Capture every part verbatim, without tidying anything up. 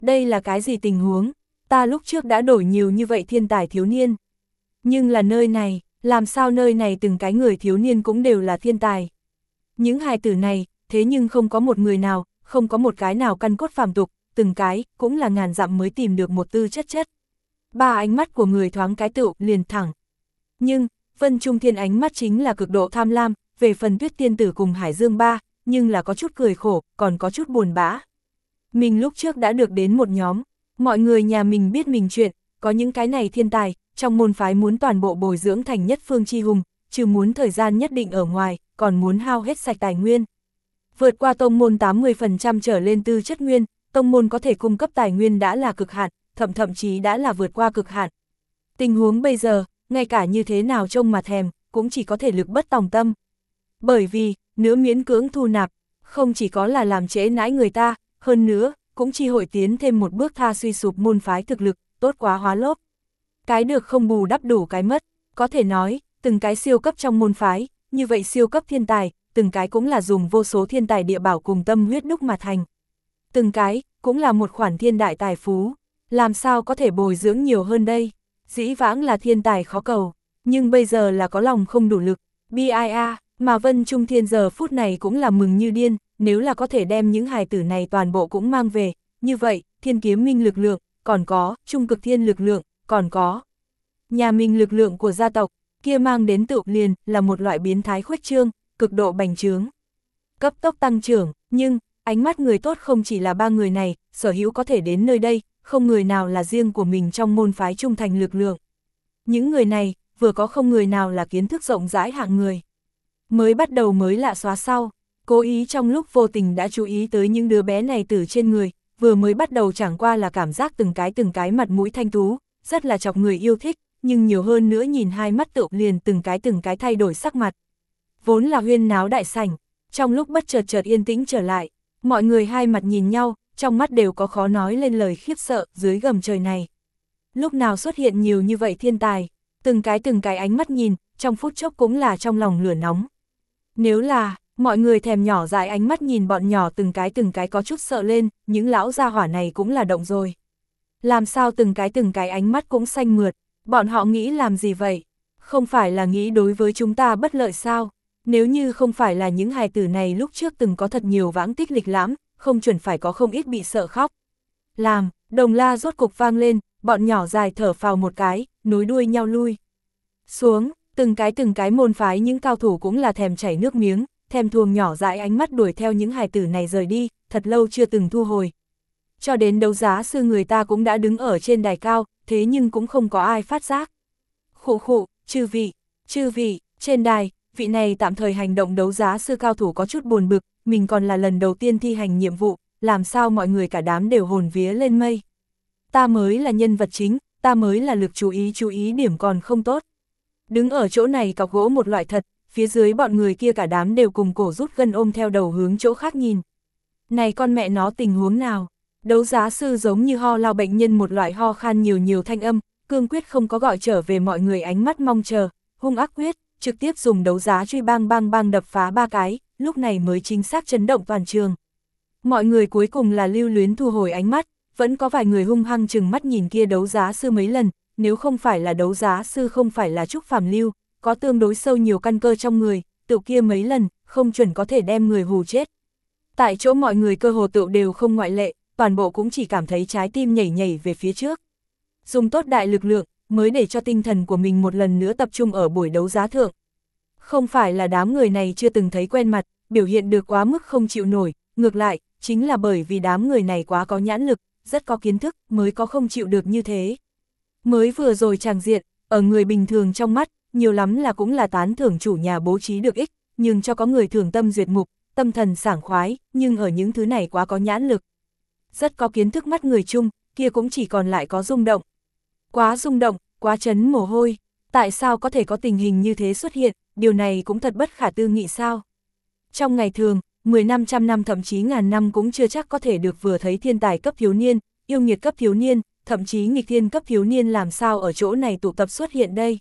Đây là cái gì tình huống? Ta lúc trước đã đổi nhiều như vậy thiên tài thiếu niên. Nhưng là nơi này, làm sao nơi này từng cái người thiếu niên cũng đều là thiên tài. Những hài tử này, thế nhưng không có một người nào, không có một cái nào căn cốt phàm tục, từng cái, cũng là ngàn dặm mới tìm được một tư chất chất. Ba ánh mắt của người thoáng cái tựu liền thẳng. Nhưng, Vân Trung Thiên ánh mắt chính là cực độ tham lam, về phần Tuyết Tiên Tử cùng Hải Dương Ba, nhưng là có chút cười khổ, còn có chút buồn bã. Mình lúc trước đã được đến một nhóm, mọi người nhà mình biết mình chuyện, có những cái này thiên tài, trong môn phái muốn toàn bộ bồi dưỡng thành nhất phương chi hùng, trừ muốn thời gian nhất định ở ngoài, còn muốn hao hết sạch tài nguyên. Vượt qua tông môn tám mươi phần trăm trở lên tư chất nguyên, tông môn có thể cung cấp tài nguyên đã là cực hạn, thậm thậm chí đã là vượt qua cực hạn. Tình huống bây giờ, ngay cả như thế nào trông mà thèm, cũng chỉ có thể lực bất tòng tâm. Bởi vì, nữa miễn cưỡng thu nạp, không chỉ có là làm trễ nãi người ta, hơn nữa, cũng chỉ hội tiến thêm một bước tha suy sụp môn phái thực lực, tốt quá hóa lốp. Cái được không bù đắp đủ cái mất, có thể nói, từng cái siêu cấp trong môn phái, như vậy siêu cấp thiên tài, từng cái cũng là dùng vô số thiên tài địa bảo cùng tâm huyết đúc mà thành. Từng cái, cũng là một khoản thiên đại tài phú, làm sao có thể bồi dưỡng nhiều hơn đây, dĩ vãng là thiên tài khó cầu, nhưng bây giờ là có lòng không đủ lực, bi ai a, mà Vân Trung Thiên giờ phút này cũng là mừng như điên, nếu là có thể đem những hài tử này toàn bộ cũng mang về, như vậy, thiên kiếm minh lực lượng, còn có, trung cực thiên lực lượng, còn có nhà mình lực lượng của gia tộc, kia mang đến tự liền là một loại biến thái khuếch trương, cực độ bành trướng, cấp tốc tăng trưởng, nhưng, ánh mắt người tốt không chỉ là ba người này, sở hữu có thể đến nơi đây, không người nào là riêng của mình trong môn phái trung thành lực lượng. Những người này, vừa có không người nào là kiến thức rộng rãi hạng người. Mới bắt đầu mới lạ xóa sau, cố ý trong lúc vô tình đã chú ý tới những đứa bé này từ trên người, vừa mới bắt đầu chẳng qua là cảm giác từng cái từng cái mặt mũi thanh tú, rất là chọc người yêu thích, nhưng nhiều hơn nữa nhìn hai mắt tựu liền từng cái từng cái thay đổi sắc mặt. Vốn là huyên náo đại sảnh, trong lúc bất chợt chợt yên tĩnh trở lại, mọi người hai mặt nhìn nhau, trong mắt đều có khó nói lên lời khiếp sợ dưới gầm trời này. Lúc nào xuất hiện nhiều như vậy thiên tài, từng cái từng cái ánh mắt nhìn, trong phút chốc cũng là trong lòng lửa nóng. Nếu là, mọi người thèm nhỏ dại ánh mắt nhìn bọn nhỏ từng cái từng cái có chút sợ lên, những lão gia hỏa này cũng là động rồi. Làm sao từng cái từng cái ánh mắt cũng xanh mượt, bọn họ nghĩ làm gì vậy? Không phải là nghĩ đối với chúng ta bất lợi sao? Nếu như không phải là những hài tử này lúc trước từng có thật nhiều vãng tích lịch lãm, không chuẩn phải có không ít bị sợ khóc. Làm, đồng la rốt cục vang lên, bọn nhỏ dài thở phào một cái, nối đuôi nhau lui. Xuống, từng cái từng cái môn phái những cao thủ cũng là thèm chảy nước miếng, thèm thuồng nhỏ dãi ánh mắt đuổi theo những hài tử này rời đi, thật lâu chưa từng thu hồi. Cho đến đấu giá sư người ta cũng đã đứng ở trên đài cao, thế nhưng cũng không có ai phát giác. Khụ khụ, chư vị, chư vị, trên đài, vị này tạm thời hành động đấu giá sư cao thủ có chút buồn bực, mình còn là lần đầu tiên thi hành nhiệm vụ, làm sao mọi người cả đám đều hồn vía lên mây. Ta mới là nhân vật chính, ta mới là lực chú ý chú ý điểm còn không tốt. Đứng ở chỗ này cọc gỗ một loại thật, phía dưới bọn người kia cả đám đều cùng cổ rút gân ôm theo đầu hướng chỗ khác nhìn. Này con mẹ nó tình huống nào? Đấu giá sư giống như ho lao bệnh nhân một loại ho khan nhiều nhiều thanh âm, cương quyết không có gọi trở về mọi người ánh mắt mong chờ, hung ác quyết, trực tiếp dùng đấu giá truy bang bang bang đập phá ba cái, lúc này mới chính xác chấn động toàn trường. Mọi người cuối cùng là lưu luyến thu hồi ánh mắt, vẫn có vài người hung hăng chừng mắt nhìn kia đấu giá sư mấy lần, nếu không phải là đấu giá sư không phải là Trúc Phàm Lưu, có tương đối sâu nhiều căn cơ trong người, tự kia mấy lần, không chuẩn có thể đem người hù chết. Tại chỗ mọi người cơ hồ tự đều không ngoại lệ, toàn bộ cũng chỉ cảm thấy trái tim nhảy nhảy về phía trước. Dùng tốt đại lực lượng, mới để cho tinh thần của mình một lần nữa tập trung ở buổi đấu giá thượng. Không phải là đám người này chưa từng thấy quen mặt, biểu hiện được quá mức không chịu nổi, ngược lại, chính là bởi vì đám người này quá có nhãn lực, rất có kiến thức, mới có không chịu được như thế. Mới vừa rồi tràng diện, ở người bình thường trong mắt, nhiều lắm là cũng là tán thưởng chủ nhà bố trí được ích, nhưng cho có người thường tâm duyệt mục, tâm thần sảng khoái, nhưng ở những thứ này quá có nhãn lực. Rất có kiến thức mắt người chung, kia cũng chỉ còn lại có rung động. Quá rung động, quá chấn mồ hôi, tại sao có thể có tình hình như thế xuất hiện, điều này cũng thật bất khả tư nghị sao. Trong ngày thường, mười năm trăm năm thậm chí ngàn năm cũng chưa chắc có thể được vừa thấy thiên tài cấp thiếu niên, yêu nghiệt cấp thiếu niên, thậm chí nghịch thiên cấp thiếu niên làm sao ở chỗ này tụ tập xuất hiện đây.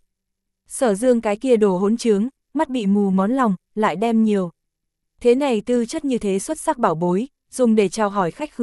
Sở Dương cái kia đồ hỗn trướng, mắt bị mù món lòng, lại đem nhiều. Thế này tư chất như thế xuất sắc bảo bối, dùng để chào hỏi khách khứa,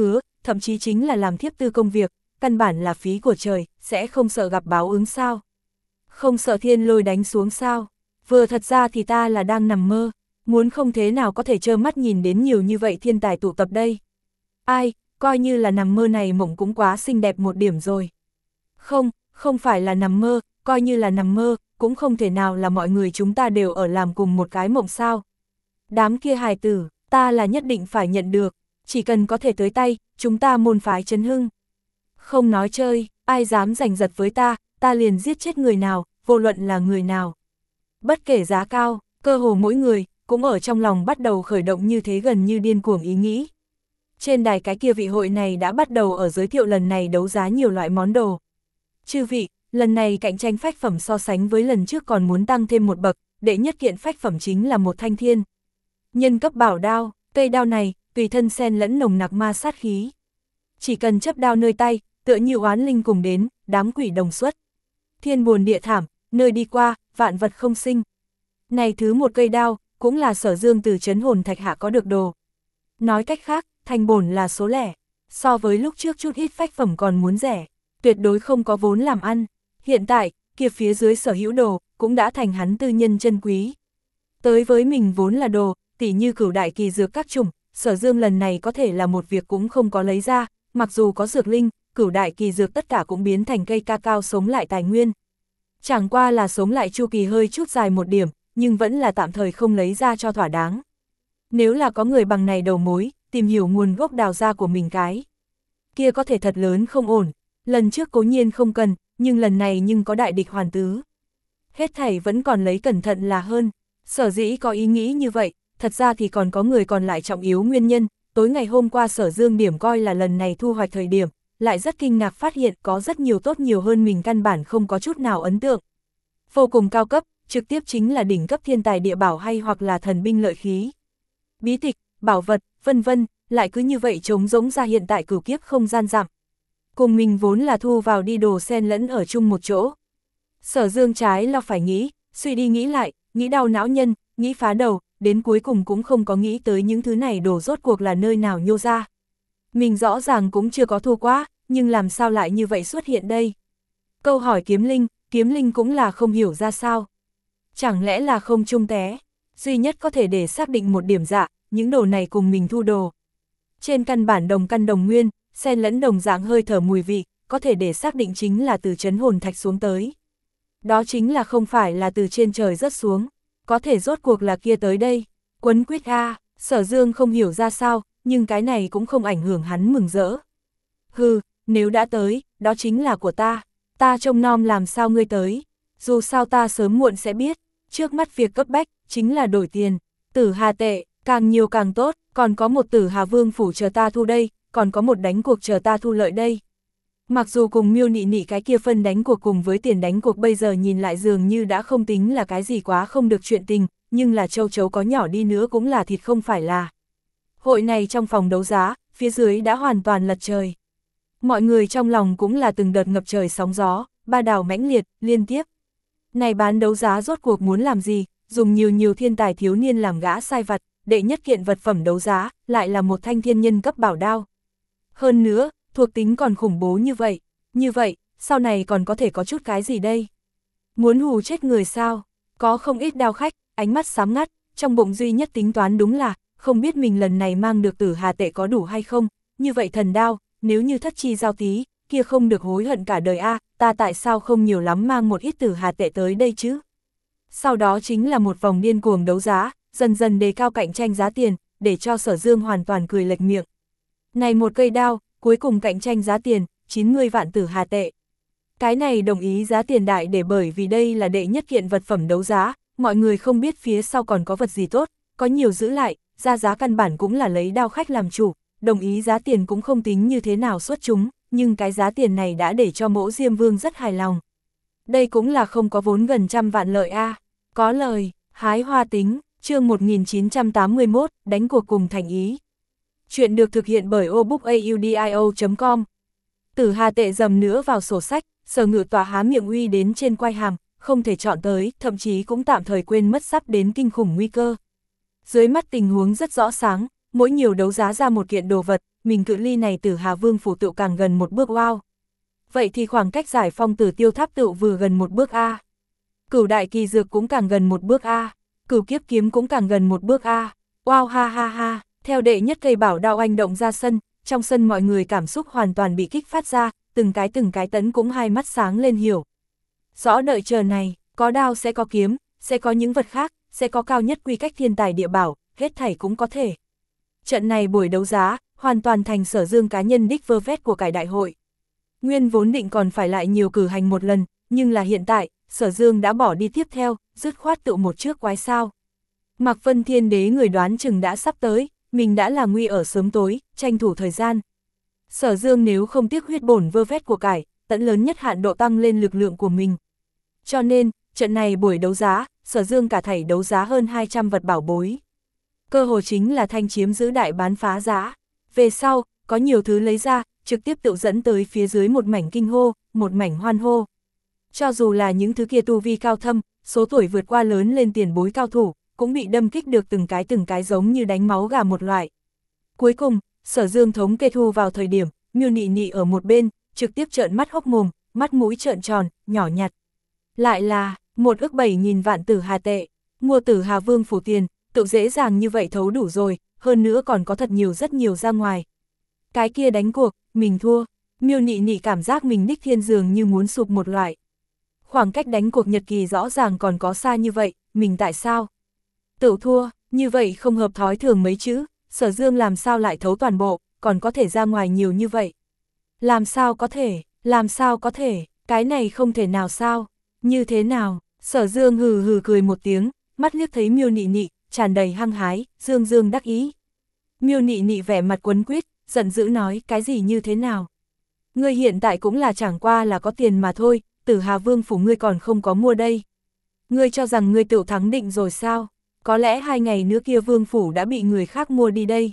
thậm chí chính là làm thiếp tư công việc, căn bản là phí của trời, sẽ không sợ gặp báo ứng sao? Không sợ thiên lôi đánh xuống sao? Vừa thật ra thì ta là đang nằm mơ, muốn không thế nào có thể trơ mắt nhìn đến nhiều như vậy thiên tài tụ tập đây. Ai, coi như là nằm mơ này mộng cũng quá xinh đẹp một điểm rồi. Không, không phải là nằm mơ, coi như là nằm mơ, cũng không thể nào là mọi người chúng ta đều ở làm cùng một cái mộng sao. Đám kia hài tử, ta là nhất định phải nhận được, chỉ cần có thể tới tay, chúng ta môn phái chấn hưng. Không nói chơi, ai dám giành giật với ta, ta liền giết chết người nào, vô luận là người nào. Bất kể giá cao, cơ hồ mỗi người, cũng ở trong lòng bắt đầu khởi động như thế gần như điên cuồng ý nghĩ. Trên đài cái kia vị hội này đã bắt đầu ở giới thiệu lần này đấu giá nhiều loại món đồ. Chư vị, lần này cạnh tranh phách phẩm so sánh với lần trước còn muốn tăng thêm một bậc, đệ nhất kiện phách phẩm chính là một thanh thiên nhân cấp bảo đao, cây đao này, tùy thân xen lẫn nồng nặc ma sát khí. Chỉ cần chấp đao nơi tay, tựa như oán linh cùng đến, đám quỷ đồng xuất. Thiên buồn địa thảm, nơi đi qua, vạn vật không sinh. Này thứ một cây đao, cũng là Sở Dương từ trấn hồn thạch hạ có được đồ. Nói cách khác, thanh bổn là số lẻ, so với lúc trước chút ít phách phẩm còn muốn rẻ, tuyệt đối không có vốn làm ăn. Hiện tại, kia phía dưới sở hữu đồ, cũng đã thành hắn tư nhân chân quý. Tới với mình vốn là đồ, tỉ như cửu đại kỳ dược các chủng, Sở Dương lần này có thể là một việc cũng không có lấy ra, mặc dù có dược linh, cửu đại kỳ dược tất cả cũng biến thành cây ca cao sống lại tài nguyên. Chẳng qua là sống lại chu kỳ hơi chút dài một điểm, nhưng vẫn là tạm thời không lấy ra cho thỏa đáng. Nếu là có người bằng này đầu mối, tìm hiểu nguồn gốc đào ra của mình cái kia có thể thật lớn không ổn, lần trước cố nhiên không cần, nhưng lần này nhưng có đại địch hoàn tứ. Hết thảy vẫn còn lấy cẩn thận là hơn, Sở dĩ có ý nghĩ như vậy, thật ra thì còn có người còn lại trọng yếu nguyên nhân, tối ngày hôm qua Sở Dương điểm coi là lần này thu hoạch thời điểm, lại rất kinh ngạc phát hiện có rất nhiều tốt nhiều hơn mình căn bản không có chút nào ấn tượng. Vô cùng cao cấp, trực tiếp chính là đỉnh cấp thiên tài địa bảo hay hoặc là thần binh lợi khí. Bí tịch, bảo vật, vân vân, lại cứ như vậy trống rỗng ra hiện tại cửu kiếp không gian giảm. Cùng mình vốn là thu vào đi đồ xen lẫn ở chung một chỗ. Sở Dương trái lo phải nghĩ, suy đi nghĩ lại, nghĩ đau não nhân, nghĩ phá đầu, đến cuối cùng cũng không có nghĩ tới những thứ này đổ rốt cuộc là nơi nào nhô ra. Mình rõ ràng cũng chưa có thu quá, nhưng làm sao lại như vậy xuất hiện đây? Câu hỏi kiếm linh, kiếm linh cũng là không hiểu ra sao. Chẳng lẽ là không trung té, duy nhất có thể để xác định một điểm dạ, những đồ này cùng mình thu đồ. Trên căn bản đồng căn đồng nguyên, xen lẫn đồng dạng hơi thở mùi vị, có thể để xác định chính là từ trấn hồn thạch xuống tới. Đó chính là không phải là từ trên trời rớt xuống, có thể rốt cuộc là kia tới đây. Quấn quýt a, Sở Dương không hiểu ra sao, nhưng cái này cũng không ảnh hưởng hắn mừng rỡ. Hừ, nếu đã tới, đó chính là của ta, ta trông nom làm sao ngươi tới, dù sao ta sớm muộn sẽ biết, trước mắt việc cấp bách, chính là đổi tiền, tử hà tệ, càng nhiều càng tốt, còn có một tử hà vương phủ chờ ta thu đây, còn có một đánh cuộc chờ ta thu lợi đây. Mặc dù cùng Miêu Nị Nị cái kia phân đánh cuộc cùng với tiền đánh cuộc bây giờ nhìn lại dường như đã không tính là cái gì quá không được chuyện tình, nhưng là châu chấu có nhỏ đi nữa cũng là thịt không phải là. Hội này trong phòng đấu giá, phía dưới đã hoàn toàn lật trời. Mọi người trong lòng cũng là từng đợt ngập trời sóng gió, ba đảo mãnh liệt, liên tiếp. Này bán đấu giá rốt cuộc muốn làm gì, dùng nhiều nhiều thiên tài thiếu niên làm gã sai vặt, đệ nhất kiện vật phẩm đấu giá, lại là một thanh thiên nhân cấp bảo đao. Hơn nữa, thuộc tính còn khủng bố như vậy, như vậy, sau này còn có thể có chút cái gì đây? Muốn hù chết người sao? Có không ít đao khách, ánh mắt sáng ngắt, trong bụng duy nhất tính toán đúng là, không biết mình lần này mang được tử hà tệ có đủ hay không, như vậy thần đao, nếu như thất chi giao tí, kia không được hối hận cả đời a, à, ta tại sao không nhiều lắm mang một ít tử hà tệ tới đây chứ? Sau đó chính là một vòng điên cuồng đấu giá, dần dần đề cao cạnh tranh giá tiền, để cho Sở Dương hoàn toàn cười lệch miệng. Này một cây đao, cuối cùng cạnh tranh giá tiền, chín mươi vạn tử hà tệ. Cái này đồng ý giá tiền đại để bởi vì đây là đệ nhất kiện vật phẩm đấu giá, mọi người không biết phía sau còn có vật gì tốt, có nhiều giữ lại, ra giá căn bản cũng là lấy đao khách làm chủ, đồng ý giá tiền cũng không tính như thế nào xuất chúng, nhưng cái giá tiền này đã để cho Mỗ Diêm Vương rất hài lòng. Đây cũng là không có vốn gần trăm vạn lợi a, có lời, hái hoa tính, chương một nghìn chín trăm tám mươi mốt, đánh cuộc cùng thành ý. Chuyện được thực hiện bởi obookaudio chấm com. Tử hà tệ dầm nữa vào sổ sách, Sở Ngự Tọa há miệng uy đến trên quai hàm, không thể chọn tới, thậm chí cũng tạm thời quên mất sắp đến kinh khủng nguy cơ. Dưới mắt tình huống rất rõ sáng, mỗi nhiều đấu giá ra một kiện đồ vật, mình cự ly này Tử Hà Vương phủ tự càng gần một bước. Wow! Vậy thì khoảng cách giải phong Tử Tiêu Tháp tự vừa gần một bước a. Cửu đại kỳ dược cũng càng gần một bước a. Cửu kiếp kiếm cũng càng gần một bước a. Wow ha ha ha! Theo đệ nhất cây bảo đao oanh động ra sân, trong sân mọi người cảm xúc hoàn toàn bị kích phát ra, từng cái từng cái tấn cũng hai mắt sáng lên hiểu. Rõ đợi chờ này, có đao sẽ có kiếm, sẽ có những vật khác, sẽ có cao nhất quy cách thiên tài địa bảo, hết thảy cũng có thể. Trận này buổi đấu giá, hoàn toàn thành Sở Dương cá nhân đích vơ vét của cải đại hội. Nguyên vốn định còn phải lại nhiều cử hành một lần, nhưng là hiện tại, Sở Dương đã bỏ đi tiếp theo, dứt khoát tự một trước quái sao. Mạc Vân Thiên Đế người đoán chừng đã sắp tới, mình đã là nguy ở sớm tối, tranh thủ thời gian. Sở Dương nếu không tiếc huyết bổn vơ vét của cải, tận lớn nhất hạn độ tăng lên lực lượng của mình. Cho nên, trận này buổi đấu giá, Sở Dương cả thảy đấu giá hơn hai trăm vật bảo bối. Cơ hồ chính là thanh chiếm giữ đại bán phá giá. Về sau, có nhiều thứ lấy ra, trực tiếp tự dẫn tới phía dưới một mảnh kinh hô, một mảnh hoan hô. Cho dù là những thứ kia tu vi cao thâm, số tuổi vượt qua lớn lên tiền bối cao thủ, cũng bị đâm kích được từng cái từng cái giống như đánh máu gà một loại. Cuối cùng, Sở Dương thống kê thu vào thời điểm, Miêu Nị Nị ở một bên, trực tiếp trợn mắt hốc mồm, mắt mũi trợn tròn, nhỏ nhặt. Lại là, một ức bảy nghìn vạn Tử Hà tệ, mua Tử Hà Vương phủ tiền, tự dễ dàng như vậy thấu đủ rồi, hơn nữa còn có thật nhiều rất nhiều ra ngoài. Cái kia đánh cuộc, mình thua, Miêu Nị Nị cảm giác mình đích thiên dường như muốn sụp một loại. Khoảng cách đánh cuộc nhật kỳ rõ ràng còn có xa như vậy, mình tại sao? Tự thua, như vậy không hợp thói thường mấy chữ, Sở Dương làm sao lại thấu toàn bộ, còn có thể ra ngoài nhiều như vậy. Làm sao có thể, làm sao có thể, cái này không thể nào sao, như thế nào, Sở Dương hừ hừ cười một tiếng, mắt liếc thấy Miêu Nị Nị, tràn đầy hăng hái, dương dương đắc ý. Miêu Nị Nị vẻ mặt quấn quýt, giận dữ nói cái gì như thế nào. Ngươi hiện tại cũng là chẳng qua là có tiền mà thôi, Tử Hà Vương phủ ngươi còn không có mua đây. Ngươi cho rằng ngươi tự thắng định rồi sao? Có lẽ hai ngày nữa kia Vương phủ đã bị người khác mua đi đây.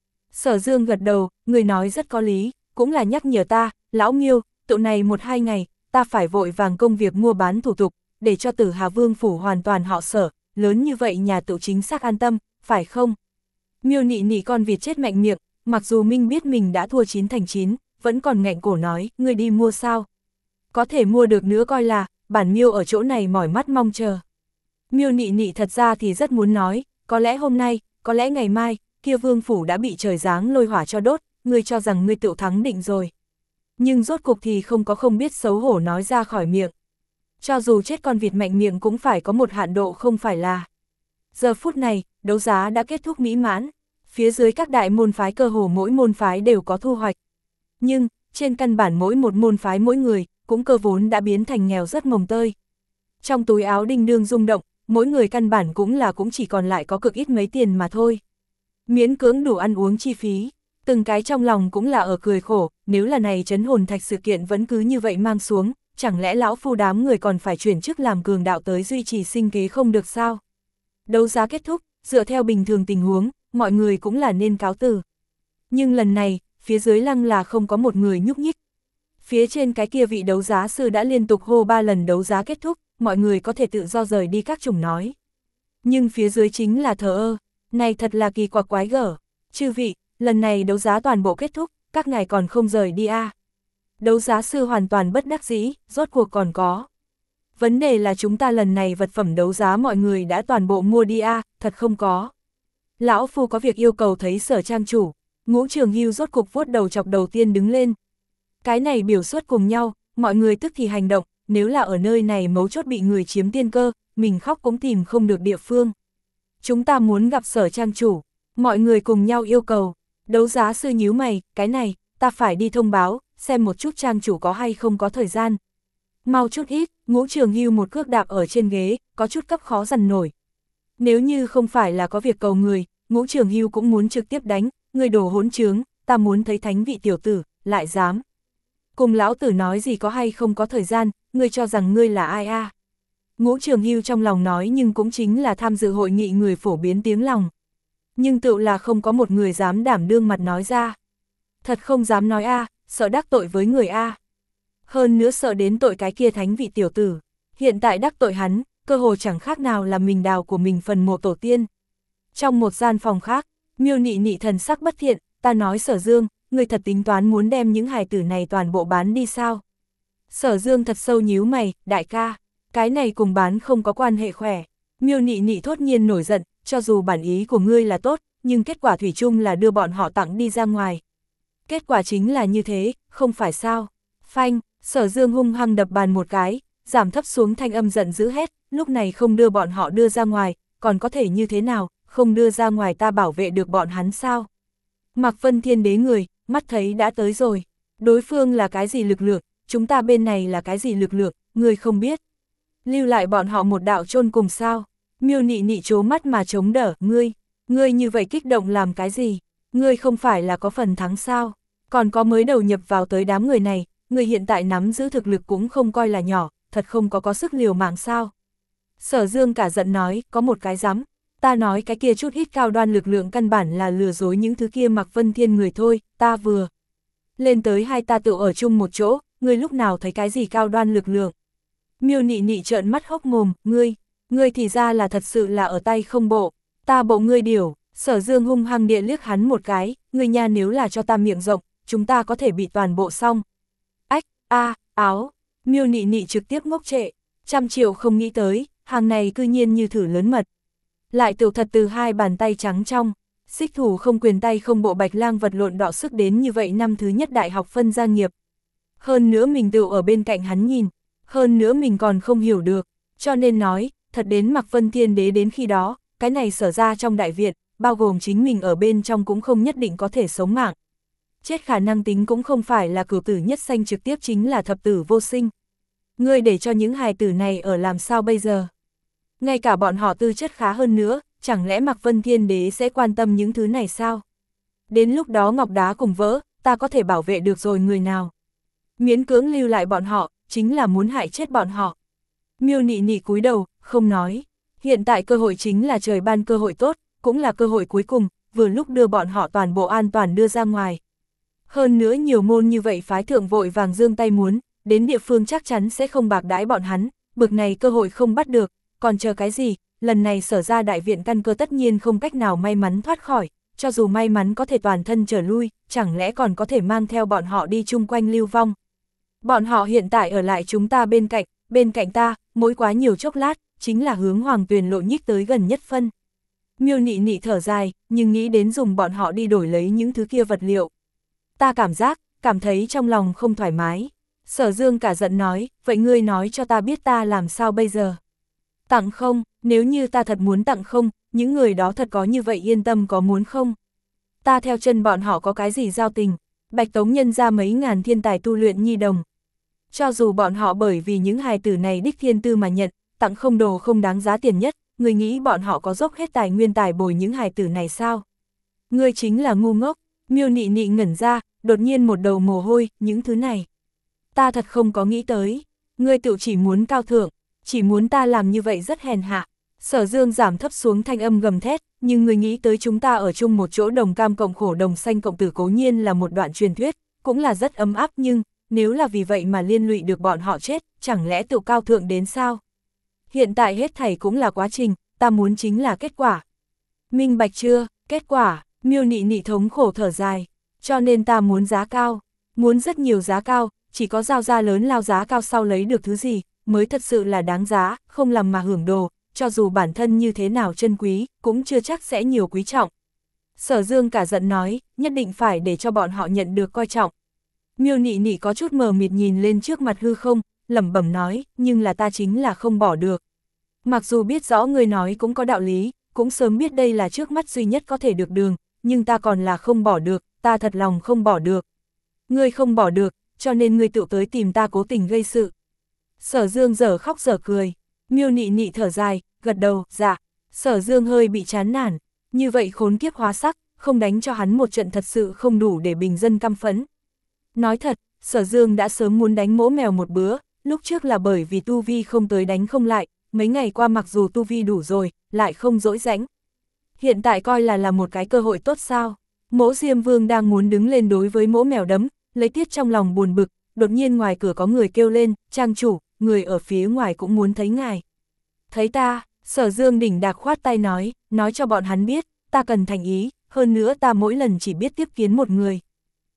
Sở Dương gật đầu, người nói rất có lý, cũng là nhắc nhở ta, lão Miêu, tụi này một hai ngày, ta phải vội vàng công việc mua bán thủ tục, để cho Tử Hà Vương phủ hoàn toàn họ Sở, lớn như vậy nhà tự chính xác an tâm, phải không? Miêu Nị Nị con vịt chết mạnh miệng, mặc dù Minh biết mình đã thua chín thành chín, vẫn còn nghẹn cổ nói, ngươi đi mua sao? Có thể mua được nữa coi là, bản Miêu ở chỗ này mỏi mắt mong chờ. Miêu Nị Nị thật ra thì rất muốn nói, có lẽ hôm nay, có lẽ ngày mai, kia Vương phủ đã bị trời giáng lôi hỏa cho đốt, ngươi cho rằng ngươi tự thắng định rồi. Nhưng rốt cục thì không có không biết xấu hổ nói ra khỏi miệng. Cho dù chết con vịt mạnh miệng cũng phải có một hạn độ không phải là. Giờ phút này, đấu giá đã kết thúc mỹ mãn, phía dưới các đại môn phái cơ hồ mỗi môn phái đều có thu hoạch. Nhưng, trên căn bản mỗi một môn phái mỗi người, cũng cơ vốn đã biến thành nghèo rất mồng tơi. Trong túi áo đinh đương rung động, mỗi người căn bản cũng là cũng chỉ còn lại có cực ít mấy tiền mà thôi. Miễn cưỡng đủ ăn uống chi phí, từng cái trong lòng cũng là ở cười khổ, nếu là này trấn hồn thạch sự kiện vẫn cứ như vậy mang xuống, chẳng lẽ lão phu đám người còn phải chuyển chức làm cường đạo tới duy trì sinh kế không được sao? Đấu giá kết thúc, dựa theo bình thường tình huống, mọi người cũng là nên cáo từ. Nhưng lần này, phía dưới lăng là không có một người nhúc nhích. Phía trên cái kia vị đấu giá sư đã liên tục hô ba lần đấu giá kết thúc, mọi người có thể tự do rời đi các chủng nói. Nhưng phía dưới chính là thờ ơ, này thật là kỳ quặc quái gở. Chư vị, lần này đấu giá toàn bộ kết thúc, các ngài còn không rời đi à. Đấu giá sư hoàn toàn bất đắc dĩ, rốt cuộc còn có. Vấn đề là chúng ta lần này vật phẩm đấu giá mọi người đã toàn bộ mua đi à, thật không có. Lão phu có việc yêu cầu thấy Sở trang chủ, Ngũ Trường Hưu rốt cục vuốt đầu chọc đầu tiên đứng lên. Cái này biểu xuất cùng nhau, mọi người tức thì hành động, nếu là ở nơi này mấu chốt bị người chiếm tiên cơ, mình khóc cũng tìm không được địa phương. Chúng ta muốn gặp Sở trang chủ, mọi người cùng nhau yêu cầu. Đấu giá sư nhíu mày, cái này, ta phải đi thông báo, xem một chút trang chủ có hay không có thời gian. Mau chút ít, Ngũ Trường Hưu một cước đạp ở trên ghế, có chút cấp khó dằn nổi. Nếu như không phải là có việc cầu người, Ngũ Trường Hưu cũng muốn trực tiếp đánh, người đổ hỗn trướng, ta muốn thấy thánh vị tiểu tử, lại dám. Cùng lão tử nói gì có hay không có thời gian, ngươi cho rằng ngươi là ai a? À? Ngũ Trường Hưu trong lòng nói nhưng cũng chính là tham dự hội nghị người phổ biến tiếng lòng. Nhưng tự là không có một người dám đảm đương mặt nói ra. Thật không dám nói a, à, sợ đắc tội với người a. À. Hơn nữa sợ đến tội cái kia thánh vị tiểu tử. Hiện tại đắc tội hắn, cơ hồ chẳng khác nào là mình đào của mình phần mộ tổ tiên. Trong một gian phòng khác, Miêu Nị Nị thần sắc bất thiện, ta nói Sở Dương, ngươi thật tính toán muốn đem những hài tử này toàn bộ bán đi sao? Sở Dương thật sâu nhíu mày, đại ca, cái này cùng bán không có quan hệ khỏe. Miêu Nị Nị thốt nhiên nổi giận, cho dù bản ý của ngươi là tốt, nhưng kết quả thủy chung là đưa bọn họ tặng đi ra ngoài. Kết quả chính là như thế, không phải sao? Phanh, Sở Dương hung hăng đập bàn một cái, giảm thấp xuống thanh âm giận dữ hét, lúc này không đưa bọn họ đưa ra ngoài, còn có thể như thế nào, không đưa ra ngoài ta bảo vệ được bọn hắn sao? Mạc Vân Thiên Đế người, mắt thấy đã tới rồi. Đối phương là cái gì lực lượng, chúng ta bên này là cái gì lực lượng, người không biết. Lưu lại bọn họ một đạo chôn cùng sao? Miêu Nị Nị trố mắt mà chống đỡ, ngươi, ngươi như vậy kích động làm cái gì? Ngươi không phải là có phần thắng sao? Còn có mới đầu nhập vào tới đám người này, ngươi hiện tại nắm giữ thực lực cũng không coi là nhỏ, thật không có có sức liều mạng sao? Sở Dương cả giận nói, có một cái dám, ta nói cái kia chút ít cao đoan lực lượng căn bản là lừa dối những thứ kia Mạc Vân Thiên người thôi, ta vừa lên tới hai ta tự ở chung một chỗ, ngươi lúc nào thấy cái gì cao đoan lực lượng? Miêu Nị Nị trợn mắt hốc mồm, ngươi, ngươi thì ra là thật sự là ở tay không bộ, ta bộ ngươi điều. Sở Dương hung hăng địa liếc hắn một cái, ngươi nha nếu là cho ta miệng rộng, chúng ta có thể bị toàn bộ xong. Ách, a, áo, Miêu Nị Nị trực tiếp ngốc trệ, trăm triệu không nghĩ tới, hàng này cư nhiên như thử lớn mật. Lại tiểu thật từ hai bàn tay trắng trong, xích thủ không quyền tay không bộ Bạch Lang vật lộn đọ sức đến như vậy năm thứ nhất đại học phân gia nghiệp. Hơn nữa mình tự ở bên cạnh hắn nhìn, hơn nữa mình còn không hiểu được, cho nên nói, thật đến Mạc Vân Thiên Đế đến khi đó, cái này Sở ra trong đại viện, bao gồm chính mình ở bên trong cũng không nhất định có thể sống mạng. Chết khả năng tính cũng không phải là cửu tử nhất sanh, trực tiếp chính là thập tử vô sinh. Ngươi để cho những hài tử này ở làm sao bây giờ? Ngay cả bọn họ tư chất khá hơn nữa, chẳng lẽ Mạc Vân Thiên Đế sẽ quan tâm những thứ này sao? Đến lúc đó ngọc đá cùng vỡ, ta có thể bảo vệ được rồi người nào? Miễn cưỡng lưu lại bọn họ, chính là muốn hại chết bọn họ. Miêu Nị Nị cúi đầu, không nói. Hiện tại cơ hội chính là trời ban cơ hội tốt, cũng là cơ hội cuối cùng, vừa lúc đưa bọn họ toàn bộ an toàn đưa ra ngoài. Hơn nữa nhiều môn như vậy phái thượng vội vàng giương tay muốn, đến địa phương chắc chắn sẽ không bạc đãi bọn hắn, bực này cơ hội không bắt được, còn chờ cái gì, lần này Sở ra đại viện căn cơ tất nhiên không cách nào may mắn thoát khỏi, cho dù may mắn có thể toàn thân trở lui, chẳng lẽ còn có thể mang theo bọn họ đi chung quanh lưu vong. Bọn họ hiện tại ở lại chúng ta bên cạnh, bên cạnh ta, mỗi quá nhiều chốc lát, chính là hướng Hoàng Tuyền lộ nhích tới gần nhất phân. Miêu Nị Nị thở dài, nhưng nghĩ đến dùng bọn họ đi đổi lấy những thứ kia vật liệu. Ta cảm giác, cảm thấy trong lòng không thoải mái. Sở Dương cả giận nói, vậy ngươi nói cho ta biết ta làm sao bây giờ? Tặng không, nếu như ta thật muốn tặng không, những người đó thật có như vậy yên tâm có muốn không? Ta theo chân bọn họ có cái gì giao tình? Bạch Tống nhân ra mấy ngàn thiên tài tu luyện nhi đồng. Cho dù bọn họ bởi vì những hài tử này đích thiên tư mà nhận, tặng không đồ không đáng giá tiền nhất, người nghĩ bọn họ có dốc hết tài nguyên tài bồi những hài tử này sao? Ngươi chính là ngu ngốc. Miêu Nị Nị ngẩn ra, đột nhiên một đầu mồ hôi, những thứ này. Ta thật không có nghĩ tới, ngươi tự chỉ muốn cao thượng, chỉ muốn ta làm như vậy rất hèn hạ. Sở Dương giảm thấp xuống thanh âm gầm thét, nhưng ngươi nghĩ tới chúng ta ở chung một chỗ đồng cam cộng khổ đồng xanh cộng tử cố nhiên là một đoạn truyền thuyết, cũng là rất ấm áp, nhưng nếu là vì vậy mà liên lụy được bọn họ chết, chẳng lẽ tự cao thượng đến sao? Hiện tại hết thảy cũng là quá trình, ta muốn chính là kết quả. Minh bạch chưa, kết quả, Miêu Nị Nị thống khổ thở dài, cho nên ta muốn giá cao, muốn rất nhiều giá cao, chỉ có giao ra lớn lao giá cao sau lấy được thứ gì, mới thật sự là đáng giá, không làm mà hưởng đồ, cho dù bản thân như thế nào chân quý, cũng chưa chắc sẽ nhiều quý trọng. Sở Dương cả giận nói, nhất định phải để cho bọn họ nhận được coi trọng. Miêu Nị Nị có chút mờ mịt nhìn lên trước mặt hư không, lẩm bẩm nói, nhưng là ta chính là không bỏ được. Mặc dù biết rõ người nói cũng có đạo lý, cũng sớm biết đây là trước mắt duy nhất có thể được đường, nhưng ta còn là không bỏ được, ta thật lòng không bỏ được. Ngươi không bỏ được, cho nên ngươi tự tới tìm ta cố tình gây sự. Sở Dương dở khóc dở cười, Miêu Nị Nị thở dài, gật đầu, dạ. Sở Dương hơi bị chán nản, như vậy khốn kiếp hóa sắc, không đánh cho hắn một trận thật sự không đủ để bình dân căm phẫn. Nói thật, Sở Dương đã sớm muốn đánh mỗ mèo một bữa, lúc trước là bởi vì tu vi không tới đánh không lại, mấy ngày qua mặc dù tu vi đủ rồi, lại không dỗi rãnh. Hiện tại coi là là một cái cơ hội tốt sao? Mỗ Diêm Vương đang muốn đứng lên đối với mỗ mèo đấm, lấy tiết trong lòng buồn bực, đột nhiên ngoài cửa có người kêu lên, trang chủ, người ở phía ngoài cũng muốn thấy ngài. Thấy ta, Sở Dương đỉnh đạc khoát tay nói, nói cho bọn hắn biết, ta cần thành ý, hơn nữa ta mỗi lần chỉ biết tiếp kiến một người.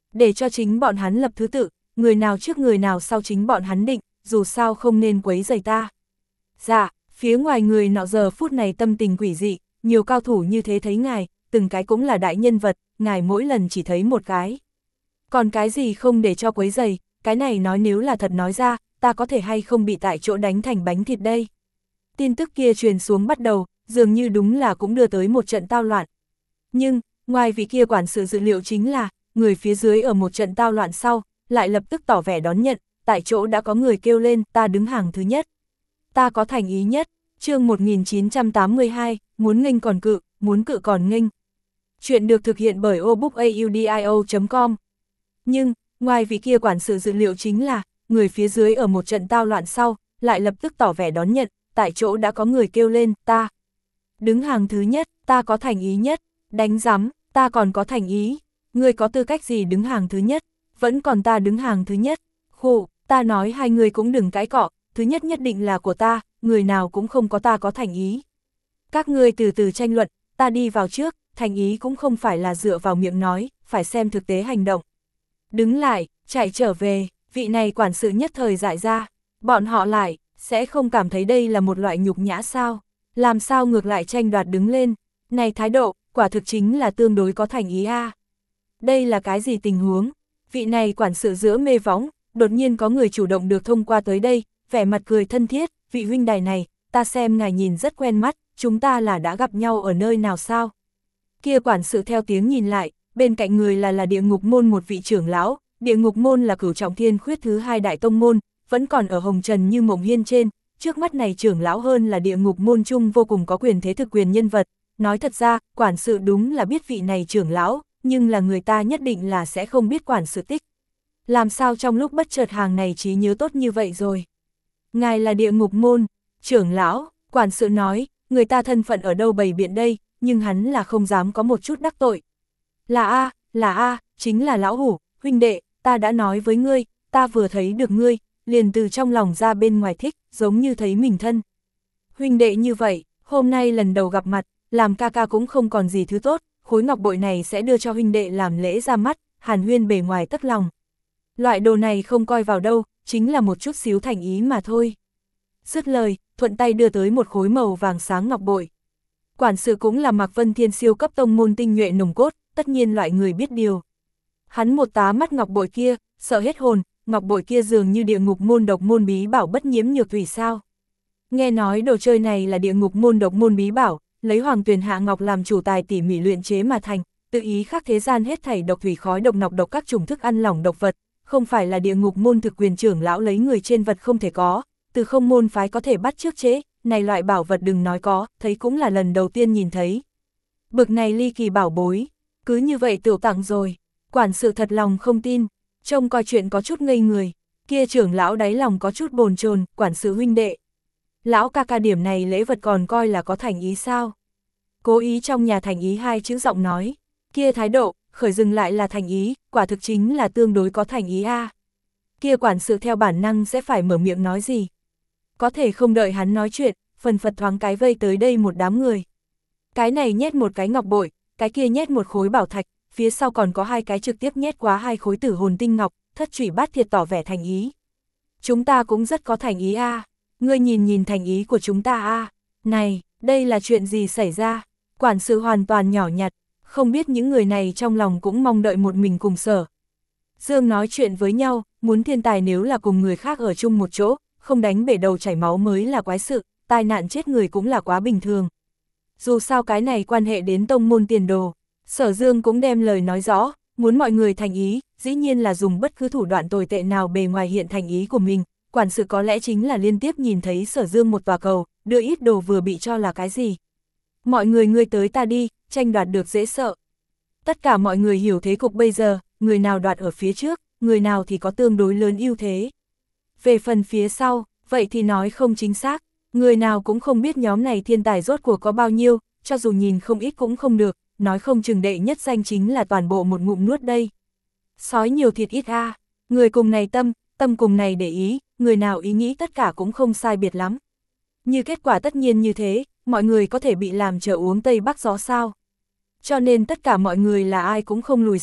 để cho chính bọn hắn lập thứ tự, người nào trước người nào sau chính bọn hắn định, dù sao không nên quấy rầy ta. Dạ, phía ngoài người nọ giờ phút này tâm tình quỷ dị, nhiều cao thủ như thế thấy ngài, từng cái cũng là đại nhân vật, ngài mỗi lần chỉ thấy một cái. Còn cái gì không để cho quấy rầy, cái này nói nếu là thật nói ra, ta có thể hay không bị tại chỗ đánh thành bánh thịt đây. Tin tức kia truyền xuống bắt đầu, dường như đúng là cũng đưa tới một trận tao loạn. Nhưng, ngoài vị kia quản sự dự liệu chính là, người phía dưới ở một trận tao loạn sau, lại lập tức tỏ vẻ đón nhận, tại chỗ đã có người kêu lên, ta đứng hàng thứ nhất. Ta có thành ý nhất, chương một nghìn chín trăm tám mươi hai, muốn nghênh còn cự, muốn cự còn nghênh. Chuyện được thực hiện bởi obookaudio chấm com. Nhưng, ngoài vị kia quản sự dự liệu chính là, người phía dưới ở một trận tao loạn sau, lại lập tức tỏ vẻ đón nhận, tại chỗ đã có người kêu lên, ta đứng hàng thứ nhất, ta có thành ý nhất, đánh rắm, ta còn có thành ý, ngươi có tư cách gì đứng hàng thứ nhất, vẫn còn ta đứng hàng thứ nhất, khổ, ta nói hai người cũng đừng cãi cọ, thứ nhất nhất định là của ta, người nào cũng không có ta có thành ý. Các ngươi từ từ tranh luận, ta đi vào trước, thành ý cũng không phải là dựa vào miệng nói, phải xem thực tế hành động. Đứng lại, chạy trở về, vị này quản sự nhất thời dại ra, bọn họ lại, sẽ không cảm thấy đây là một loại nhục nhã sao, làm sao ngược lại tranh đoạt đứng lên, này thái độ, quả thực chính là tương đối có thành ý a. À. Đây là cái gì tình huống, vị này quản sự giữa mê võng, đột nhiên có người chủ động được thông qua tới đây, vẻ mặt cười thân thiết, vị huynh đài này, ta xem ngài nhìn rất quen mắt, chúng ta là đã gặp nhau ở nơi nào sao? Kia quản sự theo tiếng nhìn lại, bên cạnh người là là địa ngục môn một vị trưởng lão, địa ngục môn là cửu trọng thiên khuyết thứ hai đại tông môn, vẫn còn ở hồng trần như mộng hiên trên, trước mắt này trưởng lão hơn là địa ngục môn chung vô cùng có quyền thế thực quyền nhân vật, nói thật ra, quản sự đúng là biết vị này trưởng lão, nhưng là người ta nhất định là sẽ không biết quản sự tích. Làm sao trong lúc bất chợt hàng này trí nhớ tốt như vậy rồi? Ngài là địa ngục môn, trưởng lão, quản sự nói, người ta thân phận ở đâu bày biện đây, nhưng hắn là không dám có một chút đắc tội. Là a, là a, chính là lão hủ, huynh đệ, ta đã nói với ngươi, ta vừa thấy được ngươi, liền từ trong lòng ra bên ngoài thích, giống như thấy mình thân. Huynh đệ như vậy, hôm nay lần đầu gặp mặt, làm ca ca cũng không còn gì thứ tốt, khối ngọc bội này sẽ đưa cho huynh đệ làm lễ ra mắt, hàn huyên bề ngoài tất lòng. Loại đồ này không coi vào đâu, chính là một chút xíu thành ý mà thôi. Dứt lời, thuận tay đưa tới một khối màu vàng sáng ngọc bội. Quản sự cũng là Mạc Vân Thiên siêu cấp tông môn tinh nhuệ nồng cốt, tất nhiên loại người biết điều. Hắn một tá mắt ngọc bội kia, sợ hết hồn, ngọc bội kia dường như địa ngục môn độc môn bí bảo bất nhiễm nhược thủy sao. Nghe nói đồ chơi này là địa ngục môn độc môn bí bảo, lấy hoàng tuyền hạ ngọc làm chủ tài tỉ mỉ luyện chế mà thành, tự ý khắc thế gian hết thảy độc thủy khói độc nọc độc các chủng thức ăn lỏng độc vật, không phải là địa ngục môn thực quyền trưởng lão lấy người trên vật không thể có, từ không môn phái có thể bắt trước chế, này loại bảo vật đừng nói có, thấy cũng là lần đầu tiên nhìn thấy. Bực này ly kỳ bảo bối, cứ như vậy tiểu tặng rồi, quản sự thật lòng không tin, trông coi chuyện có chút ngây người, kia trưởng lão đáy lòng có chút bồn chồn, quản sự huynh đệ. Lão ca ca điểm này lễ vật còn coi là có thành ý sao? Cố ý trong nhà thành ý hai chữ giọng nói, kia thái độ, khởi dừng lại là thành ý, quả thực chính là tương đối có thành ý a. À. Kia quản sự theo bản năng sẽ phải mở miệng nói gì? Có thể không đợi hắn nói chuyện, phần phật thoáng cái vây tới đây một đám người. Cái này nhét một cái ngọc bội, cái kia nhét một khối bảo thạch, phía sau còn có hai cái trực tiếp nhét quá hai khối tử hồn tinh ngọc, thất trụy bát thiệt tỏ vẻ thành ý. Chúng ta cũng rất có thành ý a, à. Ngươi nhìn nhìn thành ý của chúng ta a. À. Này, đây là chuyện gì xảy ra? Quản sự hoàn toàn nhỏ nhặt, không biết những người này trong lòng cũng mong đợi một mình cùng sở. Dương nói chuyện với nhau, muốn thiên tài nếu là cùng người khác ở chung một chỗ, không đánh bể đầu chảy máu mới là quái sự, tai nạn chết người cũng là quá bình thường. Dù sao cái này quan hệ đến tông môn tiền đồ, Sở Dương cũng đem lời nói rõ, muốn mọi người thành ý, dĩ nhiên là dùng bất cứ thủ đoạn tồi tệ nào bề ngoài hiện thành ý của mình, quản sự có lẽ chính là liên tiếp nhìn thấy Sở Dương một tòa cầu, đưa ít đồ vừa bị cho là cái gì. Mọi người ngươi tới ta đi, tranh đoạt được dễ sợ. Tất cả mọi người hiểu thế cục bây giờ, người nào đoạt ở phía trước, người nào thì có tương đối lớn ưu thế. Về phần phía sau, vậy thì nói không chính xác, người nào cũng không biết nhóm này thiên tài rốt cuộc có bao nhiêu, cho dù nhìn không ít cũng không được, nói không chừng đệ nhất danh chính là toàn bộ một ngụm nuốt đây. Sói nhiều thịt ít a, à. Người cùng này tâm, tâm cùng này để ý, người nào ý nghĩ tất cả cũng không sai biệt lắm. Như kết quả tất nhiên như thế, mọi người có thể bị làm chờ uống Tây Bắc gió sao. Cho nên tất cả mọi người là ai cũng không lùi sau,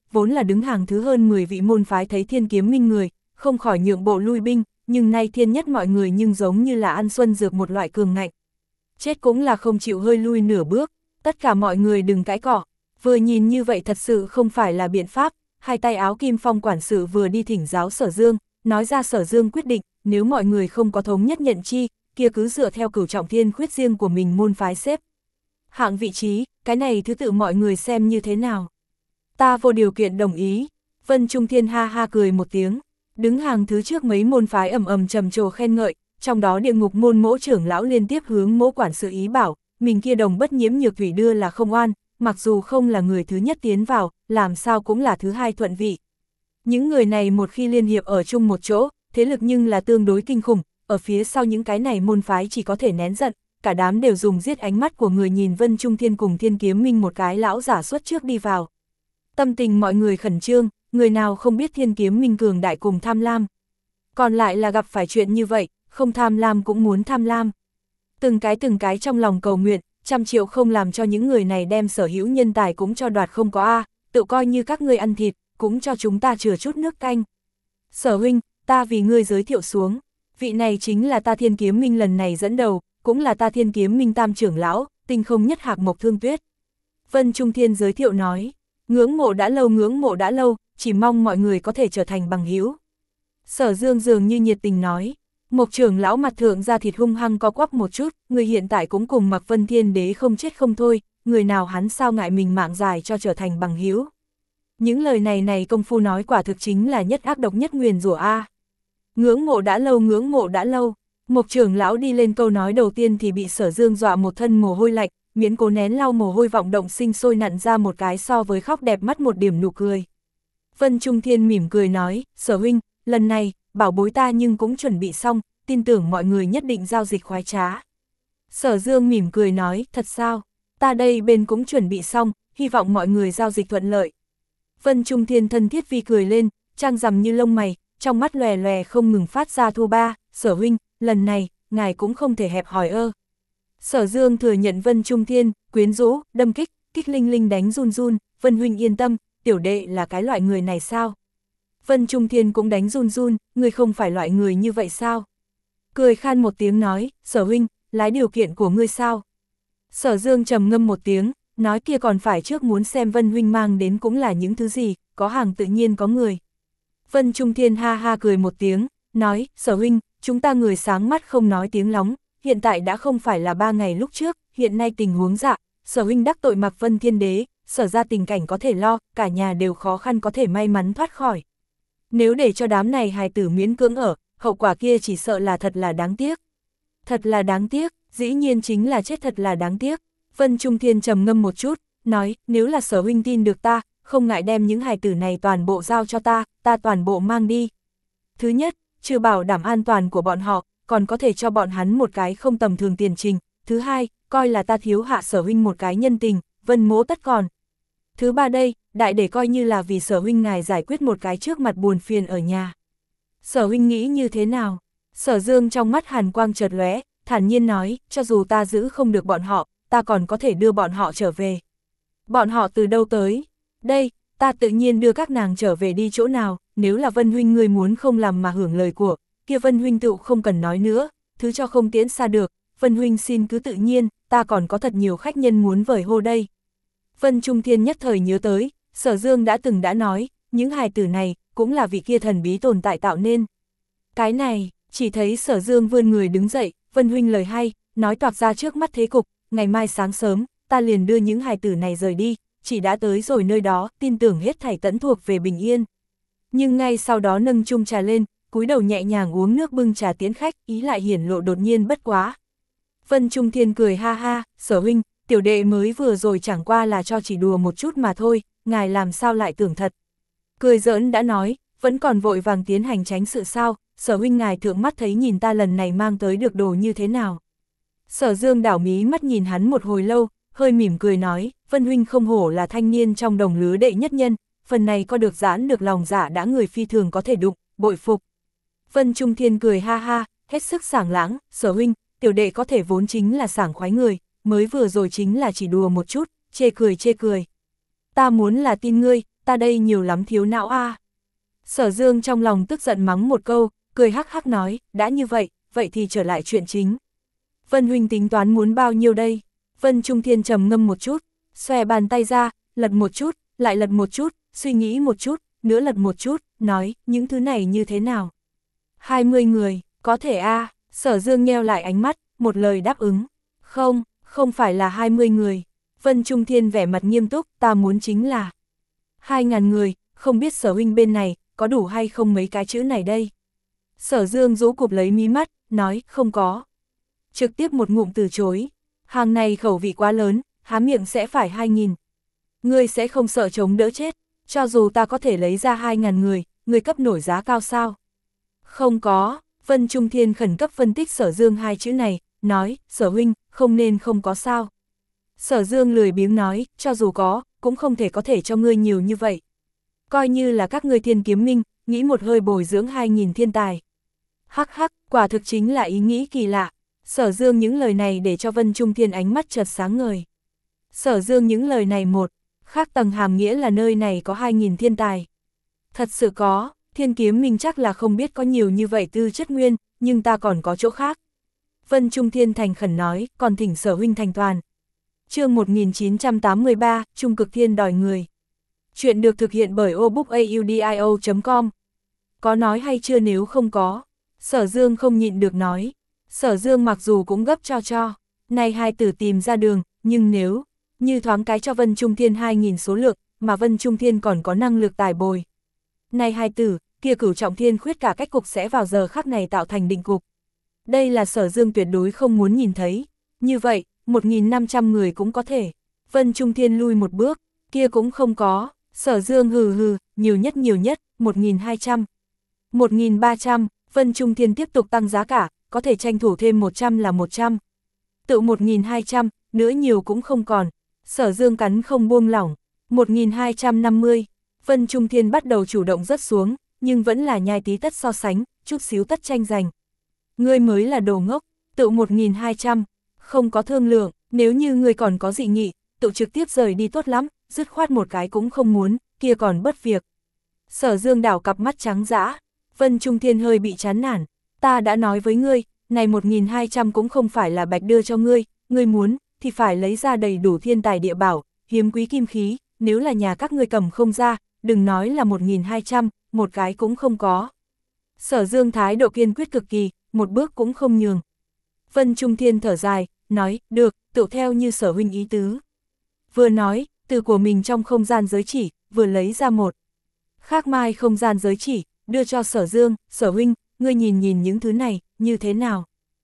vốn là đứng hàng thứ hơn mười vị môn phái thấy Thiên Kiếm Minh người, không khỏi nhượng bộ lui binh, nhưng nay thiên nhất mọi người nhưng giống như là ăn xuân dược một loại cường ngạnh. Chết cũng là không chịu hơi lui nửa bước, tất cả mọi người đừng cãi cọ, vừa nhìn như vậy thật sự không phải là biện pháp, hai tay áo kim phong quản sự vừa đi thỉnh giáo Sở Dương, nói ra Sở Dương quyết định, nếu mọi người không có thống nhất nhận chi, kia cứ dựa theo cửu trọng thiên khuyết riêng của mình môn phái xếp. Hạng vị trí, cái này thứ tự mọi người xem như thế nào. Ta vô điều kiện đồng ý. Vân Trung Thiên ha ha cười một tiếng, đứng hàng thứ trước mấy môn phái ầm ầm trầm trồ khen ngợi, trong đó địa ngục môn Mỗ trưởng lão liên tiếp hướng Mỗ quản sự ý bảo, mình kia đồng bất nhiễm nhược thủy đưa là không oan, mặc dù không là người thứ nhất tiến vào, làm sao cũng là thứ hai thuận vị. Những người này một khi liên hiệp ở chung một chỗ, thế lực nhưng là tương đối kinh khủng, ở phía sau những cái này môn phái chỉ có thể nén giận, cả đám đều dùng giết ánh mắt của người nhìn Vân Trung Thiên cùng Thiên Kiếm Minh một cái lão giả xuất trước đi vào. Tâm tình mọi người khẩn trương, người nào không biết Thiên Kiếm Minh cường đại cùng tham lam. Còn lại là gặp phải chuyện như vậy, không tham lam cũng muốn tham lam. Từng cái từng cái trong lòng cầu nguyện, trăm triệu không làm cho những người này đem sở hữu nhân tài cũng cho đoạt không có a, tự coi như các ngươi ăn thịt, cũng cho chúng ta chừa chút nước canh. Sở huynh, ta vì ngươi giới thiệu xuống, vị này chính là ta Thiên Kiếm Minh lần này dẫn đầu, cũng là ta Thiên Kiếm Minh tam trưởng lão, tinh không nhất Hạc Mộc Thương Tuyết. Vân Trung Thiên giới thiệu nói, ngưỡng mộ đã lâu ngưỡng mộ đã lâu, chỉ mong mọi người có thể trở thành bằng hữu. Sở Dương dường như nhiệt tình nói, Mộc trưởng lão mặt thượng da thịt hung hăng co quắp một chút, người hiện tại cũng cùng Mạc Vân Thiên Đế không chết không thôi, người nào hắn sao ngại mình mạng dài cho trở thành bằng hữu. Những lời này này công phu nói quả thực chính là nhất ác độc nhất nguyền rủa a. Ngưỡng mộ đã lâu ngưỡng mộ đã lâu, Mộc trưởng lão đi lên câu nói đầu tiên thì bị Sở Dương dọa một thân mồ hôi lạnh, miễn cố nén lau mồ hôi vọng động sinh sôi nặn ra một cái so với khóc đẹp mắt một điểm nụ cười. Vân Trung Thiên mỉm cười nói, Sở huynh, lần này, bảo bối ta nhưng cũng chuẩn bị xong, tin tưởng mọi người nhất định giao dịch khoái trá. Sở Dương mỉm cười nói, thật sao, ta đây bên cũng chuẩn bị xong, hy vọng mọi người giao dịch thuận lợi. Vân Trung Thiên thân thiết vi cười lên, trang rằm như lông mày, trong mắt lòe lòe không ngừng phát ra thu ba, Sở huynh, lần này, ngài cũng không thể hẹp hòi ơ. Sở Dương thừa nhận Vân Trung Thiên, quyến rũ, đâm kích, kích linh linh đánh run run, Vân huynh yên tâm, tiểu đệ là cái loại người này sao? Vân Trung Thiên cũng đánh run run, người không phải loại người như vậy sao? Cười khan một tiếng nói, Sở huynh, lái điều kiện của ngươi sao? Sở Dương trầm ngâm một tiếng, nói kia còn phải trước muốn xem Vân huynh mang đến cũng là những thứ gì, có hàng tự nhiên có người. Vân Trung Thiên ha ha cười một tiếng, nói, Sở huynh, chúng ta người sáng mắt không nói tiếng lóng, hiện tại đã không phải là ba ngày lúc trước, hiện nay tình huống dạ, Sở huynh đắc tội Mạc Vân Thiên Đế, Sở ra tình cảnh có thể lo, cả nhà đều khó khăn có thể may mắn thoát khỏi. Nếu để cho đám này hài tử miễn cưỡng ở, hậu quả kia chỉ sợ là thật là đáng tiếc. Thật là đáng tiếc, dĩ nhiên chính là chết thật là đáng tiếc. Vân Trung Thiên trầm ngâm một chút, nói, nếu là Sở huynh tin được ta, không ngại đem những hài tử này toàn bộ giao cho ta, ta toàn bộ mang đi. Thứ nhất, trừ bảo đảm an toàn của bọn họ, còn có thể cho bọn hắn một cái không tầm thường tiền trình. Thứ hai, coi là ta thiếu hạ Sở huynh một cái nhân tình, Vân mỗ tất còn. Thứ ba đây, đại để coi như là vì Sở huynh ngài giải quyết một cái trước mặt buồn phiền ở nhà. Sở huynh nghĩ như thế nào? Sở Dương trong mắt hàn quang chợt lóe, thản nhiên nói, cho dù ta giữ không được bọn họ, ta còn có thể đưa bọn họ trở về. Bọn họ từ đâu tới? Đây, ta tự nhiên đưa các nàng trở về đi chỗ nào, nếu là Vân huynh ngươi muốn không làm mà hưởng lời của, kia Vân huynh tự không cần nói nữa, thứ cho không tiễn xa được, Vân huynh xin cứ tự nhiên, ta còn có thật nhiều khách nhân muốn vời hô đây. Vân Trung Thiên nhất thời nhớ tới, Sở Dương đã từng đã nói, những hài tử này, cũng là vị kia thần bí tồn tại tạo nên. Cái này, chỉ thấy Sở Dương vươn người đứng dậy, Vân huynh lời hay, nói toạc ra trước mắt thế cục, ngày mai sáng sớm, ta liền đưa những hài tử này rời đi, chỉ đã tới rồi nơi đó, tin tưởng hết thảy tẫn thuộc về bình yên. Nhưng ngay sau đó nâng chung trà lên, cúi đầu nhẹ nhàng uống nước bưng trà tiễn khách, ý lại hiển lộ đột nhiên bất quá. Vân Trung Thiên cười ha ha, Sở huynh, tiểu đệ mới vừa rồi chẳng qua là cho chỉ đùa một chút mà thôi, ngài làm sao lại tưởng thật. Cười giỡn đã nói, vẫn còn vội vàng tiến hành tránh sự sao, Sở huynh ngài thượng mắt thấy nhìn ta lần này mang tới được đồ như thế nào. Sở Dương đảo mí mắt nhìn hắn một hồi lâu, hơi mỉm cười nói, Vân huynh không hổ là thanh niên trong đồng lứa đệ nhất nhân, phần này có được giãn được lòng dạ đã người phi thường có thể đụng, bội phục. Vân Trung Thiên cười ha ha, hết sức sảng lãng, Sở huynh, tiểu đệ có thể vốn chính là sảng khoái người, mới vừa rồi chính là chỉ đùa một chút, chê cười chê cười. Ta muốn là tin ngươi, ta đây nhiều lắm thiếu não a. À. Sở Dương trong lòng tức giận mắng một câu, cười hắc hắc nói, đã như vậy, vậy thì trở lại chuyện chính. Vân huynh tính toán muốn bao nhiêu đây? Vân Trung Thiên trầm ngâm một chút, xòe bàn tay ra, lật một chút, lại lật một chút, suy nghĩ một chút, nữa lật một chút, nói, những thứ này như thế nào? hai mươi người, có thể a. À. Sở Dương nheo lại ánh mắt, một lời đáp ứng. Không, không phải là hai mươi người. Vân Trung Thiên vẻ mặt nghiêm túc, ta muốn chính là hai ngàn người, không biết Sở huynh bên này, có đủ hay không mấy cái chữ này đây? Sở Dương rũ cụp lấy mí mắt, nói, không có. Trực tiếp một ngụm từ chối. Hàng này khẩu vị quá lớn, há miệng sẽ phải hai nghìn. Ngươi sẽ không sợ chống đỡ chết, cho dù ta có thể lấy ra hai ngàn người, ngươi cấp nổi giá cao sao? Không có. Vân Trung Thiên khẩn cấp phân tích Sở Dương hai chữ này, nói, Sở huynh, không nên không có sao. Sở Dương lười biếng nói, cho dù có, cũng không thể có thể cho ngươi nhiều như vậy. Coi như là các ngươi Thiên Kiếm Minh, nghĩ một hơi bồi dưỡng hai nghìn thiên tài. Hắc hắc, quả thực chính là ý nghĩ kỳ lạ. Sở Dương những lời này để cho Vân Trung Thiên ánh mắt chợt sáng ngời. Sở Dương những lời này một, khác tầng hàm nghĩa là nơi này có hai nghìn thiên tài. Thật sự có, Thiên Kiếm Minh chắc là không biết có nhiều như vậy tư chất nguyên, nhưng ta còn có chỗ khác. Vân Trung Thiên thành khẩn nói, còn thỉnh Sở huynh thành toàn. Chương một nghìn chín trăm tám mươi ba, Trung Cực Thiên đòi người. Chuyện được thực hiện bởi obookaudio chấm com. Có nói hay chưa nếu không có? Sở Dương không nhịn được nói. Sở Dương mặc dù cũng gấp cho cho. Này hai tử tìm ra đường, nhưng nếu, như thoáng cái cho Vân Trung Thiên hai nghìn số lượng, mà Vân Trung Thiên còn có năng lực tài bồi. Này hai tử, kia Cửu Trọng Thiên khuyết cả cách cục sẽ vào giờ khắc này tạo thành định cục. Đây là Sở Dương tuyệt đối không muốn nhìn thấy. Như vậy, một nghìn năm trăm người cũng có thể. Vân Trung Thiên lui một bước, kia cũng không có. Sở Dương hừ hừ, nhiều nhất nhiều nhất, một nghìn hai trăm. một nghìn ba trăm, Vân Trung Thiên tiếp tục tăng giá cả, có thể tranh thủ thêm một trăm là một trăm. Tự một nghìn hai trăm, nữa nhiều cũng không còn. Sở Dương cắn không buông lỏng, một nghìn hai trăm năm mươi. Vân Trung Thiên bắt đầu chủ động rớt xuống, nhưng vẫn là nhai tí tất so sánh, chút xíu tất tranh giành. Ngươi mới là đồ ngốc, tự một nghìn hai trăm, không có thương lượng, nếu như ngươi còn có dị nghị, tự trực tiếp rời đi tốt lắm, dứt khoát một cái cũng không muốn, kia còn bất việc. Sở Dương đảo cặp mắt trắng dã, Vân Trung Thiên hơi bị chán nản, ta đã nói với ngươi, này một nghìn hai trăm cũng không phải là bạch đưa cho ngươi, ngươi muốn, thì phải lấy ra đầy đủ thiên tài địa bảo, hiếm quý kim khí, nếu là nhà các ngươi cầm không ra, đừng nói là một nghìn hai trăm, một cái cũng không có. Sở Dương thái độ kiên quyết cực kỳ, một bước cũng không nhường. Vân Trung Thiên thở dài, nói, được, tự theo như Sở huynh ý tứ. Vừa nói, từ của mình trong không gian giới chỉ, vừa lấy ra một khác mai không gian giới chỉ, đưa cho Sở Dương, Sở huynh, ngươi nhìn nhìn những thứ này, như thế nào?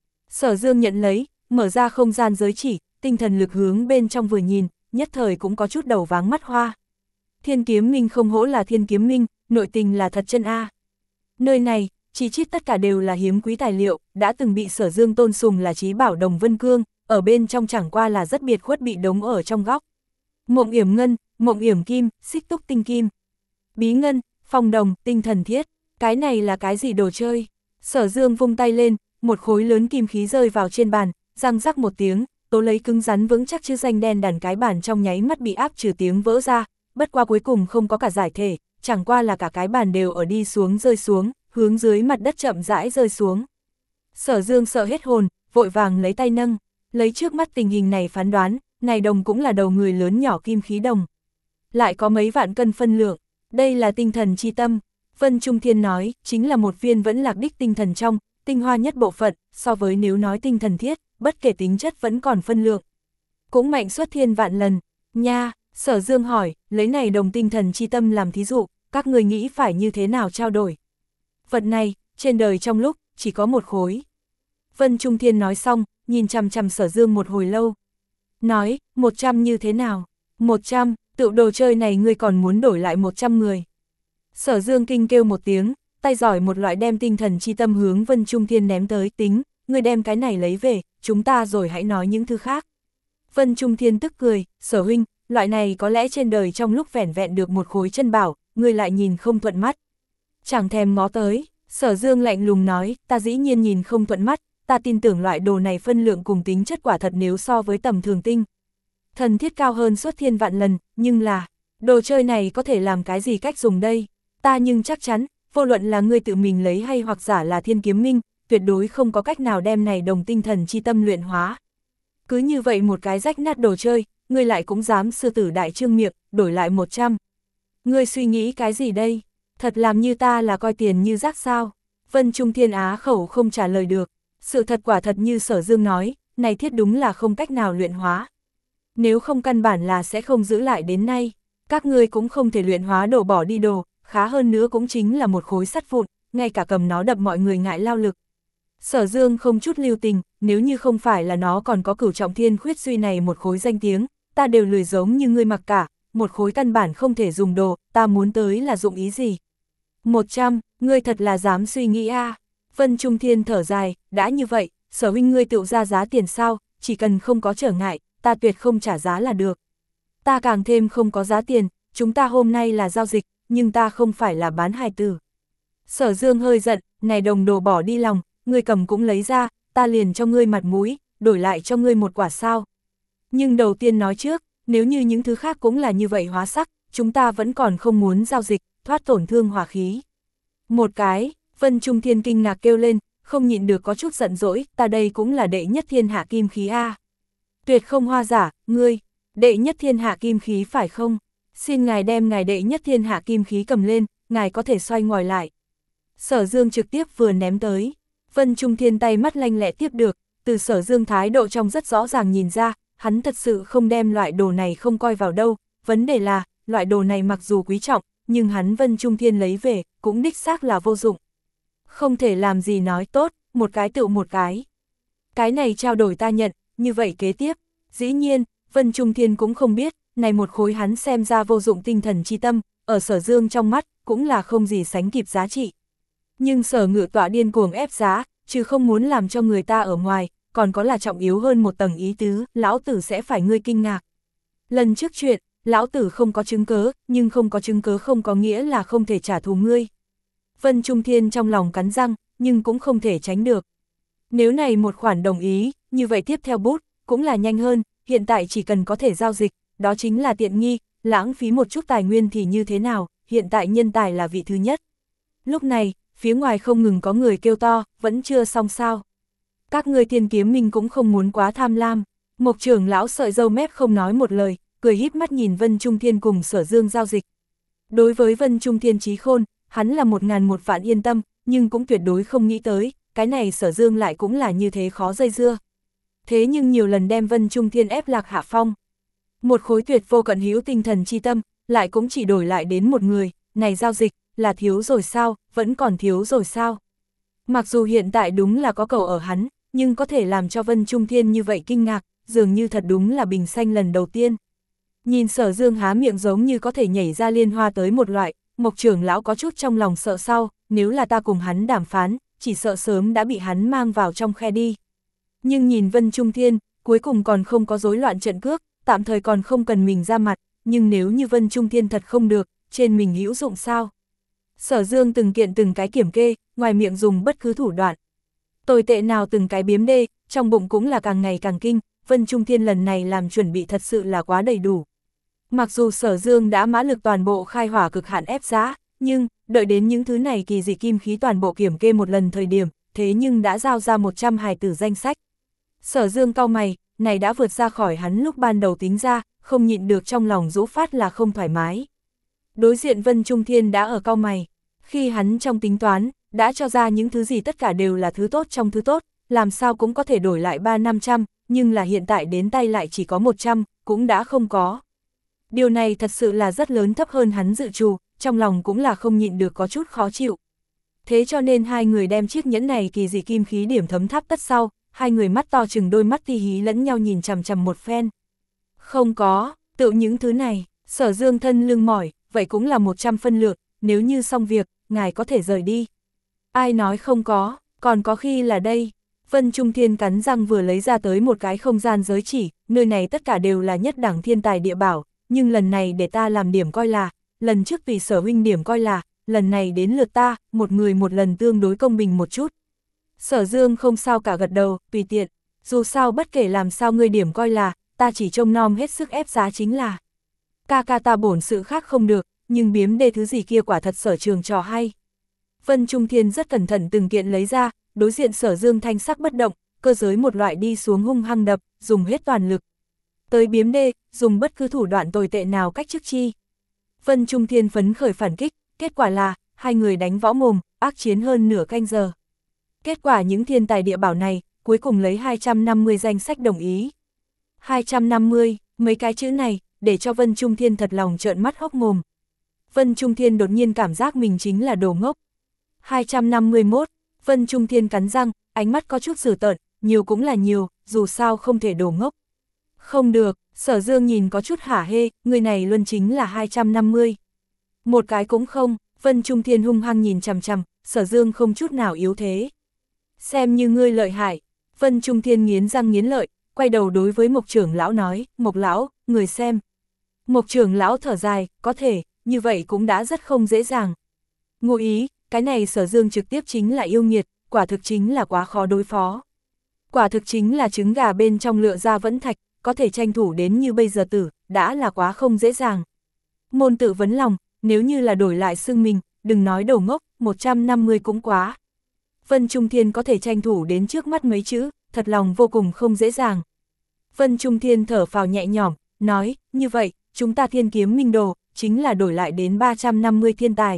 Sở Dương nhận lấy, mở ra không gian giới chỉ, tinh thần lực hướng bên trong vừa nhìn, nhất thời cũng có chút đầu váng mắt hoa. Thiên Kiếm Minh không hổ là Thiên Kiếm Minh, nội tình là thật chân a. Nơi này, chỉ chít tất cả đều là hiếm quý tài liệu, đã từng bị Sở Dương tôn sùng là trí bảo Đồng Vân Cương, ở bên trong chẳng qua là rất biệt khuất bị đống ở trong góc. Mộng yểm ngân, mộng yểm kim, xích túc tinh kim, bí ngân, phong đồng, tinh thần thiết, cái này là cái gì đồ chơi? Sở Dương vung tay lên, một khối lớn kim khí rơi vào trên bàn, răng rắc một tiếng, tố lấy cứng rắn vững chắc chữ danh đen đàn cái bàn trong nháy mắt bị áp trừ tiếng vỡ ra, bất qua cuối cùng không có cả giải thể, chẳng qua là cả cái bàn đều ở đi xuống rơi xuống, hướng dưới mặt đất chậm rãi rơi xuống. Sở Dương sợ hết hồn, vội vàng lấy tay nâng, lấy trước mắt tình hình này phán đoán, này đồng cũng là đầu người lớn nhỏ kim khí đồng. Lại có mấy vạn cân phân lượng, đây là tinh thần chi tâm. Vân Trung Thiên nói, chính là một viên vẫn lạc đích tinh thần trong, tinh hoa nhất bộ phận, so với nếu nói tinh thần thiết, bất kể tính chất vẫn còn phân lượng. Cũng mạnh suất thiên vạn lần, nha. Sở Dương hỏi, lấy này đồng tinh thần chi tâm làm thí dụ, các người nghĩ phải như thế nào trao đổi? Vật này, trên đời trong lúc, chỉ có một khối. Vân Trung Thiên nói xong, nhìn chằm chằm Sở Dương một hồi lâu. Nói, một trăm như thế nào? Một trăm, tự đồ chơi này ngươi còn muốn đổi lại một trăm người. Sở Dương kinh kêu một tiếng, tay giỏi một loại đem tinh thần chi tâm hướng Vân Trung Thiên ném tới, tính, ngươi đem cái này lấy về, chúng ta rồi hãy nói những thứ khác. Vân Trung Thiên tức cười, Sở huynh, loại này có lẽ trên đời trong lúc vẻn vẹn được một khối chân bảo, ngươi lại nhìn không thuận mắt. Chẳng thèm ngó tới, Sở Dương lạnh lùng nói, ta dĩ nhiên nhìn không thuận mắt, ta tin tưởng loại đồ này phân lượng cùng tính chất quả thật nếu so với tầm thường tinh thần thiết cao hơn suốt thiên vạn lần, nhưng là, Đồ chơi này có thể làm cái gì cách dùng đây? Ta nhưng chắc chắn, vô luận là ngươi tự mình lấy hay hoặc giả là Thiên Kiếm Minh, tuyệt đối không có cách nào đem này đồng tinh thần chi tâm luyện hóa. Cứ như vậy một cái rách nát đồ chơi, ngươi lại cũng dám sư tử đại trương miệng, đổi lại một trăm. Ngươi suy nghĩ cái gì đây? Thật làm như ta là coi tiền như rác sao? Vân Trung Thiên Á khẩu không trả lời được. Sự thật quả thật như Sở Dương nói, này thiết đúng là không cách nào luyện hóa. Nếu không căn bản là sẽ không giữ lại đến nay. Các ngươi cũng không thể luyện hóa đổ bỏ đi đồ, khá hơn nữa cũng chính là một khối sắt vụn, ngay cả cầm nó đập mọi người ngại lao lực. Sở Dương không chút lưu tình, nếu như không phải là nó còn có Cửu Trọng Thiên Khuyết Duy này một khối danh tiếng, ta đều lười giống như ngươi mặc cả, một khối căn bản không thể dùng đồ, ta muốn tới là dụng ý gì. Một trăm, ngươi thật là dám suy nghĩ a. À. Vân Trung Thiên thở dài, đã như vậy, Sở huynh ngươi tự ra giá tiền sao, chỉ cần không có trở ngại, ta tuyệt không trả giá là được. Ta càng thêm không có giá tiền, chúng ta hôm nay là giao dịch, nhưng ta không phải là bán hài tử. Sở Dương hơi giận, này đồng đồ bỏ đi lòng, ngươi cầm cũng lấy ra, ta liền cho ngươi mặt mũi, đổi lại cho ngươi một quả sao. Nhưng đầu tiên nói trước, nếu như những thứ khác cũng là như vậy hóa sắc, chúng ta vẫn còn không muốn giao dịch, thoát tổn thương hỏa khí. Một cái, Vân Trung Thiên kinh ngạc kêu lên, không nhịn được có chút giận dỗi, ta đây cũng là đệ nhất thiên hạ kim khí a. Tuyệt không hoa giả, ngươi, đệ nhất thiên hạ kim khí phải không? Xin ngài đem ngài đệ nhất thiên hạ kim khí cầm lên, ngài có thể xoay ngồi lại. Sở Dương trực tiếp vừa ném tới. Vân Trung Thiên tay mắt lanh lẹ tiếp được, từ Sở Dương thái độ trong rất rõ ràng nhìn ra, hắn thật sự không đem loại đồ này không coi vào đâu, vấn đề là, loại đồ này mặc dù quý trọng, nhưng hắn Vân Trung Thiên lấy về, cũng đích xác là vô dụng. Không thể làm gì nói tốt, một cái tựu một cái. Cái này trao đổi ta nhận, như vậy kế tiếp, dĩ nhiên, Vân Trung Thiên cũng không biết, này một khối hắn xem ra vô dụng tinh thần chi tâm, ở Sở Dương trong mắt, cũng là không gì sánh kịp giá trị. Nhưng Sở Ngự Tọa điên cuồng ép giá, chứ không muốn làm cho người ta ở ngoài, còn có là trọng yếu hơn một tầng ý tứ, lão tử sẽ phải ngươi kinh ngạc. Lần trước chuyện, lão tử không có chứng cớ, nhưng không có chứng cớ không có nghĩa là không thể trả thù ngươi. Vân Trung Thiên trong lòng cắn răng, nhưng cũng không thể tránh được. Nếu này một khoản đồng ý, như vậy tiếp theo bút, cũng là nhanh hơn, hiện tại chỉ cần có thể giao dịch, đó chính là tiện nghi, lãng phí một chút tài nguyên thì như thế nào, hiện tại nhân tài là vị thứ nhất. Lúc này, phía ngoài không ngừng có người kêu to, vẫn chưa xong sao. Các ngươi Thiên Kiếm Minh cũng không muốn quá tham lam. Mộc trưởng lão sợi râu mép không nói một lời, cười híp mắt nhìn Vân Trung Thiên cùng Sở Dương giao dịch. Đối với Vân Trung Thiên trí khôn, hắn là một ngàn một vạn yên tâm, nhưng cũng tuyệt đối không nghĩ tới, cái này Sở Dương lại cũng là như thế khó dây dưa. Thế nhưng nhiều lần đem Vân Trung Thiên ép lạc hạ phong. Một khối tuyệt vô cận hữu tinh thần chi tâm, lại cũng chỉ đổi lại đến một người, này giao dịch, là thiếu rồi sao, vẫn còn thiếu rồi sao. Mặc dù hiện tại đúng là có cầu ở hắn, nhưng có thể làm cho Vân Trung Thiên như vậy kinh ngạc, dường như thật đúng là bình xanh lần đầu tiên. Nhìn Sở Dương há miệng giống như có thể nhảy ra liên hoa tới một loại, Mộc trưởng lão có chút trong lòng sợ sau, nếu là ta cùng hắn đàm phán, chỉ sợ sớm đã bị hắn mang vào trong khe đi. Nhưng nhìn Vân Trung Thiên, cuối cùng còn không có rối loạn trận cước, tạm thời còn không cần mình ra mặt, nhưng nếu như Vân Trung Thiên thật không được, trên mình hữu dụng sao? Sở Dương từng kiện từng cái kiểm kê, ngoài miệng dùng bất cứ thủ đoạn. Tồi tệ nào từng cái biếm đê, trong bụng cũng là càng ngày càng kinh, Vân Trung Thiên lần này làm chuẩn bị thật sự là quá đầy đủ. Mặc dù Sở Dương đã mã lực toàn bộ khai hỏa cực hạn ép giá, nhưng, đợi đến những thứ này kỳ dị kim khí toàn bộ kiểm kê một lần thời điểm, thế nhưng đã giao ra một trăm hài tử danh sách. Sở Dương cau mày, này đã vượt ra khỏi hắn lúc ban đầu tính ra, không nhịn được trong lòng rũ phát là không thoải mái. Đối diện Vân Trung Thiên đã ở cau mày, khi hắn trong tính toán, đã cho ra những thứ gì tất cả đều là thứ tốt trong thứ tốt, làm sao cũng có thể đổi lại ba năm trăm, nhưng là hiện tại đến tay lại chỉ có một trăm, cũng đã không có. Điều này thật sự là rất lớn thấp hơn hắn dự trù, trong lòng cũng là không nhịn được có chút khó chịu. Thế cho nên hai người đem chiếc nhẫn này kỳ dị kim khí điểm thấm tháp tất sau, hai người mắt to chừng đôi mắt ti hí lẫn nhau nhìn chằm chằm một phen. Không có, tự những thứ này, Sở Dương thân lưng mỏi, vậy cũng là một trăm phân lượng, nếu như xong việc, ngài có thể rời đi. Ai nói không có, còn có khi là đây. Vân Trung Thiên cắn răng vừa lấy ra tới một cái không gian giới chỉ, nơi này tất cả đều là nhất đẳng thiên tài địa bảo, nhưng lần này để ta làm điểm coi là, lần trước vì Sở huynh điểm coi là, lần này đến lượt ta, một người một lần tương đối công bình một chút. Sở Dương không sao cả gật đầu, tùy tiện, dù sao bất kể làm sao ngươi điểm coi là, ta chỉ trông nom hết sức ép giá chính là. Ca ca ta bổn sự khác không được, nhưng biếm đê thứ gì kia quả thật sở trường trò hay. Vân Trung Thiên rất cẩn thận từng kiện lấy ra, đối diện Sở Dương thanh sắc bất động, cơ giới một loại đi xuống hung hăng đập, dùng hết toàn lực. Tới biếm đê, dùng bất cứ thủ đoạn tồi tệ nào cách chức chi. Vân Trung Thiên phấn khởi phản kích, kết quả là, hai người đánh võ mồm, ác chiến hơn nửa canh giờ. Kết quả những thiên tài địa bảo này, cuối cùng lấy hai trăm năm mươi danh sách đồng ý. hai trăm năm mươi, mấy cái chữ này, để cho Vân Trung Thiên thật lòng trợn mắt hốc mồm. Vân Trung Thiên đột nhiên cảm giác mình chính là đồ ngốc. hai trăm năm mươi mốt, Vân Trung Thiên cắn răng, ánh mắt có chút dữ tợn, nhiều cũng là nhiều, dù sao không thể đồ ngốc. Không được, Sở Dương nhìn có chút hả hê, người này luôn chính là hai trăm năm mươi. Một cái cũng không, Vân Trung Thiên hung hăng nhìn chằm chằm, Sở Dương không chút nào yếu thế. Xem như ngươi lợi hại, Vân Trung Thiên nghiến răng nghiến lợi, quay đầu đối với Mộc trưởng lão nói, Mộc lão, người xem. Mộc trưởng lão thở dài, có thể, như vậy cũng đã rất không dễ dàng. Ngụ ý, cái này Sở Dương trực tiếp chính là yêu nghiệt, quả thực chính là quá khó đối phó. Quả thực chính là trứng gà bên trong lựa ra vẫn thạch, có thể tranh thủ đến như bây giờ tử, đã là quá không dễ dàng. Môn tự vấn lòng, nếu như là đổi lại xưng mình, đừng nói đầu ngốc, một trăm năm mươi cũng quá. Vân Trung Thiên có thể tranh thủ đến trước mắt mấy chữ, thật lòng vô cùng không dễ dàng. Vân Trung Thiên thở phào nhẹ nhõm, nói, như vậy, chúng ta thiên kiếm minh đồ, chính là đổi lại đến ba trăm năm mươi thiên tài.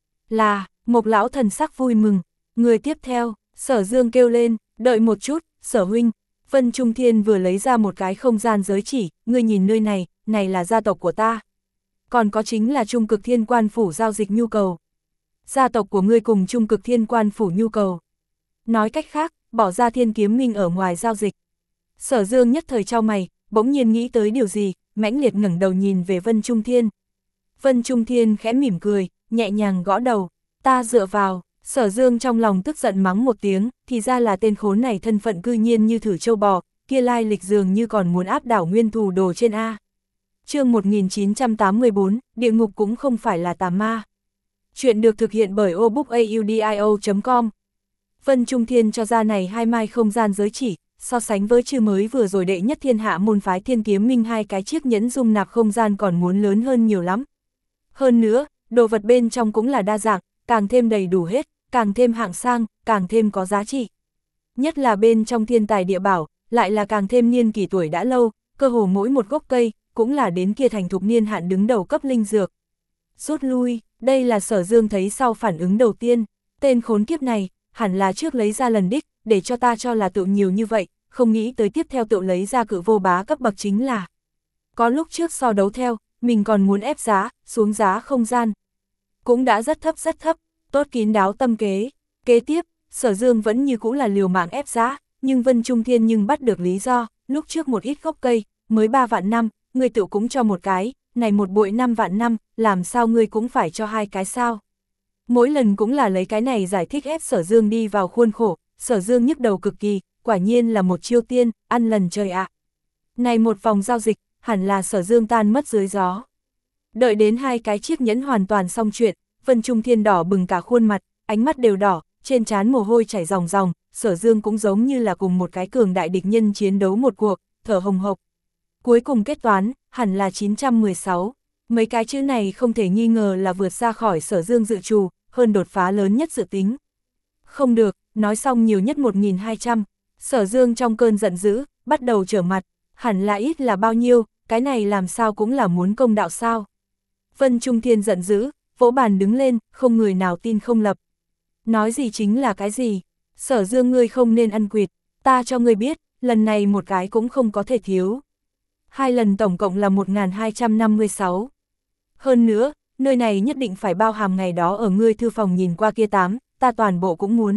Là, Mộc lão thần sắc vui mừng, người tiếp theo, Sở Dương kêu lên, đợi một chút, Sở huynh. Vân Trung Thiên vừa lấy ra một cái không gian giới chỉ, ngươi nhìn nơi này, này là gia tộc của ta. Còn có chính là Trung Cực Thiên Quan Phủ giao dịch nhu cầu. Gia tộc của ngươi cùng Trung Cực Thiên Quan Phủ nhu cầu. Nói cách khác, bỏ ra Thiên Kiếm Minh ở ngoài giao dịch. Sở Dương nhất thời trao mày, bỗng nhiên nghĩ tới điều gì, mãnh liệt ngẩng đầu nhìn về Vân Trung Thiên. Vân Trung Thiên khẽ mỉm cười, nhẹ nhàng gõ đầu, ta dựa vào. Sở Dương trong lòng tức giận mắng một tiếng, thì ra là tên khốn này thân phận cư nhiên như thử châu bò, kia lai lịch dường như còn muốn áp đảo nguyên thù đồ trên A. Chương một nghìn chín trăm tám mươi tư, địa ngục cũng không phải là tà ma. Chuyện được thực hiện bởi obookaudio chấm com. Vân Trung Thiên cho ra này hai mai không gian giới chỉ, so sánh với chư mới vừa rồi đệ nhất thiên hạ môn phái Thiên Kiếm Minh hai cái chiếc nhẫn dung nạp không gian còn muốn lớn hơn nhiều lắm. Hơn nữa, đồ vật bên trong cũng là đa dạng, càng thêm đầy đủ hết, càng thêm hạng sang, càng thêm có giá trị. Nhất là bên trong thiên tài địa bảo, lại là càng thêm niên kỷ tuổi đã lâu, cơ hồ mỗi một gốc cây, cũng là đến kia thành thục niên hạn đứng đầu cấp linh dược. Rút lui, đây là Sở Dương thấy sau phản ứng đầu tiên, tên khốn kiếp này, hẳn là trước lấy ra lần đích, để cho ta cho là tự nhiều như vậy, không nghĩ tới tiếp theo tự lấy ra cự vô bá cấp bậc chính là. Có lúc trước so đấu theo, mình còn muốn ép giá, xuống giá không gian. Cũng đã rất thấp rất thấp, tốt kín đáo tâm kế. Kế tiếp, Sở Dương vẫn như cũ là liều mạng ép giá, nhưng Vân Trung Thiên nhưng bắt được lý do, lúc trước một ít gốc cây, mới ba vạn năm, người tự cũng cho một cái, này một bụi năm vạn năm, làm sao ngươi cũng phải cho hai cái sao. Mỗi lần cũng là lấy cái này giải thích ép Sở Dương đi vào khuôn khổ, Sở Dương nhức đầu cực kỳ, quả nhiên là một chiêu tiên, ăn lần trời ạ. À. Này một vòng giao dịch, hẳn là Sở Dương tan mất dưới gió. Đợi đến hai cái chiếc nhẫn hoàn toàn xong chuyện, Vân Trung Thiên đỏ bừng cả khuôn mặt, ánh mắt đều đỏ, trên trán mồ hôi chảy ròng ròng, Sở Dương cũng giống như là cùng một cái cường đại địch nhân chiến đấu một cuộc, thở hồng hộc. Cuối cùng kết toán, hẳn là chín trăm mười sáu. Mấy cái chữ này không thể nghi ngờ là vượt ra khỏi Sở Dương dự trù, hơn đột phá lớn nhất dự tính. Không được, nói xong nhiều nhất một nghìn hai trăm. Sở Dương trong cơn giận dữ, bắt đầu trở mặt, hẳn là ít là bao nhiêu, cái này làm sao cũng là muốn công đạo sao. Vân Trung Thiên giận dữ, vỗ bàn đứng lên, không người nào tin không lập. Nói gì chính là cái gì, Sở Dương ngươi không nên ăn quỵt, ta cho ngươi biết, lần này một cái cũng không có thể thiếu. Hai lần tổng cộng là một nghìn hai trăm năm mươi sáu. Hơn nữa, nơi này nhất định phải bao hàm ngày đó ở ngươi thư phòng nhìn qua kia tám, ta toàn bộ cũng muốn.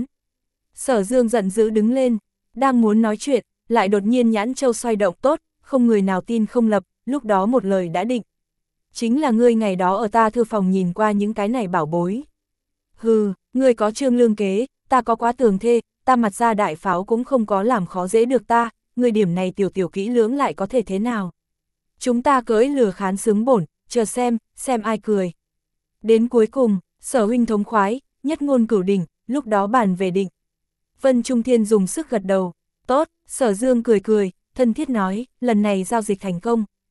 Sở Dương giận dữ đứng lên, đang muốn nói chuyện, lại đột nhiên nhãn châu xoay động tốt, không người nào tin không lập, lúc đó một lời đã định. Chính là ngươi ngày đó ở ta thư phòng nhìn qua những cái này bảo bối. Hừ, ngươi có trương lương kế, ta có quá tường thê, ta mặt ra đại pháo cũng không có làm khó dễ được ta, ngươi điểm này tiểu tiểu kỹ lưỡng lại có thể thế nào. Chúng ta cưỡi lừa khán sướng bổn, chờ xem, xem ai cười. Đến cuối cùng, Sở huynh thống khoái, nhất ngôn cửu đỉnh, lúc đó bàn về định. Vân Trung Thiên dùng sức gật đầu, tốt, Sở Dương cười cười, thân thiết nói, lần này giao dịch thành công.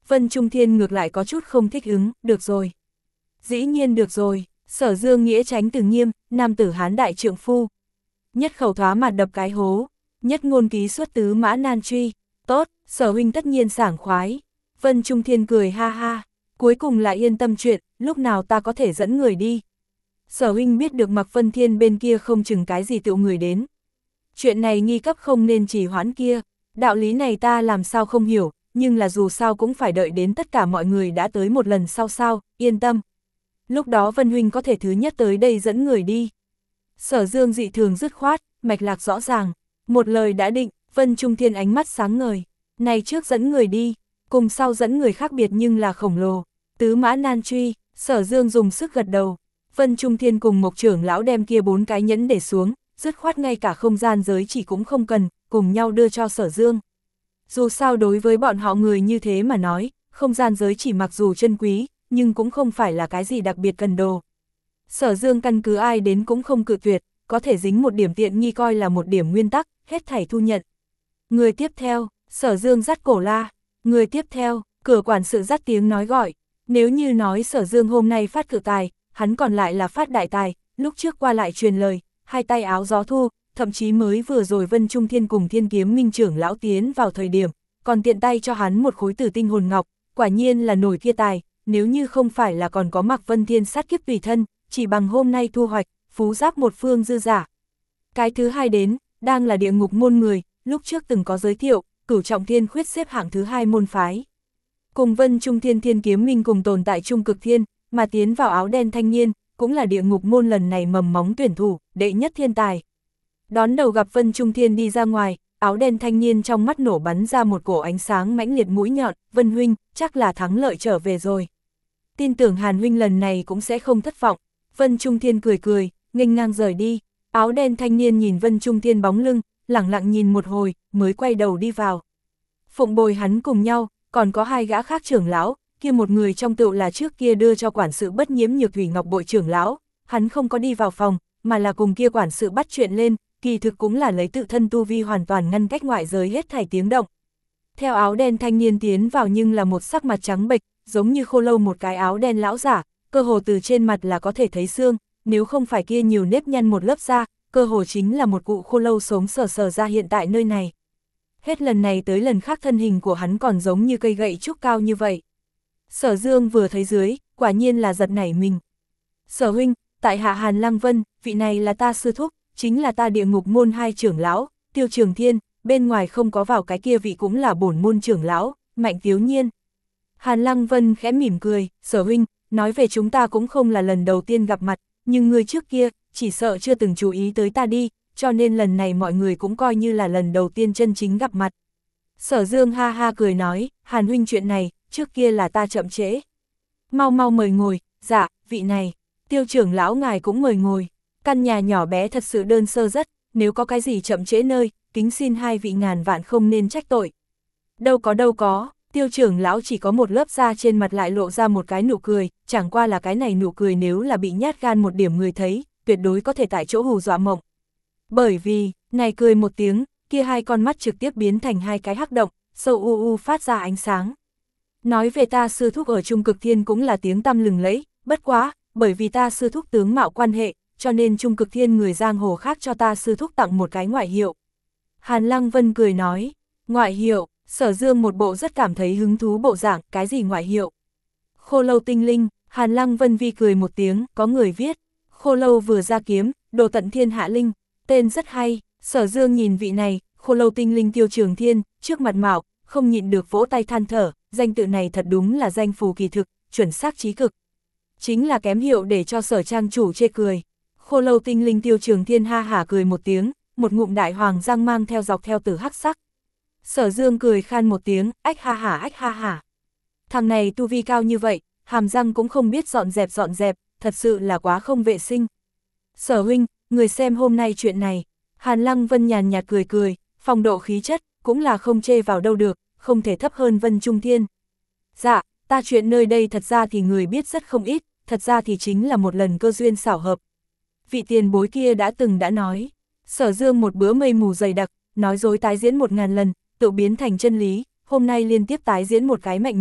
Vân Trung Thiên ngược lại có chút không thích ứng, được rồi. Dĩ nhiên được rồi, Sở Dương nghĩa tránh từ nghiêm, nam tử hán đại trượng phu. Nhất khẩu thoá mặt đập cái hố, nhất ngôn ký xuất tứ mã nan truy, tốt, Sở huynh tất nhiên sảng khoái. Vân Trung Thiên cười ha ha, cuối cùng là yên tâm chuyện, lúc nào ta có thể dẫn người đi. Sở huynh biết được Mạc Vân Thiên bên kia không chừng cái gì tựu người đến. Chuyện này nghi cấp không nên trì hoãn kia, đạo lý này ta làm sao không hiểu, nhưng là dù sao cũng phải đợi đến tất cả mọi người đã tới một lần sau sao, yên tâm. Lúc đó Vân huynh có thể thứ nhất tới đây dẫn người đi. Sở Dương dị thường dứt khoát, mạch lạc rõ ràng, một lời đã định. Vân Trung Thiên ánh mắt sáng ngời, này trước dẫn người đi, cùng sau dẫn người khác biệt nhưng là khổng lồ, tứ mã nan truy. Sở Dương dùng sức gật đầu. Vân Trung Thiên cùng Mộc trưởng lão đem kia bốn cái nhẫn để xuống, dứt khoát ngay cả không gian giới chỉ cũng không cần, cùng nhau đưa cho Sở Dương. Dù sao đối với bọn họ người như thế mà nói, không gian giới chỉ mặc dù chân quý, nhưng cũng không phải là cái gì đặc biệt cần đồ. Sở Dương căn cứ ai đến cũng không cự tuyệt, có thể dính một điểm tiện nghi coi là một điểm nguyên tắc, hết thảy thu nhận. Người tiếp theo, Sở Dương dắt cổ la, người tiếp theo, cửa quản sự dắt tiếng nói gọi. Nếu như nói Sở Dương hôm nay phát cự tài, hắn còn lại là phát đại tài, lúc trước qua lại truyền lời, hai tay áo gió thu, thậm chí mới vừa rồi Vân Trung Thiên cùng Thiên Kiếm Minh trưởng lão tiến vào thời điểm, còn tiện tay cho hắn một khối tử tinh hồn ngọc, quả nhiên là nổi kia tài, nếu như không phải là còn có Mạc Vân Thiên sát kiếp tùy thân, chỉ bằng hôm nay thu hoạch, phú giáp một phương dư giả. Cái thứ hai đến, đang là địa ngục môn người, lúc trước từng có giới thiệu, Cửu Trọng Thiên khuyết xếp hạng thứ hai môn phái. Cùng Vân Trung Thiên Thiên Kiếm Minh cùng tồn tại Trung Cực Thiên, mà tiến vào áo đen thanh niên, cũng là địa ngục môn lần này mầm móng tuyển thủ, đệ nhất thiên tài. Đón đầu gặp Vân Trung Thiên đi ra ngoài, áo đen thanh niên trong mắt nổ bắn ra một cổ ánh sáng mãnh liệt mũi nhọn, Vân huynh, chắc là thắng lợi trở về rồi. Tin tưởng Hàn huynh lần này cũng sẽ không thất vọng. Vân Trung Thiên cười cười, nghênh ngang rời đi, áo đen thanh niên nhìn Vân Trung Thiên bóng lưng, lẳng lặng nhìn một hồi, mới quay đầu đi vào. Phụng bồi hắn cùng nhau, còn có hai gã khác trưởng lão, kia một người trong tựu là trước kia đưa cho quản sự bất nhiễm nhược thủy ngọc bội trưởng lão, hắn không có đi vào phòng, mà là cùng kia quản sự bắt chuyện lên, kỳ thực cũng là lấy tự thân tu vi hoàn toàn ngăn cách ngoại giới hết thảy tiếng động. Theo áo đen thanh niên tiến vào nhưng là một sắc mặt trắng bệch, giống như khô lâu một cái áo đen lão giả, cơ hồ từ trên mặt là có thể thấy xương, nếu không phải kia nhiều nếp nhăn một lớp da, cơ hồ chính là một cụ khô lâu sống sờ sờ ra hiện tại nơi này. Hết lần này tới lần khác thân hình của hắn còn giống như cây gậy trúc cao như vậy. Sở Dương vừa thấy dưới, quả nhiên là giật nảy mình. Sở huynh, tại hạ Hàn Lăng Vân, vị này là ta sư thúc, chính là ta địa ngục môn hai trưởng lão, Tiêu Trường Thiên, bên ngoài không có vào cái kia vị cũng là bổn môn trưởng lão, Mạnh Tiếu Nhiên. Hàn Lăng Vân khẽ mỉm cười, Sở huynh, nói về chúng ta cũng không là lần đầu tiên gặp mặt, nhưng người trước kia, chỉ sợ chưa từng chú ý tới ta đi, cho nên lần này mọi người cũng coi như là lần đầu tiên chân chính gặp mặt. Sở Dương ha ha cười nói, Hàn huynh chuyện này, trước kia là ta chậm trễ. Mau mau mời ngồi, dạ, vị này, Tiêu trưởng lão ngài cũng mời ngồi. Căn nhà nhỏ bé thật sự đơn sơ rất, nếu có cái gì chậm trễ nơi, kính xin hai vị ngàn vạn không nên trách tội. Đâu có đâu có, Tiêu trưởng lão chỉ có một lớp da trên mặt lại lộ ra một cái nụ cười, chẳng qua là cái này nụ cười nếu là bị nhát gan một điểm người thấy, tuyệt đối có thể tại chỗ hù dọa mộng. Bởi vì, này cười một tiếng, kia hai con mắt trực tiếp biến thành hai cái hắc động, sâu u u phát ra ánh sáng. Nói về ta sư thúc ở Trung Cực Thiên cũng là tiếng tăm lừng lẫy, bất quá, bởi vì ta sư thúc tướng mạo quan hệ, cho nên Trung Cực Thiên người giang hồ khác cho ta sư thúc tặng một cái ngoại hiệu. Hàn Lăng Vân cười nói, ngoại hiệu, Sở Dương một bộ rất cảm thấy hứng thú bộ dạng, cái gì ngoại hiệu? Khô lâu tinh linh, Hàn Lăng Vân vi cười một tiếng, có người viết, khô lâu vừa ra kiếm, đồ tận thiên hạ linh, tên rất hay. Sở Dương nhìn vị này, khô lâu tinh linh Tiêu Trường Thiên, trước mặt mạo, không nhịn được vỗ tay than thở, danh tự này thật đúng là danh phù kỳ thực, chuẩn xác trí cực. Chính là kém hiệu để cho Sở trang chủ chê cười. Khô lâu tinh linh Tiêu Trường Thiên ha hả cười một tiếng, một ngụm đại hoàng răng mang theo dọc theo từ hắc sắc. Sở Dương cười khan một tiếng, ách ha hả ách ha hả. Thằng này tu vi cao như vậy, hàm răng cũng không biết dọn dẹp dọn dẹp, thật sự là quá không vệ sinh. Sở huynh, người xem hôm nay chuyện này. Hàn Lăng Vân nhàn nhạt cười cười, phong độ khí chất, cũng là không chê vào đâu được, không thể thấp hơn Vân Trung Thiên. Dạ, ta chuyện nơi đây thật ra thì người biết rất không ít, thật ra thì chính là một lần cơ duyên xảo hợp. Vị tiền bối kia đã từng đã nói, Sở Dương một bữa mây mù dày đặc, nói dối tái diễn một ngàn lần, tự biến thành chân lý, hôm nay liên tiếp tái diễn một cái mạnh miệng,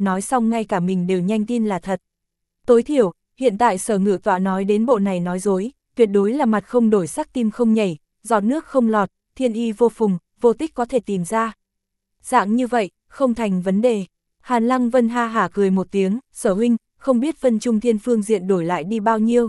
nói xong ngay cả mình đều nhanh tin là thật. Tối thiểu, hiện tại Sở Ngự Tọa nói đến bộ này nói dối, tuyệt đối là mặt không đổi sắc tim không nhảy, giọt nước không lọt, thiên y vô phùng, vô tích có thể tìm ra. Dạng như vậy, không thành vấn đề. Hàn Lăng Vân ha hả cười một tiếng, Sở huynh, không biết Vân Trung Thiên phương diện đổi lại đi bao nhiêu.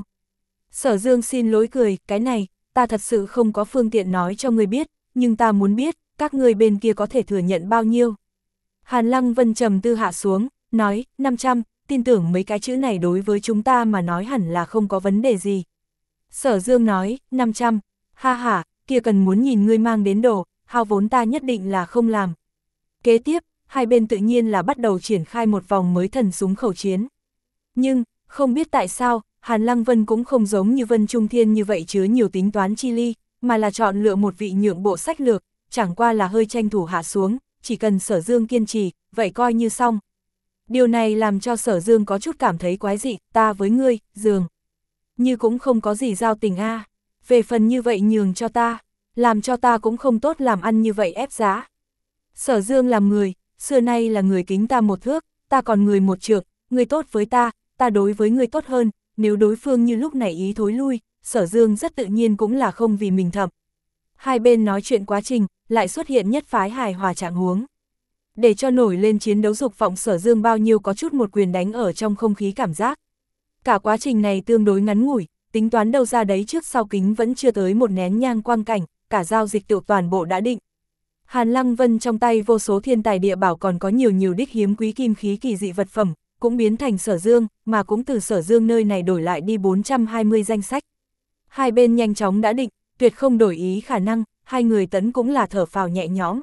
Sở Dương xin lỗi cười, cái này, ta thật sự không có phương tiện nói cho người biết, nhưng ta muốn biết, các người bên kia có thể thừa nhận bao nhiêu. Hàn Lăng Vân trầm tư hạ xuống, nói, năm trăm, tin tưởng mấy cái chữ này đối với chúng ta mà nói hẳn là không có vấn đề gì. Sở Dương nói, năm trăm, ha ha, kia cần muốn nhìn ngươi mang đến đồ, hao vốn ta nhất định là không làm. Kế tiếp, hai bên tự nhiên là bắt đầu triển khai một vòng mới thần súng khẩu chiến. Nhưng, không biết tại sao, Hàn Lăng Vân cũng không giống như Vân Trung Thiên như vậy chứa nhiều tính toán chi ly, mà là chọn lựa một vị nhượng bộ sách lược, chẳng qua là hơi tranh thủ hạ xuống, chỉ cần Sở Dương kiên trì, vậy coi như xong. Điều này làm cho Sở Dương có chút cảm thấy quái dị, ta với ngươi, dường như cũng không có gì giao tình a. À. Về phần như vậy nhường cho ta, làm cho ta cũng không tốt làm ăn như vậy ép giá. Sở Dương làm người, xưa nay là người kính ta một thước, ta còn người một trượng, người tốt với ta, ta đối với người tốt hơn, nếu đối phương như lúc này ý thối lui, Sở Dương rất tự nhiên cũng là không vì mình thầm. Hai bên nói chuyện quá trình, lại xuất hiện nhất phái hài hòa trạng huống. Để cho nổi lên chiến đấu dục vọng, Sở Dương bao nhiêu có chút một quyền đánh ở trong không khí cảm giác. Cả quá trình này tương đối ngắn ngủi, tính toán đâu ra đấy trước sau kính vẫn chưa tới một nén nhang quang cảnh, cả giao dịch tự toàn bộ đã định. Hàn Lăng Vân trong tay vô số thiên tài địa bảo còn có nhiều nhiều đích hiếm quý kim khí kỳ dị vật phẩm, cũng biến thành Sở Dương, mà cũng từ Sở Dương nơi này đổi lại đi bốn trăm hai mươi danh sách. Hai bên nhanh chóng đã định, tuyệt không đổi ý khả năng, hai người tấn cũng là thở phào nhẹ nhõm.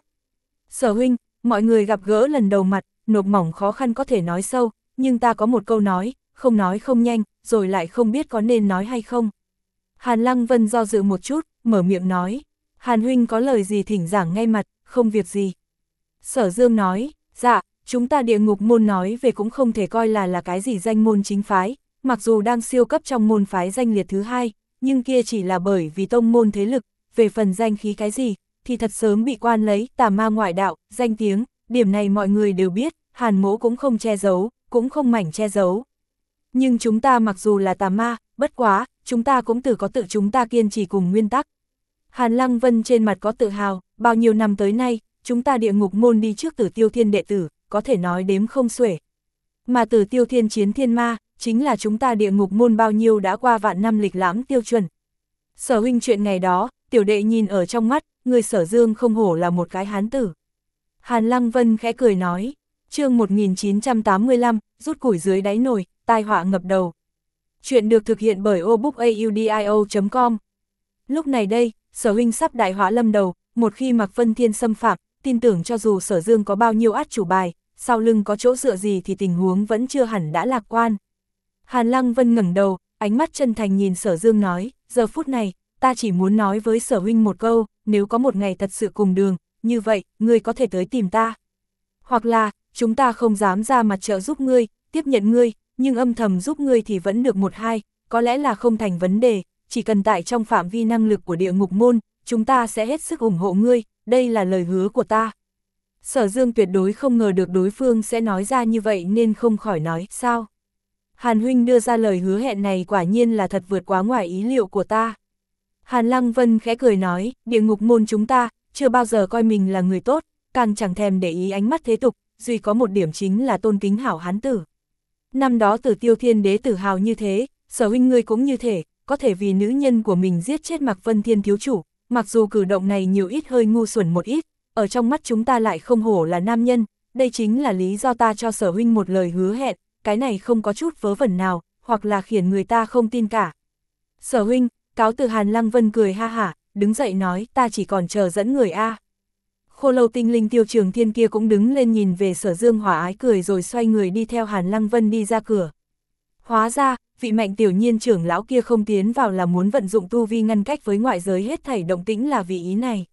Sở huynh, mọi người gặp gỡ lần đầu mặt, nộp mỏng khó khăn có thể nói sâu, nhưng ta có một câu nói, không nói không nhanh, rồi lại không biết có nên nói hay không. Hàn Lăng Vân do dự một chút, mở miệng nói, Hàn huynh có lời gì thỉnh giảng ngay mặt, không việc gì. Sở Dương nói, dạ, chúng ta địa ngục môn nói về cũng không thể coi là là cái gì danh môn chính phái, mặc dù đang siêu cấp trong môn phái danh liệt thứ hai, nhưng kia chỉ là bởi vì tông môn thế lực, về phần danh khí cái gì, thì thật sớm bị quan lấy tà ma ngoại đạo, danh tiếng, điểm này mọi người đều biết, Hàn mỗ cũng không che giấu, cũng không mảnh che giấu. Nhưng chúng ta mặc dù là tà ma, bất quá, chúng ta cũng tự có tự chúng ta kiên trì cùng nguyên tắc. Hàn Lăng Vân trên mặt có tự hào, bao nhiêu năm tới nay, chúng ta địa ngục môn đi trước Tử Tiêu Thiên đệ tử, có thể nói đếm không xuể. Mà Tử Tiêu Thiên chiến thiên ma, chính là chúng ta địa ngục môn bao nhiêu đã qua vạn năm lịch lãm tiêu chuẩn. Sở huynh chuyện ngày đó, tiểu đệ nhìn ở trong mắt, người Sở Dương không hổ là một cái hán tử. Hàn Lăng Vân khẽ cười nói, chương một nghìn chín trăm tám mươi lăm, rút củi dưới đáy nồi, tai họa ngập đầu. Chuyện được thực hiện bởi obookaudio chấm com. Lúc này đây, Sở huynh sắp đại họa lâm đầu, một khi Mạc Vân Thiên xâm phạm, tin tưởng cho dù Sở Dương có bao nhiêu át chủ bài, sau lưng có chỗ dựa gì thì tình huống vẫn chưa hẳn đã lạc quan. Hàn Lăng Vân ngẩng đầu, ánh mắt chân thành nhìn Sở Dương nói, giờ phút này, ta chỉ muốn nói với Sở huynh một câu, nếu có một ngày thật sự cùng đường, như vậy, ngươi có thể tới tìm ta. Hoặc là, chúng ta không dám ra mặt trợ giúp ngươi, tiếp nhận ngươi, nhưng âm thầm giúp ngươi thì vẫn được một hai, có lẽ là không thành vấn đề, chỉ cần tại trong phạm vi năng lực của địa ngục môn, chúng ta sẽ hết sức ủng hộ ngươi, đây là lời hứa của ta. Sở Dương tuyệt đối không ngờ được đối phương sẽ nói ra như vậy nên không khỏi nói, sao? Hàn huynh đưa ra lời hứa hẹn này quả nhiên là thật vượt quá ngoài ý liệu của ta. Hàn Lăng Vân khẽ cười nói, địa ngục môn chúng ta, chưa bao giờ coi mình là người tốt, càng chẳng thèm để ý ánh mắt thế tục, duy có một điểm chính là tôn kính hảo hán tử. Năm đó Tử Tiêu Thiên đế tự hào như thế, Sở huynh ngươi cũng như thế, có thể vì nữ nhân của mình giết chết Mạc Vân Thiên thiếu chủ, mặc dù cử động này nhiều ít hơi ngu xuẩn một ít, ở trong mắt chúng ta lại không hổ là nam nhân, đây chính là lý do ta cho Sở huynh một lời hứa hẹn, cái này không có chút vớ vẩn nào, hoặc là khiến người ta không tin cả. Sở huynh, cáo từ. Hàn Lăng Vân cười ha hả, đứng dậy nói, ta chỉ còn chờ dẫn người a. Khô Lâu tinh linh Tiêu Trường Thiên kia cũng đứng lên nhìn về Sở Dương hòa ái cười rồi xoay người đi theo Hàn Lăng Vân đi ra cửa. Hóa ra, vị Mạnh tiểu nhiên trưởng lão kia không tiến vào là muốn vận dụng tu vi ngăn cách với ngoại giới hết thảy động tĩnh là vì ý này.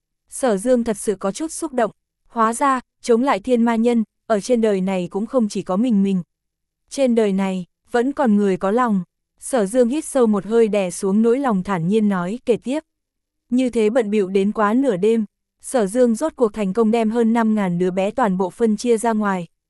Sở Dương thật sự có chút xúc động, hóa ra, chống lại thiên ma nhân, ở trên đời này cũng không chỉ có mình mình. Trên đời này, vẫn còn người có lòng. Sở Dương hít sâu một hơi đè xuống nỗi lòng thản nhiên nói, kể tiếp. Như thế bận bịu đến quá nửa đêm, Sở Dương rốt cuộc thành công đem hơn năm ngàn đứa bé toàn bộ phân chia ra ngoài.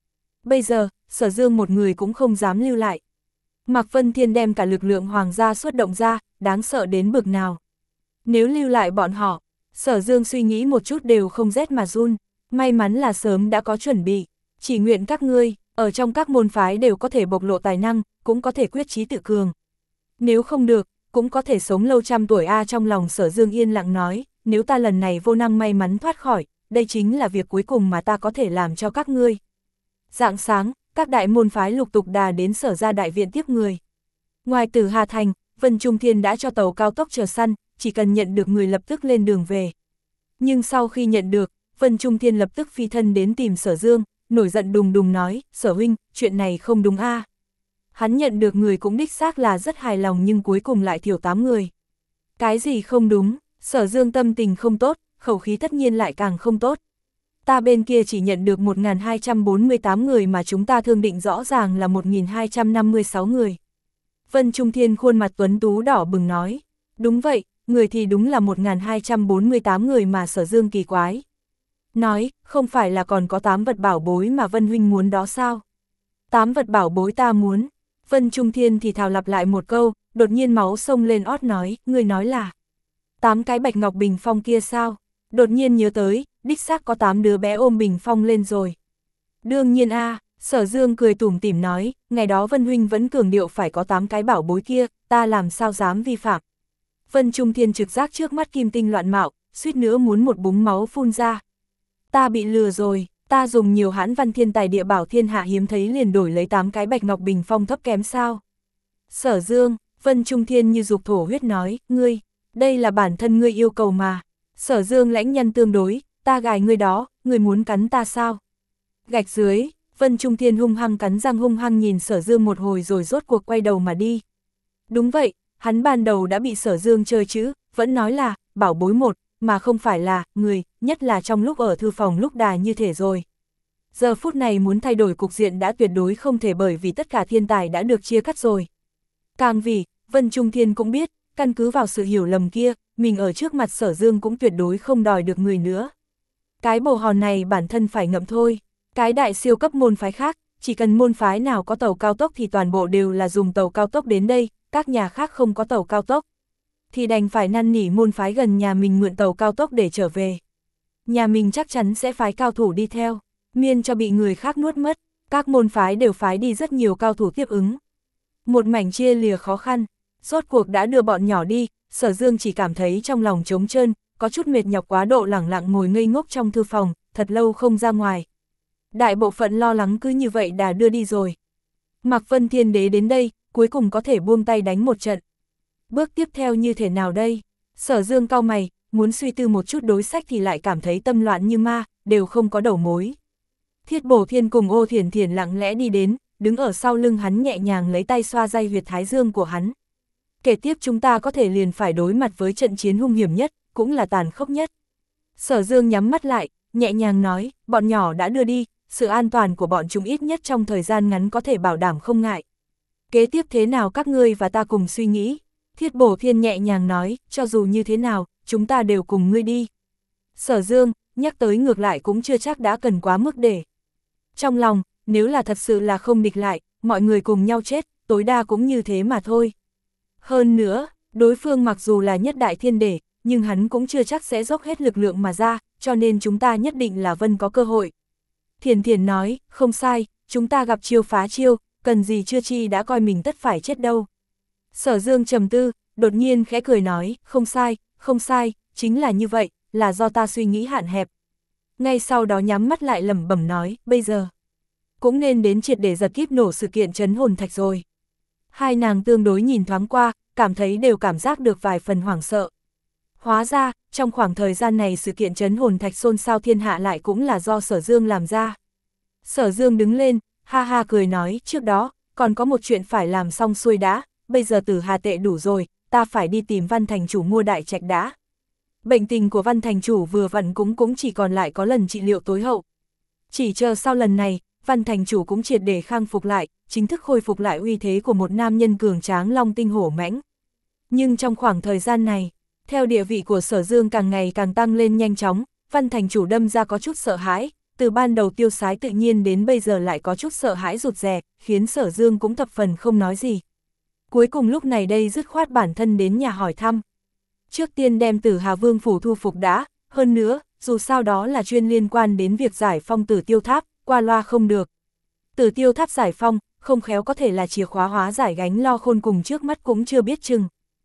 bây giờ, Sở Dương một người cũng không dám lưu lại. Mạc Vân Thiên đem cả lực lượng hoàng gia xuất động ra, đáng sợ đến bực nào. Nếu lưu lại bọn họ, Sở Dương suy nghĩ một chút đều không rét mà run, may mắn là sớm đã có chuẩn bị, chỉ nguyện các ngươi, ở trong các môn phái đều có thể bộc lộ tài năng, cũng có thể quyết chí tự cường. Nếu không được, cũng có thể sống lâu trăm tuổi a. Trong lòng Sở Dương yên lặng nói, nếu ta lần này vô năng may mắn thoát khỏi, đây chính là việc cuối cùng mà ta có thể làm cho các ngươi. Rạng sáng, các đại môn phái lục tục đà đến Sở gia đại viện tiếp người. Ngoài Tử Hà Thành, Vân Trung Thiên đã cho tàu cao tốc chờ săn, chỉ cần nhận được người lập tức lên đường về. Nhưng sau khi nhận được, Vân Trung Thiên lập tức phi thân đến tìm Sở Dương, nổi giận đùng đùng nói, Sở huynh, chuyện này không đúng a. Hắn nhận được người cũng đích xác là rất hài lòng nhưng cuối cùng lại thiểu tám người. Cái gì không đúng, Sở Dương tâm tình không tốt, khẩu khí tất nhiên lại càng không tốt. Ta bên kia chỉ nhận được một nghìn hai trăm bốn mươi tám người mà chúng ta thương định rõ ràng là một nghìn hai trăm năm mươi sáu người. Vân Trung Thiên khuôn mặt tuấn tú đỏ bừng nói, đúng vậy, người thì đúng là một nghìn hai trăm bốn mươi tám người mà Sở Dương kỳ quái. Nói, không phải là còn có tám vật bảo bối mà Vân huynh muốn đó sao? tám vật bảo bối ta muốn. Vân Trung Thiên thì thào lặp lại một câu, đột nhiên máu sông lên ót nói, người nói là tám cái bạch ngọc bình phong kia sao? Đột nhiên nhớ tới, đích xác có tám đứa bé ôm bình phong lên rồi. Đương nhiên a, Sở Dương cười tủm tỉm nói, ngày đó Vân huynh vẫn cường điệu phải có tám cái bảo bối kia, ta làm sao dám vi phạm. Vân Trung Thiên trực giác trước mắt kim tinh loạn mạo, suýt nữa muốn một búng máu phun ra. Ta bị lừa rồi, ta dùng nhiều hãn văn thiên tài địa bảo thiên hạ hiếm thấy liền đổi lấy tám cái bạch ngọc bình phong thấp kém sao. Sở Dương, Vân Trung Thiên như dục thổ huyết nói, ngươi, đây là bản thân ngươi yêu cầu mà. Sở Dương lãnh nhân tương đối, ta gài ngươi đó, ngươi muốn cắn ta sao? Gạch dưới, Vân Trung Thiên hung hăng cắn răng hung hăng nhìn Sở Dương một hồi rồi rốt cuộc quay đầu mà đi. Đúng vậy, hắn ban đầu đã bị Sở Dương chơi chữ, vẫn nói là, bảo bối một, mà không phải là, người, nhất là trong lúc ở thư phòng lúc đà như thể rồi. Giờ phút này muốn thay đổi cục diện đã tuyệt đối không thể bởi vì tất cả thiên tài đã được chia cắt rồi. Càng vì, Vân Trung Thiên cũng biết, căn cứ vào sự hiểu lầm kia, mình ở trước mặt Sở Dương cũng tuyệt đối không đòi được người nữa. Cái bồ hòn này bản thân phải ngậm thôi, cái đại siêu cấp môn phái khác, chỉ cần môn phái nào có tàu cao tốc thì toàn bộ đều là dùng tàu cao tốc đến đây, các nhà khác không có tàu cao tốc. Thì đành phải năn nỉ môn phái gần nhà mình mượn tàu cao tốc để trở về. Nhà mình chắc chắn sẽ phái cao thủ đi theo, miễn cho bị người khác nuốt mất, các môn phái đều phái đi rất nhiều cao thủ tiếp ứng. Một mảnh chia lìa khó khăn, rốt cuộc đã đưa bọn nhỏ đi, Sở Dương chỉ cảm thấy trong lòng trống trơn, có chút mệt nhọc quá độ lẳng lặng ngồi ngây ngốc trong thư phòng, thật lâu không ra ngoài. Đại bộ phận lo lắng cứ như vậy đã đưa đi rồi. Mạc Vân Thiên Đế đến đây, cuối cùng có thể buông tay đánh một trận. Bước tiếp theo như thế nào đây? Sở Dương cau mày, muốn suy tư một chút đối sách thì lại cảm thấy tâm loạn như ma, đều không có đầu mối. Thiết Bổ Thiên cùng Ô Thiển Thiển lặng lẽ đi đến, đứng ở sau lưng hắn nhẹ nhàng lấy tay xoa dây huyệt thái dương của hắn. Kể tiếp chúng ta có thể liền phải đối mặt với trận chiến hung hiểm nhất, cũng là tàn khốc nhất. Sở Dương nhắm mắt lại, nhẹ nhàng nói, bọn nhỏ đã đưa đi, sự an toàn của bọn chúng ít nhất trong thời gian ngắn có thể bảo đảm không ngại. Kế tiếp thế nào các ngươi và ta cùng suy nghĩ. Thiết Bổ Thiên nhẹ nhàng nói, cho dù như thế nào, chúng ta đều cùng ngươi đi. Sở Dương, nhắc tới ngược lại cũng chưa chắc đã cần quá mức để. Trong lòng, nếu là thật sự là không địch lại, mọi người cùng nhau chết, tối đa cũng như thế mà thôi. Hơn nữa, đối phương mặc dù là nhất đại thiên đế, nhưng hắn cũng chưa chắc sẽ dốc hết lực lượng mà ra, cho nên chúng ta nhất định là Vân có cơ hội. Thiền Thiền nói, không sai, chúng ta gặp chiêu phá chiêu, cần gì chưa chi đã coi mình tất phải chết đâu. Sở Dương trầm tư, đột nhiên khẽ cười nói, không sai, không sai, chính là như vậy, là do ta suy nghĩ hạn hẹp. Ngay sau đó nhắm mắt lại lẩm bẩm nói, bây giờ cũng nên đến triệt để giật kíp nổ sự kiện trấn hồn thạch rồi. Hai nàng tương đối nhìn thoáng qua, cảm thấy đều cảm giác được vài phần hoảng sợ. Hóa ra, trong khoảng thời gian này sự kiện trấn hồn thạch xôn xao thiên hạ lại cũng là do Sở Dương làm ra. Sở Dương đứng lên, ha ha cười nói, trước đó, còn có một chuyện phải làm xong xuôi đã, bây giờ Tử Hà tệ đủ rồi, ta phải đi tìm Văn Thành Chủ mua đại trạch đã. Bệnh tình của Văn Thành Chủ vừa vặn cũng cũng chỉ còn lại có lần trị liệu tối hậu. Chỉ chờ sau lần này, Văn Thành Chủ cũng triệt để khang phục lại, chính thức khôi phục lại uy thế của một nam nhân cường tráng long tinh hổ mãnh. Nhưng trong khoảng thời gian này, theo địa vị của Sở Dương càng ngày càng tăng lên nhanh chóng, Văn Thành Chủ đâm ra có chút sợ hãi, từ ban đầu tiêu sái tự nhiên đến bây giờ lại có chút sợ hãi rụt rè, khiến Sở Dương cũng thập phần không nói gì. Cuối cùng lúc này đây dứt khoát bản thân đến nhà hỏi thăm. Trước tiên đem Tử Hà Vương phủ thu phục đã, hơn nữa, dù sao đó là chuyên liên quan đến việc giải phong Tử Tiêu Tháp, qua loa không được. Tử Tiêu Tháp giải phong, không khéo có thể là chìa khóa hóa giải gánh lo khôn cùng trước mắt cũng chưa biết chừng.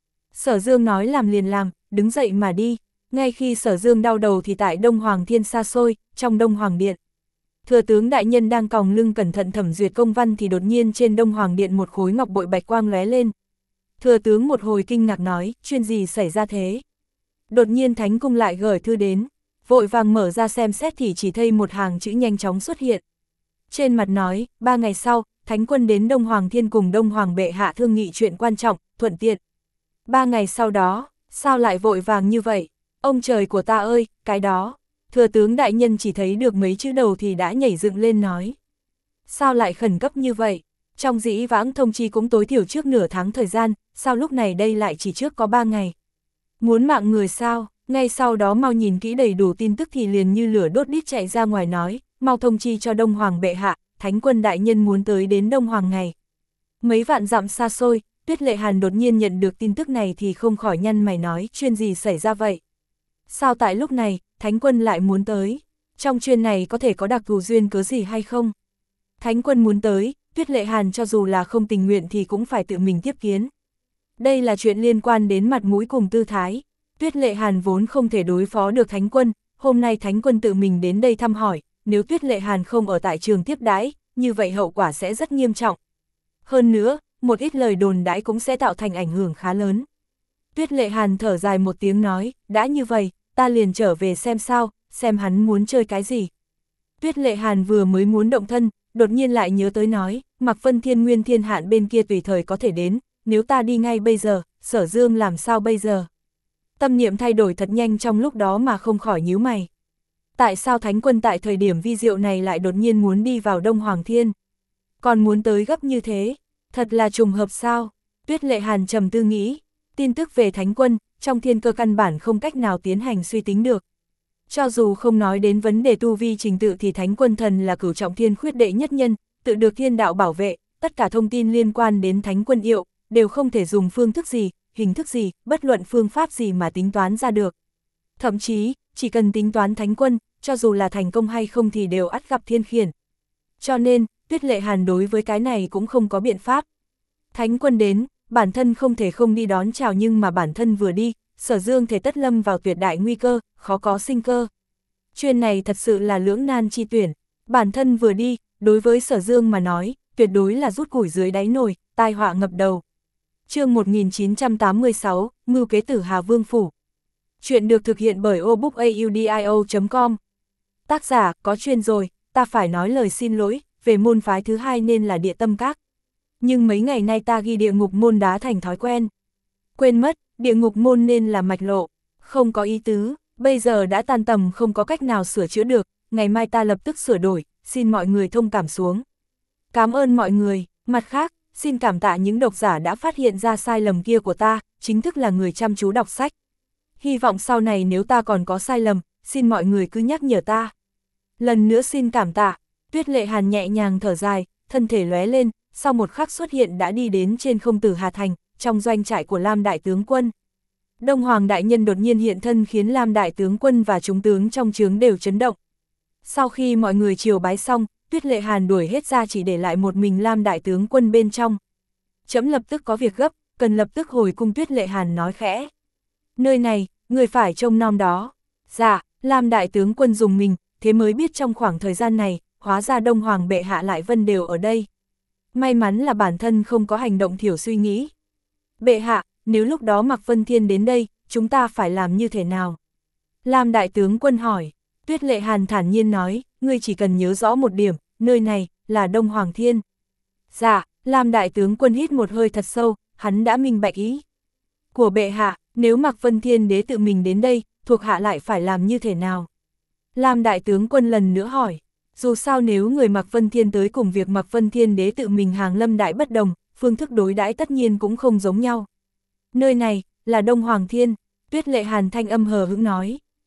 Sở Dương nói làm liền làm, đứng dậy mà đi. Ngay khi Sở Dương đau đầu thì tại Đông Hoàng Thiên xa xôi, trong Đông Hoàng Điện. Thừa tướng đại nhân đang còng lưng cẩn thận thẩm duyệt công văn thì đột nhiên trên Đông Hoàng Điện một khối ngọc bội bạch quang lóe lên. Thừa tướng một hồi kinh ngạc nói, chuyện gì xảy ra thế? Đột nhiên Thánh Cung lại gửi thư đến, vội vàng mở ra xem xét thì chỉ thấy một hàng chữ nhanh chóng xuất hiện. Trên mặt nói, ba ngày sau, Thánh quân đến Đông Hoàng Thiên cùng Đông Hoàng bệ hạ thương nghị chuyện quan trọng, thuận tiện. Ba ngày sau đó, sao lại vội vàng như vậy? Ông trời của ta ơi, cái đó. Thừa tướng đại nhân chỉ thấy được mấy chữ đầu thì đã nhảy dựng lên nói. Sao lại khẩn cấp như vậy? Trong dĩ vãng thông chi cũng tối thiểu trước nửa tháng thời gian, sao lúc này đây lại chỉ trước có ba ngày? Muốn mạng người sao? Ngay sau đó mau nhìn kỹ đầy đủ tin tức thì liền như lửa đốt đít chạy ra ngoài nói, mau thông chi cho Đông Hoàng bệ hạ, Thánh quân đại nhân muốn tới đến Đông Hoàng ngày. Mấy vạn dặm xa xôi, Tuyết Lệ Hàn đột nhiên nhận được tin tức này thì không khỏi nhăn mày nói, chuyện gì xảy ra vậy? Sao tại lúc này, Thánh quân lại muốn tới? Trong chuyện này có thể có đặc thù duyên cớ gì hay không? Thánh quân muốn tới, Tuyết Lệ Hàn cho dù là không tình nguyện thì cũng phải tự mình tiếp kiến. Đây là chuyện liên quan đến mặt mũi cùng tư thái. Tuyết Lệ Hàn vốn không thể đối phó được Thánh quân, hôm nay Thánh quân tự mình đến đây thăm hỏi, nếu Tuyết Lệ Hàn không ở tại trường tiếp đãi, như vậy hậu quả sẽ rất nghiêm trọng. Hơn nữa, một ít lời đồn đãi cũng sẽ tạo thành ảnh hưởng khá lớn. Tuyết Lệ Hàn thở dài một tiếng nói, đã như vậy, ta liền trở về xem sao, xem hắn muốn chơi cái gì. Tuyết Lệ Hàn vừa mới muốn động thân, đột nhiên lại nhớ tới nói, Mạc Vân Thiên Nguyên Thiên Hạn bên kia tùy thời có thể đến, nếu ta đi ngay bây giờ, Sở Dương làm sao bây giờ? Tâm niệm thay đổi thật nhanh trong lúc đó mà không khỏi nhíu mày. Tại sao Thánh quân tại thời điểm vi diệu này lại đột nhiên muốn đi vào Đông Hoàng Thiên? Còn muốn tới gấp như thế, thật là trùng hợp sao? Tuyết Lệ Hàn trầm tư nghĩ, tin tức về Thánh quân, trong thiên cơ căn bản không cách nào tiến hành suy tính được. Cho dù không nói đến vấn đề tu vi trình tự thì Thánh quân thần là cửu trọng thiên khuyết đệ nhất nhân, tự được thiên đạo bảo vệ, tất cả thông tin liên quan đến Thánh quân Yệu, đều không thể dùng phương thức gì, hình thức gì, bất luận phương pháp gì mà tính toán ra được. Thậm chí, chỉ cần tính toán Thánh quân, cho dù là thành công hay không thì đều ắt gặp thiên khiển. Cho nên, Tuyết Lệ Hàn đối với cái này cũng không có biện pháp. Thánh quân đến, bản thân không thể không đi đón chào nhưng mà bản thân vừa đi, Sở Dương thể tất lâm vào tuyệt đại nguy cơ, khó có sinh cơ. Chuyện này thật sự là lưỡng nan chi tuyển, bản thân vừa đi, đối với Sở Dương mà nói, tuyệt đối là rút củi dưới đáy nồi, tai họa ngập đầu. Chương một nghìn chín trăm tám mươi sáu, Mưu kế Tử Hà Vương phủ. Chuyện được thực hiện bởi obookaudio chấm com. Tác giả, có chuyên rồi, ta phải nói lời xin lỗi, về môn phái thứ hai nên là Địa Tâm Các. Nhưng mấy ngày nay ta ghi địa ngục môn đá thành thói quen. Quên mất, địa ngục môn nên là mạch lộ, không có ý tứ, bây giờ đã tan tầm không có cách nào sửa chữa được, ngày mai ta lập tức sửa đổi, xin mọi người thông cảm xuống. Cảm ơn mọi người, mặt khác, xin cảm tạ những độc giả đã phát hiện ra sai lầm kia của ta, chính thức là người chăm chú đọc sách. Hy vọng sau này nếu ta còn có sai lầm, xin mọi người cứ nhắc nhở ta. Lần nữa xin cảm tạ, Tuyết Lệ Hàn nhẹ nhàng thở dài, thân thể lóe lên, sau một khắc xuất hiện đã đi đến trên không Tử Hà Thành, trong doanh trại của Lam Đại Tướng Quân. Đông Hoàng Đại Nhân đột nhiên hiện thân khiến Lam Đại Tướng Quân và chúng tướng trong trướng đều chấn động. Sau khi mọi người triều bái xong, Tuyết Lệ Hàn đuổi hết ra chỉ để lại một mình Lam Đại Tướng Quân bên trong. Trẫm lập tức có việc gấp, cần lập tức hồi cung. Tuyết Lệ Hàn nói khẽ. Nơi này, người phải trông nom đó. Dạ, Lam Đại Tướng Quân dùng mình, thế mới biết trong khoảng thời gian này, hóa ra Đông Hoàng bệ hạ lại vân đều ở đây. May mắn là bản thân không có hành động thiểu suy nghĩ. Bệ hạ, nếu lúc đó Mạc Vân Thiên đến đây, chúng ta phải làm như thế nào? Lam Đại Tướng Quân hỏi. Tuyết Lệ Hàn thản nhiên nói, ngươi chỉ cần nhớ rõ một điểm, nơi này, là Đông Hoàng Thiên. Dạ, Lam Đại Tướng Quân hít một hơi thật sâu, hắn đã minh bạch ý của bệ hạ, nếu Mạc Vân Thiên đế tự mình đến đây, thuộc hạ lại phải làm như thế nào? Lam Đại Tướng Quân lần nữa hỏi, dù sao nếu người Mạc Vân Thiên tới cùng việc Mạc Vân Thiên đế tự mình hàng lâm đại bất đồng, phương thức đối đãi tất nhiên cũng không giống nhau. Nơi này, là Đông Hoàng Thiên, Tuyết Lệ Hàn thanh âm hờ hững nói,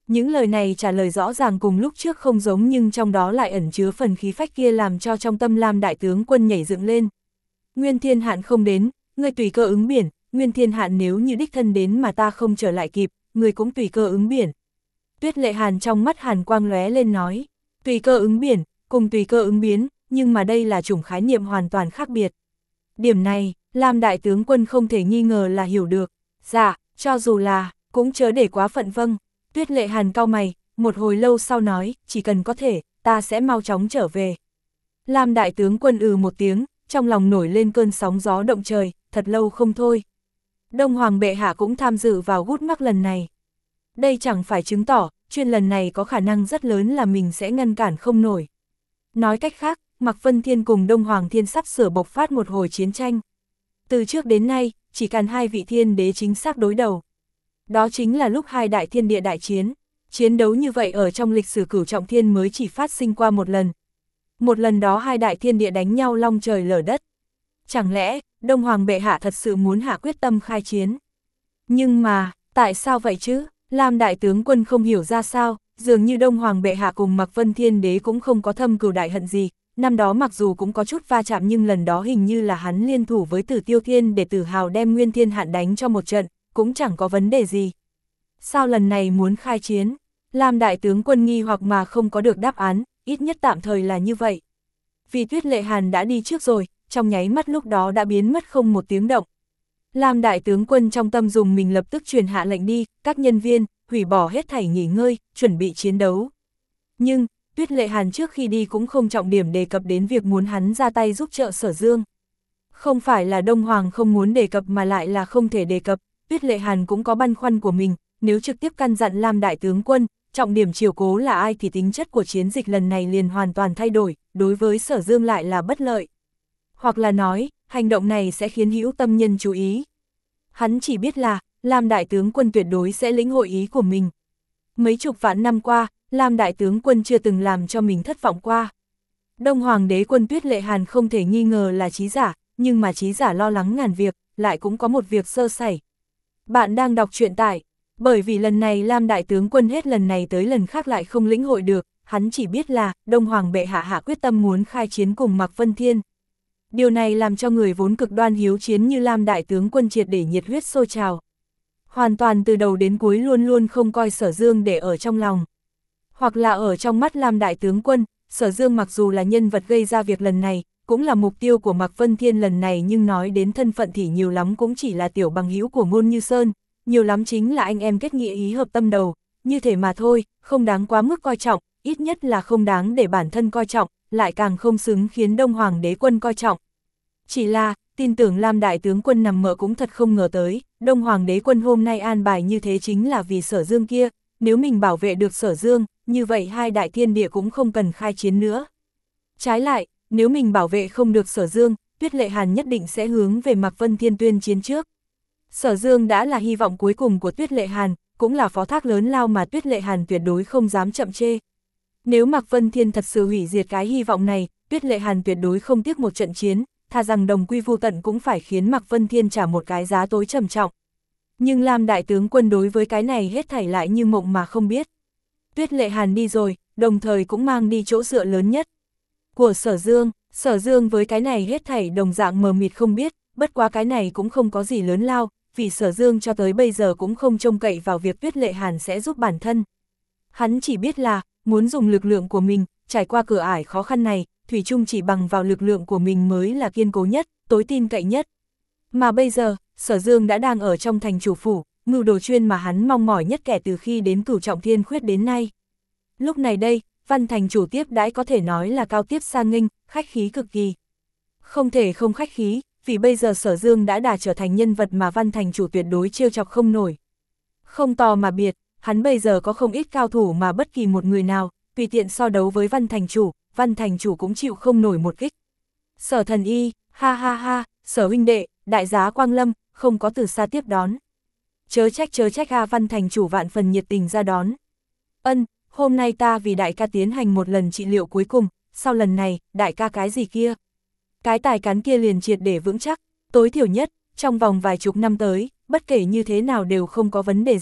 Những lời này trả lời rõ ràng cùng lúc trước không giống nhưng trong đó lại ẩn chứa phần khí phách kia làm cho trong tâm Lam đại tướng quân nhảy dựng lên. Nguyên Thiên Hạn không đến, ngươi tùy cơ ứng biển, Nguyên Thiên Hạn nếu như đích thân đến mà ta không trở lại kịp, ngươi cũng tùy cơ ứng biển. Tuyết Lệ Hàn trong mắt hàn quang lóe lên nói, tùy cơ ứng biển, cùng tùy cơ ứng biến, nhưng mà đây là chủng khái niệm hoàn toàn khác biệt. Điểm này, Lam đại tướng quân không thể nghi ngờ là hiểu được. Dạ, cho dù là, cũng chớ để quá phận vâng. Tuyết Lệ Hàn cau mày, một hồi lâu sau nói, chỉ cần có thể, ta sẽ mau chóng trở về. Lam đại tướng quân ừ một tiếng, trong lòng nổi lên cơn sóng gió động trời, thật lâu không thôi. Đông Hoàng bệ hạ cũng tham dự vào gút mắc lần này. Đây chẳng phải chứng tỏ, chuyện lần này có khả năng rất lớn là mình sẽ ngăn cản không nổi. Nói cách khác, Mạc Vân Thiên cùng Đông Hoàng Thiên sắp sửa bộc phát một hồi chiến tranh. Từ trước đến nay, chỉ cần hai vị thiên đế chính xác đối đầu. Đó chính là lúc hai đại thiên địa đại chiến. Chiến đấu như vậy ở trong lịch sử Cửu Trọng Thiên mới chỉ phát sinh qua một lần. Một lần đó hai đại thiên địa đánh nhau long trời lở đất. Chẳng lẽ, Đông Hoàng bệ hạ thật sự muốn hạ quyết tâm khai chiến? Nhưng mà, tại sao vậy chứ? Lam đại tướng quân không hiểu ra sao, dường như Đông Hoàng bệ hạ cùng Mạc Vân Thiên đế cũng không có thâm cừu đại hận gì. Năm đó mặc dù cũng có chút va chạm nhưng lần đó hình như là hắn liên thủ với Tử Tiêu Thiên để Tử Hào đem Nguyên Thiên Hạn đánh cho một trận, cũng chẳng có vấn đề gì. Sao lần này muốn khai chiến? Lam đại tướng quân nghi hoặc mà không có được đáp án, ít nhất tạm thời là như vậy. Vì Tuyết Lệ Hàn đã đi trước rồi, trong nháy mắt lúc đó đã biến mất không một tiếng động. Lam đại tướng quân trong tâm dùng mình lập tức truyền hạ lệnh đi, các nhân viên, hủy bỏ hết thảy nghỉ ngơi, chuẩn bị chiến đấu. Nhưng, Tuyết Lệ Hàn trước khi đi cũng không trọng điểm đề cập đến việc muốn hắn ra tay giúp trợ Sở Dương. Không phải là Đông Hoàng không muốn đề cập mà lại là không thể đề cập, Tuyết Lệ Hàn cũng có băn khoăn của mình, nếu trực tiếp căn dặn Lam đại tướng quân, trọng điểm chiều cố là ai thì tính chất của chiến dịch lần này liền hoàn toàn thay đổi, đối với Sở Dương lại là bất lợi. Hoặc là nói, hành động này sẽ khiến hữu tâm nhân chú ý. Hắn chỉ biết là, Lam đại tướng quân tuyệt đối sẽ lĩnh hội ý của mình. Mấy chục vạn năm qua, Lam đại tướng quân chưa từng làm cho mình thất vọng qua. Đông Hoàng đế quân Tuyết Lệ Hàn không thể nghi ngờ là trí giả, nhưng mà trí giả lo lắng ngàn việc, lại cũng có một việc sơ sẩy. Bạn đang đọc truyện tại, bởi vì lần này Lam đại tướng quân hết lần này tới lần khác lại không lĩnh hội được, hắn chỉ biết là Đông Hoàng bệ hạ hạ quyết tâm muốn khai chiến cùng Mạc Vân Thiên. Điều này làm cho người vốn cực đoan hiếu chiến như Lam đại tướng quân triệt để nhiệt huyết sôi trào. Hoàn toàn từ đầu đến cuối luôn luôn không coi Sở Dương để ở trong lòng. Hoặc là ở trong mắt Lam đại tướng quân, Sở Dương mặc dù là nhân vật gây ra việc lần này, cũng là mục tiêu của Mạc Vân Thiên lần này nhưng nói đến thân phận thì nhiều lắm cũng chỉ là tiểu bằng hữu của Ngôn Như Sơn, nhiều lắm chính là anh em kết nghĩa ý hợp tâm đầu, như thể mà thôi, không đáng quá mức coi trọng, ít nhất là không đáng để bản thân coi trọng, lại càng không xứng khiến Đông Hoàng đế quân coi trọng. Chỉ là, tin tưởng Lam đại tướng quân nằm mơ cũng thật không ngờ tới, Đông Hoàng đế quân hôm nay an bài như thế chính là vì Sở Dương kia, nếu mình bảo vệ được Sở Dương, như vậy hai đại thiên địa cũng không cần khai chiến nữa. Trái lại, nếu mình bảo vệ không được Sở Dương, Tuyết Lệ Hàn nhất định sẽ hướng về Mạc Vân Thiên tuyên chiến trước. Sở Dương đã là hy vọng cuối cùng của Tuyết Lệ Hàn, cũng là phó thác lớn lao mà Tuyết Lệ Hàn tuyệt đối không dám chậm chê. Nếu Mạc Vân Thiên thật sự hủy diệt cái hy vọng này, Tuyết Lệ Hàn tuyệt đối không tiếc một trận chiến, thà rằng đồng quy vu tận cũng phải khiến Mạc Vân Thiên trả một cái giá tối trầm trọng. Nhưng Lam đại tướng quân đối với cái này hết thảy lại như mộng mà không biết. Tuyết Lệ Hàn đi rồi, đồng thời cũng mang đi chỗ dựa lớn nhất của Sở Dương. Sở Dương với cái này hết thảy đồng dạng mờ mịt không biết, bất quá cái này cũng không có gì lớn lao, vì Sở Dương cho tới bây giờ cũng không trông cậy vào việc Tuyết Lệ Hàn sẽ giúp bản thân. Hắn chỉ biết là, muốn dùng lực lượng của mình, trải qua cửa ải khó khăn này, thủy chung chỉ bằng vào lực lượng của mình mới là kiên cố nhất, tối tin cậy nhất. Mà bây giờ, Sở Dương đã đang ở trong thành chủ phủ, mưu đồ chuyên mà hắn mong mỏi nhất kể từ khi đến Cửu Trọng Thiên Khuyết đến nay. Lúc này đây, Văn thành chủ tiếp đãi có thể nói là cao tiếp sang nghênh, khách khí cực kỳ. Không thể không khách khí, vì bây giờ Sở Dương đã đã trở thành nhân vật mà Văn thành chủ tuyệt đối trêu chọc không nổi. Không to mà biệt, hắn bây giờ có không ít cao thủ mà bất kỳ một người nào, tùy tiện so đấu với Văn thành chủ, Văn thành chủ cũng chịu không nổi một kích. Sở Thần Y, ha ha ha, Sở huynh đệ, đại giá Quang Lâm, không có từ xa tiếp đón. Chớ trách chớ trách ha, Văn thành chủ vạn phần nhiệt tình ra đón. Ân, hôm nay ta vì đại ca tiến hành một lần trị liệu cuối cùng, sau lần này, đại ca cái gì kia? Cái tài cán kia liền triệt để vững chắc, tối thiểu nhất, trong vòng vài chục năm tới, bất kể như thế nào đều không có vấn đề gì,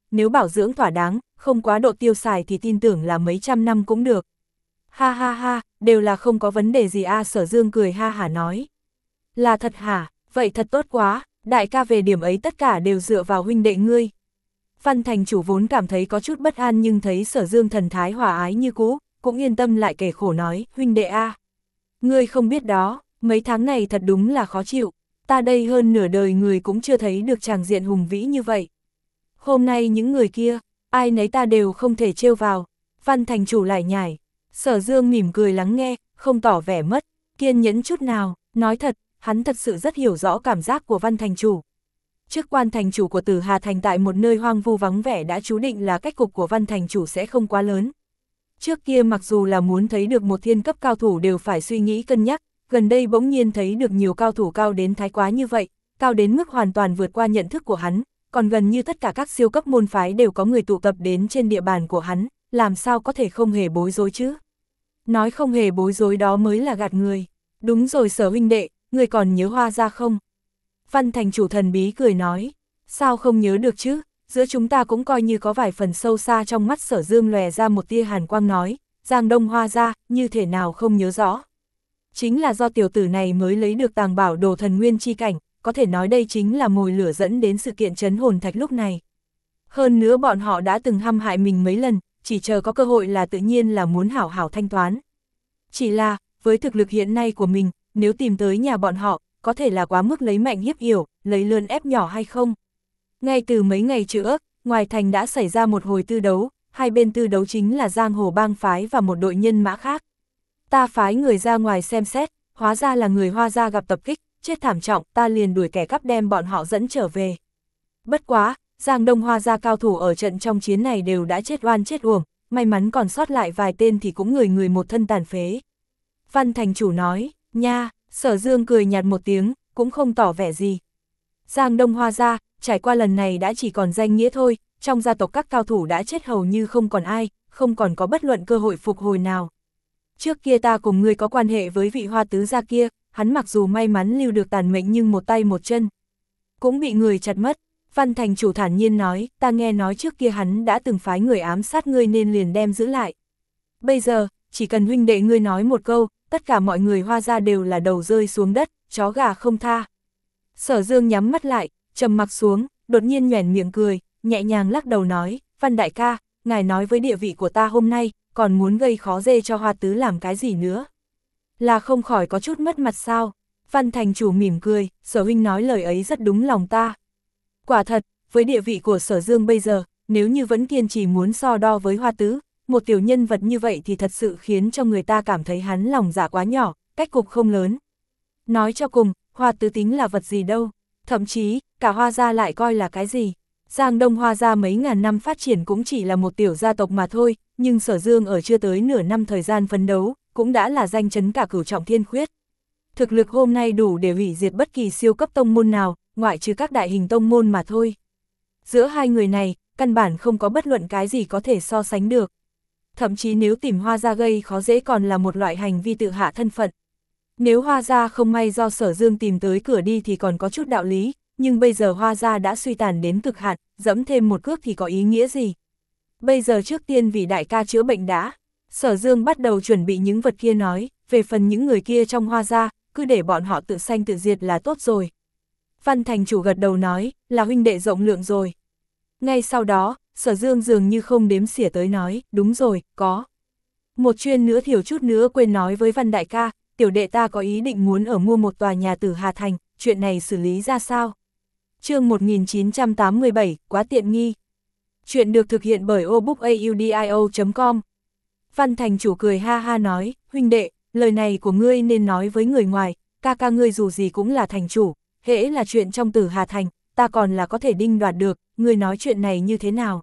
nếu bảo dưỡng thỏa đáng, không quá độ tiêu xài thì tin tưởng là mấy trăm năm cũng được. Ha ha ha, đều là không có vấn đề gì a. Sở Dương cười ha hả nói. Là thật hả, vậy thật tốt quá, đại ca về điểm ấy tất cả đều dựa vào huynh đệ ngươi. Văn thành chủ vốn cảm thấy có chút bất an nhưng thấy Sở Dương thần thái hòa ái như cũ, cũng yên tâm lại kể khổ nói, huynh đệ a, ngươi không biết đó, mấy tháng này thật đúng là khó chịu, ta đây hơn nửa đời người cũng chưa thấy được tràng diện hùng vĩ như vậy. Hôm nay những người kia, ai nấy ta đều không thể trêu vào. Văn thành chủ lại nhải. Sở Dương mỉm cười lắng nghe, không tỏ vẻ mất kiên nhẫn chút nào. Nói thật, hắn thật sự rất hiểu rõ cảm giác của Văn thành chủ. Chức quan thành chủ của Tử Hà Thành tại một nơi hoang vu vắng vẻ đã chú định là cách cục của Văn thành chủ sẽ không quá lớn. Trước kia mặc dù là muốn thấy được một thiên cấp cao thủ đều phải suy nghĩ cân nhắc, gần đây bỗng nhiên thấy được nhiều cao thủ cao đến thái quá như vậy, cao đến mức hoàn toàn vượt qua nhận thức của hắn, còn gần như tất cả các siêu cấp môn phái đều có người tụ tập đến trên địa bàn của hắn, làm sao có thể không hề bối rối chứ? Nói không hề bối rối đó mới là gạt người. Đúng rồi Sở huynh đệ, người còn nhớ Hoa Gia không? Văn thành chủ thần bí cười nói, sao không nhớ được chứ? Giữa chúng ta cũng coi như có vài phần sâu xa. Trong mắt Sở Dương lòe ra một tia hàn quang nói, Giang Đông Hoa Gia, như thể nào không nhớ rõ. Chính là do tiểu tử này mới lấy được tàng bảo đồ thần nguyên chi cảnh, có thể nói đây chính là mồi lửa dẫn đến sự kiện chấn hồn thạch lúc này. Hơn nữa bọn họ đã từng hăm hại mình mấy lần, chỉ chờ có cơ hội là tự nhiên là muốn hảo hảo thanh toán. Chỉ là, với thực lực hiện nay của mình, nếu tìm tới nhà bọn họ, có thể là quá mức lấy mạnh hiếp yểu, lấy lươn ép nhỏ hay không? Ngay từ mấy ngày trước, ngoài thành đã xảy ra một hồi tư đấu, hai bên tư đấu chính là Giang Hồ Bang phái và một đội nhân mã khác. Ta phái người ra ngoài xem xét, hóa ra là người Hoa Gia gặp tập kích, chết thảm trọng, ta liền đuổi kẻ cắp đem bọn họ dẫn trở về. Bất quá, Giang Đông Hoa Gia cao thủ ở trận trong chiến này đều đã chết oan chết uổng, may mắn còn sót lại vài tên thì cũng người người một thân tàn phế. Văn thành chủ nói, nha, Sở Dương cười nhạt một tiếng, cũng không tỏ vẻ gì. Giang Đông Hoa Gia, trải qua lần này đã chỉ còn danh nghĩa thôi, trong gia tộc các cao thủ đã chết hầu như không còn ai, không còn có bất luận cơ hội phục hồi nào. Trước kia ta cùng ngươi có quan hệ với vị Hoa tứ gia kia, hắn mặc dù may mắn lưu được tàn mệnh nhưng một tay một chân cũng bị người chặt mất. Văn thành chủ thản nhiên nói, ta nghe nói trước kia hắn đã từng phái người ám sát ngươi nên liền đem giữ lại. Bây giờ, chỉ cần huynh đệ ngươi nói một câu, tất cả mọi người Hoa Gia đều là đầu rơi xuống đất, chó gà không tha. Sở Dương nhắm mắt lại, trầm mặc xuống, đột nhiên nhoẻn miệng cười, nhẹ nhàng lắc đầu nói, Văn đại ca, ngài nói với địa vị của ta hôm nay, còn muốn gây khó dễ cho Hoa tứ làm cái gì nữa? Là không khỏi có chút mất mặt sao? Văn thành chủ mỉm cười, Sở huynh nói lời ấy rất đúng lòng ta. Quả thật, với địa vị của Sở Dương bây giờ, nếu như vẫn kiên trì muốn so đo với Hoa tứ, một tiểu nhân vật như vậy thì thật sự khiến cho người ta cảm thấy hắn lòng dạ quá nhỏ, cách cục không lớn. Nói cho cùng, Hoa tứ tính là vật gì đâu, thậm chí, cả Hoa Gia lại coi là cái gì. Giang Đông Hoa Gia mấy ngàn năm phát triển cũng chỉ là một tiểu gia tộc mà thôi, nhưng Sở Dương ở chưa tới nửa năm thời gian phấn đấu, cũng đã là danh chấn cả cửu trọng thiên khuyết. Thực lực hôm nay đủ để hủy diệt bất kỳ siêu cấp tông môn nào, ngoại trừ các đại hình tông môn mà thôi. Giữa hai người này, căn bản không có bất luận cái gì có thể so sánh được. Thậm chí nếu tìm Hoa Gia gây khó dễ còn là một loại hành vi tự hạ thân phận. Nếu Hoa Gia không may do Sở Dương tìm tới cửa đi thì còn có chút đạo lý, nhưng bây giờ Hoa Gia đã suy tàn đến cực hạn, dẫm thêm một cước thì có ý nghĩa gì? Bây giờ trước tiên vì đại ca chữa bệnh đã. Sở Dương bắt đầu chuẩn bị những vật kia nói, về phần những người kia trong Hoa Gia, cứ để bọn họ tự sanh tự diệt là tốt rồi. Văn thành chủ gật đầu nói, là huynh đệ rộng lượng rồi. Ngay sau đó, Sở Dương dường như không đếm xỉa tới nói, đúng rồi, có. Một chuyên nữa thiểu chút nữa quên nói với Văn đại ca, tiểu đệ ta có ý định muốn ở mua một tòa nhà Tử Hà Thành, chuyện này xử lý ra sao? Chương một nghìn chín trăm tám mươi bảy, quá tiện nghi. Chuyện được thực hiện bởi obookaudio chấm com. Văn thành chủ cười ha ha nói, huynh đệ, lời này của ngươi nên nói với người ngoài, ca ca ngươi dù gì cũng là thành chủ, hễ là chuyện trong Tử Hà Thành, ta còn là có thể đinh đoạt được, ngươi nói chuyện này như thế nào?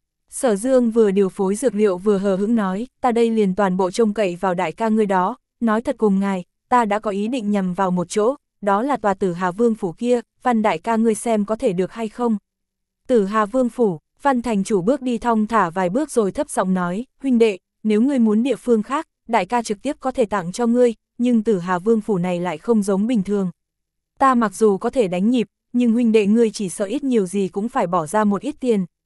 Sở Dương vừa điều phối dược liệu vừa hờ hững nói, ta đây liền toàn bộ trông cậy vào đại ca ngươi đó, nói thật cùng ngài, ta đã có ý định nhằm vào một chỗ, đó là tòa Tử Hà Vương Phủ kia, Văn đại ca ngươi xem có thể được hay không? Tử Hà Vương Phủ, Văn thành chủ bước đi thong thả vài bước rồi thấp giọng nói, huynh đệ, nếu ngươi muốn địa phương khác, đại ca trực tiếp có thể tặng cho ngươi, nhưng Tử Hà Vương Phủ này lại không giống bình thường. Ta mặc dù có thể đánh nhịp, nhưng huynh đệ ngươi chỉ sợ ít nhiều gì cũng phải bỏ ra một ít tiền.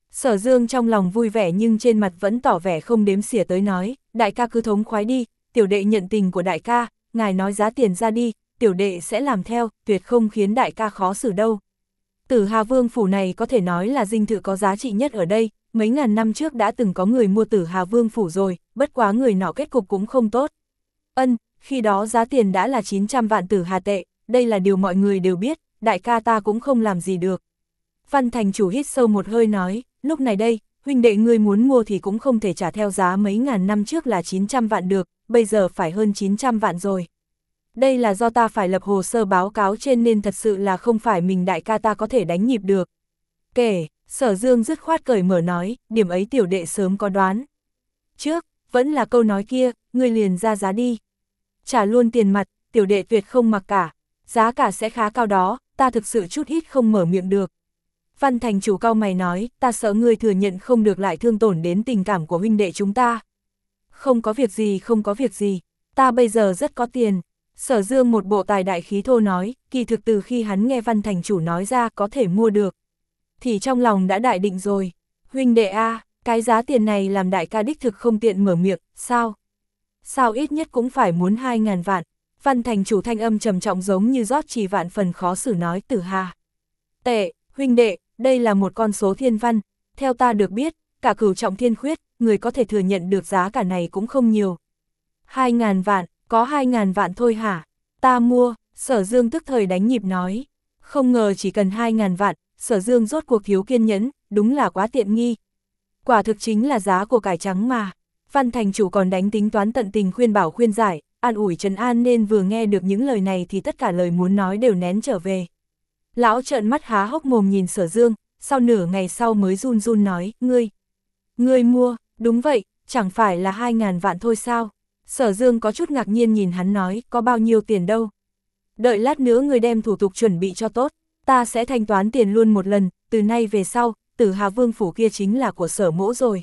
Sở Dương trong lòng vui vẻ nhưng trên mặt vẫn tỏ vẻ không đếm xỉa tới nói, đại ca cứ thống khoái đi, tiểu đệ nhận tình của đại ca, ngài nói giá tiền ra đi, tiểu đệ sẽ làm theo, tuyệt không khiến đại ca khó xử đâu. Tử Hà Vương phủ này có thể nói là dinh thự có giá trị nhất ở đây, mấy ngàn năm trước đã từng có người mua Tử Hà Vương phủ rồi, bất quá người nọ kết cục cũng không tốt. Ân, khi đó giá tiền đã là chín trăm vạn Tử Hà tệ, đây là điều mọi người đều biết, đại ca ta cũng không làm gì được. Văn thành chủ hít sâu một hơi nói, lúc này đây, huynh đệ ngươi muốn mua thì cũng không thể trả theo giá mấy ngàn năm trước là chín trăm vạn được, bây giờ phải hơn chín trăm vạn rồi. Đây là do ta phải lập hồ sơ báo cáo trên nên thật sự là không phải mình đại ca ta có thể đánh nhịp được. Kể, Sở Dương dứt khoát cởi mở nói, điểm ấy tiểu đệ sớm có đoán. Trước, vẫn là câu nói kia, ngươi liền ra giá đi. Trả luôn tiền mặt, tiểu đệ tuyệt không mặc cả, giá cả sẽ khá cao đó, ta thực sự chút ít không mở miệng được. Văn thành chủ cau mày nói, ta sợ ngươi thừa nhận không được lại thương tổn đến tình cảm của huynh đệ chúng ta. Không có việc gì, không có việc gì, ta bây giờ rất có tiền. Sở Dương một bộ tài đại khí thô nói, kỳ thực từ khi hắn nghe Văn thành chủ nói ra có thể mua được, thì trong lòng đã đại định rồi. Huynh đệ a, cái giá tiền này làm đại ca đích thực không tiện mở miệng, sao? Sao ít nhất cũng phải muốn hai ngàn vạn. Văn thành chủ thanh âm trầm trọng giống như rót chỉ vạn phần khó xử nói, Tử Hà tệ, huynh đệ, đây là một con số thiên văn, theo ta được biết, cả Cửu Trọng Thiên Khuyết, người có thể thừa nhận được giá cả này cũng không nhiều. Hai ngàn vạn, có hai ngàn vạn thôi hả? Ta mua, Sở Dương tức thời đánh nhịp nói. Không ngờ chỉ cần hai ngàn vạn, Sở Dương rốt cuộc thiếu kiên nhẫn, đúng là quá tiện nghi. Quả thực chính là giá của cải trắng mà. Văn thành chủ còn đánh tính toán tận tình khuyên bảo khuyên giải, an ủi trấn an nên vừa nghe được những lời này thì tất cả lời muốn nói đều nén trở về. Lão trợn mắt há hốc mồm nhìn Sở Dương, sau nửa ngày sau mới run run nói, ngươi, ngươi mua, đúng vậy, chẳng phải là hai ngàn vạn thôi sao? Sở Dương có chút ngạc nhiên nhìn hắn nói, có bao nhiêu tiền đâu? Đợi lát nữa ngươi đem thủ tục chuẩn bị cho tốt, ta sẽ thanh toán tiền luôn một lần, từ nay về sau, Tử Hà Vương phủ kia chính là của Sở mỗ rồi.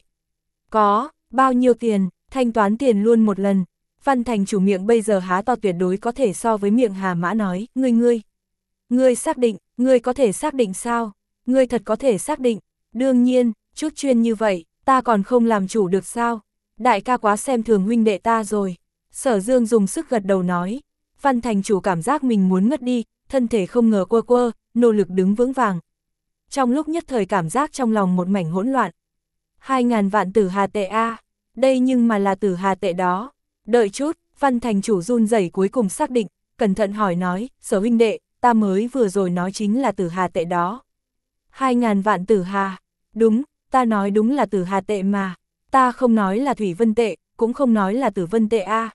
Có, bao nhiêu tiền, thanh toán tiền luôn một lần. Văn thành chủ miệng bây giờ há to tuyệt đối có thể so với miệng Hà Mã nói, ngươi ngươi. Ngươi xác định, ngươi có thể xác định sao? Ngươi thật có thể xác định, đương nhiên, chút chuyên như vậy, ta còn không làm chủ được sao? Đại ca quá xem thường huynh đệ ta rồi. Sở Dương dùng sức gật đầu nói. Văn thành chủ cảm giác mình muốn ngất đi, thân thể không ngờ quơ quơ, nỗ lực đứng vững vàng. Trong lúc nhất thời cảm giác trong lòng một mảnh hỗn loạn. Hai ngàn vạn Tử Hà tệ a, đây nhưng mà là Tử Hà tệ đó. Đợi chút, Văn thành chủ run rẩy cuối cùng xác định, cẩn thận hỏi nói, Sở huynh đệ, ta mới vừa rồi nói chính là Tử Hà tệ đó. Hai ngàn vạn Tử Hà, đúng, ta nói đúng là Tử Hà tệ mà, ta không nói là Thủy Vân tệ, cũng không nói là Tử Vân tệ a.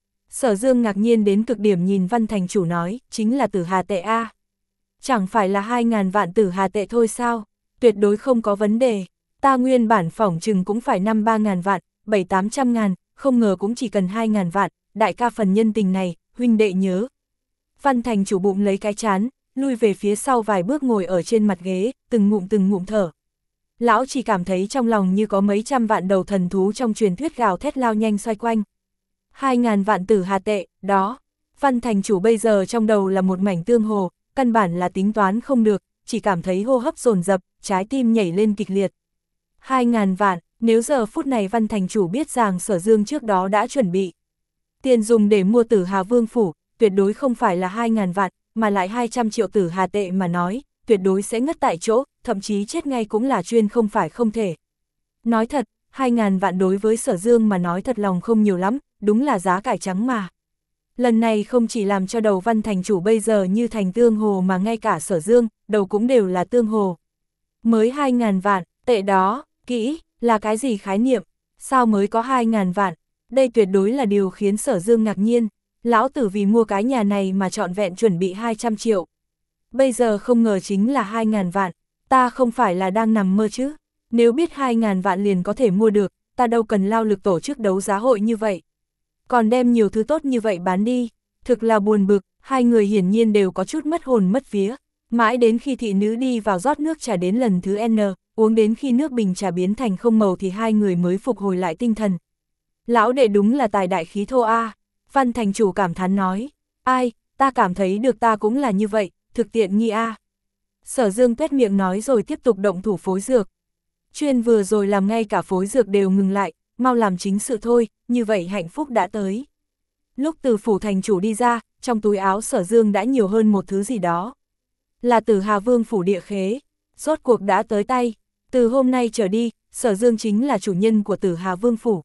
Sở Dương ngạc nhiên đến cực điểm nhìn Văn thành chủ nói, chính là Tử Hà tệ a. Chẳng phải là hai ngàn vạn Tử Hà tệ thôi sao, tuyệt đối không có vấn đề, ta nguyên bản phỏng chừng cũng phải năm ba ngàn vạn, bảy tám trăm ngàn, không ngờ cũng chỉ cần hai ngàn vạn, đại ca phần nhân tình này, huynh đệ nhớ. Văn thành chủ bụng lấy cái chán, lui về phía sau vài bước ngồi ở trên mặt ghế, từng ngụm từng ngụm thở. Lão chỉ cảm thấy trong lòng như có mấy trăm vạn đầu thần thú trong truyền thuyết gào thét lao nhanh xoay quanh. Hai ngàn vạn Tử Hà tệ, đó. Văn thành chủ bây giờ trong đầu là một mảnh tương hồ, căn bản là tính toán không được, chỉ cảm thấy hô hấp dồn dập, trái tim nhảy lên kịch liệt. Hai ngàn vạn, nếu giờ phút này Văn thành chủ biết rằng Sở Dương trước đó đã chuẩn bị tiền dùng để mua Tử Hà Vương phủ, tuyệt đối không phải là hai ngàn vạn, mà lại hai trăm triệu Tử Hà tệ mà nói, tuyệt đối sẽ ngất tại chỗ, thậm chí chết ngay cũng là chuyên không phải không thể. Nói thật, hai ngàn vạn đối với Sở Dương mà nói thật lòng không nhiều lắm, đúng là giá cải trắng mà. Lần này không chỉ làm cho đầu Văn thành chủ bây giờ như thành tương hồ mà ngay cả Sở Dương, đầu cũng đều là tương hồ. Mới hai ngàn vạn, tệ đó, kỹ, là cái gì khái niệm, sao mới có hai ngàn vạn, đây tuyệt đối là điều khiến Sở Dương ngạc nhiên, lão tử vì mua cái nhà này mà trọn vẹn chuẩn bị hai trăm triệu. Bây giờ không ngờ chính là hai ngàn vạn, ta không phải là đang nằm mơ chứ, nếu biết hai ngàn vạn liền có thể mua được, ta đâu cần lao lực tổ chức đấu giá hội như vậy. Còn đem nhiều thứ tốt như vậy bán đi, thực là buồn bực, hai người hiển nhiên đều có chút mất hồn mất vía, mãi đến khi thị nữ đi vào rót nước trà đến lần thứ N, uống đến khi nước bình trà biến thành không màu thì hai người mới phục hồi lại tinh thần. Lão đệ đúng là tài đại khí thô a. Văn thành chủ cảm thán nói, ai, ta cảm thấy được ta cũng là như vậy, thực tiện nghi a. Sở Dương tuét miệng nói rồi tiếp tục động thủ phối dược. Chuyên vừa rồi làm ngay cả phối dược đều ngừng lại, mau làm chính sự thôi, như vậy hạnh phúc đã tới. Lúc từ phủ thành chủ đi ra, trong túi áo Sở Dương đã nhiều hơn một thứ gì đó. Là Tử Hà Vương phủ địa khế, rốt cuộc đã tới tay. Từ hôm nay trở đi, Sở Dương chính là chủ nhân của Tử Hà Vương phủ.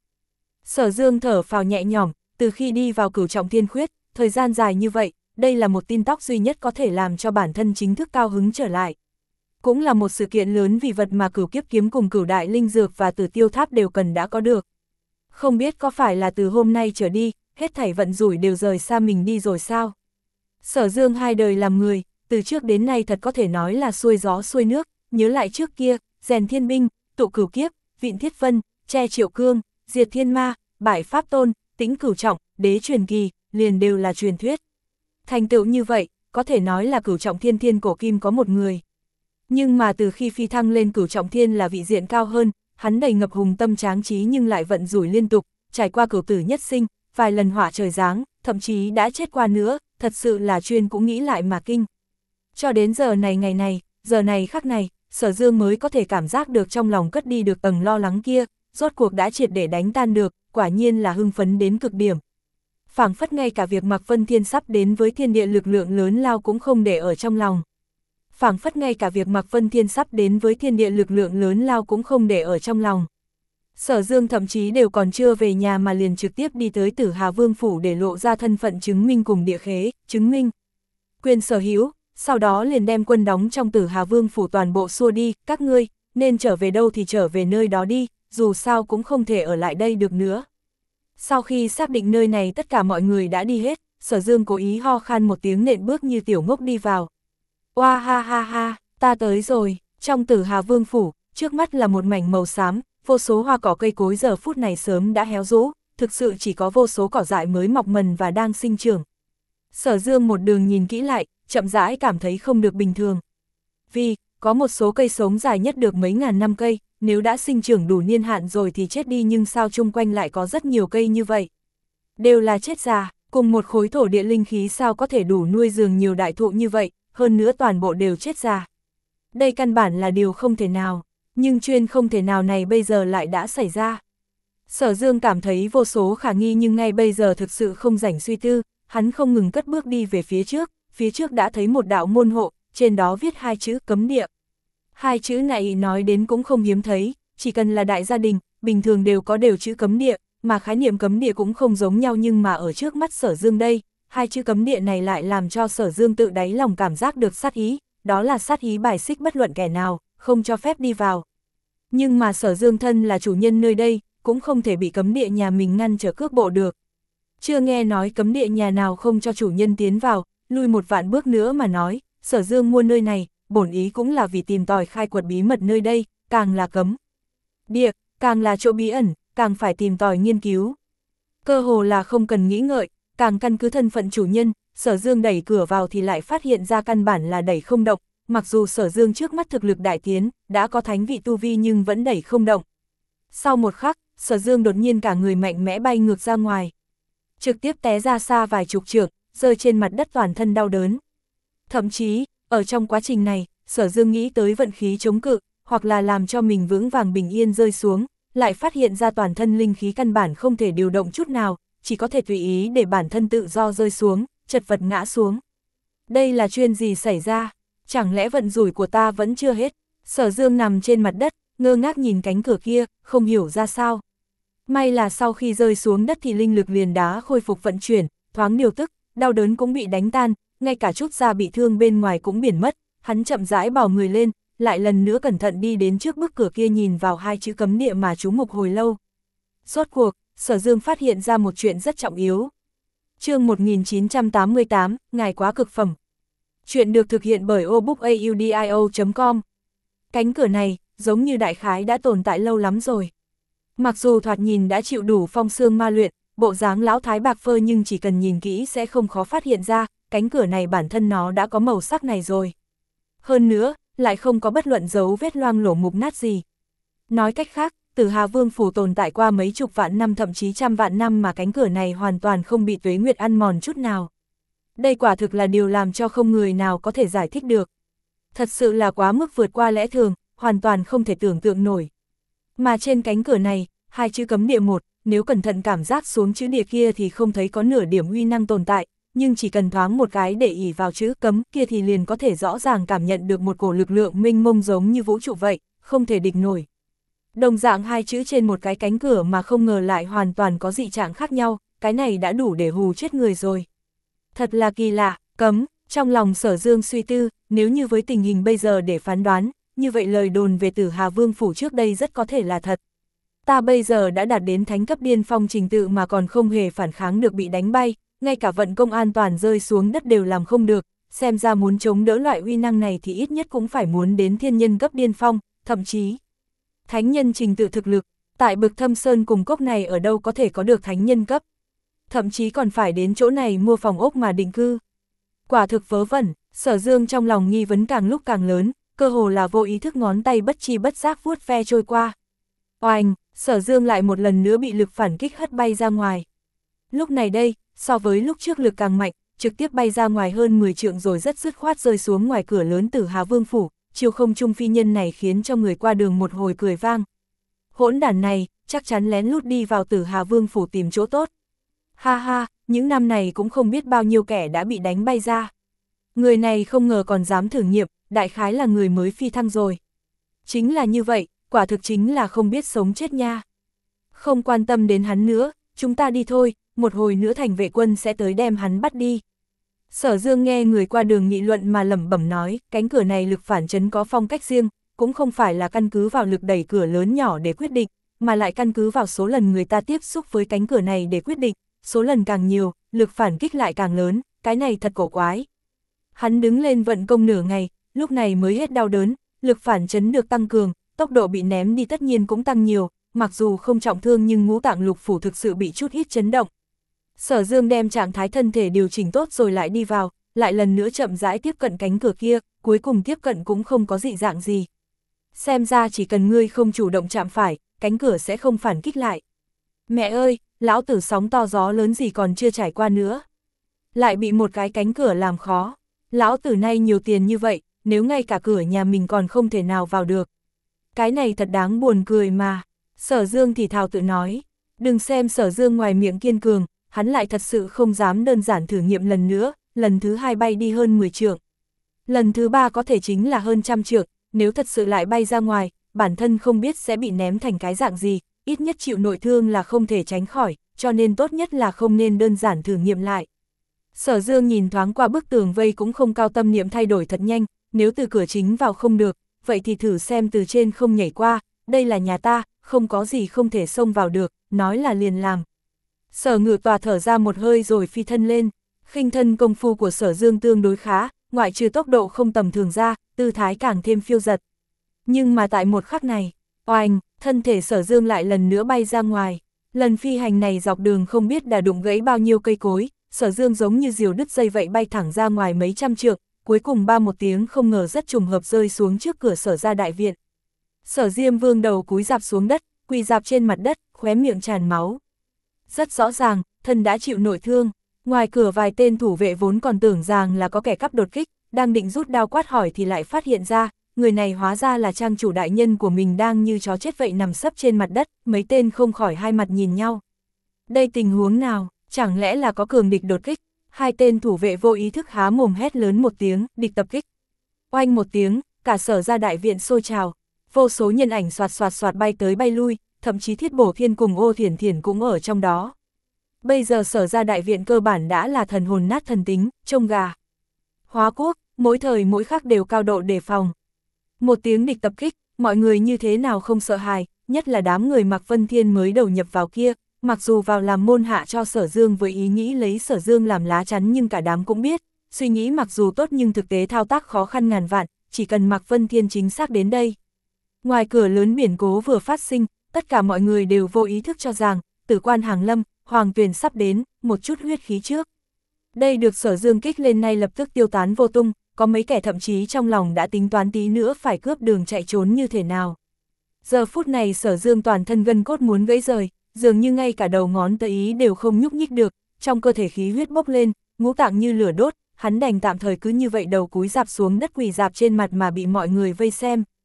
Sở Dương thở phào nhẹ nhõm, từ khi đi vào Cửu Trọng Thiên Khuyết, thời gian dài như vậy, đây là một tin tức duy nhất có thể làm cho bản thân chính thức cao hứng trở lại. Cũng là một sự kiện lớn vì vật mà Cửu Kiếp Kiếm cùng Cửu Đại Linh Dược và Tử Tiêu Tháp đều cần đã có được. Không biết có phải là từ hôm nay trở đi, hết thảy vận rủi đều rời xa mình đi rồi sao? Sở Dương hai đời làm người, từ trước đến nay thật có thể nói là xuôi gió xuôi nước, nhớ lại trước kia, rèn thiên binh, tụ cửu kiếp, vịn thiết vân, che triệu cương, diệt thiên ma, bại pháp tôn, tĩnh cửu trọng, đế truyền kỳ, liền đều là truyền thuyết. Thành tựu như vậy, có thể nói là Cửu Trọng Thiên Thiên Cổ Kim có một người. Nhưng mà từ khi phi thăng lên Cửu Trọng Thiên là vị diện cao hơn, hắn đầy ngập hùng tâm tráng trí nhưng lại vận rủi liên tục, trải qua cửu tử nhất sinh, vài lần hỏa trời giáng, thậm chí đã chết qua nữa, thật sự là chuyên cũng nghĩ lại mà kinh. Cho đến giờ này ngày này, giờ này khắc này, Sở Dương mới có thể cảm giác được trong lòng cất đi được tầng lo lắng kia, rốt cuộc đã triệt để đánh tan được, quả nhiên là hưng phấn đến cực điểm. Phảng phất ngay cả việc Mạc Vân Thiên sắp đến với thiên địa lực lượng lớn lao cũng không để ở trong lòng. Phảng phất ngay cả việc Mạc Vân Thiên sắp đến với thiên địa lực lượng lớn lao cũng không để ở trong lòng. Sở Dương thậm chí đều còn chưa về nhà mà liền trực tiếp đi tới Tử Hà Vương phủ để lộ ra thân phận chứng minh cùng địa khế, chứng minh quyền sở hữu, sau đó liền đem quân đóng trong Tử Hà Vương phủ toàn bộ xua đi, các ngươi nên trở về đâu thì trở về nơi đó đi, dù sao cũng không thể ở lại đây được nữa. Sau khi xác định nơi này tất cả mọi người đã đi hết, Sở Dương cố ý ho khan một tiếng nện bước như tiểu ngốc đi vào. Oa ha ha ha, ta tới rồi, trong Tử Hà Vương phủ, trước mắt là một mảnh màu xám, vô số hoa cỏ cây cối giờ phút này sớm đã héo rũ, thực sự chỉ có vô số cỏ dại mới mọc mần và đang sinh trưởng. Sở Dương một đường nhìn kỹ lại, chậm rãi cảm thấy không được bình thường. Vì, có một số cây sống dài nhất được mấy ngàn năm cây, nếu đã sinh trưởng đủ niên hạn rồi thì chết đi nhưng sao chung quanh lại có rất nhiều cây như vậy. Đều là chết già, cùng một khối thổ địa linh khí sao có thể đủ nuôi dưỡng nhiều đại thụ như vậy, hơn nữa toàn bộ đều chết già. Đây căn bản là điều không thể nào, nhưng chuyên không thể nào này bây giờ lại đã xảy ra. Sở Dương cảm thấy vô số khả nghi nhưng ngay bây giờ thực sự không rảnh suy tư, hắn không ngừng cất bước đi về phía trước, phía trước đã thấy một đạo môn hộ, trên đó viết hai chữ cấm địa. Hai chữ này nói đến cũng không hiếm thấy, chỉ cần là đại gia đình, bình thường đều có đều chữ cấm địa, mà khái niệm cấm địa cũng không giống nhau nhưng mà ở trước mắt Sở Dương đây, hai chữ cấm địa này lại làm cho Sở Dương tự đáy lòng cảm giác được sát ý, đó là sát ý bài xích bất luận kẻ nào, không cho phép đi vào. Nhưng mà Sở Dương thân là chủ nhân nơi đây, cũng không thể bị cấm địa nhà mình ngăn trở cước bộ được. Chưa nghe nói cấm địa nhà nào không cho chủ nhân tiến vào, lui một vạn bước nữa mà nói, Sở Dương mua nơi này, bổn ý cũng là vì tìm tòi khai quật bí mật nơi đây, càng là cấm địa, càng là chỗ bí ẩn, càng phải tìm tòi nghiên cứu. Cơ hồ là không cần nghĩ ngợi, càng căn cứ thân phận chủ nhân, Sở Dương đẩy cửa vào thì lại phát hiện ra căn bản là đẩy không động, mặc dù Sở Dương trước mắt thực lực đại tiến, đã có thánh vị tu vi nhưng vẫn đẩy không động. Sau một khắc, Sở Dương đột nhiên cả người mạnh mẽ bay ngược ra ngoài. Trực tiếp té ra xa vài chục trượng, rơi trên mặt đất toàn thân đau đớn. Thậm chí, ở trong quá trình này, Sở Dương nghĩ tới vận khí chống cự, hoặc là làm cho mình vững vàng bình yên rơi xuống, lại phát hiện ra toàn thân linh khí căn bản không thể điều động chút nào, chỉ có thể tùy ý để bản thân tự do rơi xuống, chật vật ngã xuống. Đây là chuyện gì xảy ra? Chẳng lẽ vận rủi của ta vẫn chưa hết? Sở Dương nằm trên mặt đất, ngơ ngác nhìn cánh cửa kia, không hiểu ra sao. May là sau khi rơi xuống đất thì linh lực liền đá khôi phục vận chuyển, thoáng điều tức, đau đớn cũng bị đánh tan, ngay cả chút da bị thương bên ngoài cũng biển mất, hắn chậm rãi bò người lên, lại lần nữa cẩn thận đi đến trước bức cửa kia nhìn vào hai chữ cấm địa mà chú mục hồi lâu. Rốt cuộc, Sở Dương phát hiện ra một chuyện rất trọng yếu. Chương một nghìn chín trăm tám mươi tám, Ngài quá cực phẩm. Chuyện được thực hiện bởi obookaudio chấm com. Cánh cửa này, giống như đại khái đã tồn tại lâu lắm rồi. Mặc dù thoạt nhìn đã chịu đủ phong xương ma luyện, bộ dáng lão thái bạc phơ nhưng chỉ cần nhìn kỹ sẽ không khó phát hiện ra, cánh cửa này bản thân nó đã có màu sắc này rồi. Hơn nữa, lại không có bất luận dấu vết loang lổ mục nát gì. Nói cách khác, Tử Hà Vương phủ tồn tại qua mấy chục vạn năm thậm chí trăm vạn năm mà cánh cửa này hoàn toàn không bị tuế nguyệt ăn mòn chút nào. Đây quả thực là điều làm cho không người nào có thể giải thích được. Thật sự là quá mức vượt qua lẽ thường, hoàn toàn không thể tưởng tượng nổi. Mà trên cánh cửa này, hai chữ cấm địa một, nếu cẩn thận cảm giác xuống chữ địa kia thì không thấy có nửa điểm uy năng tồn tại, nhưng chỉ cần thoáng một cái để ỉ vào chữ cấm kia thì liền có thể rõ ràng cảm nhận được một cổ lực lượng mênh mông giống như vũ trụ vậy, không thể địch nổi. Đồng dạng hai chữ trên một cái cánh cửa mà không ngờ lại hoàn toàn có dị trạng khác nhau, cái này đã đủ để hù chết người rồi. Thật là kỳ lạ, cấm, trong lòng Sở Dương suy tư, nếu như với tình hình bây giờ để phán đoán, như vậy lời đồn về Tử Hà Vương Phủ trước đây rất có thể là thật. Ta bây giờ đã đạt đến thánh cấp điên phong trình tự mà còn không hề phản kháng được bị đánh bay, ngay cả vận công an toàn rơi xuống đất đều làm không được, xem ra muốn chống đỡ loại uy năng này thì ít nhất cũng phải muốn đến thiên nhân cấp điên phong, thậm chí thánh nhân trình tự thực lực, tại bực Thâm Sơn cùng cốc này ở đâu có thể có được thánh nhân cấp. Thậm chí còn phải đến chỗ này mua phòng ốc mà định cư. Quả thực vớ vẩn, Sở Dương trong lòng nghi vấn càng lúc càng lớn, cơ hồ là vô ý thức ngón tay bất chi bất giác vuốt ve trôi qua. Oanh, Sở Dương lại một lần nữa bị lực phản kích hất bay ra ngoài. Lúc này đây, so với lúc trước lực càng mạnh, trực tiếp bay ra ngoài hơn mười trượng rồi rất dứt khoát rơi xuống ngoài cửa lớn Tử Hà Vương Phủ, chiều không trung phi nhân này khiến cho người qua đường một hồi cười vang. Hỗn đản này, chắc chắn lén lút đi vào Tử Hà Vương Phủ tìm chỗ tốt. Ha ha, những năm này cũng không biết bao nhiêu kẻ đã bị đánh bay ra. Người này không ngờ còn dám thử nghiệm, đại khái là người mới phi thăng rồi. Chính là như vậy, quả thực chính là không biết sống chết nha. Không quan tâm đến hắn nữa, chúng ta đi thôi, một hồi nữa thành vệ quân sẽ tới đem hắn bắt đi. Sở Dương nghe người qua đường nghị luận mà lẩm bẩm nói, cánh cửa này lực phản chấn có phong cách riêng, cũng không phải là căn cứ vào lực đẩy cửa lớn nhỏ để quyết định, mà lại căn cứ vào số lần người ta tiếp xúc với cánh cửa này để quyết định, số lần càng nhiều, lực phản kích lại càng lớn, cái này thật cổ quái. Hắn đứng lên vận công nửa ngày, lúc này mới hết đau đớn, lực phản chấn được tăng cường, tốc độ bị ném đi tất nhiên cũng tăng nhiều, mặc dù không trọng thương nhưng ngũ tạng lục phủ thực sự bị chút ít chấn động. Sở Dương đem trạng thái thân thể điều chỉnh tốt rồi lại đi vào, lại lần nữa chậm rãi tiếp cận cánh cửa kia, cuối cùng tiếp cận cũng không có dị dạng gì. Xem ra chỉ cần ngươi không chủ động chạm phải, cánh cửa sẽ không phản kích lại. Mẹ ơi, lão tử sóng to gió lớn gì còn chưa trải qua nữa. Lại bị một cái cánh cửa làm khó. Lão tử nay nhiều tiền như vậy, nếu ngay cả cửa nhà mình còn không thể nào vào được. Cái này thật đáng buồn cười mà. Sở Dương thì thào tự nói. Đừng xem Sở Dương ngoài miệng kiên cường, hắn lại thật sự không dám đơn giản thử nghiệm lần nữa, lần thứ hai bay đi hơn mười trượng. Lần thứ ba có thể chính là hơn trăm trượng, nếu thật sự lại bay ra ngoài, bản thân không biết sẽ bị ném thành cái dạng gì, ít nhất chịu nội thương là không thể tránh khỏi, cho nên tốt nhất là không nên đơn giản thử nghiệm lại. Sở Dương nhìn thoáng qua bức tường vây cũng không cao tâm niệm thay đổi thật nhanh, nếu từ cửa chính vào không được, vậy thì thử xem từ trên không nhảy qua, đây là nhà ta, không có gì không thể xông vào được, nói là liền làm. Sở Ngự Tòa thở ra một hơi rồi phi thân lên, khinh thân công phu của Sở Dương tương đối khá, ngoại trừ tốc độ không tầm thường ra, tư thái càng thêm phiêu dật. Nhưng mà tại một khắc này, oanh, thân thể Sở Dương lại lần nữa bay ra ngoài, lần phi hành này dọc đường không biết đã đụng gãy bao nhiêu cây cối, Sở Dương giống như diều đứt dây vậy bay thẳng ra ngoài mấy trăm trượng, cuối cùng ba một tiếng không ngờ rất trùng hợp rơi xuống trước cửa Sở gia đại viện. Sở Diêm Vương đầu cúi rạp xuống đất, quỳ rạp trên mặt đất, khóe miệng tràn máu. Rất rõ ràng, thân đã chịu nội thương, ngoài cửa vài tên thủ vệ vốn còn tưởng rằng là có kẻ cắp đột kích, đang định rút đao quát hỏi thì lại phát hiện ra, người này hóa ra là trang chủ đại nhân của mình đang như chó chết vậy nằm sấp trên mặt đất, mấy tên không khỏi hai mặt nhìn nhau. Đây tình huống nào, chẳng lẽ là có cường địch đột kích? Hai tên thủ vệ vô ý thức há mồm hét lớn một tiếng, địch tập kích. Oanh một tiếng, cả Sở gia đại viện sôi trào, vô số nhân ảnh xoạt xoạt xoạt bay tới bay lui, thậm chí Thiết Bổ Thiên cùng Ô Thiển Thiển cũng ở trong đó. Bây giờ Sở gia đại viện cơ bản đã là thần hồn nát thần tính, trông gà. Hóa quốc, mỗi thời mỗi khắc đều cao độ đề phòng. Một tiếng địch tập kích, mọi người như thế nào không sợ hãi, nhất là đám người Mạc Vân Thiên mới đầu nhập vào kia, mặc dù vào làm môn hạ cho Sở Dương với ý nghĩ lấy Sở Dương làm lá chắn nhưng cả đám cũng biết, suy nghĩ mặc dù tốt nhưng thực tế thao tác khó khăn ngàn vạn, chỉ cần Mạc Vân Thiên chính xác đến đây. Ngoài cửa lớn biển cố vừa phát sinh, tất cả mọi người đều vô ý thức cho rằng, Tử Quan Hàng Lâm, Hoàng Tuyền sắp đến, một chút huyết khí trước. Đây được Sở Dương kích lên nay lập tức tiêu tán vô tung, có mấy kẻ thậm chí trong lòng đã tính toán tí nữa phải cướp đường chạy trốn như thế nào. Giờ phút này Sở Dương toàn thân gân cốt muốn gãy rời, dường như ngay cả đầu ngón tay ý đều không nhúc nhích được, trong cơ thể khí huyết bốc lên, ngũ tạng như lửa đốt, hắn đành tạm thời cứ như vậy đầu cúi rạp xuống đất quỳ rạp trên mặt mà bị mọi người vây xem.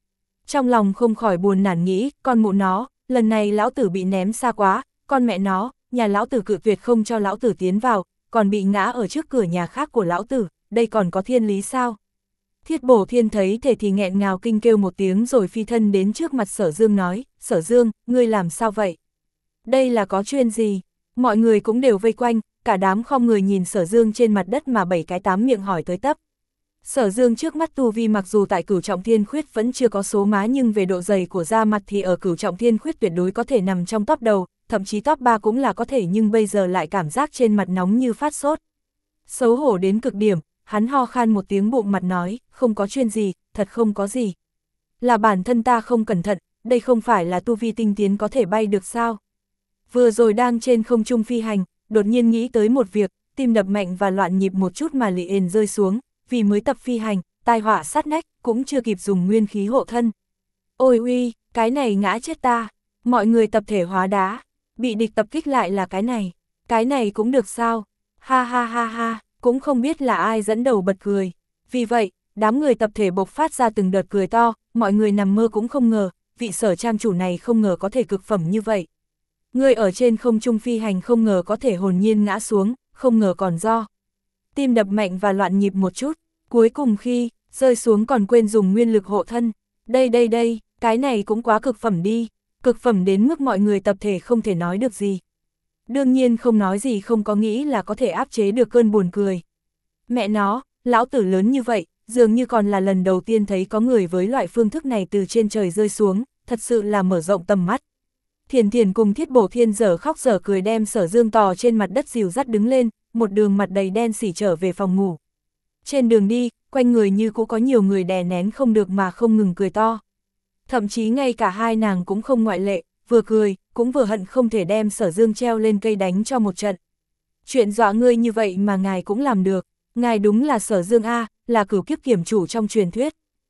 Trong lòng không khỏi buồn nản nghĩ, con mụ nó, lần này lão tử bị ném xa quá, con mẹ nó, nhà lão tử cự tuyệt không cho lão tử tiến vào, còn bị ngã ở trước cửa nhà khác của lão tử, đây còn có thiên lý sao? Thiết Bổ Thiên thấy thể thì nghẹn ngào kinh kêu một tiếng rồi phi thân đến trước mặt Sở Dương nói, Sở Dương, ngươi làm sao vậy? Đây là có chuyện gì? Mọi người cũng đều vây quanh, cả đám không người nhìn Sở Dương trên mặt đất mà bảy cái tám miệng hỏi tới tấp. Sở Dương trước mắt tu vi mặc dù tại cửu trọng thiên khuyết vẫn chưa có số má nhưng về độ dày của da mặt thì ở cửu trọng thiên khuyết tuyệt đối có thể nằm trong top đầu, thậm chí top ba cũng là có thể nhưng bây giờ lại cảm giác trên mặt nóng như phát sốt. Xấu hổ đến cực điểm, hắn ho khan một tiếng bụng mặt nói, không có chuyện gì, thật không có gì. Là bản thân ta không cẩn thận, đây không phải là tu vi tinh tiến có thể bay được sao. Vừa rồi đang trên không trung phi hành, đột nhiên nghĩ tới một việc, tim đập mạnh và loạn nhịp một chút mà liền rơi xuống, vì mới tập phi hành, tai họa sát nách, cũng chưa kịp dùng nguyên khí hộ thân. Ôi uy, cái này ngã chết ta, mọi người tập thể hóa đá, bị địch tập kích lại là cái này, cái này cũng được sao, ha ha ha ha, cũng không biết là ai dẫn đầu bật cười. Vì vậy, đám người tập thể bộc phát ra từng đợt cười to, mọi người nằm mơ cũng không ngờ, vị Sở trang chủ này không ngờ có thể cực phẩm như vậy. Người ở trên không trung phi hành không ngờ có thể hồn nhiên ngã xuống, không ngờ còn do tim đập mạnh và loạn nhịp một chút, cuối cùng khi rơi xuống còn quên dùng nguyên lực hộ thân. Đây đây đây, cái này cũng quá cực phẩm đi, cực phẩm đến mức mọi người tập thể không thể nói được gì. Đương nhiên không nói gì không có nghĩ là có thể áp chế được cơn buồn cười. Mẹ nó, lão tử lớn như vậy, dường như còn là lần đầu tiên thấy có người với loại phương thức này từ trên trời rơi xuống, thật sự là mở rộng tầm mắt. Thiền Thiền cùng Thiết Bổ Thiên dở khóc dở cười đem Sở Dương tò trên mặt đất dìu dắt đứng lên, một đường mặt đầy đen xỉ trở về phòng ngủ. Trên đường đi, quanh người như cũng có nhiều người đè nén không được mà không ngừng cười to. Thậm chí ngay cả hai nàng cũng không ngoại lệ, vừa cười, cũng vừa hận không thể đem Sở Dương treo lên cây đánh cho một trận. Chuyện dọa ngươi như vậy mà ngài cũng làm được, ngài đúng là Sở Dương A, là cửu kiếp kiểm chủ trong truyền thuyết.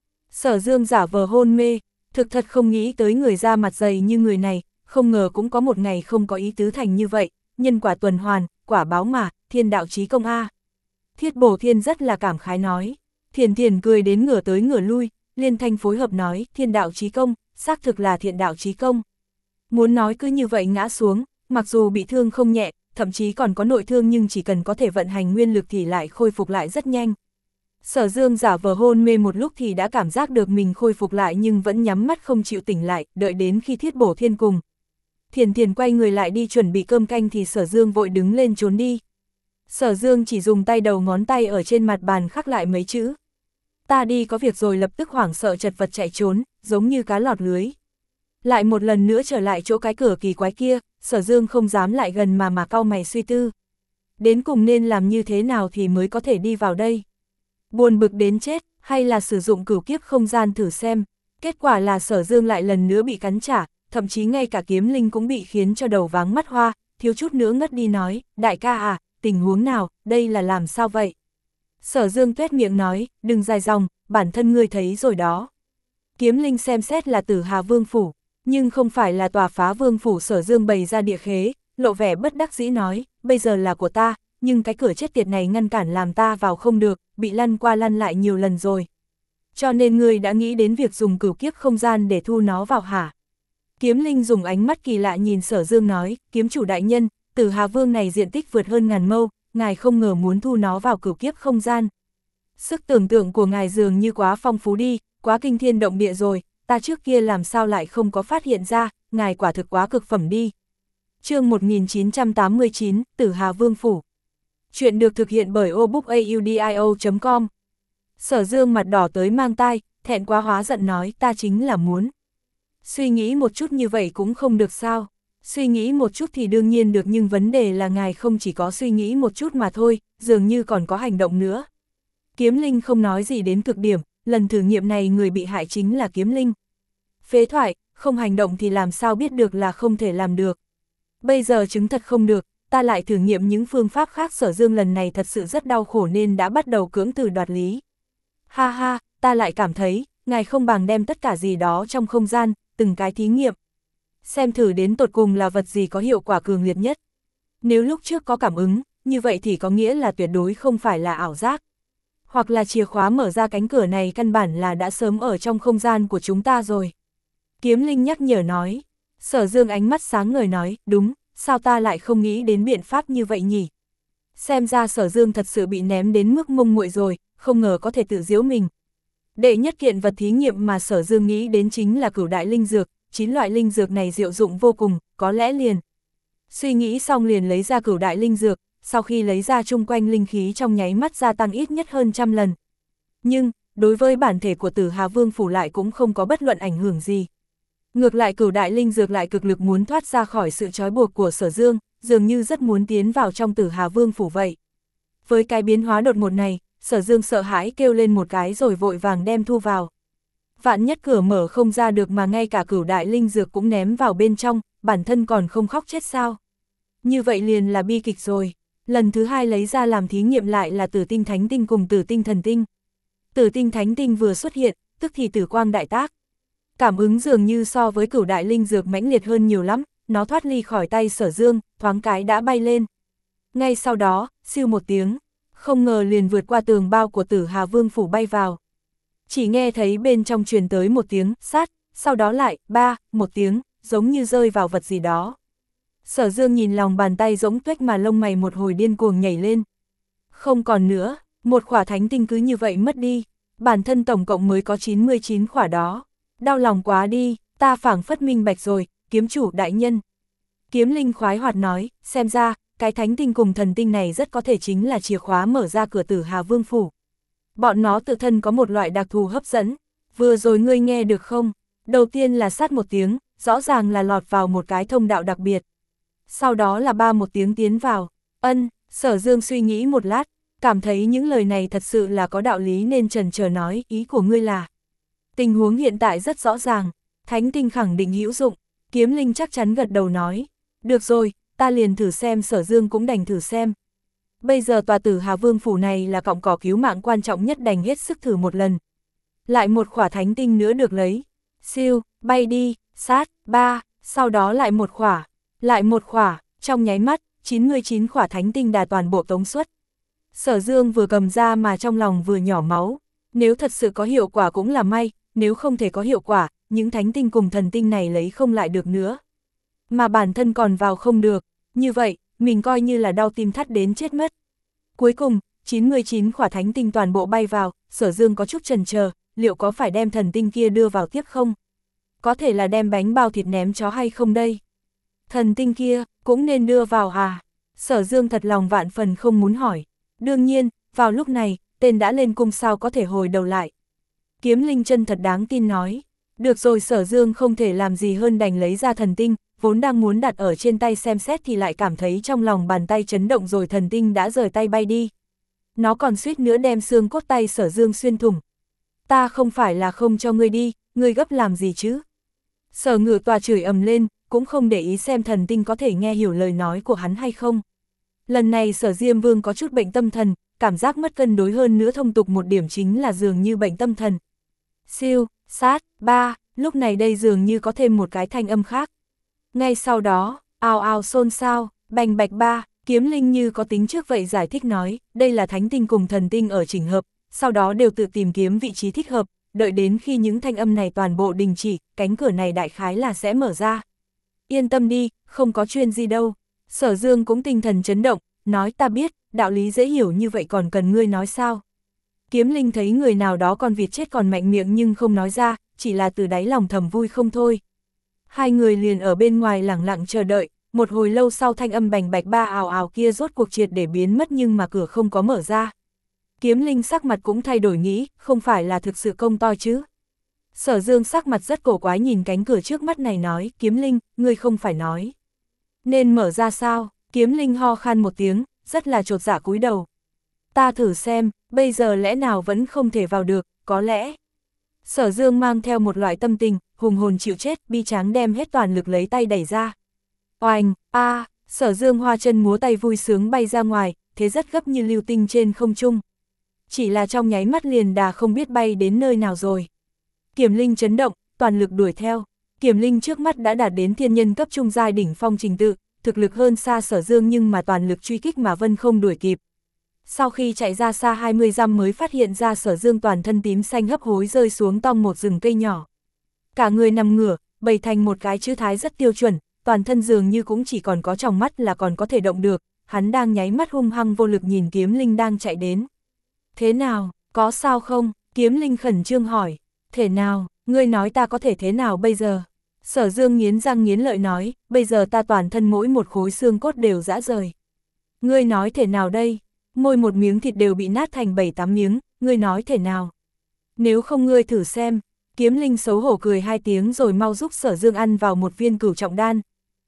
Sở Dương giả vờ hôn mê, thực thật không nghĩ tới người da mặt dày như người này, không ngờ cũng có một ngày không có ý tứ thành như vậy, nhân quả tuần hoàn, quả báo mà, thiên đạo chí công A. Thiết Bổ Thiên rất là cảm khái nói, Thiền Thiền cười đến ngửa tới ngửa lui, liên thanh phối hợp nói, thiên đạo chí công, xác thực là thiện đạo chí công. Muốn nói cứ như vậy ngã xuống, mặc dù bị thương không nhẹ, thậm chí còn có nội thương nhưng chỉ cần có thể vận hành nguyên lực thì lại khôi phục lại rất nhanh. Sở Dương giả vờ hôn mê một lúc thì đã cảm giác được mình khôi phục lại nhưng vẫn nhắm mắt không chịu tỉnh lại, đợi đến khi Thiết Bổ Thiên cùng Thiền Thiền quay người lại đi chuẩn bị cơm canh thì Sở Dương vội đứng lên trốn đi. Sở Dương chỉ dùng tay đầu ngón tay ở trên mặt bàn khắc lại mấy chữ. Ta đi có việc rồi lập tức hoảng sợ chật vật chạy trốn, giống như cá lọt lưới. Lại một lần nữa trở lại chỗ cái cửa kỳ quái kia, Sở Dương không dám lại gần mà mà cau mày suy tư. Đến cùng nên làm như thế nào thì mới có thể đi vào đây? Buồn bực đến chết, hay là sử dụng cửu kiếp không gian thử xem? Kết quả là Sở Dương lại lần nữa bị cắn trả, thậm chí ngay cả Kiếm Linh cũng bị khiến cho đầu váng mắt hoa, thiếu chút nữa ngất đi nói, đại ca à, tình huống nào, đây là làm sao vậy? Sở Dương tuét miệng nói, đừng dài dòng, bản thân ngươi thấy rồi đó. Kiếm Linh xem xét là Tử Hà Vương Phủ, nhưng không phải là tòa phá Vương Phủ. Sở Dương bày ra địa khế, lộ vẻ bất đắc dĩ nói, bây giờ là của ta, nhưng cái cửa chết tiệt này ngăn cản làm ta vào không được, bị lăn qua lăn lại nhiều lần rồi. Cho nên ngươi đã nghĩ đến việc dùng cửu kiếp không gian để thu nó vào hả? Kiếm Linh dùng ánh mắt kỳ lạ nhìn Sở Dương nói, kiếm chủ đại nhân, Tử Hà Vương này diện tích vượt hơn ngàn mâu, ngài không ngờ muốn thu nó vào cửu kiếp không gian. Sức tưởng tượng của ngài dường như quá phong phú đi, quá kinh thiên động địa rồi, ta trước kia làm sao lại không có phát hiện ra, ngài quả thực quá cực phẩm đi. Chương một nghìn chín trăm tám mươi chín, Tử Hà Vương Phủ. Chuyện được thực hiện bởi obookaudio chấm com. Sở Dương mặt đỏ tới mang tai, thẹn quá hóa giận nói, ta chính là muốn. Suy nghĩ một chút như vậy cũng không được sao? Suy nghĩ một chút thì đương nhiên được nhưng vấn đề là ngài không chỉ có suy nghĩ một chút mà thôi, dường như còn có hành động nữa. Kiếm Linh không nói gì đến cực điểm, lần thử nghiệm này người bị hại chính là Kiếm Linh. Phế thoại, không hành động thì làm sao biết được là không thể làm được. Bây giờ chứng thật không được, ta lại thử nghiệm những phương pháp khác. Sở Dương lần này thật sự rất đau khổ nên đã bắt đầu cưỡng từ đoạt lý. Ha ha, ta lại cảm thấy, ngài không bằng đem tất cả gì đó trong không gian, từng cái thí nghiệm. Xem thử đến tột cùng là vật gì có hiệu quả cường liệt nhất. Nếu lúc trước có cảm ứng, như vậy thì có nghĩa là tuyệt đối không phải là ảo giác. Hoặc là chìa khóa mở ra cánh cửa này căn bản là đã sớm ở trong không gian của chúng ta rồi. Kiếm Linh nhắc nhở nói. Sở Dương ánh mắt sáng ngời nói, đúng, sao ta lại không nghĩ đến biện pháp như vậy nhỉ? Xem ra Sở Dương thật sự bị ném đến mức mông nguội rồi, không ngờ có thể tự giễu mình. Đệ nhất kiện vật thí nghiệm mà Sở Dương nghĩ đến chính là cửu đại linh dược, chín loại linh dược này diệu dụng vô cùng, có lẽ liền. Suy nghĩ xong liền lấy ra cửu đại linh dược, sau khi lấy ra chung quanh linh khí trong nháy mắt gia tăng ít nhất hơn trăm lần. Nhưng, đối với bản thể của Tử Hà Vương Phủ lại cũng không có bất luận ảnh hưởng gì. Ngược lại cửu đại linh dược lại cực lực muốn thoát ra khỏi sự trói buộc của Sở Dương, dường như rất muốn tiến vào trong Tử Hà Vương Phủ vậy. Với cái biến hóa đột ngột này, Sở Dương sợ hãi kêu lên một cái rồi vội vàng đem thu vào. Vạn nhất cửa mở không ra được mà ngay cả cửu đại linh dược cũng ném vào bên trong, bản thân còn không khóc chết sao. Như vậy liền là bi kịch rồi. Lần thứ hai lấy ra làm thí nghiệm lại là Tử Tinh Thánh Tinh cùng Tử Tinh Thần Tinh. Tử Tinh Thánh Tinh vừa xuất hiện, tức thì tử quang đại tác. Cảm ứng dường như so với cửu đại linh dược mãnh liệt hơn nhiều lắm, nó thoát ly khỏi tay Sở Dương, thoáng cái đã bay lên. Ngay sau đó, siêu một tiếng, không ngờ liền vượt qua tường bao của Tử Hà Vương Phủ bay vào. Chỉ nghe thấy bên trong truyền tới một tiếng, sát, sau đó lại, ba, một tiếng, giống như rơi vào vật gì đó. Sở Dương nhìn lòng bàn tay rỗng tuếch mà lông mày một hồi điên cuồng nhảy lên. Không còn nữa, một khỏa thánh tinh cứ như vậy mất đi, bản thân tổng cộng mới có chín mươi chín khỏa đó. Đau lòng quá đi, ta phảng phất minh bạch rồi, kiếm chủ đại nhân. Kiếm Linh khoái hoạt nói, xem ra, cái thánh tinh cùng thần tinh này rất có thể chính là chìa khóa mở ra cửa Tử Hà Vương Phủ. Bọn nó tự thân có một loại đặc thù hấp dẫn, vừa rồi ngươi nghe được không? Đầu tiên là sát một tiếng, rõ ràng là lọt vào một cái thông đạo đặc biệt. Sau đó là ba một tiếng tiến vào, ân, Sở Dương suy nghĩ một lát, cảm thấy những lời này thật sự là có đạo lý nên chần chờ nói, ý của ngươi là. Tình huống hiện tại rất rõ ràng, thánh tinh khẳng định hữu dụng, Kiếm Linh chắc chắn gật đầu nói, được rồi, ta liền thử xem. Sở Dương cũng đành thử xem. Bây giờ tòa Tử Hà Vương Phủ này là cọng cỏ cứu mạng quan trọng nhất, đành hết sức thử một lần. Lại một khỏa thánh tinh nữa được lấy, siêu, bay đi, sát, ba, sau đó lại một khỏa, lại một khỏa, trong nháy mắt, chín mươi chín khỏa thánh tinh đà toàn bộ tống xuất. Sở Dương vừa cầm ra mà trong lòng vừa nhỏ máu, nếu thật sự có hiệu quả cũng là may, nếu không thể có hiệu quả, những thánh tinh cùng thần tinh này lấy không lại được nữa. Mà bản thân còn vào không được, như vậy, mình coi như là đau tim thắt đến chết mất. Cuối cùng, chín mươi chín khỏa thánh tinh toàn bộ bay vào, Sở Dương có chút chần chờ, liệu có phải đem thần tinh kia đưa vào tiếp không? Có thể là đem bánh bao thịt ném chó hay không đây? Thần tinh kia, cũng nên đưa vào à? Sở Dương thật lòng vạn phần không muốn hỏi. Đương nhiên, vào lúc này, tên đã lên cung sao có thể hồi đầu lại. Kiếm Linh chân thật đáng tin nói. Được rồi, Sở Dương không thể làm gì hơn đành lấy ra thần tinh, vốn đang muốn đặt ở trên tay xem xét thì lại cảm thấy trong lòng bàn tay chấn động rồi thần tinh đã rời tay bay đi. Nó còn suýt nữa đem xương cốt tay Sở Dương xuyên thủng. Ta không phải là không cho ngươi đi, ngươi gấp làm gì chứ? Sở Ngự Tòa chửi ầm lên, cũng không để ý xem thần tinh có thể nghe hiểu lời nói của hắn hay không. Lần này Sở Diêm Vương có chút bệnh tâm thần, cảm giác mất cân đối, hơn nữa thông tục một điểm chính là dường như bệnh tâm thần. Siêu, sát, ba, lúc này đây dường như có thêm một cái thanh âm khác. Ngay sau đó, ào ào xôn xao, bành bạch ba, Kiếm Linh như có tính trước vậy giải thích nói, đây là thánh tinh cùng thần tinh ở chỉnh hợp, sau đó đều tự tìm kiếm vị trí thích hợp, đợi đến khi những thanh âm này toàn bộ đình chỉ, cánh cửa này đại khái là sẽ mở ra. Yên tâm đi, không có chuyện gì đâu. Sở Dương cũng tinh thần chấn động, nói ta biết, đạo lý dễ hiểu như vậy còn cần ngươi nói sao? Kiếm Linh thấy người nào đó con vịt chết còn mạnh miệng nhưng không nói ra, chỉ là từ đáy lòng thầm vui không thôi. Hai người liền ở bên ngoài lẳng lặng chờ đợi, một hồi lâu sau thanh âm bành bạch ba ào ào kia rốt cuộc triệt để biến mất nhưng mà cửa không có mở ra. Kiếm Linh sắc mặt cũng thay đổi, nghĩ, không phải là thực sự công to chứ? Sở Dương sắc mặt rất cổ quái nhìn cánh cửa trước mắt này nói, Kiếm Linh, ngươi không phải nói nên mở ra sao? Kiếm Linh ho khan một tiếng, rất là chột dạ cúi đầu. Ta thử xem, bây giờ lẽ nào vẫn không thể vào được, có lẽ. Sở Dương mang theo một loại tâm tình, hùng hồn chịu chết, bi tráng đem hết toàn lực lấy tay đẩy ra. Oanh, a, à, Sở Dương hoa chân múa tay vui sướng bay ra ngoài, thế rất gấp như lưu tinh trên không trung. Chỉ là trong nháy mắt liền đà không biết bay đến nơi nào rồi. Kiếm Linh chấn động, toàn lực đuổi theo. Kiếm Linh trước mắt đã đạt đến thiên nhân cấp trung giai đỉnh phong trình tự, thực lực hơn xa Sở Dương nhưng mà toàn lực truy kích mà vẫn không đuổi kịp. Sau khi chạy ra xa hai mươi dặm mới phát hiện ra Sở Dương toàn thân tím xanh hấp hối rơi xuống tong một rừng cây nhỏ. Cả người nằm ngửa, bày thành một cái chữ thái rất tiêu chuẩn, toàn thân dường như cũng chỉ còn có tròng mắt là còn có thể động được, hắn đang nháy mắt hung hăng vô lực nhìn Kiếm Linh đang chạy đến. Thế nào, có sao không? Kiếm Linh khẩn trương hỏi. Thế nào, ngươi nói ta có thể thế nào bây giờ? Sở Dương nghiến răng nghiến lợi nói, bây giờ ta toàn thân mỗi một khối xương cốt đều rã rời. Ngươi nói thế nào đây? Môi một miếng thịt đều bị nát thành bảy tám miếng, ngươi nói thế nào? Nếu không ngươi thử xem. Kiếm Linh xấu hổ cười hai tiếng rồi mau giúp Sở Dương ăn vào một viên cửu trọng đan.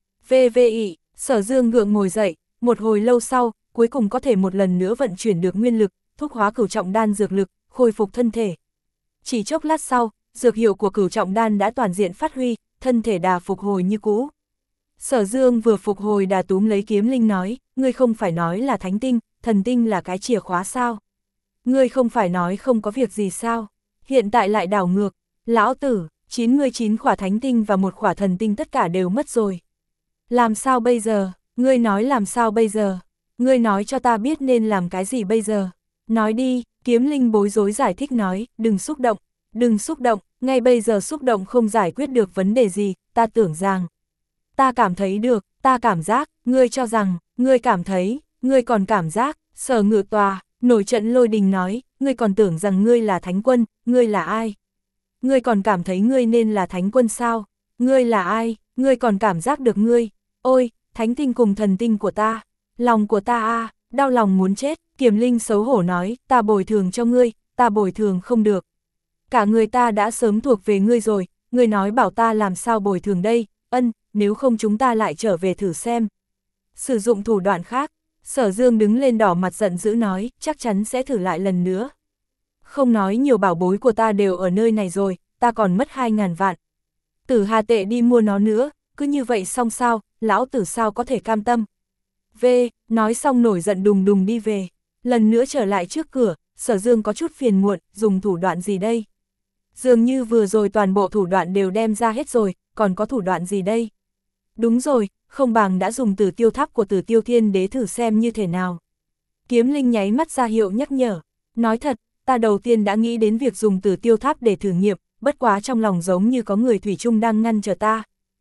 vê vê i, Sở Dương gượng ngồi dậy, một hồi lâu sau, cuối cùng có thể một lần nữa vận chuyển được nguyên lực, thúc hóa cửu trọng đan dược lực, khôi phục thân thể. Chỉ chốc lát sau, dược hiệu của cửu trọng đan đã toàn diện phát huy, thân thể đà phục hồi như cũ. Sở Dương vừa phục hồi đà túm lấy Kiếm Linh nói, ngươi không phải nói là thánh tinh, thần tinh là cái chìa khóa sao? Ngươi không phải nói không có việc gì sao? Hiện tại lại đảo ngược, lão tử, chín mươi chín khỏa thánh tinh và một khỏa thần tinh tất cả đều mất rồi. Làm sao bây giờ? Ngươi nói làm sao bây giờ? Ngươi nói cho ta biết nên làm cái gì bây giờ? Nói đi, Kiếm Linh bối rối giải thích nói, đừng xúc động, đừng xúc động, ngay bây giờ xúc động không giải quyết được vấn đề gì, ta tưởng rằng. Ta cảm thấy được, ta cảm giác, ngươi cho rằng, ngươi cảm thấy, ngươi còn cảm giác, Sở Ngự Tòa, nổi trận lôi đình nói, ngươi còn tưởng rằng ngươi là thánh quân, ngươi là ai? Ngươi còn cảm thấy ngươi nên là thánh quân sao? Ngươi là ai? Ngươi còn cảm giác được ngươi? Ôi, thánh tinh cùng thần tinh của ta, lòng của ta a, à, đau lòng muốn chết. Kiếm Linh xấu hổ nói, ta bồi thường cho ngươi, ta bồi thường không được. Cả người ta đã sớm thuộc về ngươi rồi, ngươi nói bảo ta làm sao bồi thường đây, ân, nếu không chúng ta lại trở về thử xem. Sử dụng thủ đoạn khác, Sở Dương đứng lên đỏ mặt giận dữ nói, chắc chắn sẽ thử lại lần nữa. Không nói nhiều bảo bối của ta đều ở nơi này rồi, ta còn mất hai ngàn vạn. Tử Hà tệ đi mua nó nữa, cứ như vậy xong sao, lão tử sao có thể cam tâm. V, nói xong nổi giận đùng đùng đi về. Lần nữa trở lại trước cửa, Sở Dương có chút phiền muộn, dùng thủ đoạn gì đây? Dường như vừa rồi toàn bộ thủ đoạn đều đem ra hết rồi, còn có thủ đoạn gì đây? Đúng rồi, không bằng đã dùng Tử Tiêu Tháp của Tử Tiêu Thiên Đế thử xem như thế nào. Kiếm Linh nháy mắt ra hiệu nhắc nhở, nói thật, ta đầu tiên đã nghĩ đến việc dùng Tử Tiêu Tháp để thử nghiệm, bất quá trong lòng giống như có người thủy chung đang ngăn trở ta.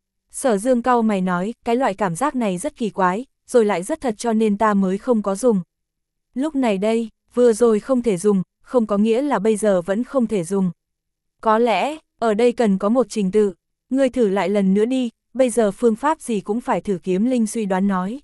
Sở Dương cau mày nói, cái loại cảm giác này rất kỳ quái, rồi lại rất thật cho nên ta mới không có dùng. Lúc này đây, vừa rồi không thể dùng, không có nghĩa là bây giờ vẫn không thể dùng. Có lẽ, ở đây cần có một trình tự, ngươi thử lại lần nữa đi, bây giờ phương pháp gì cũng phải thử. Kiếm Linh suy đoán nói.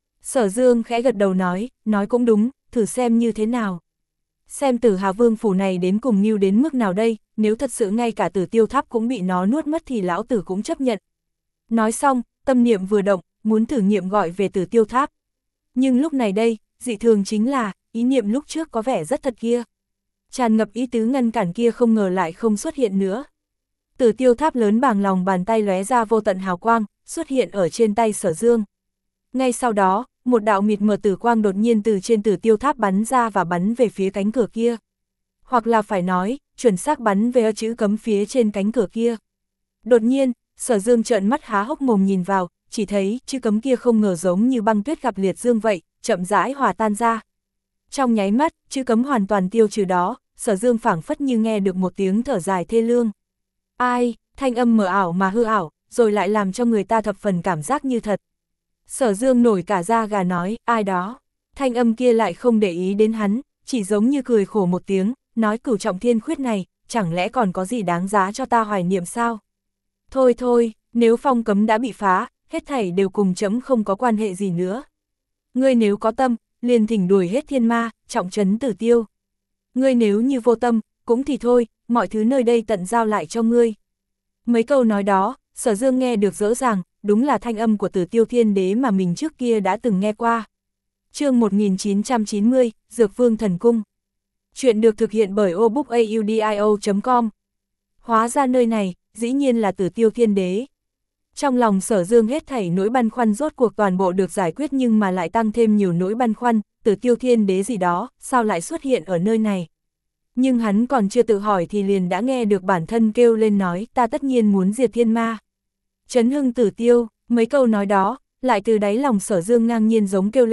Sở Dương khẽ gật đầu nói, nói cũng đúng, thử xem như thế nào. Xem Tử Hà Vương phủ này đến cùng nghiêu đến mức nào đây, nếu thật sự ngay cả Tử Tiêu Tháp cũng bị nó nuốt mất thì lão tử cũng chấp nhận. Nói xong, tâm niệm vừa động, muốn thử nghiệm gọi về Tử Tiêu Tháp. Nhưng lúc này đây, dị thường chính là, ý niệm lúc trước có vẻ rất thật kia. Tràn ngập ý tứ ngăn cản kia không ngờ lại không xuất hiện nữa. Tử Tiêu Tháp lớn bằng lòng bàn tay lóe ra vô tận hào quang, xuất hiện ở trên tay Sở Dương. Ngay sau đó, một đạo mịt mờ tử quang đột nhiên từ trên Tử Tiêu Tháp bắn ra và bắn về phía cánh cửa kia. Hoặc là phải nói, chuẩn xác bắn về chữ cấm phía trên cánh cửa kia. Đột nhiên, Sở Dương trợn mắt há hốc mồm nhìn vào, chỉ thấy chữ cấm kia không ngờ giống như băng tuyết gặp liệt dương vậy, chậm rãi hòa tan ra. Trong nháy mắt, chữ cấm hoàn toàn tiêu trừ đó, Sở Dương phảng phất như nghe được một tiếng thở dài thê lương. Ai, thanh âm mờ ảo mà hư ảo, rồi lại làm cho người ta thập phần cảm giác như thật. Sở Dương nổi cả da gà nói, ai đó. Thanh âm kia lại không để ý đến hắn, chỉ giống như cười khổ một tiếng, nói cửu trọng thiên khuyết này, chẳng lẽ còn có gì đáng giá cho ta hoài niệm sao? Thôi thôi, nếu phong cấm đã bị phá, hết thảy đều cùng chấm không có quan hệ gì nữa. Ngươi nếu có tâm, liền thỉnh đuổi hết thiên ma, trọng trấn Tử Tiêu. Ngươi nếu như vô tâm, cũng thì thôi, mọi thứ nơi đây tận giao lại cho ngươi. Mấy câu nói đó, Sở Dương nghe được rõ ràng, đúng là thanh âm của Tử Tiêu Thiên Đế mà mình trước kia đã từng nghe qua. Chương một nghìn chín trăm chín mươi, Dược Vương Thần Cung. Chuyện được thực hiện bởi o book audio chấm com. Hóa ra nơi này, dĩ nhiên là Tử Tiêu Thiên Đế. Trong lòng Sở Dương hết thảy nỗi băn khoăn rốt cuộc toàn bộ được giải quyết, nhưng mà lại tăng thêm nhiều nỗi băn khoăn, Tử Tiêu Thiên Đế gì đó, sao lại xuất hiện ở nơi này. Nhưng hắn còn chưa tự hỏi thì liền đã nghe được bản thân kêu lên nói, ta tất nhiên muốn diệt thiên ma. Trấn hưng Tử Tiêu, mấy câu nói đó, lại từ đáy lòng Sở Dương ngang nhiên giống kêu lên,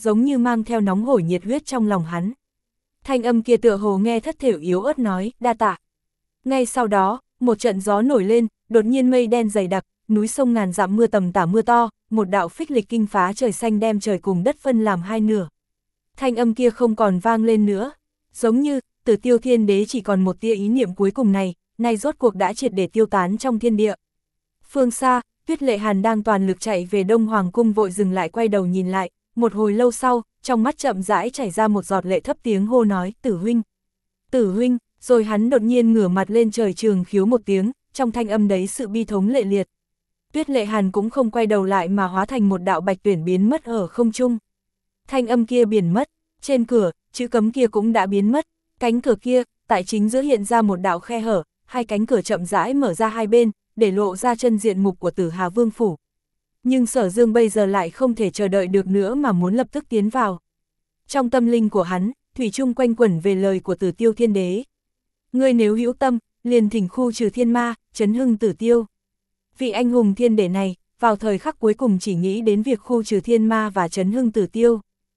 giống như mang theo nóng hổi nhiệt huyết trong lòng hắn. Thanh âm kia tựa hồ nghe thất thểu yếu ớt nói, đa tạ. Ngay sau đó, một trận gió nổi lên, đột nhiên mây đen dày đặc, núi sông ngàn dặm mưa tầm tả mưa to, một đạo phích lịch kinh phá trời xanh đem trời cùng đất phân làm hai nửa. Thanh âm kia không còn vang lên nữa, giống như, Tử Tiêu Thiên Đế chỉ còn một tia ý niệm cuối cùng này, nay rốt cuộc đã triệt để tiêu tán trong thiên địa. Phương xa, Tuyết Lệ Hàn đang toàn lực chạy về Đông Hoàng cung vội dừng lại quay đầu nhìn lại, một hồi lâu sau, trong mắt chậm rãi chảy ra một giọt lệ thấp tiếng hô nói, Tử huynh, Tử huynh, rồi hắn đột nhiên ngửa mặt lên trời trường khiếu một tiếng, trong thanh âm đấy sự bi thống lệ liệt. Tuyết Lệ Hàn cũng không quay đầu lại mà hóa thành một đạo bạch tuyển biến mất ở không trung. Thanh âm kia biến mất, trên cửa, chữ cấm kia cũng đã biến mất, cánh cửa kia, tại chính giữa hiện ra một đạo khe hở, hai cánh cửa chậm rãi mở ra hai bên, để lộ ra chân diện mục của Tử Hà Vương phủ. Nhưng Sở Dương bây giờ lại không thể chờ đợi được nữa mà muốn lập tức tiến vào. Trong tâm linh của hắn, thủy chung quanh quẩn về lời của Tử Tiêu Thiên Đế. Ngươi nếu hữu tâm, liền thỉnh khu trừ thiên ma, trấn hưng Tử Tiêu. Vị anh hùng thiên đế này, vào thời khắc cuối cùng chỉ nghĩ đến việc khu trừ thiên ma và trấn hưng Tử Tiêu.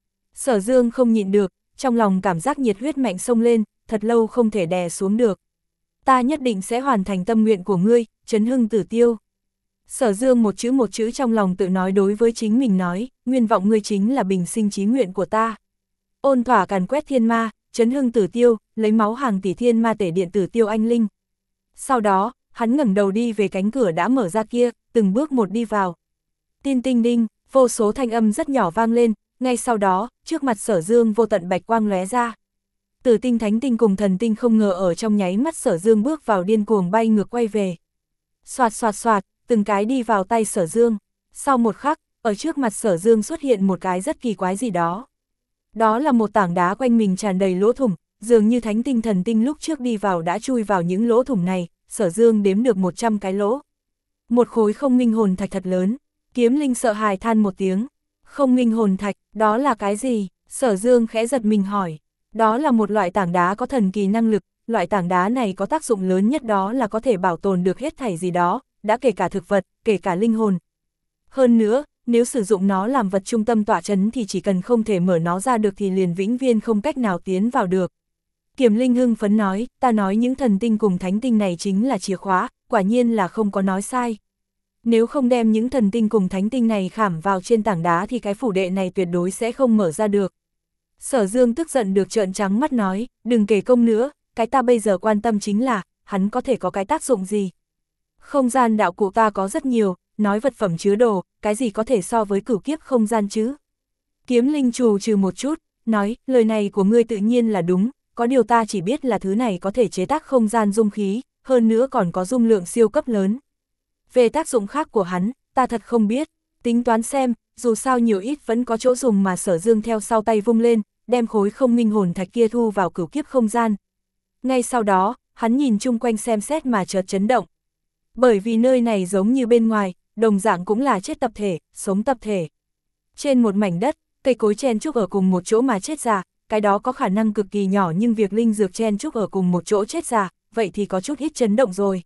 Sở Dương không nhịn được, trong lòng cảm giác nhiệt huyết mạnh sông lên, thật lâu không thể đè xuống được. Ta nhất định sẽ hoàn thành tâm nguyện của ngươi, trấn hưng Tử Tiêu. Sở Dương một chữ một chữ trong lòng tự nói đối với chính mình nói, nguyên vọng ngươi chính là bình sinh chí nguyện của ta. Ôn thỏa càn quét thiên ma, trấn hưng Tử Tiêu, lấy máu hàng tỷ thiên ma tể điện Tử Tiêu anh linh. Sau đó, hắn ngẩng đầu đi về cánh cửa đã mở ra kia, từng bước một đi vào. Tin tinh đinh, vô số thanh âm rất nhỏ vang lên, ngay sau đó, trước mặt Sở Dương vô tận bạch quang lóe ra. Tử tinh thánh tinh cùng thần tinh không ngờ ở trong nháy mắt Sở Dương bước vào điên cuồng bay ngược quay về. Xoạt xoạt xoạt, từng cái đi vào tay Sở Dương. Sau một khắc, ở trước mặt Sở Dương xuất hiện một cái rất kỳ quái gì đó. Đó là một tảng đá quanh mình tràn đầy lỗ thủng, dường như thánh tinh thần tinh lúc trước đi vào đã chui vào những lỗ thủng này, Sở Dương đếm được một trăm cái lỗ. Một khối không minh hồn thạch thật lớn, Kiếm Linh sợ hãi than một tiếng. Không minh hồn thạch, đó là cái gì? Sở Dương khẽ giật mình hỏi. Đó là một loại tảng đá có thần kỳ năng lực, loại tảng đá này có tác dụng lớn nhất đó là có thể bảo tồn được hết thảy gì đó, đã kể cả thực vật, kể cả linh hồn. Hơn nữa, nếu sử dụng nó làm vật trung tâm tọa chấn thì chỉ cần không thể mở nó ra được thì liền vĩnh viễn không cách nào tiến vào được. Kiếm Linh hưng phấn nói, ta nói những thần tinh cùng thánh tinh này chính là chìa khóa, quả nhiên là không có nói sai. Nếu không đem những thần tinh cùng thánh tinh này khảm vào trên tảng đá thì cái phủ đệ này tuyệt đối sẽ không mở ra được. Sở Dương tức giận được trợn trắng mắt nói, đừng kể công nữa, cái ta bây giờ quan tâm chính là, hắn có thể có cái tác dụng gì. Không gian đạo cụ ta có rất nhiều, nói vật phẩm chứa đồ, cái gì có thể so với cửu kiếp không gian chứ. Kiếm Linh trù trừ một chút, nói, lời này của ngươi tự nhiên là đúng, có điều ta chỉ biết là thứ này có thể chế tác không gian dung khí, hơn nữa còn có dung lượng siêu cấp lớn. Về tác dụng khác của hắn, ta thật không biết, tính toán xem, dù sao nhiều ít vẫn có chỗ dùng mà Sở Dương theo sau tay vung lên, đem khối không minh hồn thạch kia thu vào cửu kiếp không gian. Ngay sau đó, hắn nhìn chung quanh xem xét mà chợt chấn động. Bởi vì nơi này giống như bên ngoài, đồng dạng cũng là chết tập thể, sống tập thể. Trên một mảnh đất, cây cối chen chúc ở cùng một chỗ mà chết già, cái đó có khả năng cực kỳ nhỏ nhưng việc linh dược chen chúc ở cùng một chỗ chết già, vậy thì có chút ít chấn động rồi.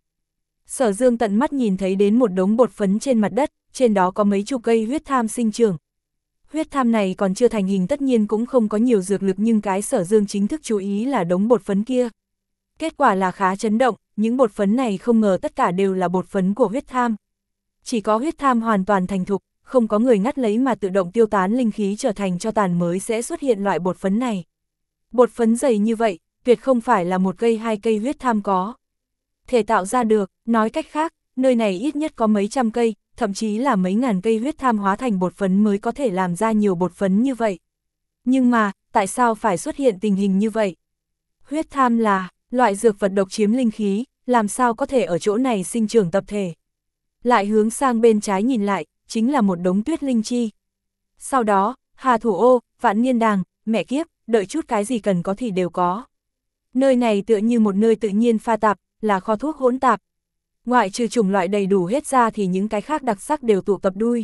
Sở Dương tận mắt nhìn thấy đến một đống bột phấn trên mặt đất, trên đó có mấy chục cây huyết tham sinh trưởng. Huyết tham này còn chưa thành hình tất nhiên cũng không có nhiều dược lực nhưng cái Sở Dương chính thức chú ý là đống bột phấn kia. Kết quả là khá chấn động, những bột phấn này không ngờ tất cả đều là bột phấn của huyết tham. Chỉ có huyết tham hoàn toàn thành thục, không có người ngắt lấy mà tự động tiêu tán linh khí trở thành cho tàn mới sẽ xuất hiện loại bột phấn này. Bột phấn dày như vậy, tuyệt không phải là một cây hai cây huyết tham có thể tạo ra được, nói cách khác, nơi này ít nhất có mấy trăm cây, thậm chí là mấy ngàn cây huyết tham hóa thành bột phấn mới có thể làm ra nhiều bột phấn như vậy. Nhưng mà, tại sao phải xuất hiện tình hình như vậy? Huyết tham là loại dược vật độc chiếm linh khí, làm sao có thể ở chỗ này sinh trưởng tập thể? Lại hướng sang bên trái nhìn lại, chính là một đống tuyết linh chi. Sau đó, Hà Thủ Ô, Vạn Niên Đàng, mẹ kiếp, đợi chút cái gì cần có thì đều có. Nơi này tựa như một nơi tự nhiên pha tạp, là kho thuốc hỗn tạp. Ngoại trừ chủng loại đầy đủ hết ra thì những cái khác đặc sắc đều tụ tập đuôi.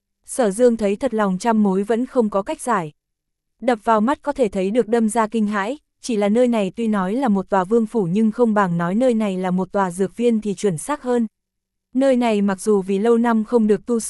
Sở Dương thấy thật lòng trăm mối vẫn không có cách giải. Đập vào mắt có thể thấy được đâm ra kinh hãi, chỉ là nơi này tuy nói là một tòa vương phủ nhưng không bằng nói nơi này là một tòa dược viên thì chuẩn xác hơn. Nơi này mặc dù vì lâu năm không được tu sửa,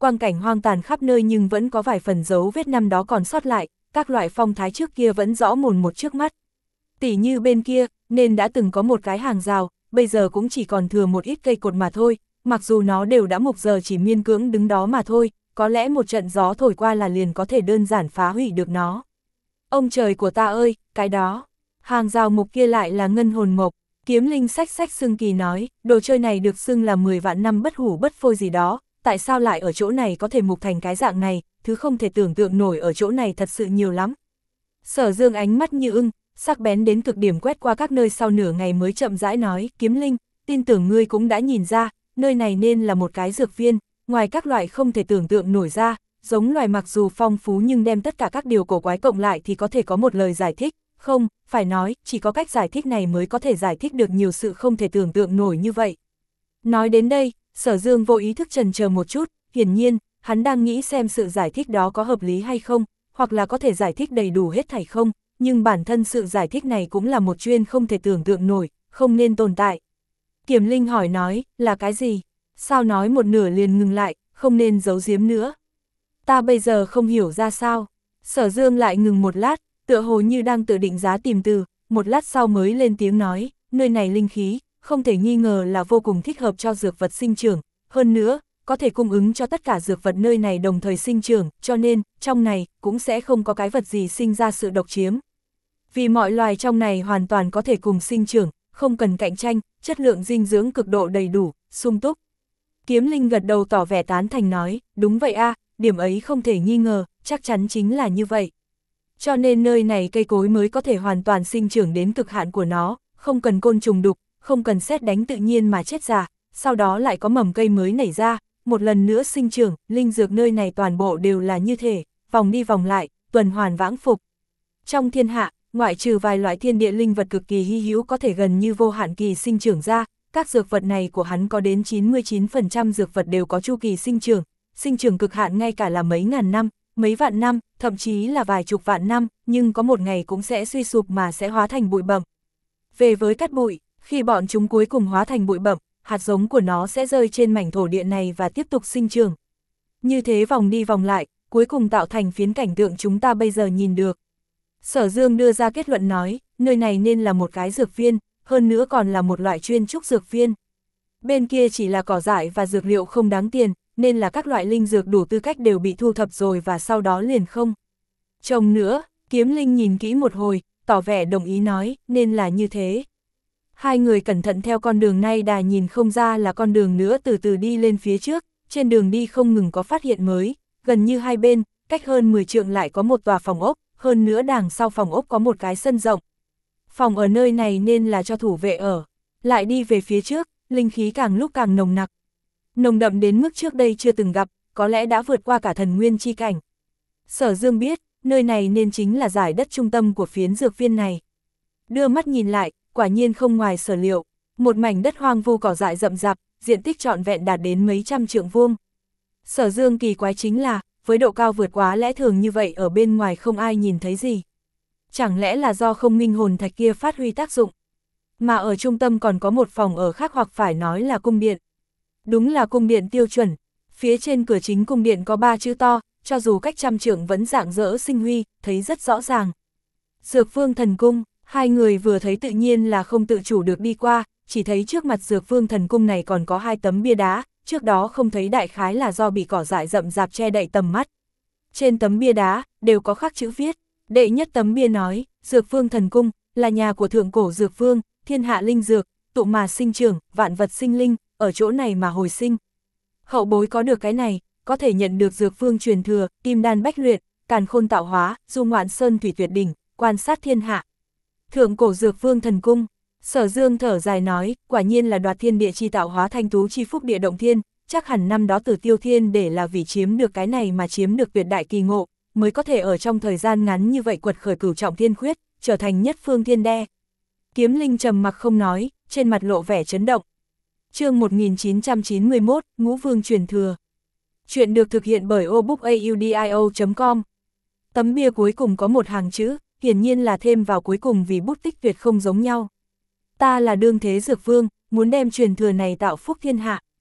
quang cảnh hoang tàn khắp nơi nhưng vẫn có vài phần dấu vết năm đó còn sót lại, các loại phong thái trước kia vẫn rõ mồn một trước mắt. Tỉ như bên kia, nên đã từng có một cái hàng rào, bây giờ cũng chỉ còn thừa một ít cây cột mà thôi, mặc dù nó đều đã mục giờ chỉ miên cưỡng đứng đó mà thôi, có lẽ một trận gió thổi qua là liền có thể đơn giản phá hủy được nó. Ông trời của ta ơi, cái đó, hàng rào mục kia lại là ngân hồn mộc. Kiếm Linh xách xách xưng kỳ nói, đồ chơi này được xưng là mười vạn năm bất hủ bất phôi gì đó, tại sao lại ở chỗ này có thể mục thành cái dạng này, thứ không thể tưởng tượng nổi ở chỗ này thật sự nhiều lắm. Sở Dương ánh mắt như ưng, sắc bén đến cực điểm quét qua các nơi sau nửa ngày mới chậm rãi nói, Kiếm Linh, tin tưởng ngươi cũng đã nhìn ra, nơi này nên là một cái dược viên, ngoài các loại không thể tưởng tượng nổi ra, giống loài mặc dù phong phú nhưng đem tất cả các điều cổ quái cộng lại thì có thể có một lời giải thích. Không, phải nói, chỉ có cách giải thích này mới có thể giải thích được nhiều sự không thể tưởng tượng nổi như vậy. Nói đến đây, Sở Dương vô ý thức chần chờ một chút, hiển nhiên, hắn đang nghĩ xem sự giải thích đó có hợp lý hay không, hoặc là có thể giải thích đầy đủ hết thảy không, nhưng bản thân sự giải thích này cũng là một chuyên không thể tưởng tượng nổi, không nên tồn tại. Kiếm Linh hỏi nói, là cái gì? Sao nói một nửa liền ngừng lại, không nên giấu giếm nữa. Ta bây giờ không hiểu ra sao. Sở Dương lại ngừng một lát, tựa hồ như đang tự định giá tìm từ, một lát sau mới lên tiếng nói, nơi này linh khí, không thể nghi ngờ là vô cùng thích hợp cho dược vật sinh trưởng, hơn nữa, có thể cung ứng cho tất cả dược vật nơi này đồng thời sinh trưởng, cho nên, trong này, cũng sẽ không có cái vật gì sinh ra sự độc chiếm. Vì mọi loài trong này hoàn toàn có thể cùng sinh trưởng, không cần cạnh tranh, chất lượng dinh dưỡng cực độ đầy đủ, sung túc. Kiếm Linh gật đầu tỏ vẻ tán thành nói, đúng vậy a, điểm ấy không thể nghi ngờ, chắc chắn chính là như vậy. Cho nên nơi này cây cối mới có thể hoàn toàn sinh trưởng đến cực hạn của nó, không cần côn trùng đục, không cần sét đánh tự nhiên mà chết già, sau đó lại có mầm cây mới nảy ra, một lần nữa sinh trưởng, linh dược nơi này toàn bộ đều là như thế, vòng đi vòng lại, tuần hoàn vãng phục. Trong thiên hạ, ngoại trừ vài loại thiên địa linh vật cực kỳ hy hữu có thể gần như vô hạn kỳ sinh trưởng ra, các dược vật này của hắn có đến chín mươi chín phần trăm dược vật đều có chu kỳ sinh trưởng, sinh trưởng cực hạn ngay cả là mấy ngàn năm, mấy vạn năm, thậm chí là vài chục vạn năm, nhưng có một ngày cũng sẽ suy sụp mà sẽ hóa thành bụi bặm. Về với cát bụi, khi bọn chúng cuối cùng hóa thành bụi bặm, hạt giống của nó sẽ rơi trên mảnh thổ địa này và tiếp tục sinh trưởng. Như thế vòng đi vòng lại, cuối cùng tạo thành phiến cảnh tượng chúng ta bây giờ nhìn được. Sở Dương đưa ra kết luận nói, nơi này nên là một cái dược viên, hơn nữa còn là một loại chuyên trúc dược viên. Bên kia chỉ là cỏ dại và dược liệu không đáng tiền, nên là các loại linh dược đủ tư cách đều bị thu thập rồi và sau đó liền không trồng nữa. Kiếm Linh nhìn kỹ một hồi, tỏ vẻ đồng ý nói, nên là như thế. Hai người cẩn thận theo con đường này đà nhìn không ra là con đường nữa từ từ đi lên phía trước, trên đường đi không ngừng có phát hiện mới, gần như hai bên, cách hơn mười trượng lại có một tòa phòng ốc, hơn nữa đằng sau phòng ốc có một cái sân rộng. Phòng ở nơi này nên là cho thủ vệ ở, lại đi về phía trước, linh khí càng lúc càng nồng nặc. Nồng đậm đến mức trước đây chưa từng gặp, có lẽ đã vượt qua cả thần nguyên chi cảnh. Sở Dương biết, nơi này nên chính là giải đất trung tâm của phiến dược viên này. Đưa mắt nhìn lại, quả nhiên không ngoài sở liệu, một mảnh đất hoang vu cỏ dại rậm rạp, diện tích trọn vẹn đạt đến mấy trăm trượng vuông. Sở Dương kỳ quái chính là, với độ cao vượt quá lẽ thường như vậy ở bên ngoài không ai nhìn thấy gì. Chẳng lẽ là do không minh hồn thạch kia phát huy tác dụng? Mà ở trung tâm còn có một phòng ở khác hoặc phải nói là cung điện. Đúng là cung điện tiêu chuẩn, phía trên cửa chính cung điện có ba chữ to, cho dù cách trăm trượng vẫn rạng rỡ sinh huy, thấy rất rõ ràng. Dược Vương Thần Cung, hai người vừa thấy tự nhiên là không tự chủ được đi qua, chỉ thấy trước mặt Dược Vương Thần Cung này còn có hai tấm bia đá, trước đó không thấy đại khái là do bị cỏ dại rậm rạp che đậy tầm mắt. Trên tấm bia đá, đều có khắc chữ viết, đệ nhất tấm bia nói, Dược Vương Thần Cung, là nhà của thượng cổ Dược Vương, thiên hạ linh dược, tụ mà sinh trưởng, vạn vật sinh linh, ở chỗ này mà hồi sinh. Hậu bối có được cái này, có thể nhận được Dược Vương truyền thừa, kim đan bách luyện, càn khôn tạo hóa, du ngoạn sơn thủy tuyệt đỉnh, quan sát thiên hạ. Thượng cổ Dược Vương Thần Cung, Sở Dương thở dài nói, quả nhiên là đoạt thiên địa chi tạo hóa thanh tú chi phúc địa động thiên, chắc hẳn năm đó Tử Tiêu Thiên để là vì chiếm được cái này mà chiếm được tuyệt đại kỳ ngộ, mới có thể ở trong thời gian ngắn như vậy quật khởi cửu trọng thiên khuyết, trở thành nhất phương thiên đe. Kiếm Linh trầm mặc không nói, trên mặt lộ vẻ chấn động. Chương một nghìn chín trăm chín mươi mốt, Ngũ Vương truyền thừa. Chuyện được thực hiện bởi obookaudio chấm com. Tấm bia cuối cùng có một hàng chữ, hiển nhiên là thêm vào cuối cùng vì bút tích tuyệt không giống nhau. Ta là đương thế Dược Vương, muốn đem truyền thừa này tạo phúc thiên hạ.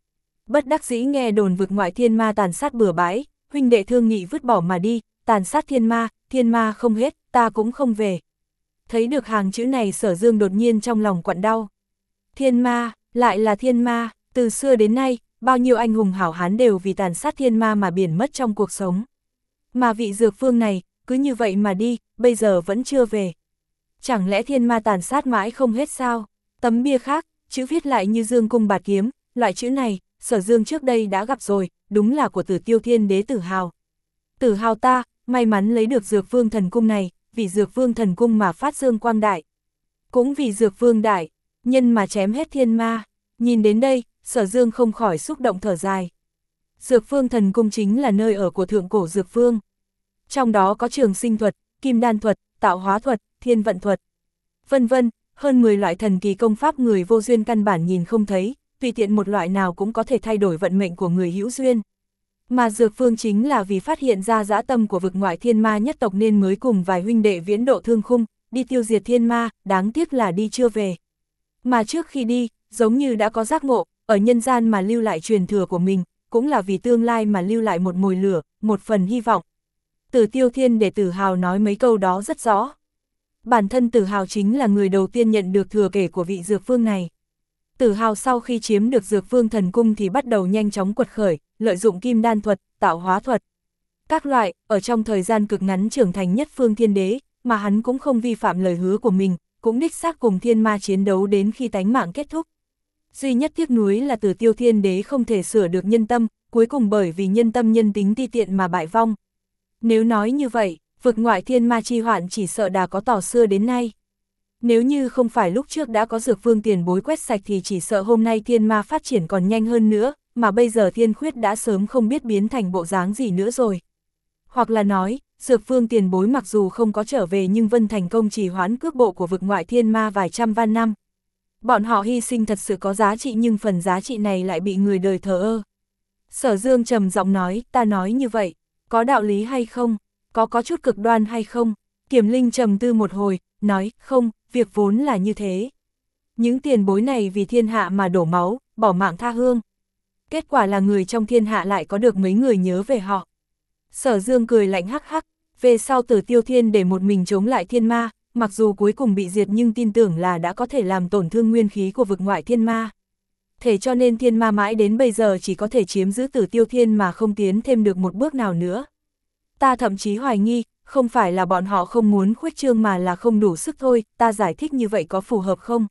Bất đắc dĩ nghe đồn vực ngoại thiên ma tàn sát bừa bãi, huynh đệ thương nghị vứt bỏ mà đi, tàn sát thiên ma, thiên ma không hết, ta cũng không về. Thấy được hàng chữ này Sở Dương đột nhiên trong lòng quặn đau. Thiên ma, lại là thiên ma, từ xưa đến nay, bao nhiêu anh hùng hảo hán đều vì tàn sát thiên ma mà biển mất trong cuộc sống. Mà vị dược vương này, cứ như vậy mà đi, bây giờ vẫn chưa về. Chẳng lẽ thiên ma tàn sát mãi không hết sao? Tấm bia khác, chữ viết lại như dương cung bạt kiếm, loại chữ này, Sở Dương trước đây đã gặp rồi, đúng là của Tử Tiêu Thiên Đế Tử Hào. Tử Hào ta, may mắn lấy được dược vương thần cung này, vì dược vương thần cung mà phát dương quang đại. Cũng vì dược vương đại, nhân mà chém hết thiên ma. Nhìn đến đây, Sở Dương không khỏi xúc động thở dài. Dược vương thần cung chính là nơi ở của thượng cổ dược vương. Trong đó có trường sinh thuật, kim đan thuật, tạo hóa thuật, thiên vận thuật, vân vân, hơn mười loại thần kỳ công pháp người vô duyên căn bản nhìn không thấy, tùy tiện một loại nào cũng có thể thay đổi vận mệnh của người hữu duyên. Mà dược vương chính là vì phát hiện ra dã tâm của vực ngoại thiên ma nhất tộc nên mới cùng vài huynh đệ viễn độ thương khung, đi tiêu diệt thiên ma, đáng tiếc là đi chưa về. Mà trước khi đi, giống như đã có giác ngộ, ở nhân gian mà lưu lại truyền thừa của mình, cũng là vì tương lai mà lưu lại một mồi lửa, một phần hy vọng. Tử Tiêu Thiên để Tử Hào nói mấy câu đó rất rõ. Bản thân Tử Hào chính là người đầu tiên nhận được thừa kể của vị dược vương này. Tử Hào sau khi chiếm được dược vương thần cung thì bắt đầu nhanh chóng quật khởi, lợi dụng kim đan thuật, tạo hóa thuật. Các loại, ở trong thời gian cực ngắn trưởng thành nhất phương thiên đế, mà hắn cũng không vi phạm lời hứa của mình, cũng đích xác cùng thiên ma chiến đấu đến khi tánh mạng kết thúc. Duy nhất tiếc nuối là Tử Tiêu Thiên Đế không thể sửa được nhân tâm, cuối cùng bởi vì nhân tâm nhân tính ti tiện mà bại vong. Nếu nói như vậy, vực ngoại thiên ma chi hoạn chỉ sợ đã có tỏ xưa đến nay. Nếu như không phải lúc trước đã có dược vương tiền bối quét sạch thì chỉ sợ hôm nay thiên ma phát triển còn nhanh hơn nữa, mà bây giờ thiên khuyết đã sớm không biết biến thành bộ dáng gì nữa rồi. Hoặc là nói, dược vương tiền bối mặc dù không có trở về nhưng vẫn thành công trì hoãn cước bộ của vực ngoại thiên ma vài trăm van năm. Bọn họ hy sinh thật sự có giá trị nhưng phần giá trị này lại bị người đời thờ ơ. Sở Dương trầm giọng nói, ta nói như vậy, có đạo lý hay không? Có có chút cực đoan hay không? Kiểm Linh trầm tư một hồi, nói, không, việc vốn là như thế. Những tiền bối này vì thiên hạ mà đổ máu, bỏ mạng tha hương. Kết quả là người trong thiên hạ lại có được mấy người nhớ về họ. Sở Dương cười lạnh hắc hắc, về sau Tử Tiêu Thiên để một mình chống lại thiên ma, mặc dù cuối cùng bị diệt nhưng tin tưởng là đã có thể làm tổn thương nguyên khí của vực ngoại thiên ma. Thế cho nên thiên ma mãi đến bây giờ chỉ có thể chiếm giữ Tử Tiêu Thiên mà không tiến thêm được một bước nào nữa. Ta thậm chí hoài nghi, không phải là bọn họ không muốn khuếch trương mà là không đủ sức thôi, ta giải thích như vậy có phù hợp không?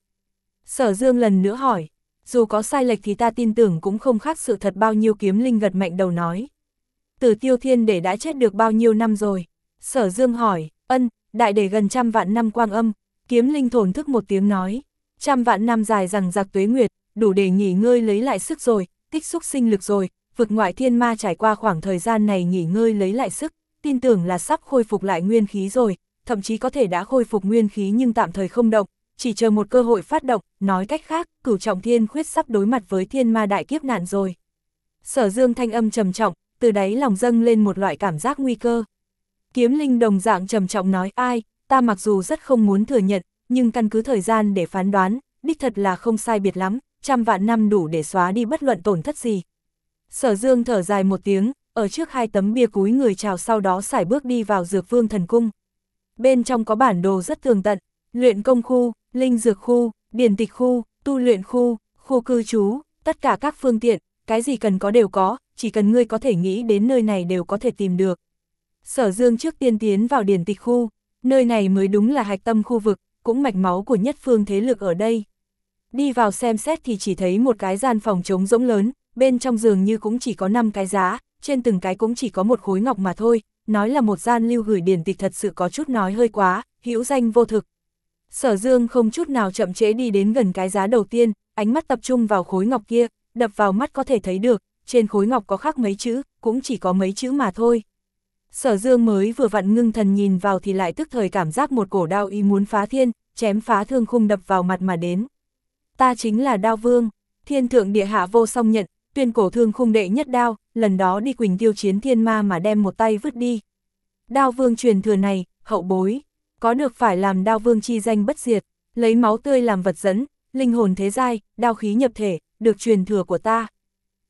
Sở Dương lần nữa hỏi, dù có sai lệch thì ta tin tưởng cũng không khác sự thật bao nhiêu. Kiếm Linh gật mạnh đầu nói. Tử Tiêu Thiên để đã chết được bao nhiêu năm rồi? Sở Dương hỏi, ân, đại để gần trăm vạn năm quang âm. Kiếm Linh thổn thức một tiếng nói, trăm vạn năm dài rằng giặc tuế nguyệt, đủ để nghỉ ngơi lấy lại sức rồi, tích xúc sinh lực rồi. Vực ngoại thiên ma trải qua khoảng thời gian này nghỉ ngơi lấy lại sức, tin tưởng là sắp khôi phục lại nguyên khí rồi, thậm chí có thể đã khôi phục nguyên khí nhưng tạm thời không động, chỉ chờ một cơ hội phát động, nói cách khác, cửu trọng thiên khuyết sắp đối mặt với thiên ma đại kiếp nạn rồi. Sở Dương thanh âm trầm trọng, từ đáy lòng dâng lên một loại cảm giác nguy cơ. Kiếm Linh đồng dạng trầm trọng nói, ai, ta mặc dù rất không muốn thừa nhận, nhưng căn cứ thời gian để phán đoán, đích thật là không sai biệt lắm, trăm vạn năm đủ để xóa đi bất luận tổn thất gì. Sở Dương thở dài một tiếng, ở trước hai tấm bia cúi người chào sau đó sải bước đi vào dược vương thần cung. Bên trong có bản đồ rất tường tận, luyện công khu, linh dược khu, điển tịch khu, tu luyện khu, khu cư trú, tất cả các phương tiện, cái gì cần có đều có, chỉ cần ngươi có thể nghĩ đến nơi này đều có thể tìm được. Sở Dương trước tiên tiến vào điển tịch khu, nơi này mới đúng là hạch tâm khu vực, cũng mạch máu của nhất phương thế lực ở đây. Đi vào xem xét thì chỉ thấy một cái gian phòng trống rỗng lớn, bên trong giường như cũng chỉ có năm cái giá, trên từng cái cũng chỉ có một khối ngọc mà thôi, nói là một gian lưu gửi điển tịch thật sự có chút nói hơi quá, hữu danh vô thực. Sở Dương không chút nào chậm trễ đi đến gần cái giá đầu tiên, ánh mắt tập trung vào khối ngọc kia, đập vào mắt có thể thấy được, trên khối ngọc có khắc mấy chữ, cũng chỉ có mấy chữ mà thôi. Sở Dương mới vừa vặn ngưng thần nhìn vào thì lại tức thời cảm giác một cổ đao ý muốn phá thiên, chém phá thương khung đập vào mặt mà đến. Ta chính là Đao Vương, thiên thượng địa hạ vô song nhận, tuyên cổ thương khung đệ nhất đao, lần đó đi Quỳnh Tiêu chiến thiên ma mà đem một tay vứt đi. Đao Vương truyền thừa này, hậu bối, có được phải làm Đao Vương chi danh bất diệt, lấy máu tươi làm vật dẫn, linh hồn thế giai, đao khí nhập thể, được truyền thừa của ta.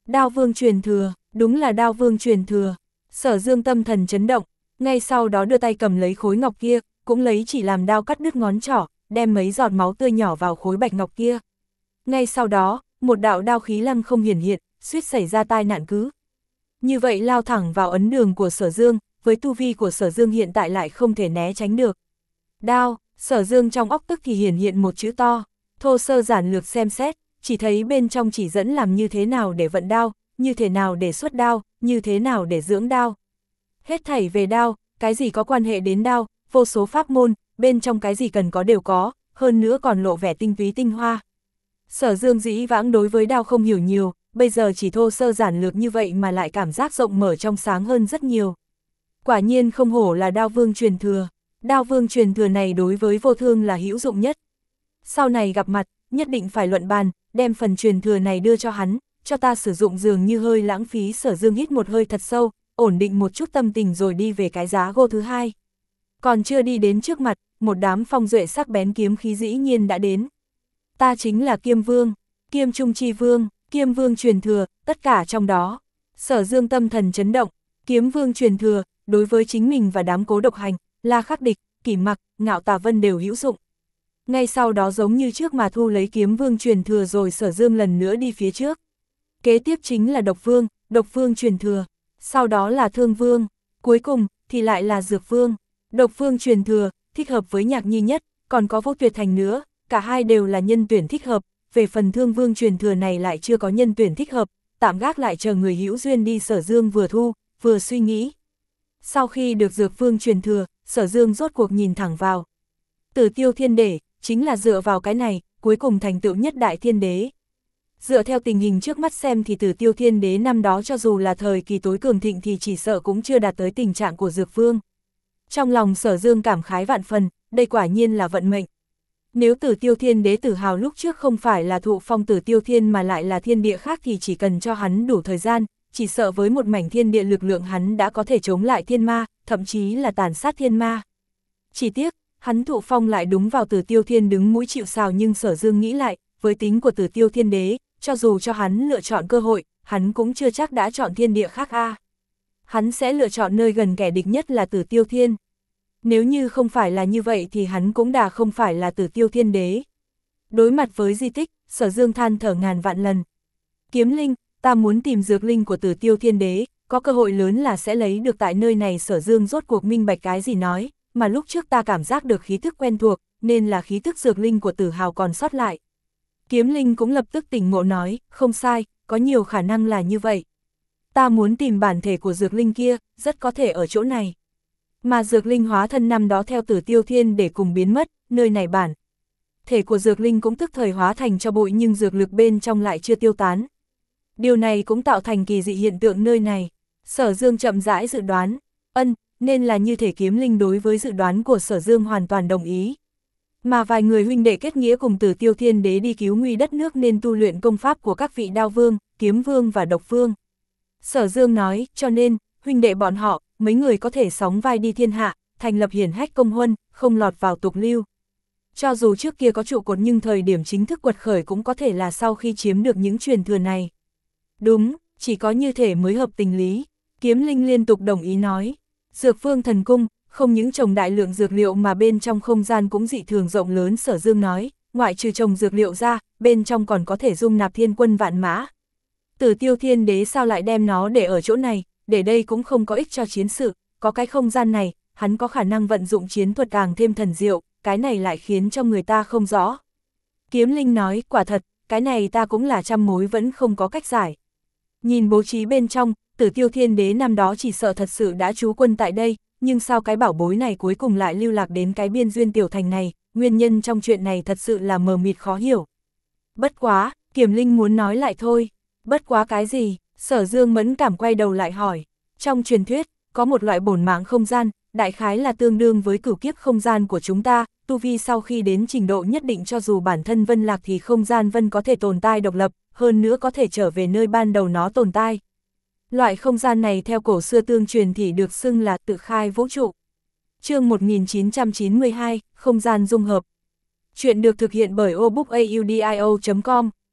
Đao vương truyền thừa, đúng là đao vương truyền thừa. Sở Dương tâm thần chấn động, ngay sau đó đưa tay cầm lấy khối ngọc kia, cũng lấy chỉ làm đao cắt đứt ngón trỏ, đem mấy giọt máu tươi nhỏ vào khối bạch ngọc kia. Ngay sau đó, một đạo đao khí lăng không hiển hiện, suýt xảy ra tai nạn cứ. Như vậy lao thẳng vào ấn đường của Sở Dương, với tu vi của Sở Dương hiện tại lại không thể né tránh được. Đao, Sở Dương trong óc tức thì hiển hiện một chữ to, thô sơ giản lược xem xét, chỉ thấy bên trong chỉ dẫn làm như thế nào để vận đao, như thế nào để xuất đao, như thế nào để dưỡng đao. Hết thảy về đao, cái gì có quan hệ đến đao, vô số pháp môn, bên trong cái gì cần có đều có, hơn nữa còn lộ vẻ tinh túy tinh hoa. Sở Dương dĩ vãng đối với đao không hiểu nhiều, bây giờ chỉ thô sơ giản lược như vậy mà lại cảm giác rộng mở trong sáng hơn rất nhiều. Quả nhiên không hổ là đao vương truyền thừa, đao vương truyền thừa này đối với vô thương là hữu dụng nhất. Sau này gặp mặt, nhất định phải luận bàn, đem phần truyền thừa này đưa cho hắn, cho ta sử dụng dường như hơi lãng phí. Sở Dương hít một hơi thật sâu, ổn định một chút tâm tình rồi đi về cái giá gỗ thứ hai. Còn chưa đi đến trước mặt, một đám phong duệ sắc bén kiếm khí dĩ nhiên đã đến. Ta chính là Kiêm Vương, Kiêm Trung Chi Vương, Kiêm Vương truyền thừa, tất cả trong đó. Sở Dương tâm thần chấn động, Kiếm Vương truyền thừa, đối với chính mình và đám Cố Độc Hành, La Khắc Địch, Kỷ Mặc, Ngạo Tà Vân đều hữu dụng. Ngay sau đó giống như trước mà thu lấy Kiếm Vương truyền thừa rồi Sở Dương lần nữa đi phía trước. Kế tiếp chính là Độc Vương, Độc Vương truyền thừa, sau đó là Thương Vương, cuối cùng thì lại là Dược Vương. Độc Vương truyền thừa, thích hợp với Nhạc Nhi nhất, còn có Vô Tuyệt Thành nữa, cả hai đều là nhân tuyển thích hợp. Về phần Thương Vương truyền thừa này lại chưa có nhân tuyển thích hợp, tạm gác lại chờ người hữu duyên đi. Sở Dương vừa thu, vừa suy nghĩ. Sau khi được Dược Vương truyền thừa, Sở Dương rốt cuộc nhìn thẳng vào. Tử Tiêu Thiên Đế, chính là dựa vào cái này, cuối cùng thành tựu nhất đại thiên đế. Dựa theo tình hình trước mắt xem thì Tử Tiêu Thiên Đế năm đó cho dù là thời kỳ tối cường thịnh thì chỉ sợ cũng chưa đạt tới tình trạng của Dược Vương. Trong lòng Sở Dương cảm khái vạn phần, đây quả nhiên là vận mệnh. Nếu Tử Tiêu Thiên Đế tự hào lúc trước không phải là thụ phong Tử Tiêu Thiên mà lại là thiên địa khác thì chỉ cần cho hắn đủ thời gian, chỉ sợ với một mảnh thiên địa lực lượng hắn đã có thể chống lại thiên ma, thậm chí là tàn sát thiên ma. Chỉ tiếc, hắn thụ phong lại đúng vào Tử Tiêu Thiên đứng mũi chịu sào, nhưng Sở Dương nghĩ lại, với tính của Tử Tiêu Thiên Đế, cho dù cho hắn lựa chọn cơ hội, hắn cũng chưa chắc đã chọn thiên địa khác a. À. Hắn sẽ lựa chọn nơi gần kẻ địch nhất là Tử Tiêu Thiên. Nếu như không phải là như vậy thì hắn cũng đã không phải là Tử Tiêu Thiên Đế. Đối mặt với di tích, Sở Dương than thở ngàn vạn lần. Kiếm linh, ta muốn tìm dược linh của Tử Tiêu Thiên Đế, có cơ hội lớn là sẽ lấy được tại nơi này. Sở Dương rốt cuộc minh bạch cái gì nói, mà lúc trước ta cảm giác được khí thức quen thuộc, nên là khí thức dược linh của Tử Hào còn sót lại. Kiếm linh cũng lập tức tỉnh ngộ nói, không sai, có nhiều khả năng là như vậy. Ta muốn tìm bản thể của dược linh kia, rất có thể ở chỗ này. Mà dược linh hóa thân năm đó theo Tử Tiêu Thiên để cùng biến mất, nơi này bản thể của dược linh cũng tức thời hóa thành cho bụi, nhưng dược lực bên trong lại chưa tiêu tán. Điều này cũng tạo thành kỳ dị hiện tượng nơi này. Sở Dương chậm rãi dự đoán, ân, nên là như thể kiếm linh đối với dự đoán của Sở Dương hoàn toàn đồng ý. Mà vài người huynh đệ kết nghĩa cùng Tử Tiêu Thiên Đế đi cứu nguy đất nước nên tu luyện công pháp của các vị Đao Vương, Kiếm Vương và Độc Vương. Sở Dương nói, cho nên, huynh đệ bọn họ, mấy người có thể sóng vai đi thiên hạ, thành lập hiển hách công huân, không lọt vào tục lưu. Cho dù trước kia có trụ cột nhưng thời điểm chính thức quật khởi cũng có thể là sau khi chiếm được những truyền thừa này. Đúng, chỉ có như thể mới hợp tình lý. Kiếm linh liên tục đồng ý nói. Dược Vương thần cung, không những trồng đại lượng dược liệu mà bên trong không gian cũng dị thường rộng lớn. Sở Dương nói, ngoại trừ trồng dược liệu ra, bên trong còn có thể dung nạp thiên quân vạn mã. Tử Tiêu Thiên Đế sao lại đem nó để ở chỗ này, để đây cũng không có ích cho chiến sự, có cái không gian này, hắn có khả năng vận dụng chiến thuật càng thêm thần diệu, cái này lại khiến cho người ta không rõ. Kiếm linh nói, quả thật, cái này ta cũng là trăm mối vẫn không có cách giải. Nhìn bố trí bên trong, Tử Tiêu Thiên Đế năm đó chỉ sợ thật sự đã trú quân tại đây, nhưng sao cái bảo bối này cuối cùng lại lưu lạc đến cái biên duyên tiểu thành này, nguyên nhân trong chuyện này thật sự là mờ mịt khó hiểu. Bất quá, Kiếm linh muốn nói lại thôi. Bất quá cái gì? Sở Dương mẫn cảm quay đầu lại hỏi. Trong truyền thuyết, có một loại bổn mạng không gian, đại khái là tương đương với cửu kiếp không gian của chúng ta, tu vi sau khi đến trình độ nhất định cho dù bản thân vân lạc thì không gian vân có thể tồn tại độc lập, hơn nữa có thể trở về nơi ban đầu nó tồn tại. Loại không gian này theo cổ xưa tương truyền thì được xưng là tự khai vũ trụ. Chương một nghìn chín trăm chín mươi hai, không gian dung hợp. Chuyện được thực hiện bởi obookaudio chấm com.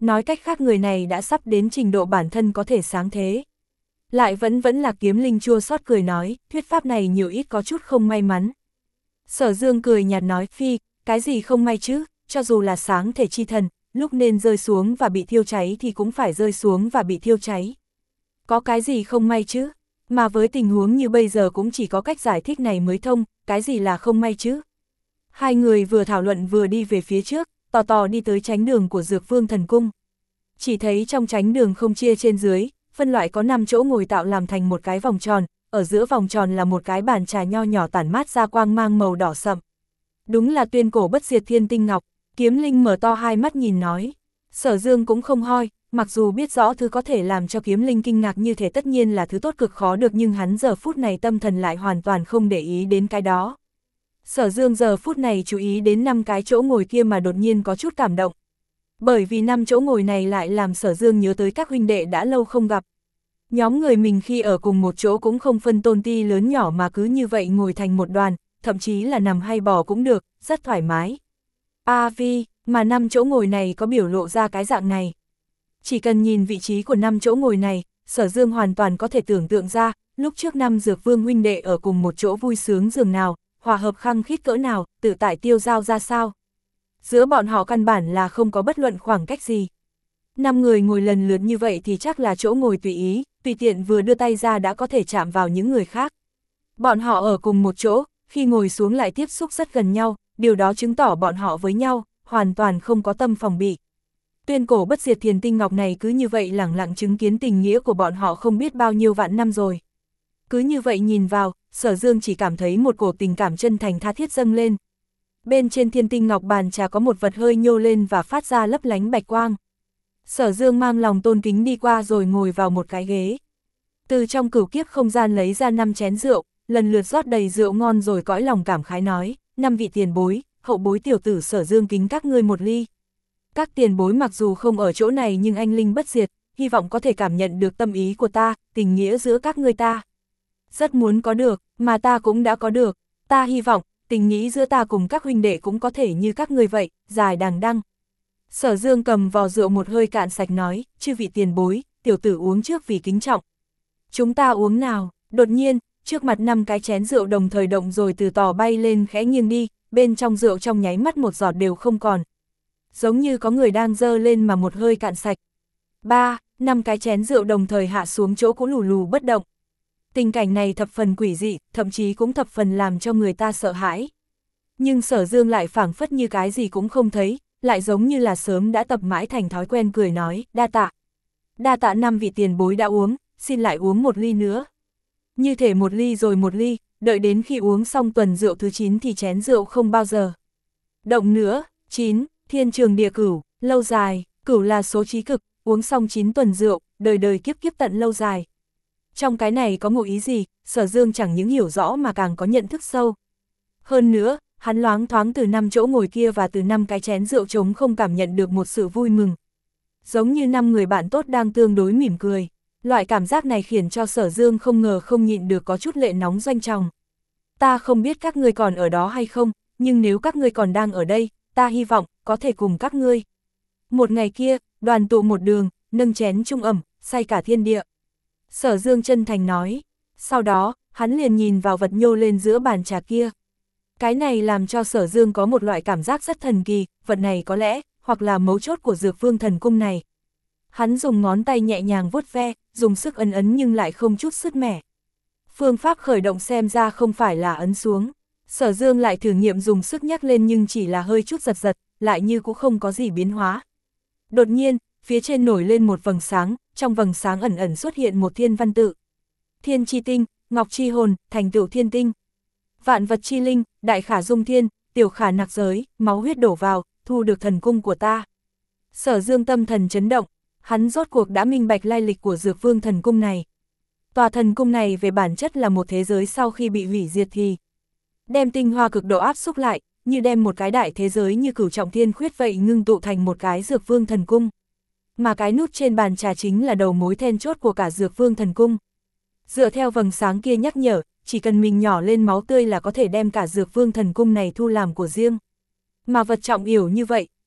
nói cách khác người này đã sắp đến trình độ bản thân có thể sáng thế. Lại vẫn vẫn là Kiếm Linh chua xót cười nói, thuyết pháp này nhiều ít có chút không may mắn. Sở Dương cười nhạt nói, phi, cái gì không may chứ, cho dù là sáng thể chi thần, lúc nên rơi xuống và bị thiêu cháy thì cũng phải rơi xuống và bị thiêu cháy. Có cái gì không may chứ, mà với tình huống như bây giờ cũng chỉ có cách giải thích này mới thông, cái gì là không may chứ. Hai người vừa thảo luận vừa đi về phía trước, tò tò đi tới chánh đường của Dược Vương Thần Cung. Chỉ thấy trong chánh đường không chia trên dưới, phân loại có năm chỗ ngồi tạo làm thành một cái vòng tròn, ở giữa vòng tròn là một cái bàn trà nho nhỏ tản mát ra quang mang màu đỏ sậm. Đúng là tuyên cổ bất diệt thiên tinh ngọc. Kiếm Linh mở to hai mắt nhìn nói. Sở Dương cũng không hoi, mặc dù biết rõ thứ có thể làm cho Kiếm Linh kinh ngạc như thế tất nhiên là thứ tốt cực khó được, nhưng hắn giờ phút này tâm thần lại hoàn toàn không để ý đến cái đó. Sở Dương giờ phút này chú ý đến năm cái chỗ ngồi kia mà đột nhiên có chút cảm động. Bởi vì năm chỗ ngồi này lại làm Sở Dương nhớ tới các huynh đệ đã lâu không gặp. Nhóm người mình khi ở cùng một chỗ cũng không phân tôn ti lớn nhỏ mà cứ như vậy ngồi thành một đoàn, thậm chí là nằm hay bò cũng được, rất thoải mái. A Vi, mà năm chỗ ngồi này có biểu lộ ra cái dạng này. Chỉ cần nhìn vị trí của năm chỗ ngồi này, Sở Dương hoàn toàn có thể tưởng tượng ra, lúc trước năm Dược Vương huynh đệ ở cùng một chỗ vui sướng giường nào, hòa hợp khăng khít cỡ nào, tự tại tiêu dao ra sao. Giữa bọn họ căn bản là không có bất luận khoảng cách gì. Năm người ngồi lần lượt như vậy thì chắc là chỗ ngồi tùy ý, tùy tiện vừa đưa tay ra đã có thể chạm vào những người khác. Bọn họ ở cùng một chỗ, khi ngồi xuống lại tiếp xúc rất gần nhau, điều đó chứng tỏ bọn họ với nhau, hoàn toàn không có tâm phòng bị. Tuyên cổ bất diệt thiền tinh ngọc này cứ như vậy lẳng lặng chứng kiến tình nghĩa của bọn họ không biết bao nhiêu vạn năm rồi. Cứ như vậy nhìn vào, Sở Dương chỉ cảm thấy một cổ tình cảm chân thành tha thiết dâng lên. Bên trên thiên tinh ngọc bàn trà có một vật hơi nhô lên và phát ra lấp lánh bạch quang. Sở Dương mang lòng tôn kính đi qua rồi ngồi vào một cái ghế. Từ trong cửu kiếp không gian lấy ra năm chén rượu, lần lượt rót đầy rượu ngon rồi cõi lòng cảm khái nói, năm vị tiền bối, hậu bối tiểu tử Sở Dương kính các ngươi một ly. Các tiền bối mặc dù không ở chỗ này nhưng anh linh bất diệt, hy vọng có thể cảm nhận được tâm ý của ta, tình nghĩa giữa các ngươi ta. Rất muốn có được, mà ta cũng đã có được, ta hy vọng, tình nghĩa giữa ta cùng các huynh đệ cũng có thể như các ngươi vậy, dài đằng đăng. Sở Dương cầm vò rượu một hơi cạn sạch nói, chư vị tiền bối, tiểu tử uống trước vì kính trọng. Chúng ta uống nào, đột nhiên, trước mặt năm cái chén rượu đồng thời động rồi từ tò bay lên khẽ nghiêng đi, bên trong rượu trong nháy mắt một giọt đều không còn. Giống như có người đang dơ lên mà một hơi cạn sạch. Ba, năm cái chén rượu đồng thời hạ xuống chỗ cũ lù lù bất động. Tình cảnh này thập phần quỷ dị, thậm chí cũng thập phần làm cho người ta sợ hãi. Nhưng Sở Dương lại phảng phất như cái gì cũng không thấy, lại giống như là sớm đã tập mãi thành thói quen cười nói, đa tạ. Đa tạ năm vị tiền bối đã uống, xin lại uống một ly nữa. Như thể một ly rồi một ly, đợi đến khi uống xong tuần rượu thứ chín thì chén rượu không bao giờ động nữa. Chín, thiên trường địa cửu, lâu dài, cửu là số trí cực, uống xong chín tuần rượu, đời đời kiếp kiếp tận lâu dài. Trong cái này có ngụ ý gì, Sở Dương chẳng những hiểu rõ mà càng có nhận thức sâu. Hơn nữa, hắn loáng thoáng từ năm chỗ ngồi kia và từ năm cái chén rượu trống không cảm nhận được một sự vui mừng. Giống như năm người bạn tốt đang tương đối mỉm cười. Loại cảm giác này khiến cho Sở Dương không ngờ không nhịn được có chút lệ nóng doanh tròng. Ta không biết các ngươi còn ở đó hay không, nhưng nếu các ngươi còn đang ở đây, ta hy vọng có thể cùng các ngươi. Một ngày kia, đoàn tụ một đường, nâng chén chung ẩm, say cả thiên địa. Sở Dương chân thành nói. Sau đó, hắn liền nhìn vào vật nhô lên giữa bàn trà kia. Cái này làm cho Sở Dương có một loại cảm giác rất thần kỳ, vật này có lẽ, hoặc là mấu chốt của Dược Vương Thần Cung này. Hắn dùng ngón tay nhẹ nhàng vuốt ve, dùng sức ấn ấn nhưng lại không chút sứt mẻ. Phương pháp khởi động xem ra không phải là ấn xuống. Sở Dương lại thử nghiệm dùng sức nhắc lên nhưng chỉ là hơi chút giật giật, lại như cũng không có gì biến hóa. Đột nhiên, phía trên nổi lên một vầng sáng, trong vầng sáng ẩn ẩn xuất hiện một thiên văn tự. Thiên chi tinh, ngọc chi hồn, thành tựu thiên tinh. Vạn vật chi linh, đại khả dung thiên, tiểu khả nặc giới, máu huyết đổ vào, thu được thần cung của ta. Sở Dương tâm thần chấn động, hắn rốt cuộc đã minh bạch lai lịch của Dược Vương Thần Cung này. Tòa thần cung này về bản chất là một thế giới sau khi bị hủy diệt thì đem tinh hoa cực độ áp xúc lại, như đem một cái đại thế giới như Cửu Trọng Thiên Khuyết vậy ngưng tụ thành một cái Dược Vương Thần Cung. Mà cái nút trên bàn trà chính là đầu mối then chốt của cả Dược Vương Thần Cung. Dựa theo vầng sáng kia nhắc nhở, chỉ cần mình nhỏ lên máu tươi là có thể đem cả Dược Vương Thần Cung này thu làm của riêng. Mà vật trọng yểu như vậy,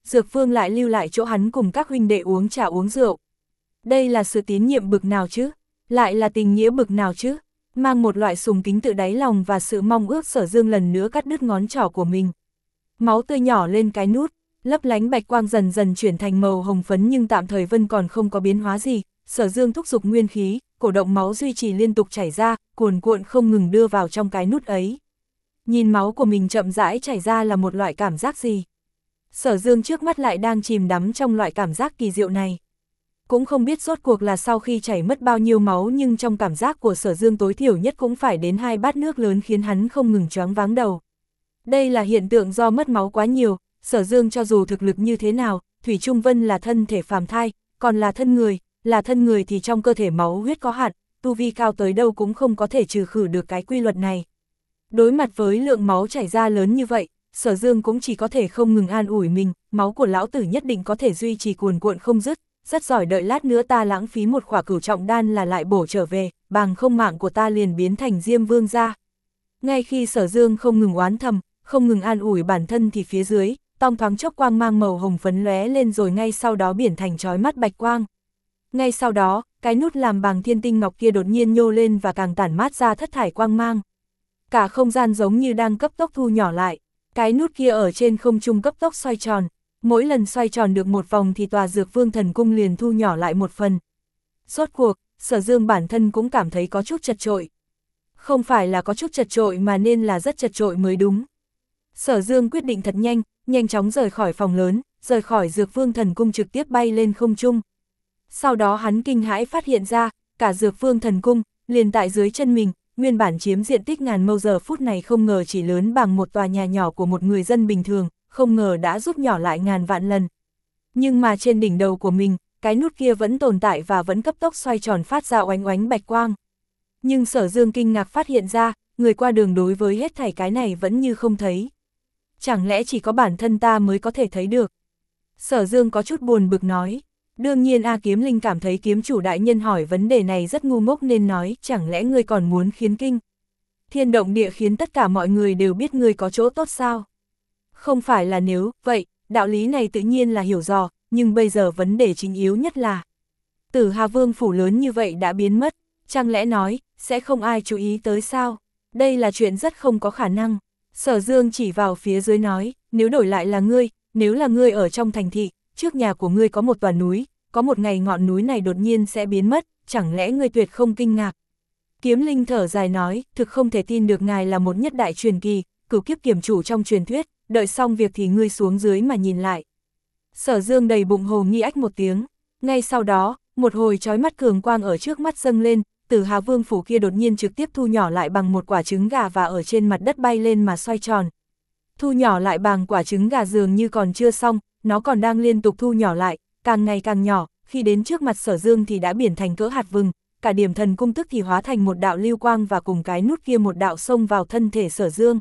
Dược Vương lại lưu lại chỗ hắn cùng các huynh đệ uống trà uống rượu. Đây là sự tín nhiệm bực nào chứ? Lại là tình nghĩa bực nào chứ? Mang một loại sùng kính tự đáy lòng và sự mong ước, Sở Dương lần nữa cắt đứt ngón trỏ của mình. Máu tươi nhỏ lên cái nút, lấp lánh bạch quang dần dần chuyển thành màu hồng phấn, nhưng tạm thời vẫn còn không có biến hóa gì. Sở Dương thúc giục nguyên khí, cổ động máu duy trì liên tục chảy ra, cuồn cuộn không ngừng đưa vào trong cái nút ấy. Nhìn máu của mình chậm rãi chảy ra là một loại cảm giác gì? Sở Dương trước mắt lại đang chìm đắm trong loại cảm giác kỳ diệu này. Cũng không biết rốt cuộc là sau khi chảy mất bao nhiêu máu, nhưng trong cảm giác của Sở Dương tối thiểu nhất cũng phải đến hai bát nước lớn khiến hắn không ngừng choáng váng đầu. Đây là hiện tượng do mất máu quá nhiều. Sở Dương cho dù thực lực như thế nào, Thủy Trung Vân là thân thể phàm thai, còn là thân người, là thân người thì trong cơ thể máu huyết có hạn, tu vi cao tới đâu cũng không có thể trừ khử được cái quy luật này. Đối mặt với lượng máu chảy ra lớn như vậy, Sở Dương cũng chỉ có thể không ngừng an ủi mình, máu của lão tử nhất định có thể duy trì cuồn cuộn không dứt, rất giỏi, đợi lát nữa ta lãng phí một khỏa cửu trọng đan là lại bổ trở về, bằng không mạng của ta liền biến thành Diêm Vương gia. Ngay khi Sở Dương không ngừng oán thầm, không ngừng an ủi bản thân thì phía dưới, tong thoáng chốc quang mang màu hồng phấn lóe lên, rồi ngay sau đó biển thành chói mắt bạch quang. Ngay sau đó, cái nút làm bằng thiên tinh ngọc kia đột nhiên nhô lên và càng tản mát ra thất thải quang mang. Cả không gian giống như đang cấp tốc thu nhỏ lại, cái nút kia ở trên không trung cấp tốc xoay tròn, mỗi lần xoay tròn được một vòng thì tòa Dược Vương Thần Cung liền thu nhỏ lại một phần. Rốt cuộc, Sở Dương bản thân cũng cảm thấy có chút chật chội. Không phải là có chút chật chội mà nên là rất chật chội mới đúng. Sở Dương quyết định thật nhanh, nhanh chóng rời khỏi phòng lớn, rời khỏi Dược Vương Thần Cung trực tiếp bay lên không trung. Sau đó hắn kinh hãi phát hiện ra, cả Dược Vương Thần Cung, liền tại dưới chân mình, nguyên bản chiếm diện tích ngàn mâu giờ phút này không ngờ chỉ lớn bằng một tòa nhà nhỏ của một người dân bình thường, không ngờ đã rút nhỏ lại ngàn vạn lần. Nhưng mà trên đỉnh đầu của mình, cái nút kia vẫn tồn tại và vẫn cấp tốc xoay tròn phát ra oánh oánh bạch quang. Nhưng Sở Dương kinh ngạc phát hiện ra, người qua đường đối với hết thảy cái này vẫn như không thấy. Chẳng lẽ chỉ có bản thân ta mới có thể thấy được? Sở Dương có chút buồn bực nói. Đương nhiên A Kiếm Linh cảm thấy kiếm chủ đại nhân hỏi vấn đề này rất ngu ngốc nên nói, chẳng lẽ ngươi còn muốn khiến kinh thiên động địa khiến tất cả mọi người đều biết ngươi có chỗ tốt sao? Không phải là nếu, vậy, đạo lý này tự nhiên là hiểu rõ, nhưng bây giờ vấn đề chính yếu nhất là Tử Hà Vương phủ lớn như vậy đã biến mất, chẳng lẽ nói, sẽ không ai chú ý tới sao? Đây là chuyện rất không có khả năng. Sở Dương chỉ vào phía dưới nói, nếu đổi lại là ngươi, nếu là ngươi ở trong thành thị, trước nhà của ngươi có một tòa núi, có một ngày ngọn núi này đột nhiên sẽ biến mất, chẳng lẽ ngươi tuyệt không kinh ngạc? Kiếm Linh thở dài nói, thực không thể tin được ngài là một nhất đại truyền kỳ, cửu kiếp kiểm chủ trong truyền thuyết, đợi xong việc thì ngươi xuống dưới mà nhìn lại. Sở Dương đầy bụng hồ nghi ách một tiếng, ngay sau đó, một hồi chói mắt cường quang ở trước mắt dâng lên, Tử Hà Vương phủ kia đột nhiên trực tiếp thu nhỏ lại bằng một quả trứng gà và ở trên mặt đất bay lên mà xoay tròn. Thu nhỏ lại bằng quả trứng gà dường như còn chưa xong, nó còn đang liên tục thu nhỏ lại, càng ngày càng nhỏ, khi đến trước mặt Sở Dương thì đã biển thành cỡ hạt vừng, cả điểm thần cung tức thì hóa thành một đạo lưu quang và cùng cái nút kia một đạo xông vào thân thể Sở Dương.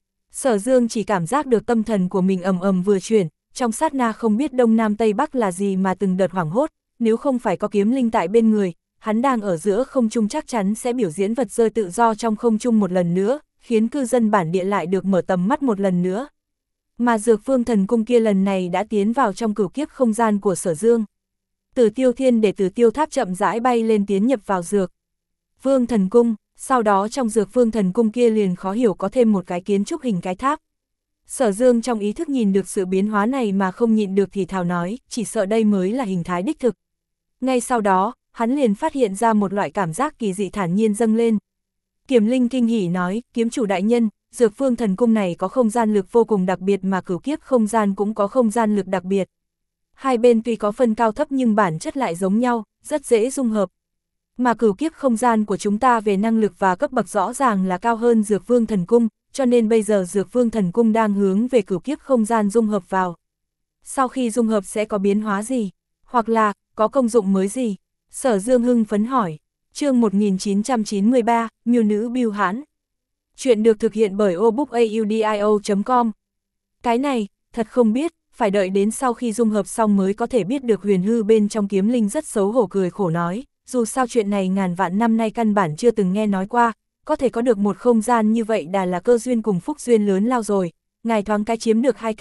Sở Dương chỉ cảm giác được tâm thần của mình ầm ầm vừa chuyển, trong sát na không biết đông nam tây bắc là gì mà từng đợt hoảng hốt, nếu không phải có Kiếm Linh tại bên người, hắn đang ở giữa không trung chắc chắn sẽ biểu diễn vật rơi tự do trong không trung một lần nữa, khiến cư dân bản địa lại được mở tầm mắt một lần nữa. Mà Dược Vương Thần Cung kia lần này đã tiến vào trong cửu kiếp không gian của Sở Dương. Từ Tiêu Thiên để từ Tiêu Tháp chậm rãi bay lên tiến nhập vào Dược Vương Thần Cung, sau đó trong Dược Vương Thần Cung kia liền khó hiểu có thêm một cái kiến trúc hình cái tháp. Sở Dương trong ý thức nhìn được sự biến hóa này mà không nhịn được thì thào nói, chỉ sợ đây mới là hình thái đích thực. Ngay sau đó, hắn liền phát hiện ra một loại cảm giác kỳ dị thản nhiên dâng lên. Kiếm Linh kinh hỉ nói, kiếm chủ đại nhân, Dược Vương Thần Cung này có không gian lực vô cùng đặc biệt mà cửu kiếp không gian cũng có không gian lực đặc biệt. Hai bên tuy có phân cao thấp nhưng bản chất lại giống nhau, rất dễ dung hợp. Mà cửu kiếp không gian của chúng ta về năng lực và cấp bậc rõ ràng là cao hơn Dược Vương Thần Cung, cho nên bây giờ Dược Vương Thần Cung đang hướng về cửu kiếp không gian dung hợp vào. Sau khi dung hợp sẽ có biến hóa gì? Hoặc là, có công dụng mới gì? Sở Dương hưng phấn hỏi. Chương một nghìn chín trăm chín mươi ba, Miêu Nữ Bưu Hãn. Chuyện được thực hiện bởi obookaudio chấm com. Cái này, thật không biết, phải đợi đến sau khi dung hợp xong mới có thể biết được. Huyền Hư bên trong Kiếm Linh rất xấu hổ cười khổ nói, dù sao chuyện này ngàn vạn năm nay căn bản chưa từng nghe nói qua, có thể có được một không gian như vậy đã là cơ duyên cùng phúc duyên lớn lao rồi, ngài thoáng cái chiếm được hai cái,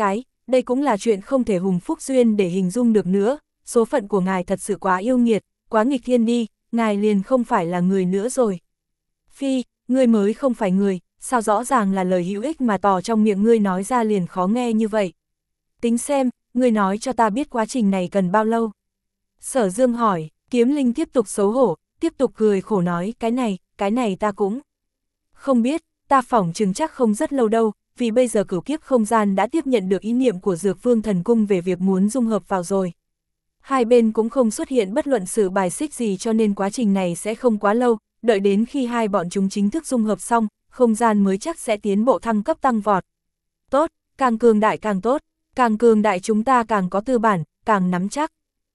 đây cũng là chuyện không thể hùng phúc duyên để hình dung được nữa, số phận của ngài thật sự quá yêu nghiệt, quá nghịch thiên đi, ngài liền không phải là người nữa rồi. Phi, ngươi mới không phải người, sao rõ ràng là lời hữu ích mà tỏ trong miệng ngươi nói ra liền khó nghe như vậy. Tính xem, ngươi nói cho ta biết quá trình này cần bao lâu. Sở Dương hỏi, Kiếm Linh tiếp tục xấu hổ, tiếp tục cười khổ nói, cái này, cái này ta cũng không biết, ta phỏng chừng chắc không rất lâu đâu, vì bây giờ cửu kiếp không gian đã tiếp nhận được ý niệm của Dược Vương Thần Cung về việc muốn dung hợp vào rồi. Hai bên cũng không xuất hiện bất luận sự bài xích gì cho nên quá trình này sẽ không quá lâu, đợi đến khi hai bọn chúng chính thức dung hợp xong, không gian mới chắc sẽ tiến bộ thăng cấp tăng vọt. Tốt, càng cường đại càng tốt, càng cường đại chúng ta càng có tư bản, càng nắm chắc.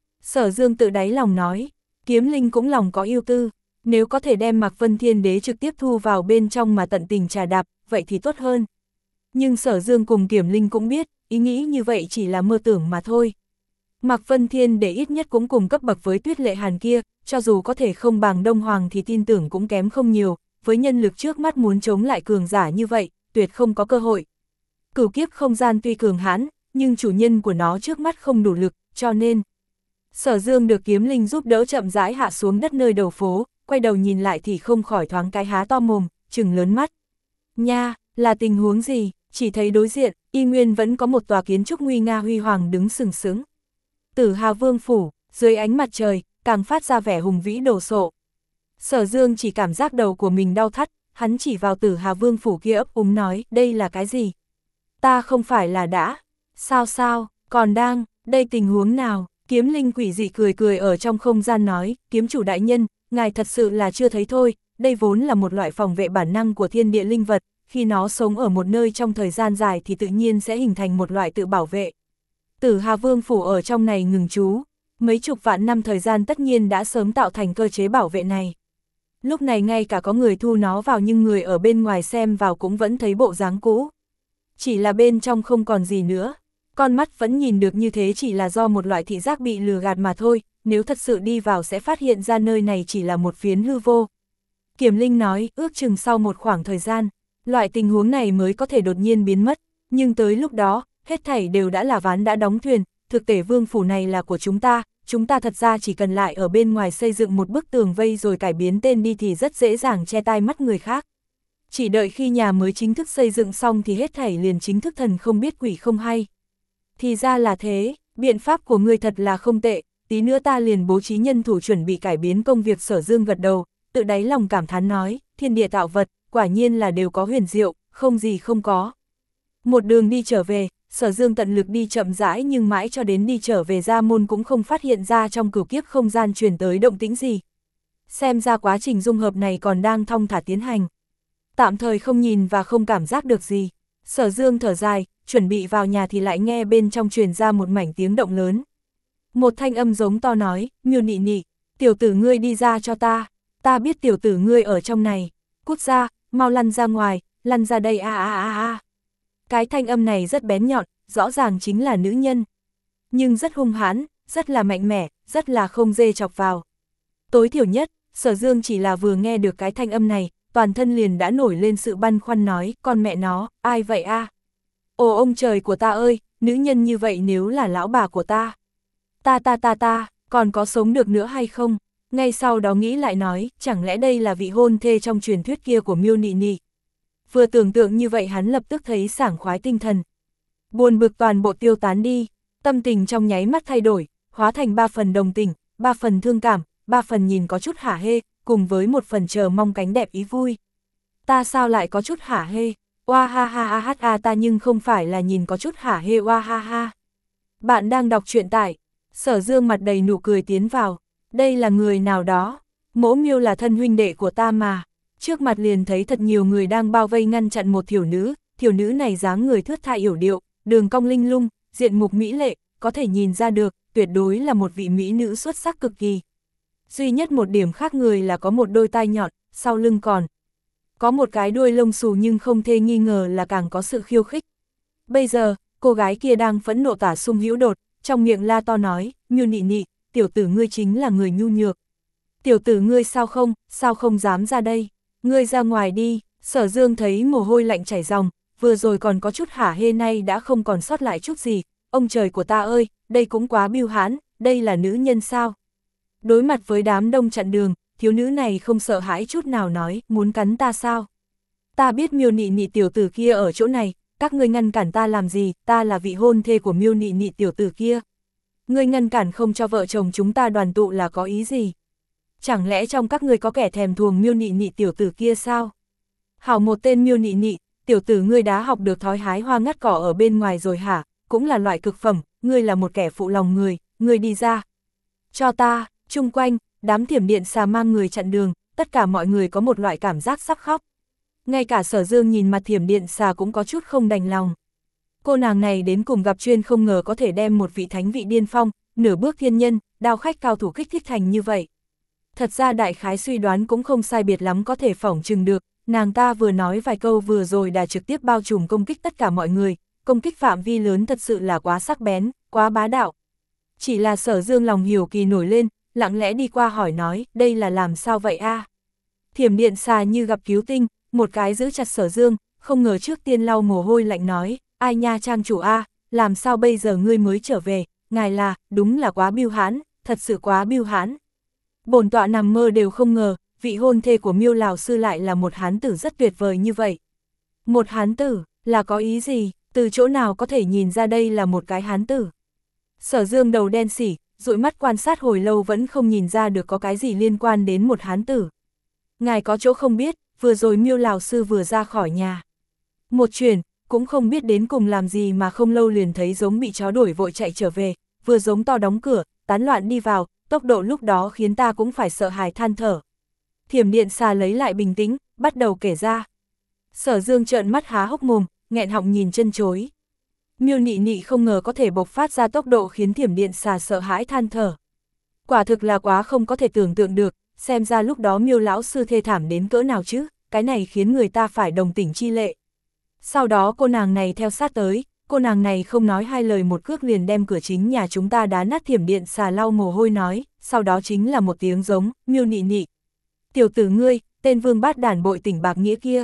Sở Dương tự đáy lòng nói, Kiếm Linh cũng lòng có yêu tư, nếu có thể đem Mạc Vân Thiên Đế trực tiếp thu vào bên trong mà tận tình trà đạp, vậy thì tốt hơn. Nhưng Sở Dương cùng Kiếm Linh cũng biết, ý nghĩ như vậy chỉ là mơ tưởng mà thôi. Mạc Vân Thiên Đế ít nhất cũng cùng cấp bậc với Tuyết Lệ Hàn kia, cho dù có thể không bằng Đông Hoàng thì tin tưởng cũng kém không nhiều, với nhân lực trước mắt muốn chống lại cường giả như vậy, tuyệt không có cơ hội. Cửu kiếp không gian tuy cường hãn, nhưng chủ nhân của nó trước mắt không đủ lực, cho nên Sở Dương được Kiếm Linh giúp đỡ chậm rãi hạ xuống đất nơi đầu phố, quay đầu nhìn lại thì không khỏi thoáng cái há to mồm, trừng lớn mắt. Nha, là tình huống gì? Chỉ thấy đối diện, y nguyên vẫn có một tòa kiến trúc nguy nga huy hoàng đứng sừng sững. Tử Hà Vương Phủ, dưới ánh mặt trời, càng phát ra vẻ hùng vĩ đồ sộ. Sở Dương chỉ cảm giác đầu của mình đau thắt, hắn chỉ vào Tử Hà Vương Phủ kia ấp úng nói, đây là cái gì? Ta không phải là đã, sao sao, còn đang, đây tình huống nào? Kiếm Linh quỷ dị cười cười ở trong không gian nói, kiếm chủ đại nhân, ngài thật sự là chưa thấy thôi, đây vốn là một loại phòng vệ bản năng của thiên địa linh vật, khi nó sống ở một nơi trong thời gian dài thì tự nhiên sẽ hình thành một loại tự bảo vệ. Tử Hà Vương Phủ ở trong này ngừng trú, mấy chục vạn năm thời gian tất nhiên đã sớm tạo thành cơ chế bảo vệ này. Lúc này ngay cả có người thu nó vào nhưng người ở bên ngoài xem vào cũng vẫn thấy bộ dáng cũ. Chỉ là bên trong không còn gì nữa. Con mắt vẫn nhìn được như thế chỉ là do một loại thị giác bị lừa gạt mà thôi, nếu thật sự đi vào sẽ phát hiện ra nơi này chỉ là một phiến hư vô. Kiếm Linh nói, ước chừng sau một khoảng thời gian, loại tình huống này mới có thể đột nhiên biến mất, nhưng tới lúc đó, hết thảy đều đã là ván đã đóng thuyền, thực tế vương phủ này là của chúng ta, chúng ta thật ra chỉ cần lại ở bên ngoài xây dựng một bức tường vây rồi cải biến tên đi thì rất dễ dàng che tai mắt người khác. Chỉ đợi khi nhà mới chính thức xây dựng xong thì hết thảy liền chính thức thần không biết quỷ không hay. Thì ra là thế, biện pháp của ngươi thật là không tệ, tí nữa ta liền bố trí nhân thủ chuẩn bị cải biến công việc. Sở Dương gật đầu, tự đáy lòng cảm thán nói, thiên địa tạo vật, quả nhiên là đều có huyền diệu, không gì không có. Một đường đi trở về, Sở Dương tận lực đi chậm rãi nhưng mãi cho đến đi trở về ra môn cũng không phát hiện ra trong cửu kiếp không gian truyền tới động tĩnh gì. Xem ra quá trình dung hợp này còn đang thong thả tiến hành. Tạm thời không nhìn và không cảm giác được gì. Sở Dương thở dài, chuẩn bị vào nhà thì lại nghe bên trong truyền ra một mảnh tiếng động lớn. Một thanh âm giống to nói, Miêu Nị Nị, tiểu tử ngươi đi ra cho ta, ta biết tiểu tử ngươi ở trong này, cút ra, mau lăn ra ngoài, lăn ra đây a a a a. Cái thanh âm này rất bén nhọn, rõ ràng chính là nữ nhân. Nhưng rất hung hãn, rất là mạnh mẽ, rất là không dê chọc vào. Tối thiểu nhất, Sở Dương chỉ là vừa nghe được cái thanh âm này, toàn thân liền đã nổi lên sự băn khoăn nói, con mẹ nó, ai vậy a? Ồ ông trời của ta ơi, nữ nhân như vậy nếu là lão bà của ta. Ta ta ta ta, còn có sống được nữa hay không? Ngay sau đó nghĩ lại nói, chẳng lẽ đây là vị hôn thê trong truyền thuyết kia của Miêu Nị Nị. Vừa tưởng tượng như vậy hắn lập tức thấy sảng khoái tinh thần. Buồn bực toàn bộ tiêu tán đi, tâm tình trong nháy mắt thay đổi, hóa thành ba phần đồng tình, ba phần thương cảm, ba phần nhìn có chút hả hê, cùng với một phần chờ mong cánh đẹp ý vui. Ta sao lại có chút hả hê? Oa ha ha ha ha ha ta nhưng không phải là nhìn có chút hả hê oa ha ha. Bạn đang đọc truyện tại, Sở Dương mặt đầy nụ cười tiến vào, đây là người nào đó, Mỗ Miêu là thân huynh đệ của ta mà. Trước mặt liền thấy thật nhiều người đang bao vây ngăn chặn một thiểu nữ, thiểu nữ này dáng người thướt tha yểu điệu, đường cong linh lung, diện mục mỹ lệ, có thể nhìn ra được, tuyệt đối là một vị mỹ nữ xuất sắc cực kỳ. Duy nhất một điểm khác người là có một đôi tai nhọn, sau lưng còn có một cái đuôi lông xù nhưng không thể nghi ngờ là càng có sự khiêu khích. Bây giờ, cô gái kia đang phẫn nộ tả sung hữu đột, trong miệng la to nói, Miêu Nị Nị, tiểu tử ngươi chính là người nhu nhược. Tiểu tử ngươi sao không, sao không dám ra đây, ngươi ra ngoài đi. Sở Dương thấy mồ hôi lạnh chảy ròng, vừa rồi còn có chút hả hê nay đã không còn sót lại chút gì, ông trời của ta ơi, đây cũng quá bưu hãn, đây là nữ nhân sao? Đối mặt với đám đông chặn đường, thiếu nữ này không sợ hãi chút nào nói, muốn cắn ta sao? Ta biết Miêu Nị Nị tiểu tử kia ở chỗ này, các ngươi ngăn cản ta làm gì, ta là vị hôn thê của Miêu Nị Nị tiểu tử kia. Ngươi ngăn cản không cho vợ chồng chúng ta đoàn tụ là có ý gì? Chẳng lẽ trong các ngươi có kẻ thèm thuồng Miêu Nị Nị tiểu tử kia sao? Hảo một tên Miêu Nị Nị, tiểu tử ngươi đã học được thói hái hoa ngắt cỏ ở bên ngoài rồi hả? Cũng là loại cực phẩm, ngươi là một kẻ phụ lòng người, ngươi đi ra. Cho ta, chung quanh, đám thiểm điện xà mang người chặn đường, tất cả mọi người có một loại cảm giác sắp khóc. Ngay cả Sở Dương nhìn mặt thiểm điện xà cũng có chút không đành lòng. Cô nàng này đến cùng gặp chuyên không ngờ có thể đem một vị thánh vị điên phong, nửa bước thiên nhân, đao khách cao thủ kích thích thành như vậy. Thật ra đại khái suy đoán cũng không sai biệt lắm có thể phỏng chừng được, nàng ta vừa nói vài câu vừa rồi đã trực tiếp bao trùm công kích tất cả mọi người, công kích phạm vi lớn thật sự là quá sắc bén, quá bá đạo. Chỉ là Sở Dương lòng hiếu kỳ nổi lên, lặng lẽ đi qua hỏi nói, đây là làm sao vậy a? Thiểm điện xà như gặp cứu tinh, một cái giữ chặt Sở Dương, không ngờ trước tiên lau mồ hôi lạnh nói, ai nha trang chủ a, làm sao bây giờ ngươi mới trở về, ngài là, đúng là quá bưu hãn, thật sự quá bưu hãn. Bổn tọa nằm mơ đều không ngờ, vị hôn thê của Miêu lão sư lại là một hán tử rất tuyệt vời như vậy. Một hán tử, là có ý gì, từ chỗ nào có thể nhìn ra đây là một cái hán tử? Sở Dương đầu đen xỉ, dụi mắt quan sát hồi lâu vẫn không nhìn ra được có cái gì liên quan đến một hán tử. Ngài có chỗ không biết, vừa rồi Miêu lão sư vừa ra khỏi nhà. Một chuyển, cũng không biết đến cùng làm gì mà không lâu liền thấy giống bị chó đuổi vội chạy trở về, vừa giống to đóng cửa, tán loạn đi vào, tốc độ lúc đó khiến ta cũng phải sợ hãi than thở. Thiểm điện xà lấy lại bình tĩnh, bắt đầu kể ra. Sở Dương trợn mắt há hốc mồm, nghẹn họng nhìn chân chối. Miêu Nị Nị không ngờ có thể bộc phát ra tốc độ khiến thiểm điện xà sợ hãi than thở. Quả thực là quá không có thể tưởng tượng được, xem ra lúc đó Miêu lão sư thê thảm đến cỡ nào chứ, cái này khiến người ta phải đồng tình chi lệ. Sau đó cô nàng này theo sát tới, cô nàng này không nói hai lời một cước liền đem cửa chính nhà chúng ta đá nát. Thiểm điện xà lau mồ hôi nói, sau đó chính là một tiếng giống, Miêu Nị Nị. Tiểu tử ngươi, tên vương bát đản bội tình bạc nghĩa kia.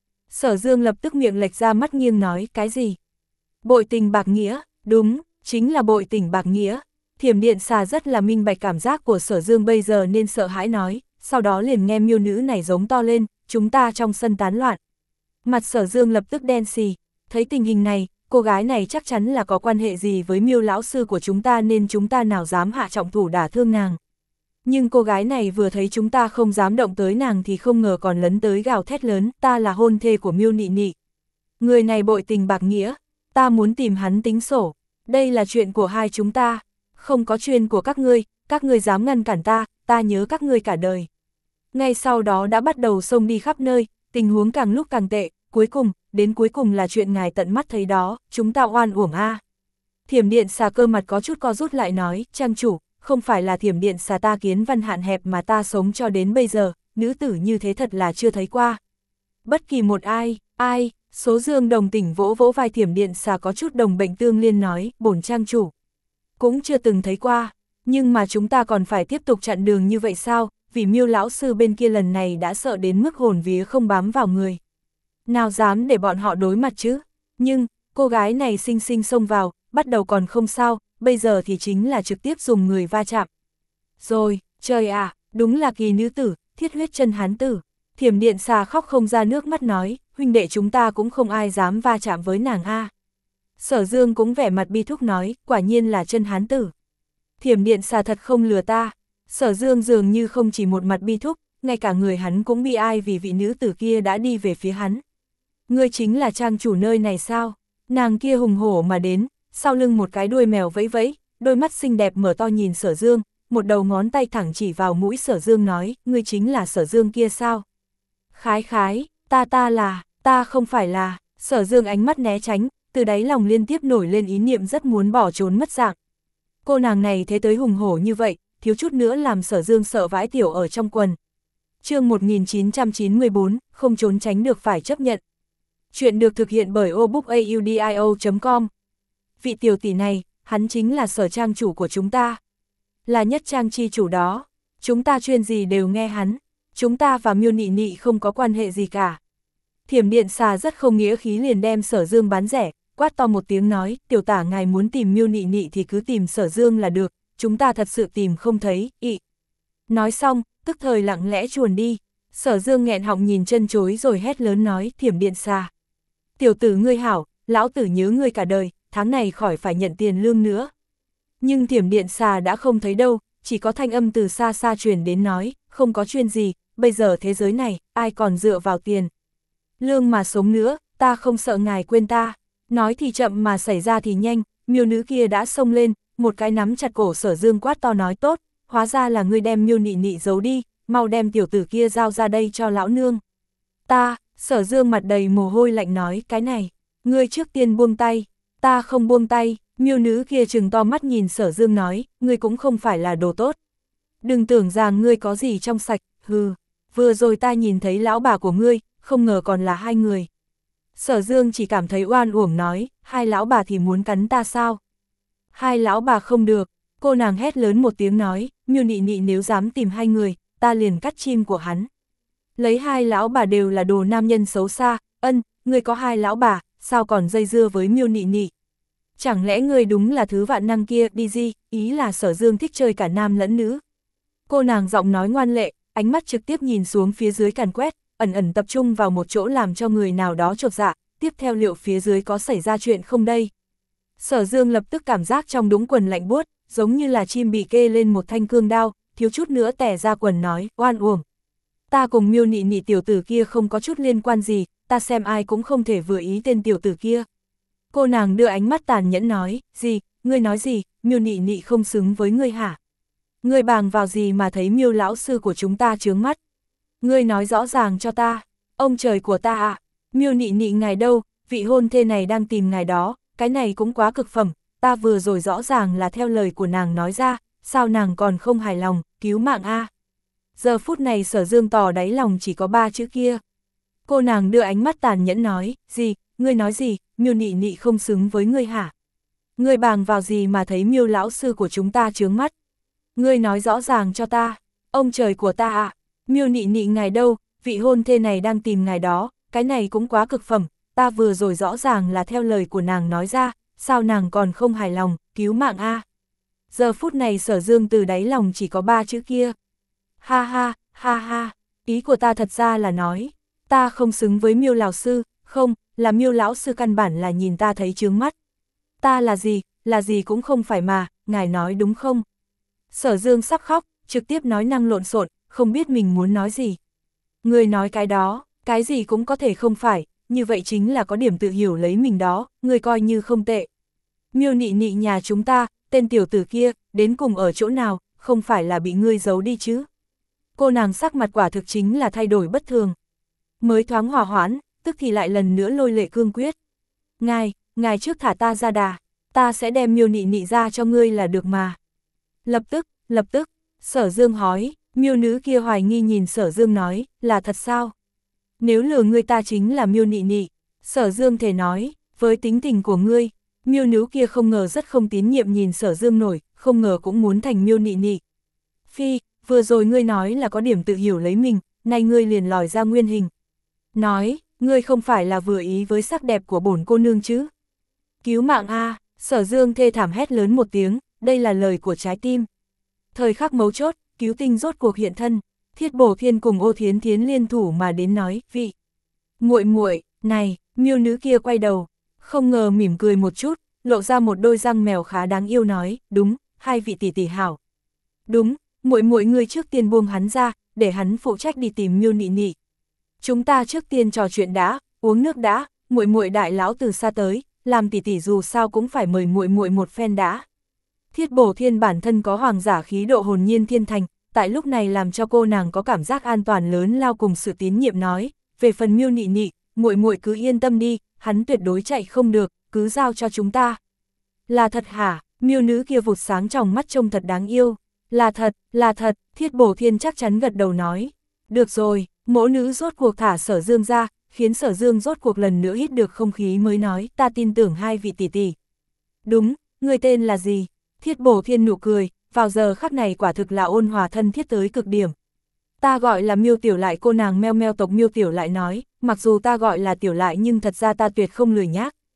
Sở Dương lập tức miệng lệch ra mắt nghiêng nói, cái gì? Bội tình bạc nghĩa, đúng, chính là bội tình bạc nghĩa. Thiểm điện xà rất là minh bạch cảm giác của Sở Dương bây giờ nên sợ hãi nói, sau đó liền nghe miêu nữ này giống to lên, chúng ta trong sân tán loạn. Mặt Sở Dương lập tức đen xì, thấy tình hình này, cô gái này chắc chắn là có quan hệ gì với Miêu lão sư của chúng ta nên chúng ta nào dám hạ trọng thủ đả thương nàng. Nhưng cô gái này vừa thấy chúng ta không dám động tới nàng thì không ngờ còn lấn tới gào thét lớn, ta là hôn thê của Miêu Nị Nị. Người này bội tình bạc nghĩa, ta muốn tìm hắn tính sổ, đây là chuyện của hai chúng ta, không có chuyện của các ngươi, các ngươi dám ngăn cản ta, ta nhớ các ngươi cả đời. Ngay sau đó đã bắt đầu xông đi khắp nơi, tình huống càng lúc càng tệ, cuối cùng, đến cuối cùng là chuyện ngài tận mắt thấy đó, chúng ta oan uổng a. À. Thiểm điện xà cơ mặt có chút co rút lại nói, trang chủ, không phải là thiểm điện xà ta kiến văn hạn hẹp mà ta sống cho đến bây giờ, nữ tử như thế thật là chưa thấy qua. Bất kỳ một ai, ai, số Dương đồng tình vỗ vỗ vai thiểm điện xà có chút đồng bệnh tương liên nói, bổn trang chủ. Cũng chưa từng thấy qua, nhưng mà chúng ta còn phải tiếp tục chặn đường như vậy sao, vì Miêu lão sư bên kia lần này đã sợ đến mức hồn vía không bám vào người. Nào dám để bọn họ đối mặt chứ, nhưng, cô gái này xinh xinh xông vào, bắt đầu còn không sao, bây giờ thì chính là trực tiếp dùng người va chạm. Rồi, trời ạ, à, đúng là kỳ nữ tử, thiết huyết chân hán tử. Thiểm điện xà khóc không ra nước mắt nói, huynh đệ chúng ta cũng không ai dám va chạm với nàng a. Sở Dương cũng vẻ mặt bi thúc nói, quả nhiên là chân hán tử. Thiểm điện xà thật không lừa ta. Sở Dương dường như không chỉ một mặt bi thúc, ngay cả người hắn cũng bi ai vì vị nữ tử kia đã đi về phía hắn. Ngươi chính là trang chủ nơi này sao? Nàng kia hùng hổ mà đến, sau lưng một cái đuôi mèo vẫy vẫy, đôi mắt xinh đẹp mở to nhìn Sở Dương, một đầu ngón tay thẳng chỉ vào mũi Sở Dương nói, ngươi chính là Sở Dương kia sao? Khái khái, ta ta là, ta không phải là, Sở Dương ánh mắt né tránh, từ đáy lòng liên tiếp nổi lên ý niệm rất muốn bỏ trốn mất dạng. Cô nàng này thế tới hùng hổ như vậy, thiếu chút nữa làm Sở Dương sợ vãi tiểu ở trong quần. Chương một nghìn chín trăm chín mươi bốn, không trốn tránh được phải chấp nhận. Chuyện được thực hiện bởi obookaudio chấm com. Vị tiểu tỷ này, hắn chính là Sở trang chủ của chúng ta. Là nhất trang chi chủ đó. Chúng ta chuyên gì đều nghe hắn. Chúng ta và Miêu Nị Nị không có quan hệ gì cả. Thiểm điện xà rất không nghĩa khí liền đem Sở Dương bán rẻ, quát to một tiếng nói, tiểu tả ngài muốn tìm Miêu Nị Nị thì cứ tìm Sở Dương là được, chúng ta thật sự tìm không thấy, ị. Nói xong, tức thời lặng lẽ chuồn đi. Sở Dương nghẹn họng nhìn chân chối rồi hét lớn nói, Thiểm Điện Xà. Tiểu tử ngươi hảo, lão tử nhớ ngươi cả đời, tháng này khỏi phải nhận tiền lương nữa. Nhưng Thiểm Điện Xà đã không thấy đâu, chỉ có thanh âm từ xa xa truyền đến nói, không có chuyên gì, bây giờ thế giới này, ai còn dựa vào tiền. Lương mà sống nữa, ta không sợ ngài quên ta. Nói thì chậm mà xảy ra thì nhanh, miêu nữ kia đã xông lên, một cái nắm chặt cổ Sở Dương quát to nói tốt, hóa ra là ngươi đem Miêu Nị Nị giấu đi, mau đem tiểu tử kia giao ra đây cho lão nương. Ta, Sở Dương mặt đầy mồ hôi lạnh nói, cái này, ngươi trước tiên buông tay, ta không buông tay. Miêu nữ kia trừng to mắt nhìn Sở Dương nói, ngươi cũng không phải là đồ tốt. Đừng tưởng rằng ngươi có gì trong sạch, hừ, vừa rồi ta nhìn thấy lão bà của ngươi, không ngờ còn là hai người. Sở Dương chỉ cảm thấy oan uổng nói, hai lão bà thì muốn cắn ta sao? Hai lão bà không được, cô nàng hét lớn một tiếng nói, Miêu Nị Nị nếu dám tìm hai người, ta liền cắt chim của hắn. Lấy hai lão bà đều là đồ nam nhân xấu xa, ân, ngươi có hai lão bà, sao còn dây dưa với Miêu Nị Nị? Chẳng lẽ ngươi đúng là thứ vạn năng kia, đi gì, ý là Sở Dương thích chơi cả nam lẫn nữ. Cô nàng giọng nói ngoan lệ, ánh mắt trực tiếp nhìn xuống phía dưới càn quét, ẩn ẩn tập trung vào một chỗ làm cho người nào đó chột dạ, tiếp theo liệu phía dưới có xảy ra chuyện không đây? Sở Dương lập tức cảm giác trong đũng quần lạnh buốt, giống như là chim bị kê lên một thanh cương đao, thiếu chút nữa tẻ ra quần nói, oan uổng. Ta cùng Miêu Nị Nị tiểu tử kia không có chút liên quan gì, ta xem ai cũng không thể vừa ý tên tiểu tử kia. Cô nàng đưa ánh mắt tàn nhẫn nói, gì, ngươi nói gì, Miêu Nị Nị không xứng với ngươi hả? Ngươi bàng vào gì mà thấy Miêu lão sư của chúng ta chướng mắt? Ngươi nói rõ ràng cho ta, ông trời của ta ạ, à, Miêu Nị Nị ngài đâu, vị hôn thê này đang tìm ngài đó, cái này cũng quá cực phẩm, ta vừa rồi rõ ràng là theo lời của nàng nói ra, sao nàng còn không hài lòng, cứu mạng a. À. Giờ phút này Sở Dương tỏ đáy lòng chỉ có ba chữ kia. Cô nàng đưa ánh mắt tàn nhẫn nói, gì, ngươi nói gì, Miêu Nị Nị không xứng với ngươi hả? Ngươi bàng vào gì mà thấy Miêu lão sư của chúng ta chướng mắt? Ngươi nói rõ ràng cho ta, ông trời của ta ạ, à, Miêu Nị Nị ngài đâu, vị hôn thê này đang tìm ngài đó, cái này cũng quá cực phẩm, ta vừa rồi rõ ràng là theo lời của nàng nói ra, sao nàng còn không hài lòng, cứu mạng a. À. Giờ phút này Sở Dương từ đáy lòng chỉ có ba chữ kia. Ha ha, ha ha, ý của ta thật ra là nói, ta không xứng với Miêu lão sư, không, là Miêu lão sư căn bản là nhìn ta thấy chướng mắt. Ta là gì, là gì cũng không phải mà, ngài nói đúng không? Sở Dương sắp khóc, trực tiếp nói năng lộn xộn, không biết mình muốn nói gì. Người nói cái đó, cái gì cũng có thể không phải, như vậy chính là có điểm tự hiểu lấy mình đó, người coi như không tệ. Miêu Nị Nị nhà chúng ta, tên tiểu tử kia, đến cùng ở chỗ nào, không phải là bị ngươi giấu đi chứ? Cô nàng sắc mặt quả thực chính là thay đổi bất thường. Mới thoáng hòa hoãn, tức thì lại lần nữa lôi lệ cương quyết. Ngài, ngài trước thả ta ra đà, ta sẽ đem Miêu Nị Nị ra cho ngươi là được mà. Lập tức, lập tức, Sở Dương hói, miêu nữ kia hoài nghi nhìn Sở Dương nói, là thật sao? Nếu lừa ngươi ta chính là Miêu Nị Nị, Sở Dương thể nói, với tính tình của ngươi, miêu nữ kia không ngờ rất không tín nhiệm nhìn Sở Dương nổi, không ngờ cũng muốn thành Miêu Nị Nị. Phi, vừa rồi ngươi nói là có điểm tự hiểu lấy mình, nay ngươi liền lòi ra nguyên hình. Nói, ngươi không phải là vừa ý với sắc đẹp của bổn cô nương chứ? Cứu mạng a, Sở Dương thê thảm hét lớn một tiếng, đây là lời của trái tim. Thời khắc mấu chốt, cứu tinh rốt cuộc hiện thân, Thiết Bổ Thiên cùng Ô Thiến Thiến liên thủ mà đến nói, vị. Muội muội, này, miêu nữ kia quay đầu, không ngờ mỉm cười một chút, lộ ra một đôi răng mèo khá đáng yêu nói, đúng, hai vị tỷ tỷ hảo. Đúng, muội muội ngươi trước tiên buông hắn ra, để hắn phụ trách đi tìm Miêu Nị Nị. Chúng ta trước tiên trò chuyện đã, uống nước đã, muội muội đại lão từ xa tới, làm tỷ tỷ dù sao cũng phải mời muội muội một phen đã. Thiết Bổ Thiên bản thân có hoàng giả khí độ hồn nhiên thiên thành, tại lúc này làm cho cô nàng có cảm giác an toàn lớn lao cùng sự tín nhiệm nói, về phần Miêu Nị Nị, muội muội cứ yên tâm đi, hắn tuyệt đối chạy không được, cứ giao cho chúng ta. Là thật hả? Miêu nữ kia vụt sáng trong mắt trông thật đáng yêu. Là thật, là thật, Thiết Bổ Thiên chắc chắn gật đầu nói. Được rồi, mỗ nữ rốt cuộc thả Sở Dương ra, khiến Sở Dương rốt cuộc lần nữa hít được không khí mới nói, ta tin tưởng hai vị tỷ tỷ. Đúng, người tên là gì? Thiết Bổ Thiên nụ cười, vào giờ khắc này quả thực là ôn hòa thân thiết tới cực điểm. Ta gọi là Miêu Tiểu Lại, cô nàng meo meo tộc Miêu Tiểu Lại nói, mặc dù ta gọi là Tiểu Lại nhưng thật ra ta tuyệt không lười nhác.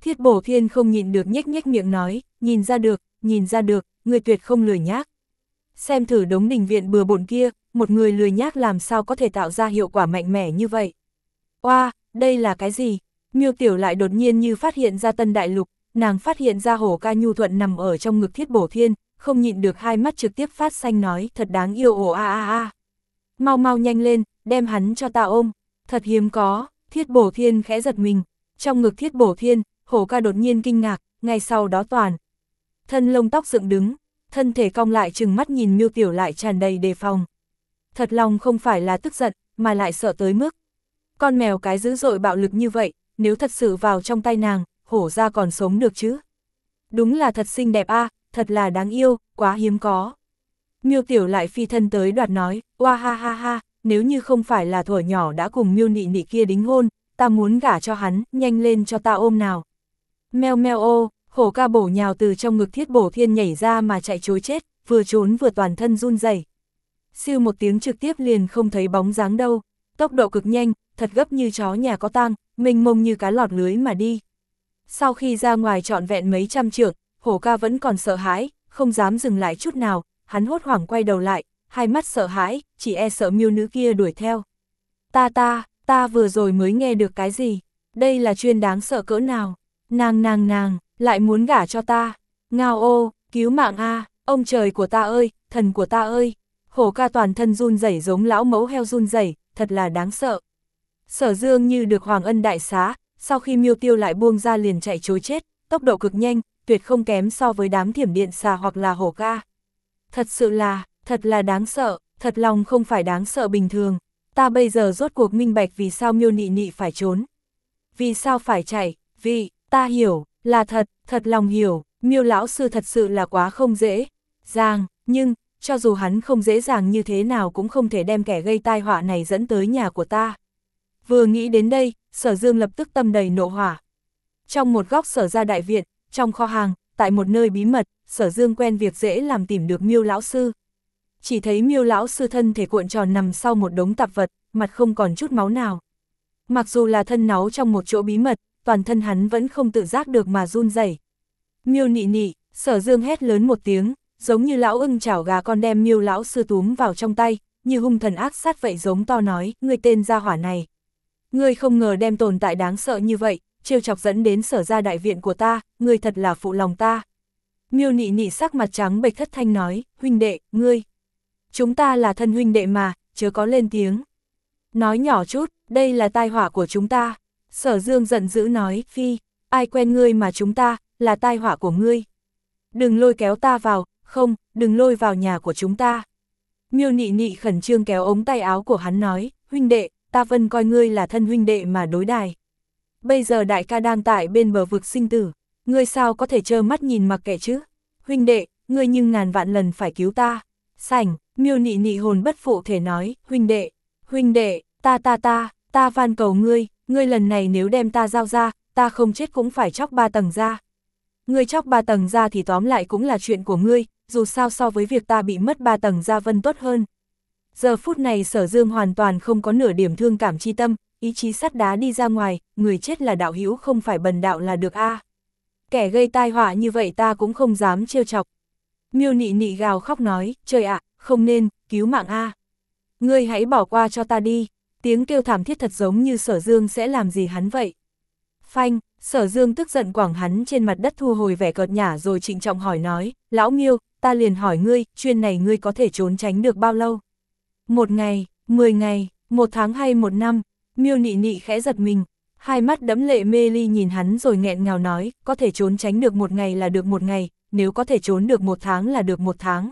Thiết Bổ Thiên không nhịn được nhếch nhếch miệng nói, nhìn ra được, nhìn ra được, người tuyệt không lười nhác. Xem thử đống đình viện bừa bộn kia, một người lười nhác làm sao có thể tạo ra hiệu quả mạnh mẽ như vậy. Oa, đây là cái gì? Miêu Tiểu lại đột nhiên như phát hiện ra tân đại lục, nàng phát hiện ra hổ ca nhu thuận nằm ở trong ngực Thiết Bổ Thiên, không nhịn được hai mắt trực tiếp phát xanh nói, thật đáng yêu ồ a a a. Mau mau nhanh lên, đem hắn cho ta ôm, thật hiếm có. Thiết Bổ Thiên khẽ giật mình, trong ngực Thiết Bổ Thiên, hổ ca đột nhiên kinh ngạc, ngay sau đó toàn thân lông tóc dựng đứng, thân thể cong lại trừng mắt nhìn Miêu Tiểu lại tràn đầy đề phòng. Thật lòng không phải là tức giận, mà lại sợ tới mức. Con mèo cái dữ dội bạo lực như vậy, nếu thật sự vào trong tay nàng, hổ ra còn sống được chứ. Đúng là thật xinh đẹp a, à, thật là đáng yêu, quá hiếm có. Miêu Tiểu lại phi thân tới đoạt nói, oa ha ha ha, nếu như không phải là thuở nhỏ đã cùng Miêu Nị Nị kia đính hôn, ta muốn gả cho hắn, nhanh lên cho ta ôm nào. Meo meo ô, hổ ca bổ nhào từ trong ngực Thiết Bổ Thiên nhảy ra mà chạy trối chết, vừa trốn vừa toàn thân run rẩy. Siêu một tiếng trực tiếp liền không thấy bóng dáng đâu, tốc độ cực nhanh, thật gấp như chó nhà có tang, mênh mông như cá lọt lưới mà đi. Sau khi ra ngoài trọn vẹn mấy trăm trượng, hổ ca vẫn còn sợ hãi, không dám dừng lại chút nào, hắn hốt hoảng quay đầu lại, hai mắt sợ hãi, chỉ e sợ miêu nữ kia đuổi theo. Ta ta, ta vừa rồi mới nghe được cái gì, đây là chuyên đáng sợ cỡ nào, nàng nàng nàng, lại muốn gả cho ta, ngao ô, cứu mạng a, ông trời của ta ơi, thần của ta ơi, hổ ca toàn thân run rẩy giống lão mẫu heo run rẩy, thật là đáng sợ. Sở Dương như được Hoàng Ân đại xá, sau khi Miêu Tiêu lại buông ra liền chạy trối chết, tốc độ cực nhanh, tuyệt không kém so với đám thiểm điện xà hoặc là hổ ca. Thật sự là, thật là đáng sợ, thật lòng không phải đáng sợ bình thường. Ta bây giờ rốt cuộc minh bạch vì sao Miêu Nị Nị phải trốn. Vì sao phải chạy, vì, ta hiểu, là thật, thật lòng hiểu, Miêu lão sư thật sự là quá không dễ dàng, nhưng, cho dù hắn không dễ dàng như thế nào cũng không thể đem kẻ gây tai họa này dẫn tới nhà của ta. Vừa nghĩ đến đây, Sở Dương lập tức tâm đầy nộ hỏa. Trong một góc Sở gia đại viện, trong kho hàng, tại một nơi bí mật, Sở Dương quen việc dễ làm tìm được Miêu lão sư. Chỉ thấy Miêu lão sư thân thể cuộn tròn nằm sau một đống tạp vật, mặt không còn chút máu nào. Mặc dù là thân náu trong một chỗ bí mật, toàn thân hắn vẫn không tự giác được mà run rẩy. Miêu Nị Nị, Sở Dương hét lớn một tiếng, giống như lão ưng chảo gà con đem Miêu lão sư túm vào trong tay, như hung thần ác sát vậy giống to nói, ngươi tên gia hỏa này. Ngươi không ngờ đem tồn tại đáng sợ như vậy, trêu chọc dẫn đến Sở gia đại viện của ta, ngươi thật là phụ lòng ta. Miêu Nị Nị sắc mặt trắng bệch thất thanh nói, huynh đệ, ngươi. Chúng ta là thân huynh đệ mà, chớ có lên tiếng. Nói nhỏ chút, đây là tai họa của chúng ta. Sở Dương giận dữ nói, phi, ai quen ngươi mà chúng ta, là tai họa của ngươi. Đừng lôi kéo ta vào, không, đừng lôi vào nhà của chúng ta. Miêu Nị Nị khẩn trương kéo ống tay áo của hắn nói, huynh đệ, ta vẫn coi ngươi là thân huynh đệ mà đối đài. Bây giờ đại ca đang tại bên bờ vực sinh tử, ngươi sao có thể trơ mắt nhìn mặc kệ chứ? Huynh đệ, ngươi nhưng ngàn vạn lần phải cứu ta. Sảnh, Miêu Nị Nị hồn bất phụ thể nói, huynh đệ, huynh đệ, ta ta ta, ta van cầu ngươi, ngươi lần này nếu đem ta giao ra, ta không chết cũng phải chóc ba tầng ra. Ngươi chóc ba tầng ra thì tóm lại cũng là chuyện của ngươi, dù sao so với việc ta bị mất ba tầng da vân tốt hơn. Giờ phút này Sở Dương hoàn toàn không có nửa điểm thương cảm chi tâm, ý chí sắt đá đi ra ngoài, người chết là đạo hữu không phải bần đạo là được a. À. Kẻ gây tai họa như vậy ta cũng không dám trêu chọc. Miêu Nị Nị gào khóc nói, trời ạ, à, không nên, cứu mạng a. À. Ngươi hãy bỏ qua cho ta đi, tiếng kêu thảm thiết thật giống như Sở Dương sẽ làm gì hắn vậy. Phanh, Sở Dương tức giận quẳng hắn trên mặt đất thu hồi vẻ cợt nhả rồi trịnh trọng hỏi nói, lão Miêu, ta liền hỏi ngươi, chuyên này ngươi có thể trốn tránh được bao lâu? Một ngày, mười ngày, một tháng hay một năm? Miêu Nị Nị khẽ giật mình, hai mắt đẫm lệ mê ly nhìn hắn rồi nghẹn ngào nói, có thể trốn tránh được một ngày là được một ngày, nếu có thể trốn được một tháng là được một tháng.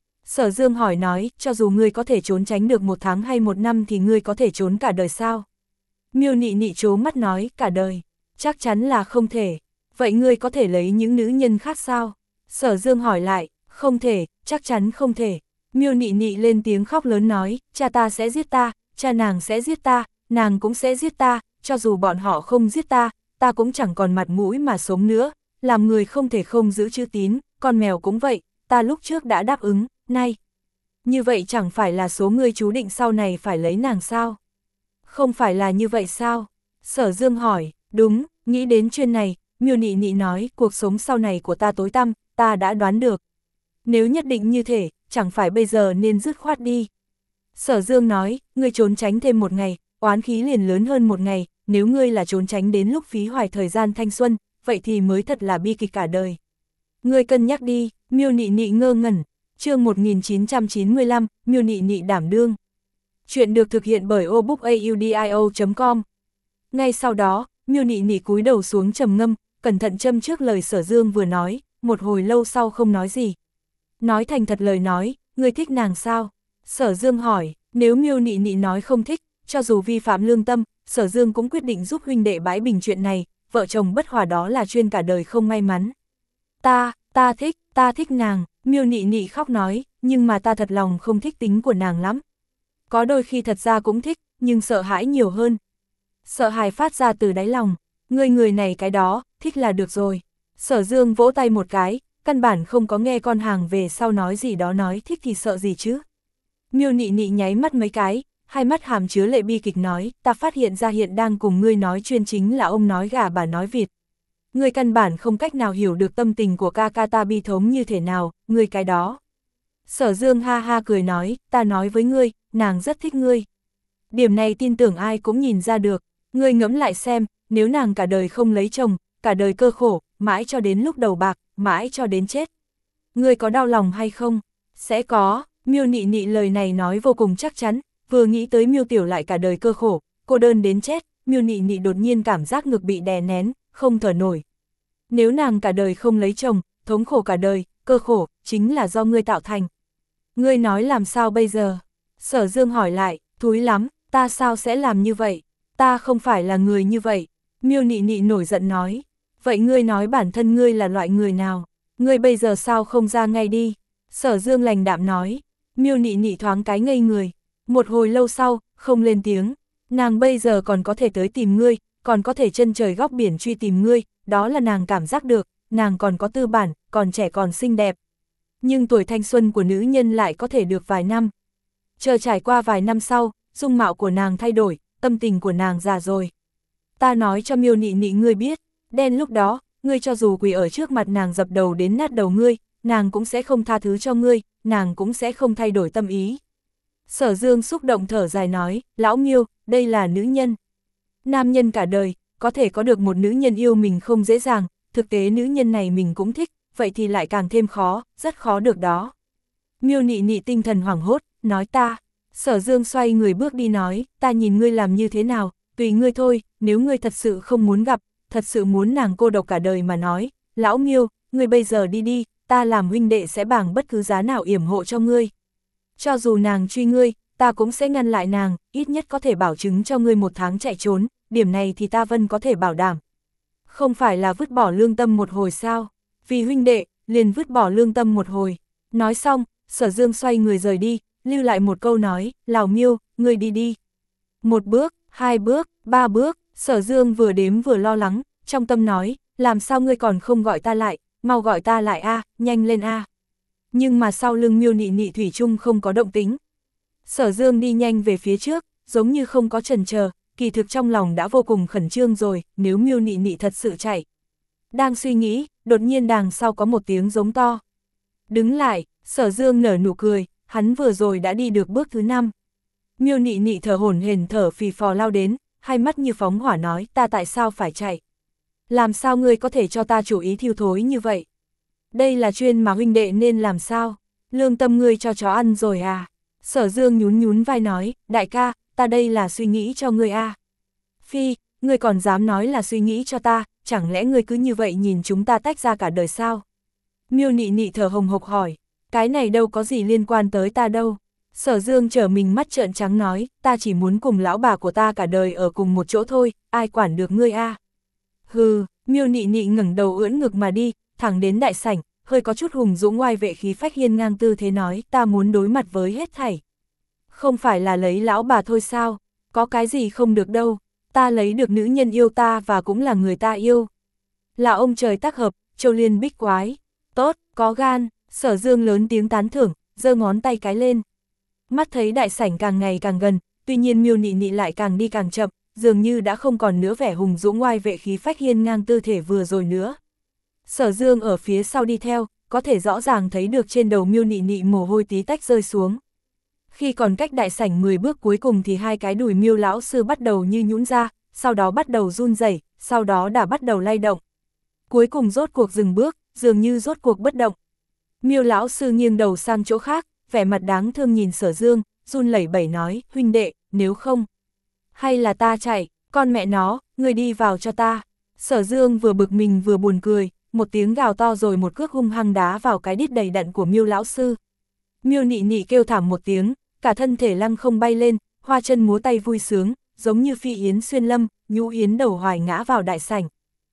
Sở Dương hỏi nói, cho dù ngươi có thể trốn tránh được một tháng hay một năm thì ngươi có thể trốn cả đời sao? Miêu Nị Nị trố mắt nói, cả đời, chắc chắn là không thể. Vậy ngươi có thể lấy những nữ nhân khác sao? Sở Dương hỏi lại, không thể, chắc chắn không thể. Miêu Nị Nị lên tiếng khóc lớn nói, cha ta sẽ giết ta, cha nàng sẽ giết ta, nàng cũng sẽ giết ta, cho dù bọn họ không giết ta, ta cũng chẳng còn mặt mũi mà sống nữa, làm người không thể không giữ chữ tín, con mèo cũng vậy, ta lúc trước đã đáp ứng, nay. Như vậy chẳng phải là số ngươi chú định sau này phải lấy nàng sao? Không phải là như vậy sao? Sở Dương hỏi, đúng, nghĩ đến chuyện này, Miêu Nị Nị nói, cuộc sống sau này của ta tối tăm, ta đã đoán được. Nếu nhất định như thế, chẳng phải bây giờ nên dứt khoát đi. Sở Dương nói, ngươi trốn tránh thêm một ngày, oán khí liền lớn hơn một ngày, nếu ngươi là trốn tránh đến lúc phí hoài thời gian thanh xuân, vậy thì mới thật là bi kịch cả đời. Ngươi cân nhắc đi. Miêu Nị Nị ngơ ngẩn. Chương một nghìn chín trăm chín mươi lăm, Miêu Nị Nị đảm đương. Chuyện được thực hiện bởi obookaudio chấm com. Ngay sau đó, Miêu Nị Nị cúi đầu xuống trầm ngâm, cẩn thận châm trước lời Sở Dương vừa nói, một hồi lâu sau không nói gì. Nói thành thật lời nói, ngươi thích nàng sao? Sở Dương hỏi. Nếu Miêu Nị Nị nói không thích, cho dù vi phạm lương tâm, Sở Dương cũng quyết định giúp huynh đệ bãi bình chuyện này, vợ chồng bất hòa đó là chuyên cả đời không may mắn. Ta, ta thích, ta thích nàng. Miêu Nị Nị khóc nói, nhưng mà ta thật lòng không thích tính của nàng lắm. Có đôi khi thật ra cũng thích, nhưng sợ hãi nhiều hơn. Sợ hãi phát ra từ đáy lòng, ngươi người này cái đó, thích là được rồi. Sở Dương vỗ tay một cái, căn bản không có nghe con hàng về sau nói gì đó nói thích thì sợ gì chứ. Miêu Nị Nị nháy mắt mấy cái, hai mắt hàm chứa lệ bi kịch nói, ta phát hiện ra hiện đang cùng ngươi nói chuyên chính là ông nói gà bà nói vịt. Ngươi căn bản không cách nào hiểu được tâm tình của ca ca ta bi thống như thế nào, ngươi cái đó. Sở Dương ha ha cười nói, ta nói với ngươi, nàng rất thích ngươi. Điểm này tin tưởng ai cũng nhìn ra được, ngươi ngẫm lại xem, nếu nàng cả đời không lấy chồng, cả đời cơ khổ, mãi cho đến lúc đầu bạc, mãi cho đến chết. Ngươi có đau lòng hay không? Sẽ có. Miêu Nị Nị lời này nói vô cùng chắc chắn, vừa nghĩ tới Miêu Tiểu lại cả đời cơ khổ, cô đơn đến chết, Miêu Nị Nị đột nhiên cảm giác ngực bị đè nén, không thở nổi. Nếu nàng cả đời không lấy chồng, thống khổ cả đời, cơ khổ, chính là do ngươi tạo thành. Ngươi nói làm sao bây giờ? Sở Dương hỏi lại, thúi lắm, ta sao sẽ làm như vậy? Ta không phải là người như vậy. Miêu Nị Nị nổi giận nói, vậy ngươi nói bản thân ngươi là loại người nào? Ngươi bây giờ sao không ra ngay đi? Sở Dương lành đạm nói. Miêu Nị Nị thoáng cái ngây người, một hồi lâu sau, không lên tiếng. Nàng bây giờ còn có thể tới tìm ngươi, còn có thể chân trời góc biển truy tìm ngươi, đó là nàng cảm giác được, nàng còn có tư bản, còn trẻ còn xinh đẹp. Nhưng tuổi thanh xuân của nữ nhân lại có thể được vài năm. Chờ trải qua vài năm sau, dung mạo của nàng thay đổi, tâm tình của nàng già rồi. Ta nói cho Miêu Nị Nị ngươi biết, đen lúc đó, ngươi cho dù quỳ ở trước mặt nàng dập đầu đến nát đầu ngươi, nàng cũng sẽ không tha thứ cho ngươi, nàng cũng sẽ không thay đổi tâm ý. Sở Dương xúc động thở dài nói, lão Miêu, đây là nữ nhân. Nam nhân cả đời, có thể có được một nữ nhân yêu mình không dễ dàng, thực tế nữ nhân này mình cũng thích, vậy thì lại càng thêm khó, rất khó được đó. Miêu Nị Nị tinh thần hoảng hốt, nói ta. Sở Dương xoay người bước đi nói, ta nhìn ngươi làm như thế nào, tùy ngươi thôi, nếu ngươi thật sự không muốn gặp, thật sự muốn nàng cô độc cả đời mà nói, lão Miêu, ngươi bây giờ đi đi, ta làm huynh đệ sẽ bằng bất cứ giá nào yểm hộ cho ngươi. Cho dù nàng truy ngươi, ta cũng sẽ ngăn lại nàng, ít nhất có thể bảo chứng cho ngươi một tháng chạy trốn, điểm này thì ta Vân có thể bảo đảm. Không phải là vứt bỏ lương tâm một hồi sao, vì huynh đệ, liền vứt bỏ lương tâm một hồi. Nói xong, Sở Dương xoay người rời đi, lưu lại một câu nói, Lào Miêu, ngươi đi đi. Một bước, hai bước, ba bước, Sở Dương vừa đếm vừa lo lắng, trong tâm nói, làm sao ngươi còn không gọi ta lại, mau gọi ta lại a, nhanh lên a. Nhưng mà sau lưng Miêu Nị Nị thủy chung không có động tính. Sở Dương đi nhanh về phía trước, giống như không có chần chờ, kỳ thực trong lòng đã vô cùng khẩn trương rồi, nếu Miêu Nị Nị thật sự chạy. Đang suy nghĩ, đột nhiên đằng sau có một tiếng giống to. Đứng lại, Sở Dương nở nụ cười, hắn vừa rồi đã đi được bước thứ năm. Miêu Nị Nị thở hổn hển thở phì phò lao đến, hai mắt như phóng hỏa nói, ta tại sao phải chạy? Làm sao ngươi có thể cho ta chủ ý thiêu thối như vậy? Đây là chuyên mà huynh đệ nên làm sao? Lương tâm ngươi cho chó ăn rồi à? Sở Dương nhún nhún vai nói, đại ca, ta đây là suy nghĩ cho ngươi à? Phi, ngươi còn dám nói là suy nghĩ cho ta, chẳng lẽ ngươi cứ như vậy nhìn chúng ta tách ra cả đời sao? Miêu Nị Nị thở hồng hộc hỏi, cái này đâu có gì liên quan tới ta đâu. Sở Dương trở mình mắt trợn trắng nói, ta chỉ muốn cùng lão bà của ta cả đời ở cùng một chỗ thôi, ai quản được ngươi a? À? Hừ, Miêu Nị Nị ngẩng đầu ưỡn ngực mà đi, thẳng đến đại sảnh, hơi có chút hùng dũng oai vệ khí phách hiên ngang tư thế nói, ta muốn đối mặt với hết thảy. Không phải là lấy lão bà thôi sao, có cái gì không được đâu, ta lấy được nữ nhân yêu ta và cũng là người ta yêu. Là ông trời tác hợp, châu liên bích quái, tốt, có gan. Sở Dương lớn tiếng tán thưởng, giơ ngón tay cái lên. Mắt thấy đại sảnh càng ngày càng gần, tuy nhiên Miêu Nị Nị lại càng đi càng chậm, dường như đã không còn nữa vẻ hùng dũng oai vệ khí phách hiên ngang tư thể vừa rồi nữa. Sở Dương ở phía sau đi theo, có thể rõ ràng thấy được trên đầu Miêu Nị Nị mồ hôi tí tách rơi xuống. Khi còn cách đại sảnh mười bước cuối cùng thì hai cái đùi Miêu lão sư bắt đầu như nhũn ra, sau đó bắt đầu run rẩy, sau đó đã bắt đầu lay động. Cuối cùng rốt cuộc dừng bước, dường như rốt cuộc bất động. Miêu lão sư nghiêng đầu sang chỗ khác, vẻ mặt đáng thương nhìn Sở Dương, run lẩy bẩy nói, huynh đệ, nếu không, hay là ta chạy, con mẹ nó, người đi vào cho ta. Sở Dương vừa bực mình vừa buồn cười, một tiếng gào to rồi một cước hung hăng đá vào cái đít đầy đặn của Miêu lão sư. Miêu Nị Nị kêu thảm một tiếng, cả thân thể lăng không bay lên, hoa chân múa tay vui sướng, giống như phi yến xuyên lâm, nhũ yến đầu hoài ngã vào đại sảnh.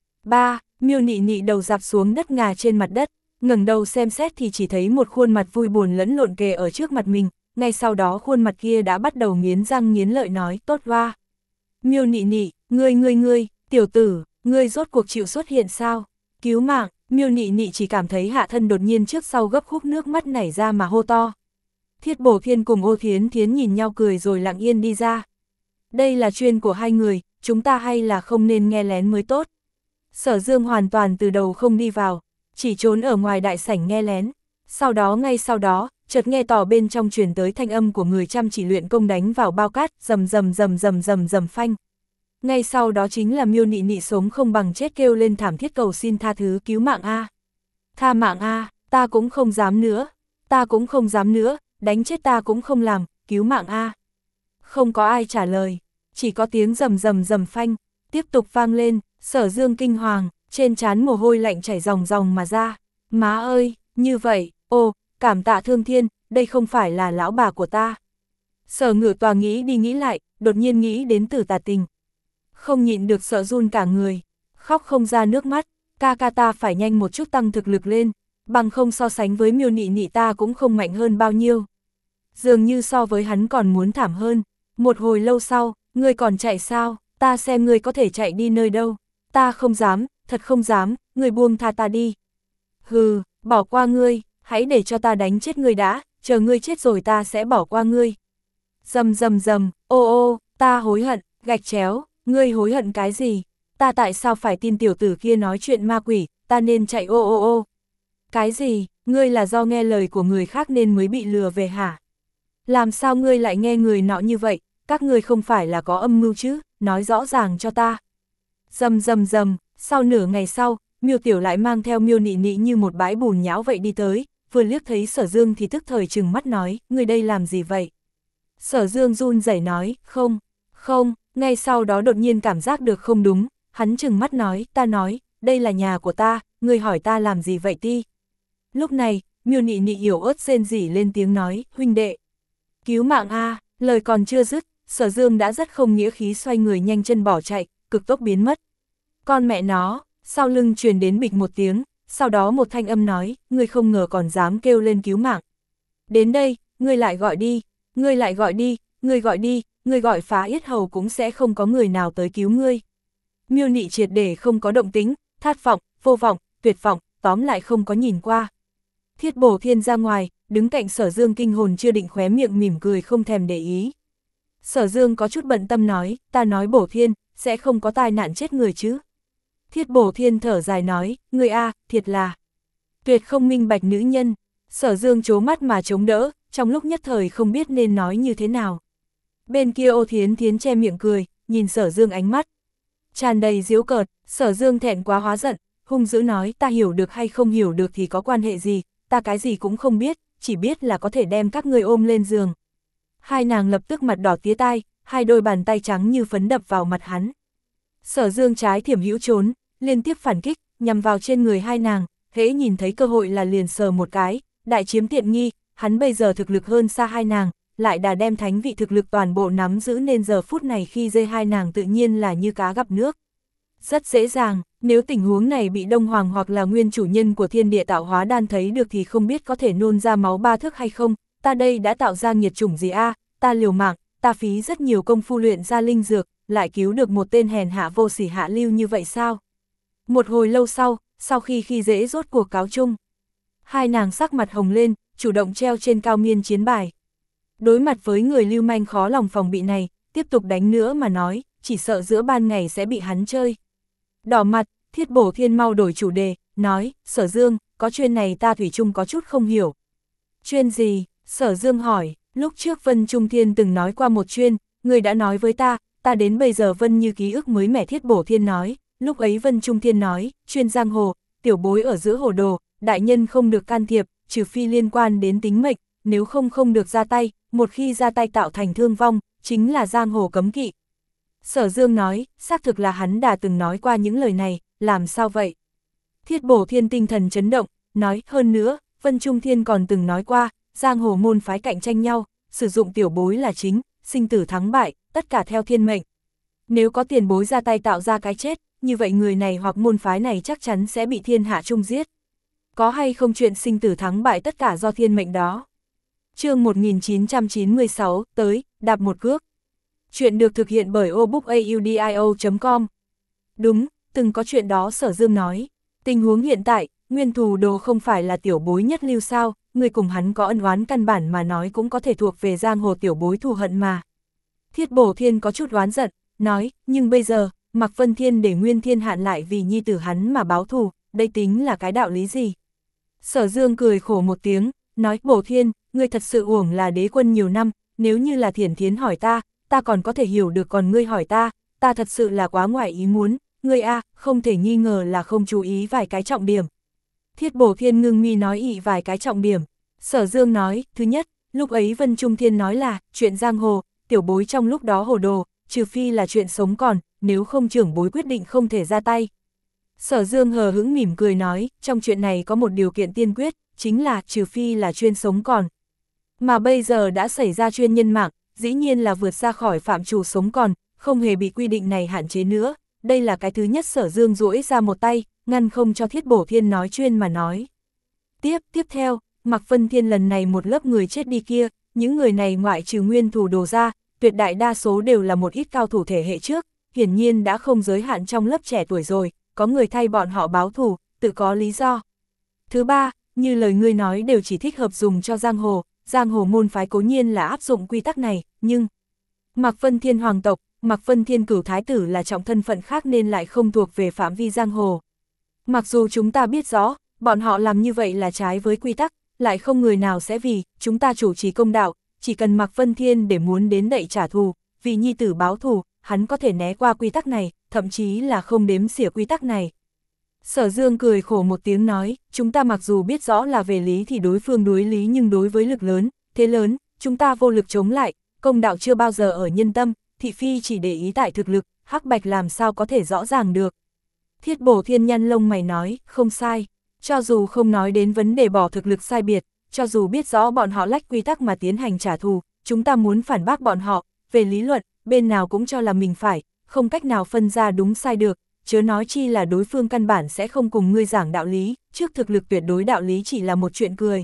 Ba, Miêu Nị Nị đầu dạp xuống đất ngà trên mặt đất, ngẩng đầu xem xét thì chỉ thấy một khuôn mặt vui buồn lẫn lộn kề ở trước mặt mình, ngay sau đó khuôn mặt kia đã bắt đầu nghiến răng nghiến lợi nói, tốt hoa. Miêu Nị Nị, ngươi ngươi ngươi, tiểu tử, ngươi rốt cuộc chịu xuất hiện sao? Cứu mạng. Miêu Nị Nị chỉ cảm thấy hạ thân đột nhiên trước sau gấp khúc nước mắt nảy ra mà hô to. Thiết Bổ Thiên cùng Ô Thiến Thiến nhìn nhau cười rồi lặng yên đi ra. Đây là chuyên của hai người, chúng ta hay là không nên nghe lén mới tốt. Sở Dương hoàn toàn từ đầu không đi vào, chỉ trốn ở ngoài đại sảnh nghe lén. Sau đó ngay sau đó, chợt nghe tỏ bên trong truyền tới thanh âm của người chăm chỉ luyện công đánh vào bao cát, rầm rầm rầm rầm rầm rầm phanh. Ngay sau đó chính là Miêu Nị Nị sống không bằng chết kêu lên thảm thiết cầu xin tha thứ, cứu mạng a. Tha mạng a, ta cũng không dám nữa, ta cũng không dám nữa, đánh chết ta cũng không làm, cứu mạng a. Không có ai trả lời, chỉ có tiếng rầm rầm rầm phanh tiếp tục vang lên. Sở Dương kinh hoàng, trên trán mồ hôi lạnh chảy ròng ròng mà ra. Má ơi, như vậy, ô, cảm tạ thương thiên, đây không phải là lão bà của ta. Sở Ngự Tòa nghĩ đi nghĩ lại, đột nhiên nghĩ đến Tử Tà Tình. Không nhịn được sợ run cả người, khóc không ra nước mắt, ca ca ta phải nhanh một chút tăng thực lực lên, bằng không so sánh với Miêu Nị Nị ta cũng không mạnh hơn bao nhiêu. Dường như so với hắn còn muốn thảm hơn. Một hồi lâu sau, ngươi còn chạy sao, ta xem ngươi có thể chạy đi nơi đâu. Ta không dám, thật không dám, ngươi buông tha ta đi. Hừ, bỏ qua ngươi, hãy để cho ta đánh chết ngươi đã, chờ ngươi chết rồi ta sẽ bỏ qua ngươi. Rầm rầm rầm, ô ô, ta hối hận, gạch chéo, ngươi hối hận cái gì? Ta tại sao phải tin tiểu tử kia nói chuyện ma quỷ, ta nên chạy ô ô ô. Cái gì, ngươi là do nghe lời của người khác nên mới bị lừa về hả? Làm sao ngươi lại nghe người nọ như vậy, các ngươi không phải là có âm mưu chứ, nói rõ ràng cho ta. Rầm rầm rầm, sau nửa ngày sau, Miêu Tiểu lại mang theo Miêu Nị Nị như một bãi bùn nhão vậy đi tới, vừa liếc thấy Sở Dương thì tức thời trừng mắt nói, ngươi đây làm gì vậy? Sở Dương run rẩy nói, không, không, ngay sau đó đột nhiên cảm giác được không đúng, hắn trừng mắt nói, ta nói, đây là nhà của ta, ngươi hỏi ta làm gì vậy ti? Lúc này, Miêu Nị Nị yếu ớt rên rỉ lên tiếng nói, huynh đệ, cứu mạng a. Lời còn chưa dứt, Sở Dương đã rất không nghĩa khí xoay người nhanh chân bỏ chạy, cực tốc biến mất. Con mẹ nó, sau lưng truyền đến bịch một tiếng, sau đó một thanh âm nói, ngươi không ngờ còn dám kêu lên cứu mạng. Đến đây, ngươi lại gọi đi, ngươi lại gọi đi, ngươi gọi đi, ngươi gọi phá yết hầu cũng sẽ không có người nào tới cứu ngươi. Miêu Nị triệt để không có động tính, thát vọng, vô vọng, tuyệt vọng, tóm lại không có nhìn qua. Thiết Bổ Thiên ra ngoài, đứng cạnh Sở Dương kinh hồn chưa định khóe miệng mỉm cười không thèm để ý. Sở Dương có chút bận tâm nói, ta nói Bổ Thiên, sẽ không có tai nạn chết người chứ. Thiết Bổ Thiên thở dài nói, người a, thiệt là tuyệt không minh bạch nữ nhân. Sở Dương trố mắt mà chống đỡ, trong lúc nhất thời không biết nên nói như thế nào. Bên kia Ô Thiến Thiến che miệng cười, nhìn Sở Dương ánh mắt tràn đầy giễu cợt. Sở Dương thẹn quá hóa giận, hung dữ nói, ta hiểu được hay không hiểu được thì có quan hệ gì, ta cái gì cũng không biết, chỉ biết là có thể đem các ngươi ôm lên giường. Hai nàng lập tức mặt đỏ tía tai, hai đôi bàn tay trắng như phấn đập vào mặt hắn. Sở Dương trái thiểm hữu trốn, liên tiếp phản kích, nhằm vào trên người hai nàng, hễ nhìn thấy cơ hội là liền sờ một cái, đại chiếm tiện nghi, hắn bây giờ thực lực hơn xa hai nàng, lại đã đem thánh vị thực lực toàn bộ nắm giữ nên giờ phút này khi dây hai nàng tự nhiên là như cá gặp nước. Rất dễ dàng, nếu tình huống này bị Đông Hoàng hoặc là nguyên chủ nhân của thiên địa tạo hóa đan thấy được thì không biết có thể nôn ra máu ba thước hay không, ta đây đã tạo ra nghiệt chủng gì a, ta liều mạng, ta phí rất nhiều công phu luyện ra linh dược, lại cứu được một tên hèn hạ vô sỉ hạ lưu như vậy sao? Một hồi lâu sau, sau khi khi dễ rốt cuộc cáo chung, hai nàng sắc mặt hồng lên, chủ động treo trên cao miên chiến bài. Đối mặt với người lưu manh khó lòng phòng bị này, tiếp tục đánh nữa mà nói, chỉ sợ giữa ban ngày sẽ bị hắn chơi. Đỏ mặt, Thiết Bổ Thiên mau đổi chủ đề, nói, Sở Dương, có chuyện này ta thủy chung có chút không hiểu. Chuyên gì? Sở Dương hỏi, lúc trước Vân Trung Thiên từng nói qua một chuyên, người đã nói với ta, ta đến bây giờ Vân như ký ức mới mẻ. Thiết Bổ Thiên nói, lúc ấy Vân Trung Thiên nói, chuyên giang hồ, tiểu bối ở giữa hồ đồ, đại nhân không được can thiệp, trừ phi liên quan đến tính mệnh, nếu không không được ra tay, một khi ra tay tạo thành thương vong, chính là giang hồ cấm kỵ. Sở Dương nói, xác thực là hắn đã từng nói qua những lời này, làm sao vậy? Thiết Bổ Thiên tinh thần chấn động, nói, hơn nữa, Vân Trung Thiên còn từng nói qua, giang hồ môn phái cạnh tranh nhau, sử dụng tiểu bối là chính, sinh tử thắng bại, tất cả theo thiên mệnh. Nếu có tiền bối ra tay tạo ra cái chết, như vậy người này hoặc môn phái này chắc chắn sẽ bị thiên hạ chung giết. Có hay không chuyện sinh tử thắng bại tất cả do thiên mệnh đó? Chương một nghìn chín trăm chín mươi sáu, tới, đạp một cước. Chuyện được thực hiện bởi obookaudio chấm com. Đúng, từng có chuyện đó. Sở Dương nói. Tình huống hiện tại, Nguyên Thù Đồ không phải là tiểu bối nhất lưu sao, người cùng hắn có ân oán căn bản mà nói cũng có thể thuộc về giang hồ tiểu bối thù hận mà. Thiết Bổ Thiên có chút oán giận, nói, nhưng bây giờ, Mạc Vân Thiên để Nguyên Thiên Hạn lại vì nhi tử hắn mà báo thù, đây tính là cái đạo lý gì? Sở Dương cười khổ một tiếng, nói, Bổ Thiên, ngươi thật sự uổng là đế quân nhiều năm, nếu như là Thiển Thiến hỏi ta, ta còn có thể hiểu được, còn ngươi hỏi ta, ta thật sự là quá ngoài ý muốn, ngươi a, không thể nghi ngờ là không chú ý vài cái trọng điểm. Thiết Bổ Thiên ngưng mi nói ị vài cái trọng điểm. Sở Dương nói, thứ nhất, lúc ấy Vân Trung Thiên nói là, chuyện giang hồ, tiểu bối trong lúc đó hồ đồ, trừ phi là chuyện sống còn, nếu không trưởng bối quyết định không thể ra tay. Sở Dương hờ hững mỉm cười nói, trong chuyện này có một điều kiện tiên quyết, chính là trừ phi là chuyên sống còn. Mà bây giờ đã xảy ra chuyên nhân mạng, dĩ nhiên là vượt ra khỏi phạm trù sống còn, không hề bị quy định này hạn chế nữa. Đây là cái thứ nhất. Sở Dương duỗi ra một tay, ngăn không cho Thiết Bổ Thiên nói chuyên mà nói. Tiếp, tiếp theo, Mạc Vân Thiên lần này một lớp người chết đi kia, những người này ngoại trừ Nguyên Thù Đồ ra, tuyệt đại đa số đều là một ít cao thủ thể hệ trước, hiển nhiên đã không giới hạn trong lớp trẻ tuổi rồi, có người thay bọn họ báo thù, tự có lý do. Thứ ba, như lời ngươi nói đều chỉ thích hợp dùng cho giang hồ, giang hồ môn phái cố nhiên là áp dụng quy tắc này, nhưng Mạc Vân Thiên hoàng tộc, Mạc Vân Thiên cửu thái tử là trọng thân phận khác nên lại không thuộc về phạm vi giang hồ. Mặc dù chúng ta biết rõ, bọn họ làm như vậy là trái với quy tắc, lại không người nào sẽ vì chúng ta chủ trì công đạo, chỉ cần Mạc Vân Thiên để muốn đến đậy trả thù, vì nhi tử báo thù, hắn có thể né qua quy tắc này, thậm chí là không đếm xỉa quy tắc này. Sở Dương cười khổ một tiếng nói, chúng ta mặc dù biết rõ là về lý thì đối phương đối lý, nhưng đối với lực lớn, thế lớn, chúng ta vô lực chống lại, công đạo chưa bao giờ ở nhân tâm, thị phi chỉ để ý tại thực lực, hắc bạch làm sao có thể rõ ràng được. Thiết Bổ Thiên nhăn lông mày nói, không sai, cho dù không nói đến vấn đề bỏ thực lực sai biệt, cho dù biết rõ bọn họ lách quy tắc mà tiến hành trả thù, chúng ta muốn phản bác bọn họ, về lý luận, bên nào cũng cho là mình phải, không cách nào phân ra đúng sai được, chớ nói chi là đối phương căn bản sẽ không cùng ngươi giảng đạo lý, trước thực lực tuyệt đối đạo lý chỉ là một chuyện cười.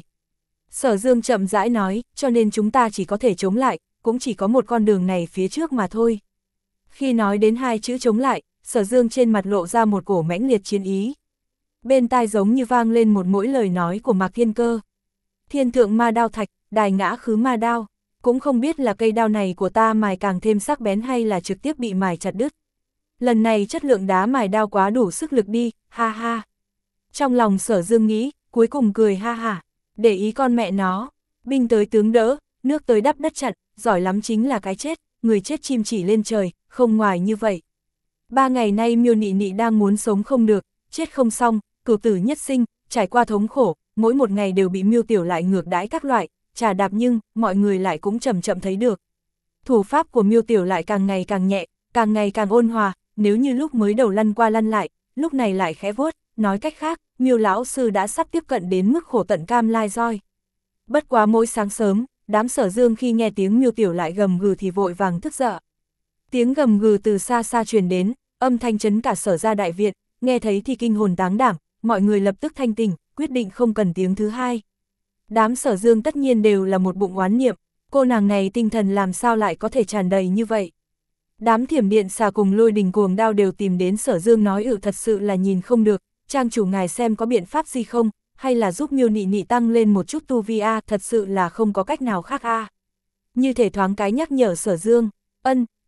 Sở Dương chậm rãi nói, cho nên chúng ta chỉ có thể chống lại, cũng chỉ có một con đường này phía trước mà thôi. Khi nói đến hai chữ chống lại, Sở Dương trên mặt lộ ra một cổ mãnh liệt chiến ý. Bên tai giống như vang lên một mỗi lời nói của Mạc Thiên Cơ. Thiên thượng ma đao thạch, đài ngã khứ ma đao, cũng không biết là cây đao này của ta mài càng thêm sắc bén hay là trực tiếp bị mài chặt đứt. Lần này chất lượng đá mài đao quá đủ sức lực đi, ha ha. Trong lòng Sở Dương nghĩ, cuối cùng cười ha ha, để ý con mẹ nó, binh tới tướng đỡ, nước tới đắp đất chặn, giỏi lắm chính là cái chết, người chết chim chỉ lên trời, không ngoài như vậy. Ba ngày nay Miêu Nị Nị đang muốn sống không được, chết không xong, cửu tử nhất sinh, trải qua thống khổ, mỗi một ngày đều bị Miêu Tiểu lại ngược đãi các loại, trà đạp, nhưng mọi người lại cũng chậm chậm thấy được. Thủ pháp của Miêu Tiểu lại càng ngày càng nhẹ, càng ngày càng ôn hòa, nếu như lúc mới đầu lăn qua lăn lại, lúc này lại khẽ vuốt, nói cách khác, Miêu lão sư đã sắp tiếp cận đến mức khổ tận cam lai roi. Bất quá mỗi sáng sớm, đám Sở Dương khi nghe tiếng Miêu Tiểu lại gầm gừ thì vội vàng thức dậy. Tiếng gầm gừ từ xa xa truyền đến, âm thanh chấn cả Sở gia đại viện, nghe thấy thì kinh hồn táng đảm, mọi người lập tức thanh tỉnh, quyết định không cần tiếng thứ hai. Đám Sở Dương tất nhiên đều là một bụng oán niệm, cô nàng này tinh thần làm sao lại có thể tràn đầy như vậy. Đám Thiểm Điện Xà cùng Lôi Đình Cuồng Đao đều tìm đến Sở Dương nói, ừ thật sự là nhìn không được, trang chủ ngài xem có biện pháp gì không, hay là giúp Miêu Nị Nị tăng lên một chút tu vi a, thật sự là không có cách nào khác a. Như thể thoáng cái nhắc nhở Sở Dương, ân,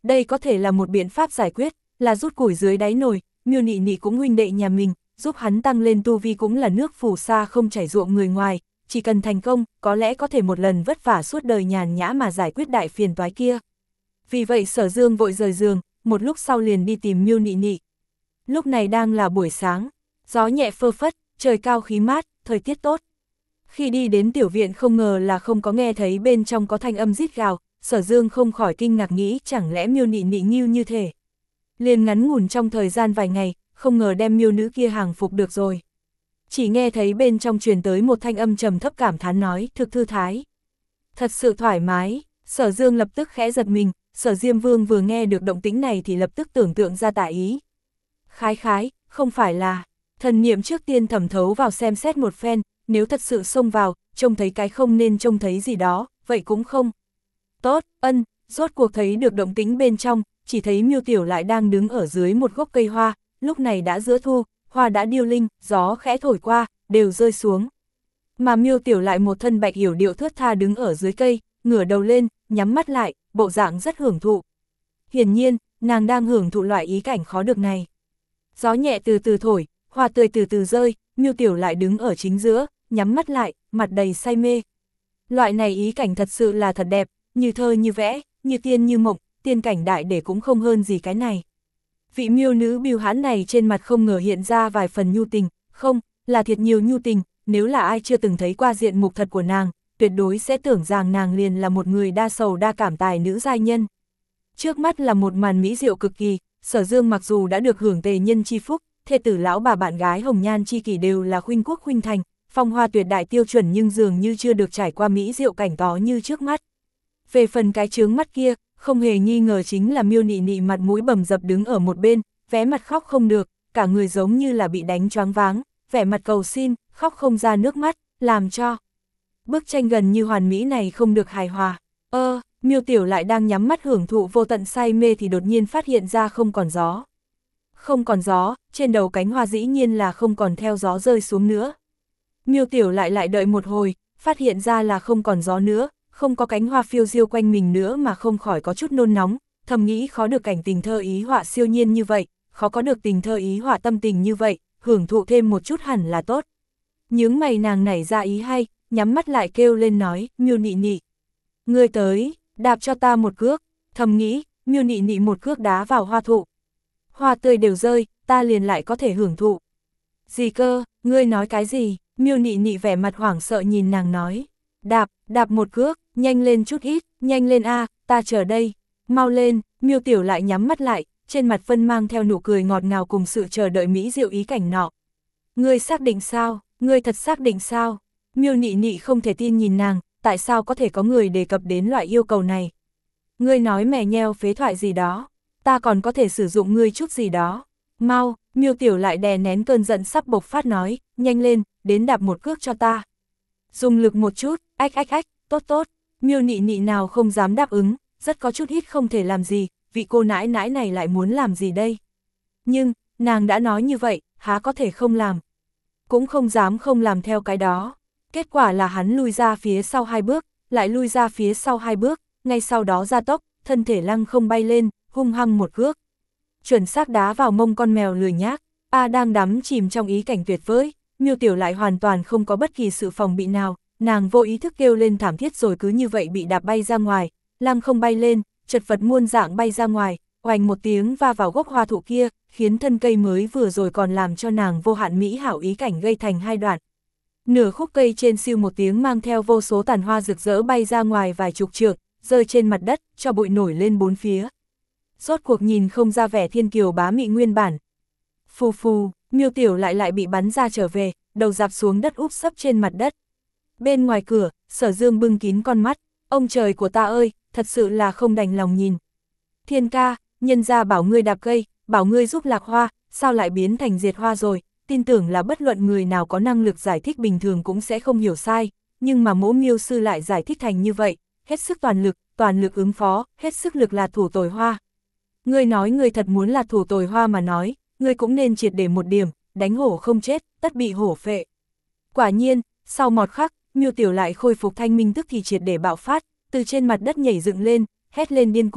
đây có thể là một biện pháp giải quyết, là rút củi dưới đáy nồi, Miêu Nị Nị cũng huynh đệ nhà mình, giúp hắn tăng lên tu vi cũng là nước phù sa không chảy ruộng người ngoài, chỉ cần thành công, có lẽ có thể một lần vất vả suốt đời nhàn nhã mà giải quyết đại phiền toái kia. Vì vậy Sở Dương vội rời giường, một lúc sau liền đi tìm Miêu Nị Nị. Lúc này đang là buổi sáng, gió nhẹ phơ phất, trời cao khí mát, thời tiết tốt. Khi đi đến tiểu viện không ngờ là không có nghe thấy bên trong có thanh âm rít gào, Sở Dương không khỏi kinh ngạc nghĩ chẳng lẽ Miêu Nị Nị nghiêu như thế. Liền ngắn ngủn trong thời gian vài ngày, không ngờ đem miêu nữ kia hàng phục được rồi. Chỉ nghe thấy bên trong truyền tới một thanh âm trầm thấp cảm thán nói, thực thư thái. Thật sự thoải mái, Sở Dương lập tức khẽ giật mình, Sở Diêm Vương vừa nghe được động tĩnh này thì lập tức tưởng tượng ra tả ý. Khái khái, không phải là, thần niệm trước tiên thẩm thấu vào xem xét một phen, nếu thật sự xông vào, trông thấy cái không nên trông thấy gì đó, vậy cũng không. Tốt, ân, rốt cuộc thấy được động tĩnh bên trong, chỉ thấy Miêu Tiểu lại đang đứng ở dưới một gốc cây hoa, lúc này đã giữa thu, hoa đã điêu linh, gió khẽ thổi qua, đều rơi xuống. Mà Miêu Tiểu lại một thân bạch yểu điệu thướt tha đứng ở dưới cây, ngửa đầu lên, nhắm mắt lại, bộ dạng rất hưởng thụ. Hiển nhiên, nàng đang hưởng thụ loại ý cảnh khó được này. Gió nhẹ từ từ thổi, hoa tươi từ từ rơi, Miêu Tiểu lại đứng ở chính giữa, nhắm mắt lại, mặt đầy say mê. Loại này ý cảnh thật sự là thật đẹp, như thơ như vẽ, như tiên như mộng, tiên cảnh đại để cũng không hơn gì cái này. Vị miêu nữ bưu hãn này trên mặt không ngờ hiện ra vài phần nhu tình, không, là thiệt nhiều nhu tình, nếu là ai chưa từng thấy qua diện mục thật của nàng, tuyệt đối sẽ tưởng rằng nàng liền là một người đa sầu đa cảm tài nữ giai nhân. Trước mắt là một màn mỹ diệu cực kỳ, Sở Dương mặc dù đã được hưởng tề nhân chi phúc, thê tử lão bà bạn gái hồng nhan chi kỷ đều là khuynh quốc khuynh thành, phong hoa tuyệt đại tiêu chuẩn nhưng dường như chưa được trải qua mỹ diệu cảnh đó như trước mắt. Về phần cái chướng mắt kia, không hề nghi ngờ chính là Miêu Nị Nị mặt mũi bầm dập đứng ở một bên, vé mặt khóc không được, cả người giống như là bị đánh choáng váng, vẻ mặt cầu xin, khóc không ra nước mắt, làm cho bức tranh gần như hoàn mỹ này không được hài hòa. Ơ, Miêu Tiểu lại đang nhắm mắt hưởng thụ vô tận say mê thì đột nhiên phát hiện ra không còn gió. Không còn gió, trên đầu cánh hoa dĩ nhiên là không còn theo gió rơi xuống nữa. Miêu Tiểu lại lại đợi một hồi, phát hiện ra là không còn gió nữa, không có cánh hoa phiêu diêu quanh mình nữa mà không khỏi có chút nôn nóng, thầm nghĩ khó được cảnh tình thơ ý họa siêu nhiên như vậy, khó có được tình thơ ý họa tâm tình như vậy, hưởng thụ thêm một chút hẳn là tốt. Nhướng mày nàng nảy ra ý hay, nhắm mắt lại kêu lên nói, Miêu Nị Nị, ngươi tới, đạp cho ta một cước, thầm nghĩ, Miêu Nị Nị một cước đá vào hoa thụ. Hoa tươi đều rơi, ta liền lại có thể hưởng thụ. Gì cơ, ngươi nói cái gì? Miêu Nị Nị vẻ mặt hoảng sợ nhìn nàng nói. Đạp, đạp một cước, nhanh lên chút ít, nhanh lên a, ta chờ đây, mau lên. Miêu Tiểu lại nhắm mắt lại, trên mặt Vân mang theo nụ cười ngọt ngào cùng sự chờ đợi mỹ diệu ý cảnh nọ. Ngươi xác định sao, ngươi thật xác định sao? Miêu Nị Nị không thể tin nhìn nàng, tại sao có thể có người đề cập đến loại yêu cầu này? Ngươi nói mè nheo phế thoại gì đó, ta còn có thể sử dụng ngươi chút gì đó. Mau, Miêu Tiểu lại đè nén cơn giận sắp bộc phát nói, nhanh lên, đến đạp một cước cho ta. Dùng lực một chút, ách ách ách, tốt tốt. Miêu Nị Nị nào không dám đáp ứng, rất có chút hít không thể làm gì, vị cô nãi nãi này lại muốn làm gì đây? Nhưng, nàng đã nói như vậy, há có thể không làm. Cũng không dám không làm theo cái đó. Kết quả là hắn lui ra phía sau hai bước, lại lui ra phía sau hai bước, ngay sau đó gia tốc, thân thể lăng không bay lên, hung hăng một cước. Chuẩn xác đá vào mông con mèo lười nhác, A đang đắm chìm trong ý cảnh tuyệt vời, Miêu Tiểu lại hoàn toàn không có bất kỳ sự phòng bị nào, nàng vô ý thức kêu lên thảm thiết rồi cứ như vậy bị đạp bay ra ngoài, lăng không bay lên, chật vật muôn dạng bay ra ngoài, oành một tiếng va vào gốc hoa thụ kia, khiến thân cây mới vừa rồi còn làm cho nàng vô hạn mỹ hảo ý cảnh gây thành hai đoạn. Nửa khúc cây trên siêu một tiếng mang theo vô số tàn hoa rực rỡ bay ra ngoài vài chục trượng, rơi trên mặt đất, cho bụi nổi lên bốn phía. Rốt cuộc nhìn không ra vẻ thiên kiều bá mị nguyên bản. Phù phù, Miêu Tiểu lại lại bị bắn ra trở về, đầu dạp xuống đất úp sấp trên mặt đất. Bên ngoài cửa, Sở Dương bưng kín con mắt, ông trời của ta ơi, thật sự là không đành lòng nhìn. Thiên ca, nhân gia bảo ngươi đạp cây, bảo ngươi giúp lạc hoa, sao lại biến thành diệt hoa rồi, tin tưởng là bất luận người nào có năng lực giải thích bình thường cũng sẽ không hiểu sai, nhưng mà Mỗ Miêu sư lại giải thích thành như vậy, hết sức toàn lực, toàn lực ứng phó, hết sức lực là thủ tồi hoa. Ngươi nói ngươi thật muốn là thủ tồi hoa mà nói, ngươi cũng nên triệt để một điểm, đánh hổ không chết, tất bị hổ phệ. Quả nhiên, sau một khắc, Miêu Tiểu lại khôi phục thanh minh tức thì triệt để bạo phát, từ trên mặt đất nhảy dựng lên, hét lên điên cuồng,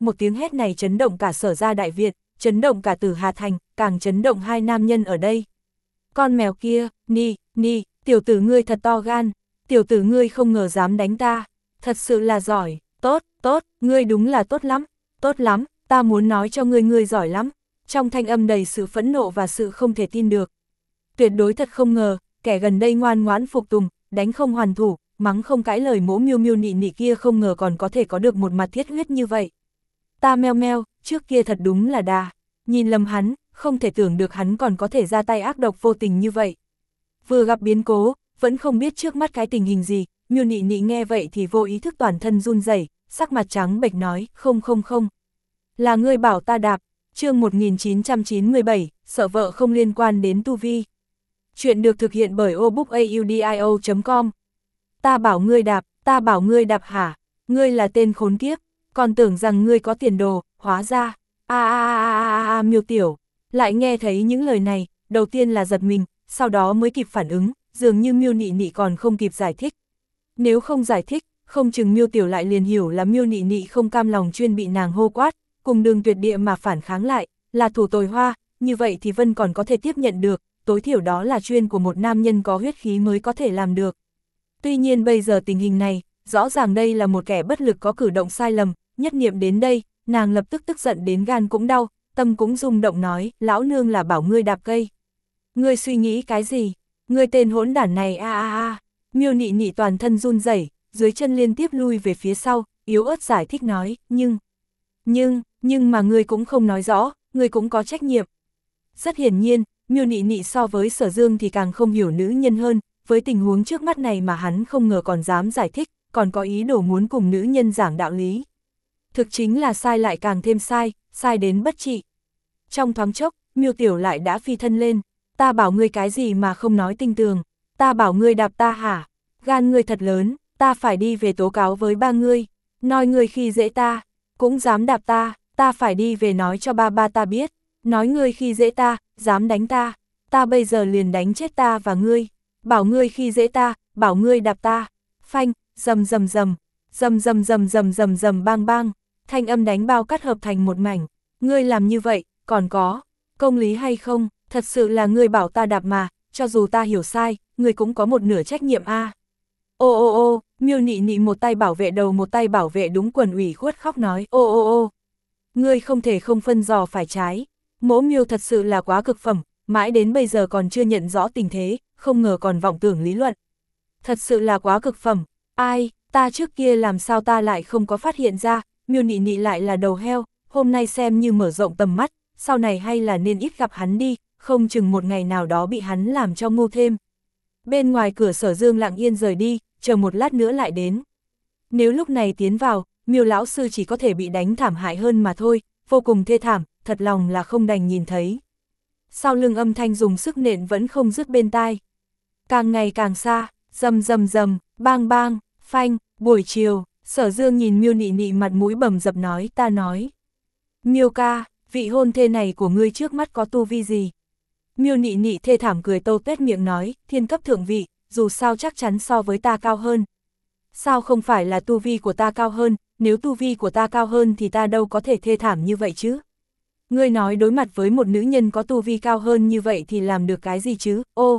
một tiếng hét này chấn động cả Sở gia Đại Việt, chấn động cả Tử Hà Thành, càng chấn động hai nam nhân ở đây. Con mèo kia, Ni, Ni, tiểu tử ngươi thật to gan, tiểu tử ngươi không ngờ dám đánh ta, thật sự là giỏi, tốt, tốt, ngươi đúng là tốt lắm, tốt lắm, ta muốn nói cho ngươi ngươi giỏi lắm, trong thanh âm đầy sự phẫn nộ và sự không thể tin được. Tuyệt đối thật không ngờ, kẻ gần đây ngoan ngoãn phục tùng, đánh không hoàn thủ, mắng không cãi lời Mỗ Miêu Miêu Nị Nị kia không ngờ còn có thể có được một mặt thiết huyết như vậy. Ta meo meo, trước kia thật đúng là đà, nhìn lầm hắn, không thể tưởng được hắn còn có thể ra tay ác độc vô tình như vậy. Vừa gặp biến cố, vẫn không biết trước mắt cái tình hình gì, Miêu Nị Nị nghe vậy thì vô ý thức toàn thân run rẩy, sắc mặt trắng bệch nói, không không không. Là ngươi bảo ta đạp, chương một nghìn chín trăm chín mươi bảy, sợ vợ không liên quan đến tu vi. Chuyện được thực hiện bởi obookaudio chấm com. Ta bảo ngươi đạp, ta bảo ngươi đạp hả, ngươi là tên khốn kiếp, còn tưởng rằng ngươi có tiền đồ, hóa ra, a a a a a a Miêu Tiểu. Lại nghe thấy những lời này, đầu tiên là giật mình, sau đó mới kịp phản ứng, dường như Miêu Nị Nị còn không kịp giải thích. Nếu không giải thích, không chừng Miêu Tiểu lại liền hiểu là Miêu Nị Nị không cam lòng chuyên bị nàng hô quát, cùng đường tuyệt địa mà phản kháng lại, là thủ tồi hoa, như vậy thì Vân còn có thể tiếp nhận được, tối thiểu đó là chuyên của một nam nhân có huyết khí mới có thể làm được. Tuy nhiên bây giờ tình hình này, rõ ràng đây là một kẻ bất lực có cử động sai lầm, nhất niệm đến đây, nàng lập tức tức giận đến gan cũng đau, tâm cũng rung động nói, lão nương là bảo ngươi đạp cây. Ngươi suy nghĩ cái gì? Ngươi tên hỗn đản này a a a. Miêu Nị Nị toàn thân run rẩy, dưới chân liên tiếp lui về phía sau, yếu ớt giải thích nói, nhưng, nhưng, nhưng mà ngươi cũng không nói rõ, ngươi cũng có trách nhiệm. Rất hiển nhiên, Miêu Nị Nị so với Sở Dương thì càng không hiểu nữ nhân hơn, với tình huống trước mắt này mà hắn không ngờ còn dám giải thích, còn có ý đồ muốn cùng nữ nhân giảng đạo lý. Thực chính là sai lại càng thêm sai, sai đến bất trị. Trong thoáng chốc, Miêu Tiểu lại đã phi thân lên, ta bảo ngươi cái gì mà không nói tinh tường, ta bảo ngươi đạp ta hả, gan ngươi thật lớn, ta phải đi về tố cáo với ba ngươi, nói ngươi khi dễ ta, cũng dám đạp ta, ta phải đi về nói cho ba ba ta biết, nói ngươi khi dễ ta, dám đánh ta, ta bây giờ liền đánh chết ta và ngươi, bảo ngươi khi dễ ta, bảo ngươi đạp ta, phanh, rầm rầm rầm, rầm rầm rầm rầm rầm rầm bang bang, thanh âm đánh bao cắt hợp thành một mảnh, ngươi làm như vậy, còn có công lý hay không, thật sự là ngươi bảo ta đạp mà, cho dù ta hiểu sai, ngươi cũng có một nửa trách nhiệm a. À. Ô ô ô, Miêu Nị Nị một tay bảo vệ đầu một tay bảo vệ đúng quần, ủy khuất khóc nói, ô ô ô, ngươi không thể không phân dò phải trái, Mỗ Miêu thật sự là quá cực phẩm, mãi đến bây giờ còn chưa nhận rõ tình thế, không ngờ còn vọng tưởng lý luận. Thật sự là quá cực phẩm, ai, ta trước kia làm sao ta lại không có phát hiện ra, Miêu Nị Nị lại là đầu heo, hôm nay xem như mở rộng tầm mắt, sau này hay là nên ít gặp hắn đi, không chừng một ngày nào đó bị hắn làm cho ngu thêm. Bên ngoài cửa Sở Dương lặng yên rời đi, chờ một lát nữa lại đến. Nếu lúc này tiến vào, Miêu lão sư chỉ có thể bị đánh thảm hại hơn mà thôi, vô cùng thê thảm, thật lòng là không đành nhìn thấy. Sau lưng âm thanh dùng sức nện vẫn không dứt bên tai. Càng ngày càng xa, rầm rầm rầm, bang bang, phanh, buổi chiều, Sở Dương nhìn Miêu Nị Nị mặt mũi bầm dập nói, ta nói. Miêu ca, vị hôn thê này của ngươi trước mắt có tu vi gì? Miêu Nị Nị thê thảm cười tâu tuét miệng nói, thiên cấp thượng vị, dù sao chắc chắn so với ta cao hơn. Sao không phải là tu vi của ta cao hơn, nếu tu vi của ta cao hơn thì ta đâu có thể thê thảm như vậy chứ? Ngươi nói đối mặt với một nữ nhân có tu vi cao hơn như vậy thì làm được cái gì chứ, ô.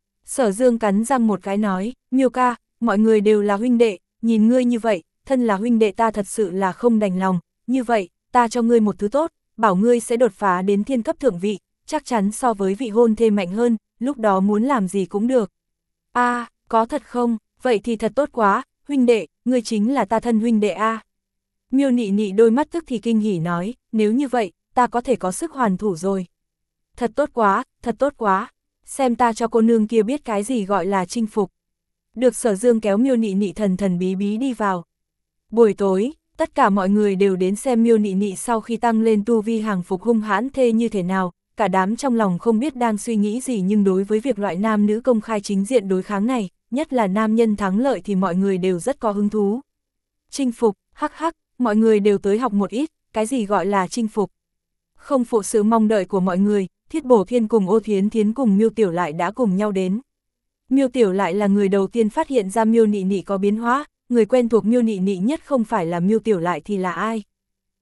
Sở Dương cắn răng một cái nói, Miêu ca, mọi người đều là huynh đệ, nhìn ngươi như vậy, thân là huynh đệ ta thật sự là không đành lòng, như vậy, ta cho ngươi một thứ tốt, bảo ngươi sẽ đột phá đến thiên cấp thượng vị, chắc chắn so với vị hôn thê mạnh hơn, lúc đó muốn làm gì cũng được. A, à, có thật không, vậy thì thật tốt quá, huynh đệ, ngươi chính là ta thân huynh đệ a. À. Miêu Nị Nị đôi mắt tức thì kinh hỉ nói, nếu như vậy, ta có thể có sức hoàn thủ rồi. Thật tốt quá, thật tốt quá, xem ta cho cô nương kia biết cái gì gọi là chinh phục. Được Sở Dương kéo Miêu Nị Nị thần thần bí bí đi vào. Buổi tối, tất cả mọi người đều đến xem Miêu Nị Nị sau khi tăng lên tu vi hàng phục hung hãn thê như thế nào, cả đám trong lòng không biết đang suy nghĩ gì, nhưng đối với việc loại nam nữ công khai chính diện đối kháng này, nhất là nam nhân thắng lợi thì mọi người đều rất có hứng thú. Chinh phục, hắc hắc, mọi người đều tới học một ít, cái gì gọi là chinh phục. Không phụ sự mong đợi của mọi người, Thiết Bổ Thiên cùng Ô Thiến Thiến cùng Miêu Tiểu lại đã cùng nhau đến. Miêu Tiểu lại là người đầu tiên phát hiện ra Miêu Nị Nị có biến hóa, người quen thuộc Miêu Nị Nị nhất không phải là Miêu Tiểu lại thì là ai?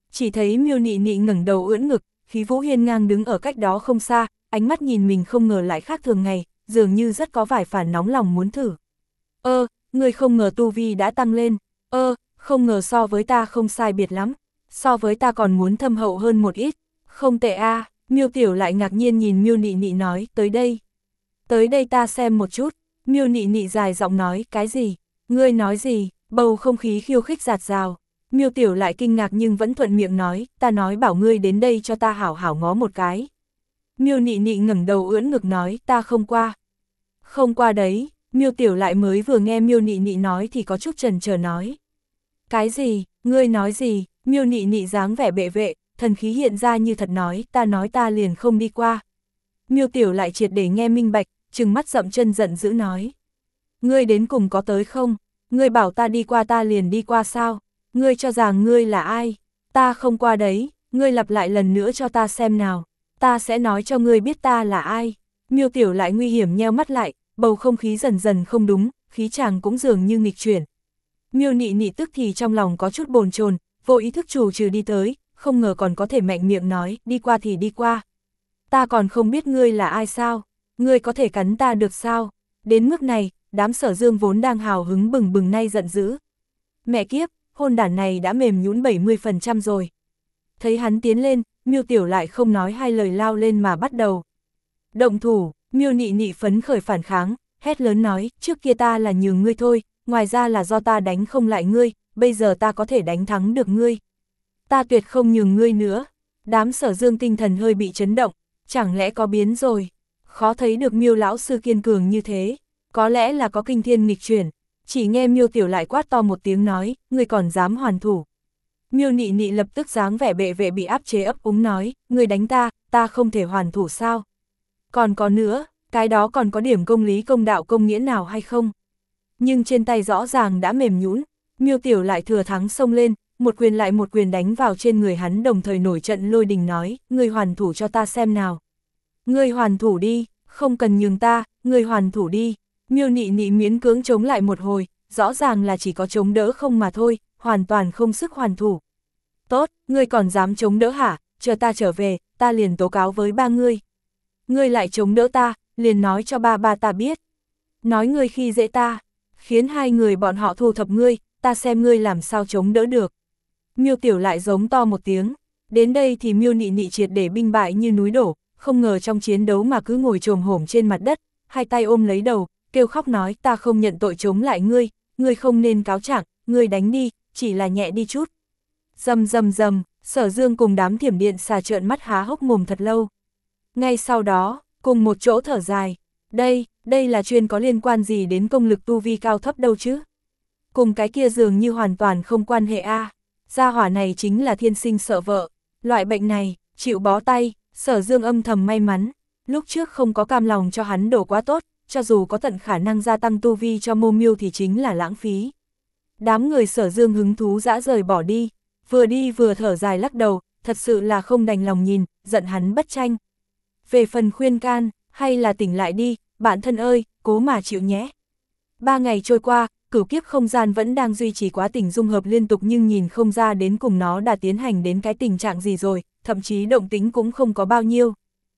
Chỉ thấy Miêu Nị Nị ngẩng đầu ưỡn ngực, khí vũ hiên ngang đứng ở cách đó không xa, ánh mắt nhìn mình không ngờ lại khác thường ngày, dường như rất có vài phản nóng lòng muốn thử. Ơ, ngươi không ngờ tu vi đã tăng lên, ơ, không ngờ so với ta không sai biệt lắm, so với ta còn muốn thâm hậu hơn một ít, không tệ a. À. Miêu Tiểu lại ngạc nhiên nhìn Miêu Nị Nị nói, tới đây. Tới đây ta xem một chút. Miêu Nị Nị dài giọng nói, cái gì? Ngươi nói gì? Bầu không khí khiêu khích giạt rào. Miêu Tiểu lại kinh ngạc nhưng vẫn thuận miệng nói, ta nói bảo ngươi đến đây cho ta hảo hảo ngó một cái. Miêu Nị Nị ngẩng đầu ưỡn ngực nói, ta không qua. Không qua đấy. Miêu Tiểu lại mới vừa nghe Miêu Nị Nị nói thì có chút chần chờ nói. Cái gì? Ngươi nói gì? Miêu Nị Nị dáng vẻ bệ vệ, thần khí hiện ra như thật nói, ta nói ta liền không đi qua. Miêu Tiểu lại triệt để nghe minh bạch, trừng mắt dậm chân giận dữ nói. Ngươi đến cùng có tới không? Ngươi bảo ta đi qua ta liền đi qua sao? Ngươi cho rằng ngươi là ai? Ta không qua đấy, ngươi lặp lại lần nữa cho ta xem nào. Ta sẽ nói cho ngươi biết ta là ai. Miêu Tiểu lại nguy hiểm nheo mắt lại, bầu không khí dần dần không đúng, khí chàng cũng dường như nghịch chuyển. Miêu Nị Nị tức thì trong lòng có chút bồn chồn, vô ý thức chủ trừ đi tới, không ngờ còn có thể mạnh miệng nói, đi qua thì đi qua. Ta còn không biết ngươi là ai sao? Ngươi có thể cắn ta được sao? Đến mức này, đám Sở Dương vốn đang hào hứng bừng bừng nay giận dữ. Mẹ kiếp, hôn đản này đã mềm nhũn bảy mươi phần trăm rồi. Thấy hắn tiến lên, Miêu Tiểu lại không nói hai lời lao lên mà bắt đầu. Động thủ, Miêu Nị Nị phấn khởi phản kháng, hét lớn nói, trước kia ta là nhường ngươi thôi, ngoài ra là do ta đánh không lại ngươi, bây giờ ta có thể đánh thắng được ngươi. Ta tuyệt không nhường ngươi nữa. Đám Sở Dương tinh thần hơi bị chấn động, chẳng lẽ có biến rồi. Khó thấy được Miêu lão sư kiên cường như thế, có lẽ là có kinh thiên nghịch chuyển. Chỉ nghe Miêu Tiểu lại quát to một tiếng nói, ngươi còn dám hoàn thủ. Miêu Nị Nị lập tức dáng vẻ bệ vệ bị áp chế ấp úng nói, ngươi đánh ta, ta không thể hoàn thủ sao? Còn có nữa, cái đó còn có điểm công lý công đạo công nghĩa nào hay không? Nhưng trên tay rõ ràng đã mềm nhũn, Miêu Tiểu lại thừa thắng xông lên, một quyền lại một quyền đánh vào trên người hắn, đồng thời nổi trận lôi đình nói, ngươi hoàn thủ cho ta xem nào. Ngươi hoàn thủ đi, không cần nhường ta, ngươi hoàn thủ đi. Miêu Nị Nị miễn cưỡng chống lại một hồi, rõ ràng là chỉ có chống đỡ không mà thôi, hoàn toàn không sức hoàn thủ. Tốt, ngươi còn dám chống đỡ hả? Chờ ta trở về, ta liền tố cáo với ba ngươi. Ngươi lại chống đỡ ta, liền nói cho ba ba ta biết. Nói ngươi khi dễ ta, khiến hai người bọn họ thu thập ngươi, ta xem ngươi làm sao chống đỡ được. Miêu Tiểu lại giống to một tiếng. Đến đây thì Miêu Nị Nị triệt để binh bại như núi đổ, không ngờ trong chiến đấu mà cứ ngồi chồm hổm trên mặt đất, hai tay ôm lấy đầu, kêu khóc nói, ta không nhận tội chống lại ngươi, ngươi không nên cáo trạng, ngươi đánh đi, chỉ là nhẹ đi chút. Rầm rầm rầm, Sở Dương cùng đám thiểm điện xà trợn mắt há hốc mồm thật lâu. Ngay sau đó, cùng một chỗ thở dài, đây, đây là chuyên có liên quan gì đến công lực tu vi cao thấp đâu chứ? Cùng cái kia dường như hoàn toàn không quan hệ a. À. Gia hỏa này chính là thiên sinh sợ vợ, loại bệnh này, chịu bó tay. Sở Dương âm thầm may mắn, lúc trước không có cam lòng cho hắn đổ quá tốt, cho dù có tận khả năng gia tăng tu vi cho Mô Miêu thì chính là lãng phí. Đám người Sở Dương hứng thú dã rời bỏ đi, vừa đi vừa thở dài lắc đầu, thật sự là không đành lòng nhìn, giận hắn bất tranh. Về phần khuyên can, hay là tỉnh lại đi, bạn thân ơi, cố mà chịu nhé. Ba ngày trôi qua, cửu kiếp không gian vẫn đang duy trì quá trình dung hợp liên tục nhưng nhìn không ra đến cùng nó đã tiến hành đến cái tình trạng gì rồi, thậm chí động tính cũng không có bao nhiêu.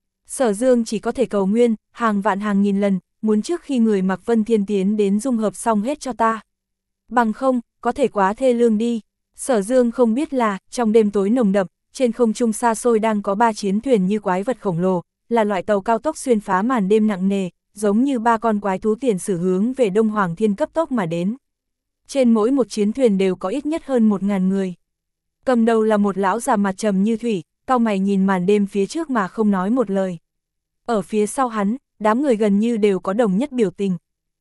Sở Dương chỉ có thể cầu nguyên, hàng vạn hàng nghìn lần, muốn trước khi người mặc Vân Thiên tiến đến dung hợp xong hết cho ta. Bằng không, có thể quá thê lương đi. Sở Dương không biết là, trong đêm tối nồng đậm, trên không trung xa xôi đang có ba chiến thuyền như quái vật khổng lồ, là loại tàu cao tốc xuyên phá màn đêm nặng nề, giống như ba con quái thú tiền sử hướng về Đông Hoàng Thiên cấp tốc mà đến. Trên mỗi một chiến thuyền đều có ít nhất hơn một ngàn người. Cầm đầu là một lão già mặt trầm như thủy, cau mày nhìn màn đêm phía trước mà không nói một lời. Ở phía sau hắn, đám người gần như đều có đồng nhất biểu tình.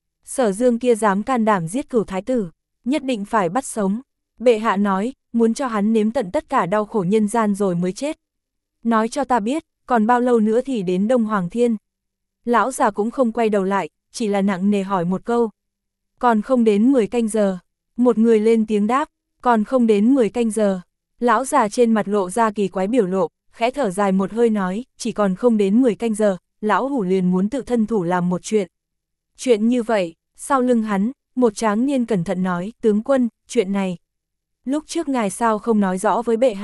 Sở Dương kia dám can đảm giết cửu thái tử, nhất định phải bắt sống. Bệ hạ nói, muốn cho hắn nếm tận tất cả đau khổ nhân gian rồi mới chết. Nói cho ta biết, còn bao lâu nữa thì đến Đông Hoàng Thiên. Lão già cũng không quay đầu lại, chỉ là nặng nề hỏi một câu. Còn không đến mười canh giờ. Một người lên tiếng đáp, còn không đến mười canh giờ. Lão già trên mặt lộ ra kỳ quái biểu lộ, khẽ thở dài một hơi nói, chỉ còn không đến mười canh giờ, lão hủ liền muốn tự thân thủ làm một chuyện. Chuyện như vậy, sau lưng hắn, một tráng niên cẩn thận nói, tướng quân, chuyện này. Lúc trước ngài sao không nói rõ với bệ hạ,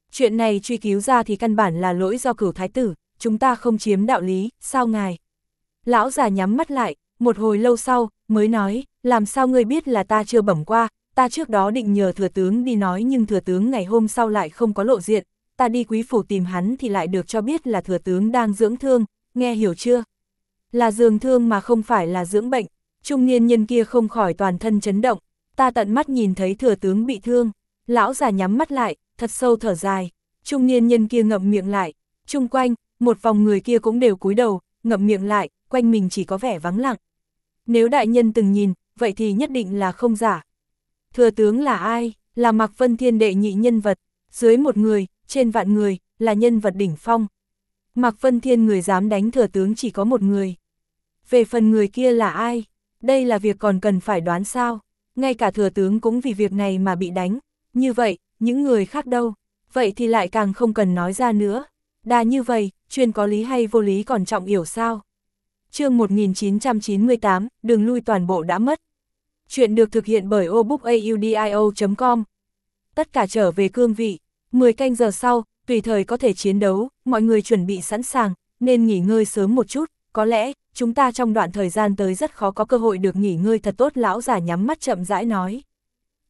Chuyện này truy cứu ra thì căn bản là lỗi do Cửu thái tử, chúng ta không chiếm đạo lý, sao ngài? Lão già nhắm mắt lại, một hồi lâu sau, mới nói, làm sao ngươi biết là ta chưa bẩm qua, ta trước đó định nhờ thừa tướng đi nói nhưng thừa tướng ngày hôm sau lại không có lộ diện, ta đi quý phủ tìm hắn thì lại được cho biết là thừa tướng đang dưỡng thương, nghe hiểu chưa? Là dưỡng thương mà không phải là dưỡng bệnh, trung niên nhân kia không khỏi toàn thân chấn động, ta tận mắt nhìn thấy thừa tướng bị thương, lão già nhắm mắt lại, thật sâu thở dài, trung niên nhân kia ngậm miệng lại, chung quanh, một vòng người kia cũng đều cúi đầu, ngậm miệng lại, quanh mình chỉ có vẻ vắng lặng. Nếu đại nhân từng nhìn, vậy thì nhất định là không giả. Thừa tướng là ai? Là Mạc Vân Thiên đệ nhị nhân vật, dưới một người, trên vạn người, là nhân vật đỉnh phong. Mạc Vân Thiên người dám đánh thừa tướng chỉ có một người. Về phần người kia là ai? Đây là việc còn cần phải đoán sao? Ngay cả thừa tướng cũng vì việc này mà bị đánh. Như vậy, những người khác đâu? Vậy thì lại càng không cần nói ra nữa. Đa như vậy, chuyên có lý hay vô lý còn trọng yểu sao? Chương một nghìn chín trăm chín mươi tám, đường lui toàn bộ đã mất. Chuyện được thực hiện bởi obookaudio chấm com. Tất cả trở về cương vị. mười canh giờ sau, tùy thời có thể chiến đấu, mọi người chuẩn bị sẵn sàng, nên nghỉ ngơi sớm một chút. Có lẽ, chúng ta trong đoạn thời gian tới rất khó có cơ hội được nghỉ ngơi thật tốt, lão già nhắm mắt chậm rãi nói.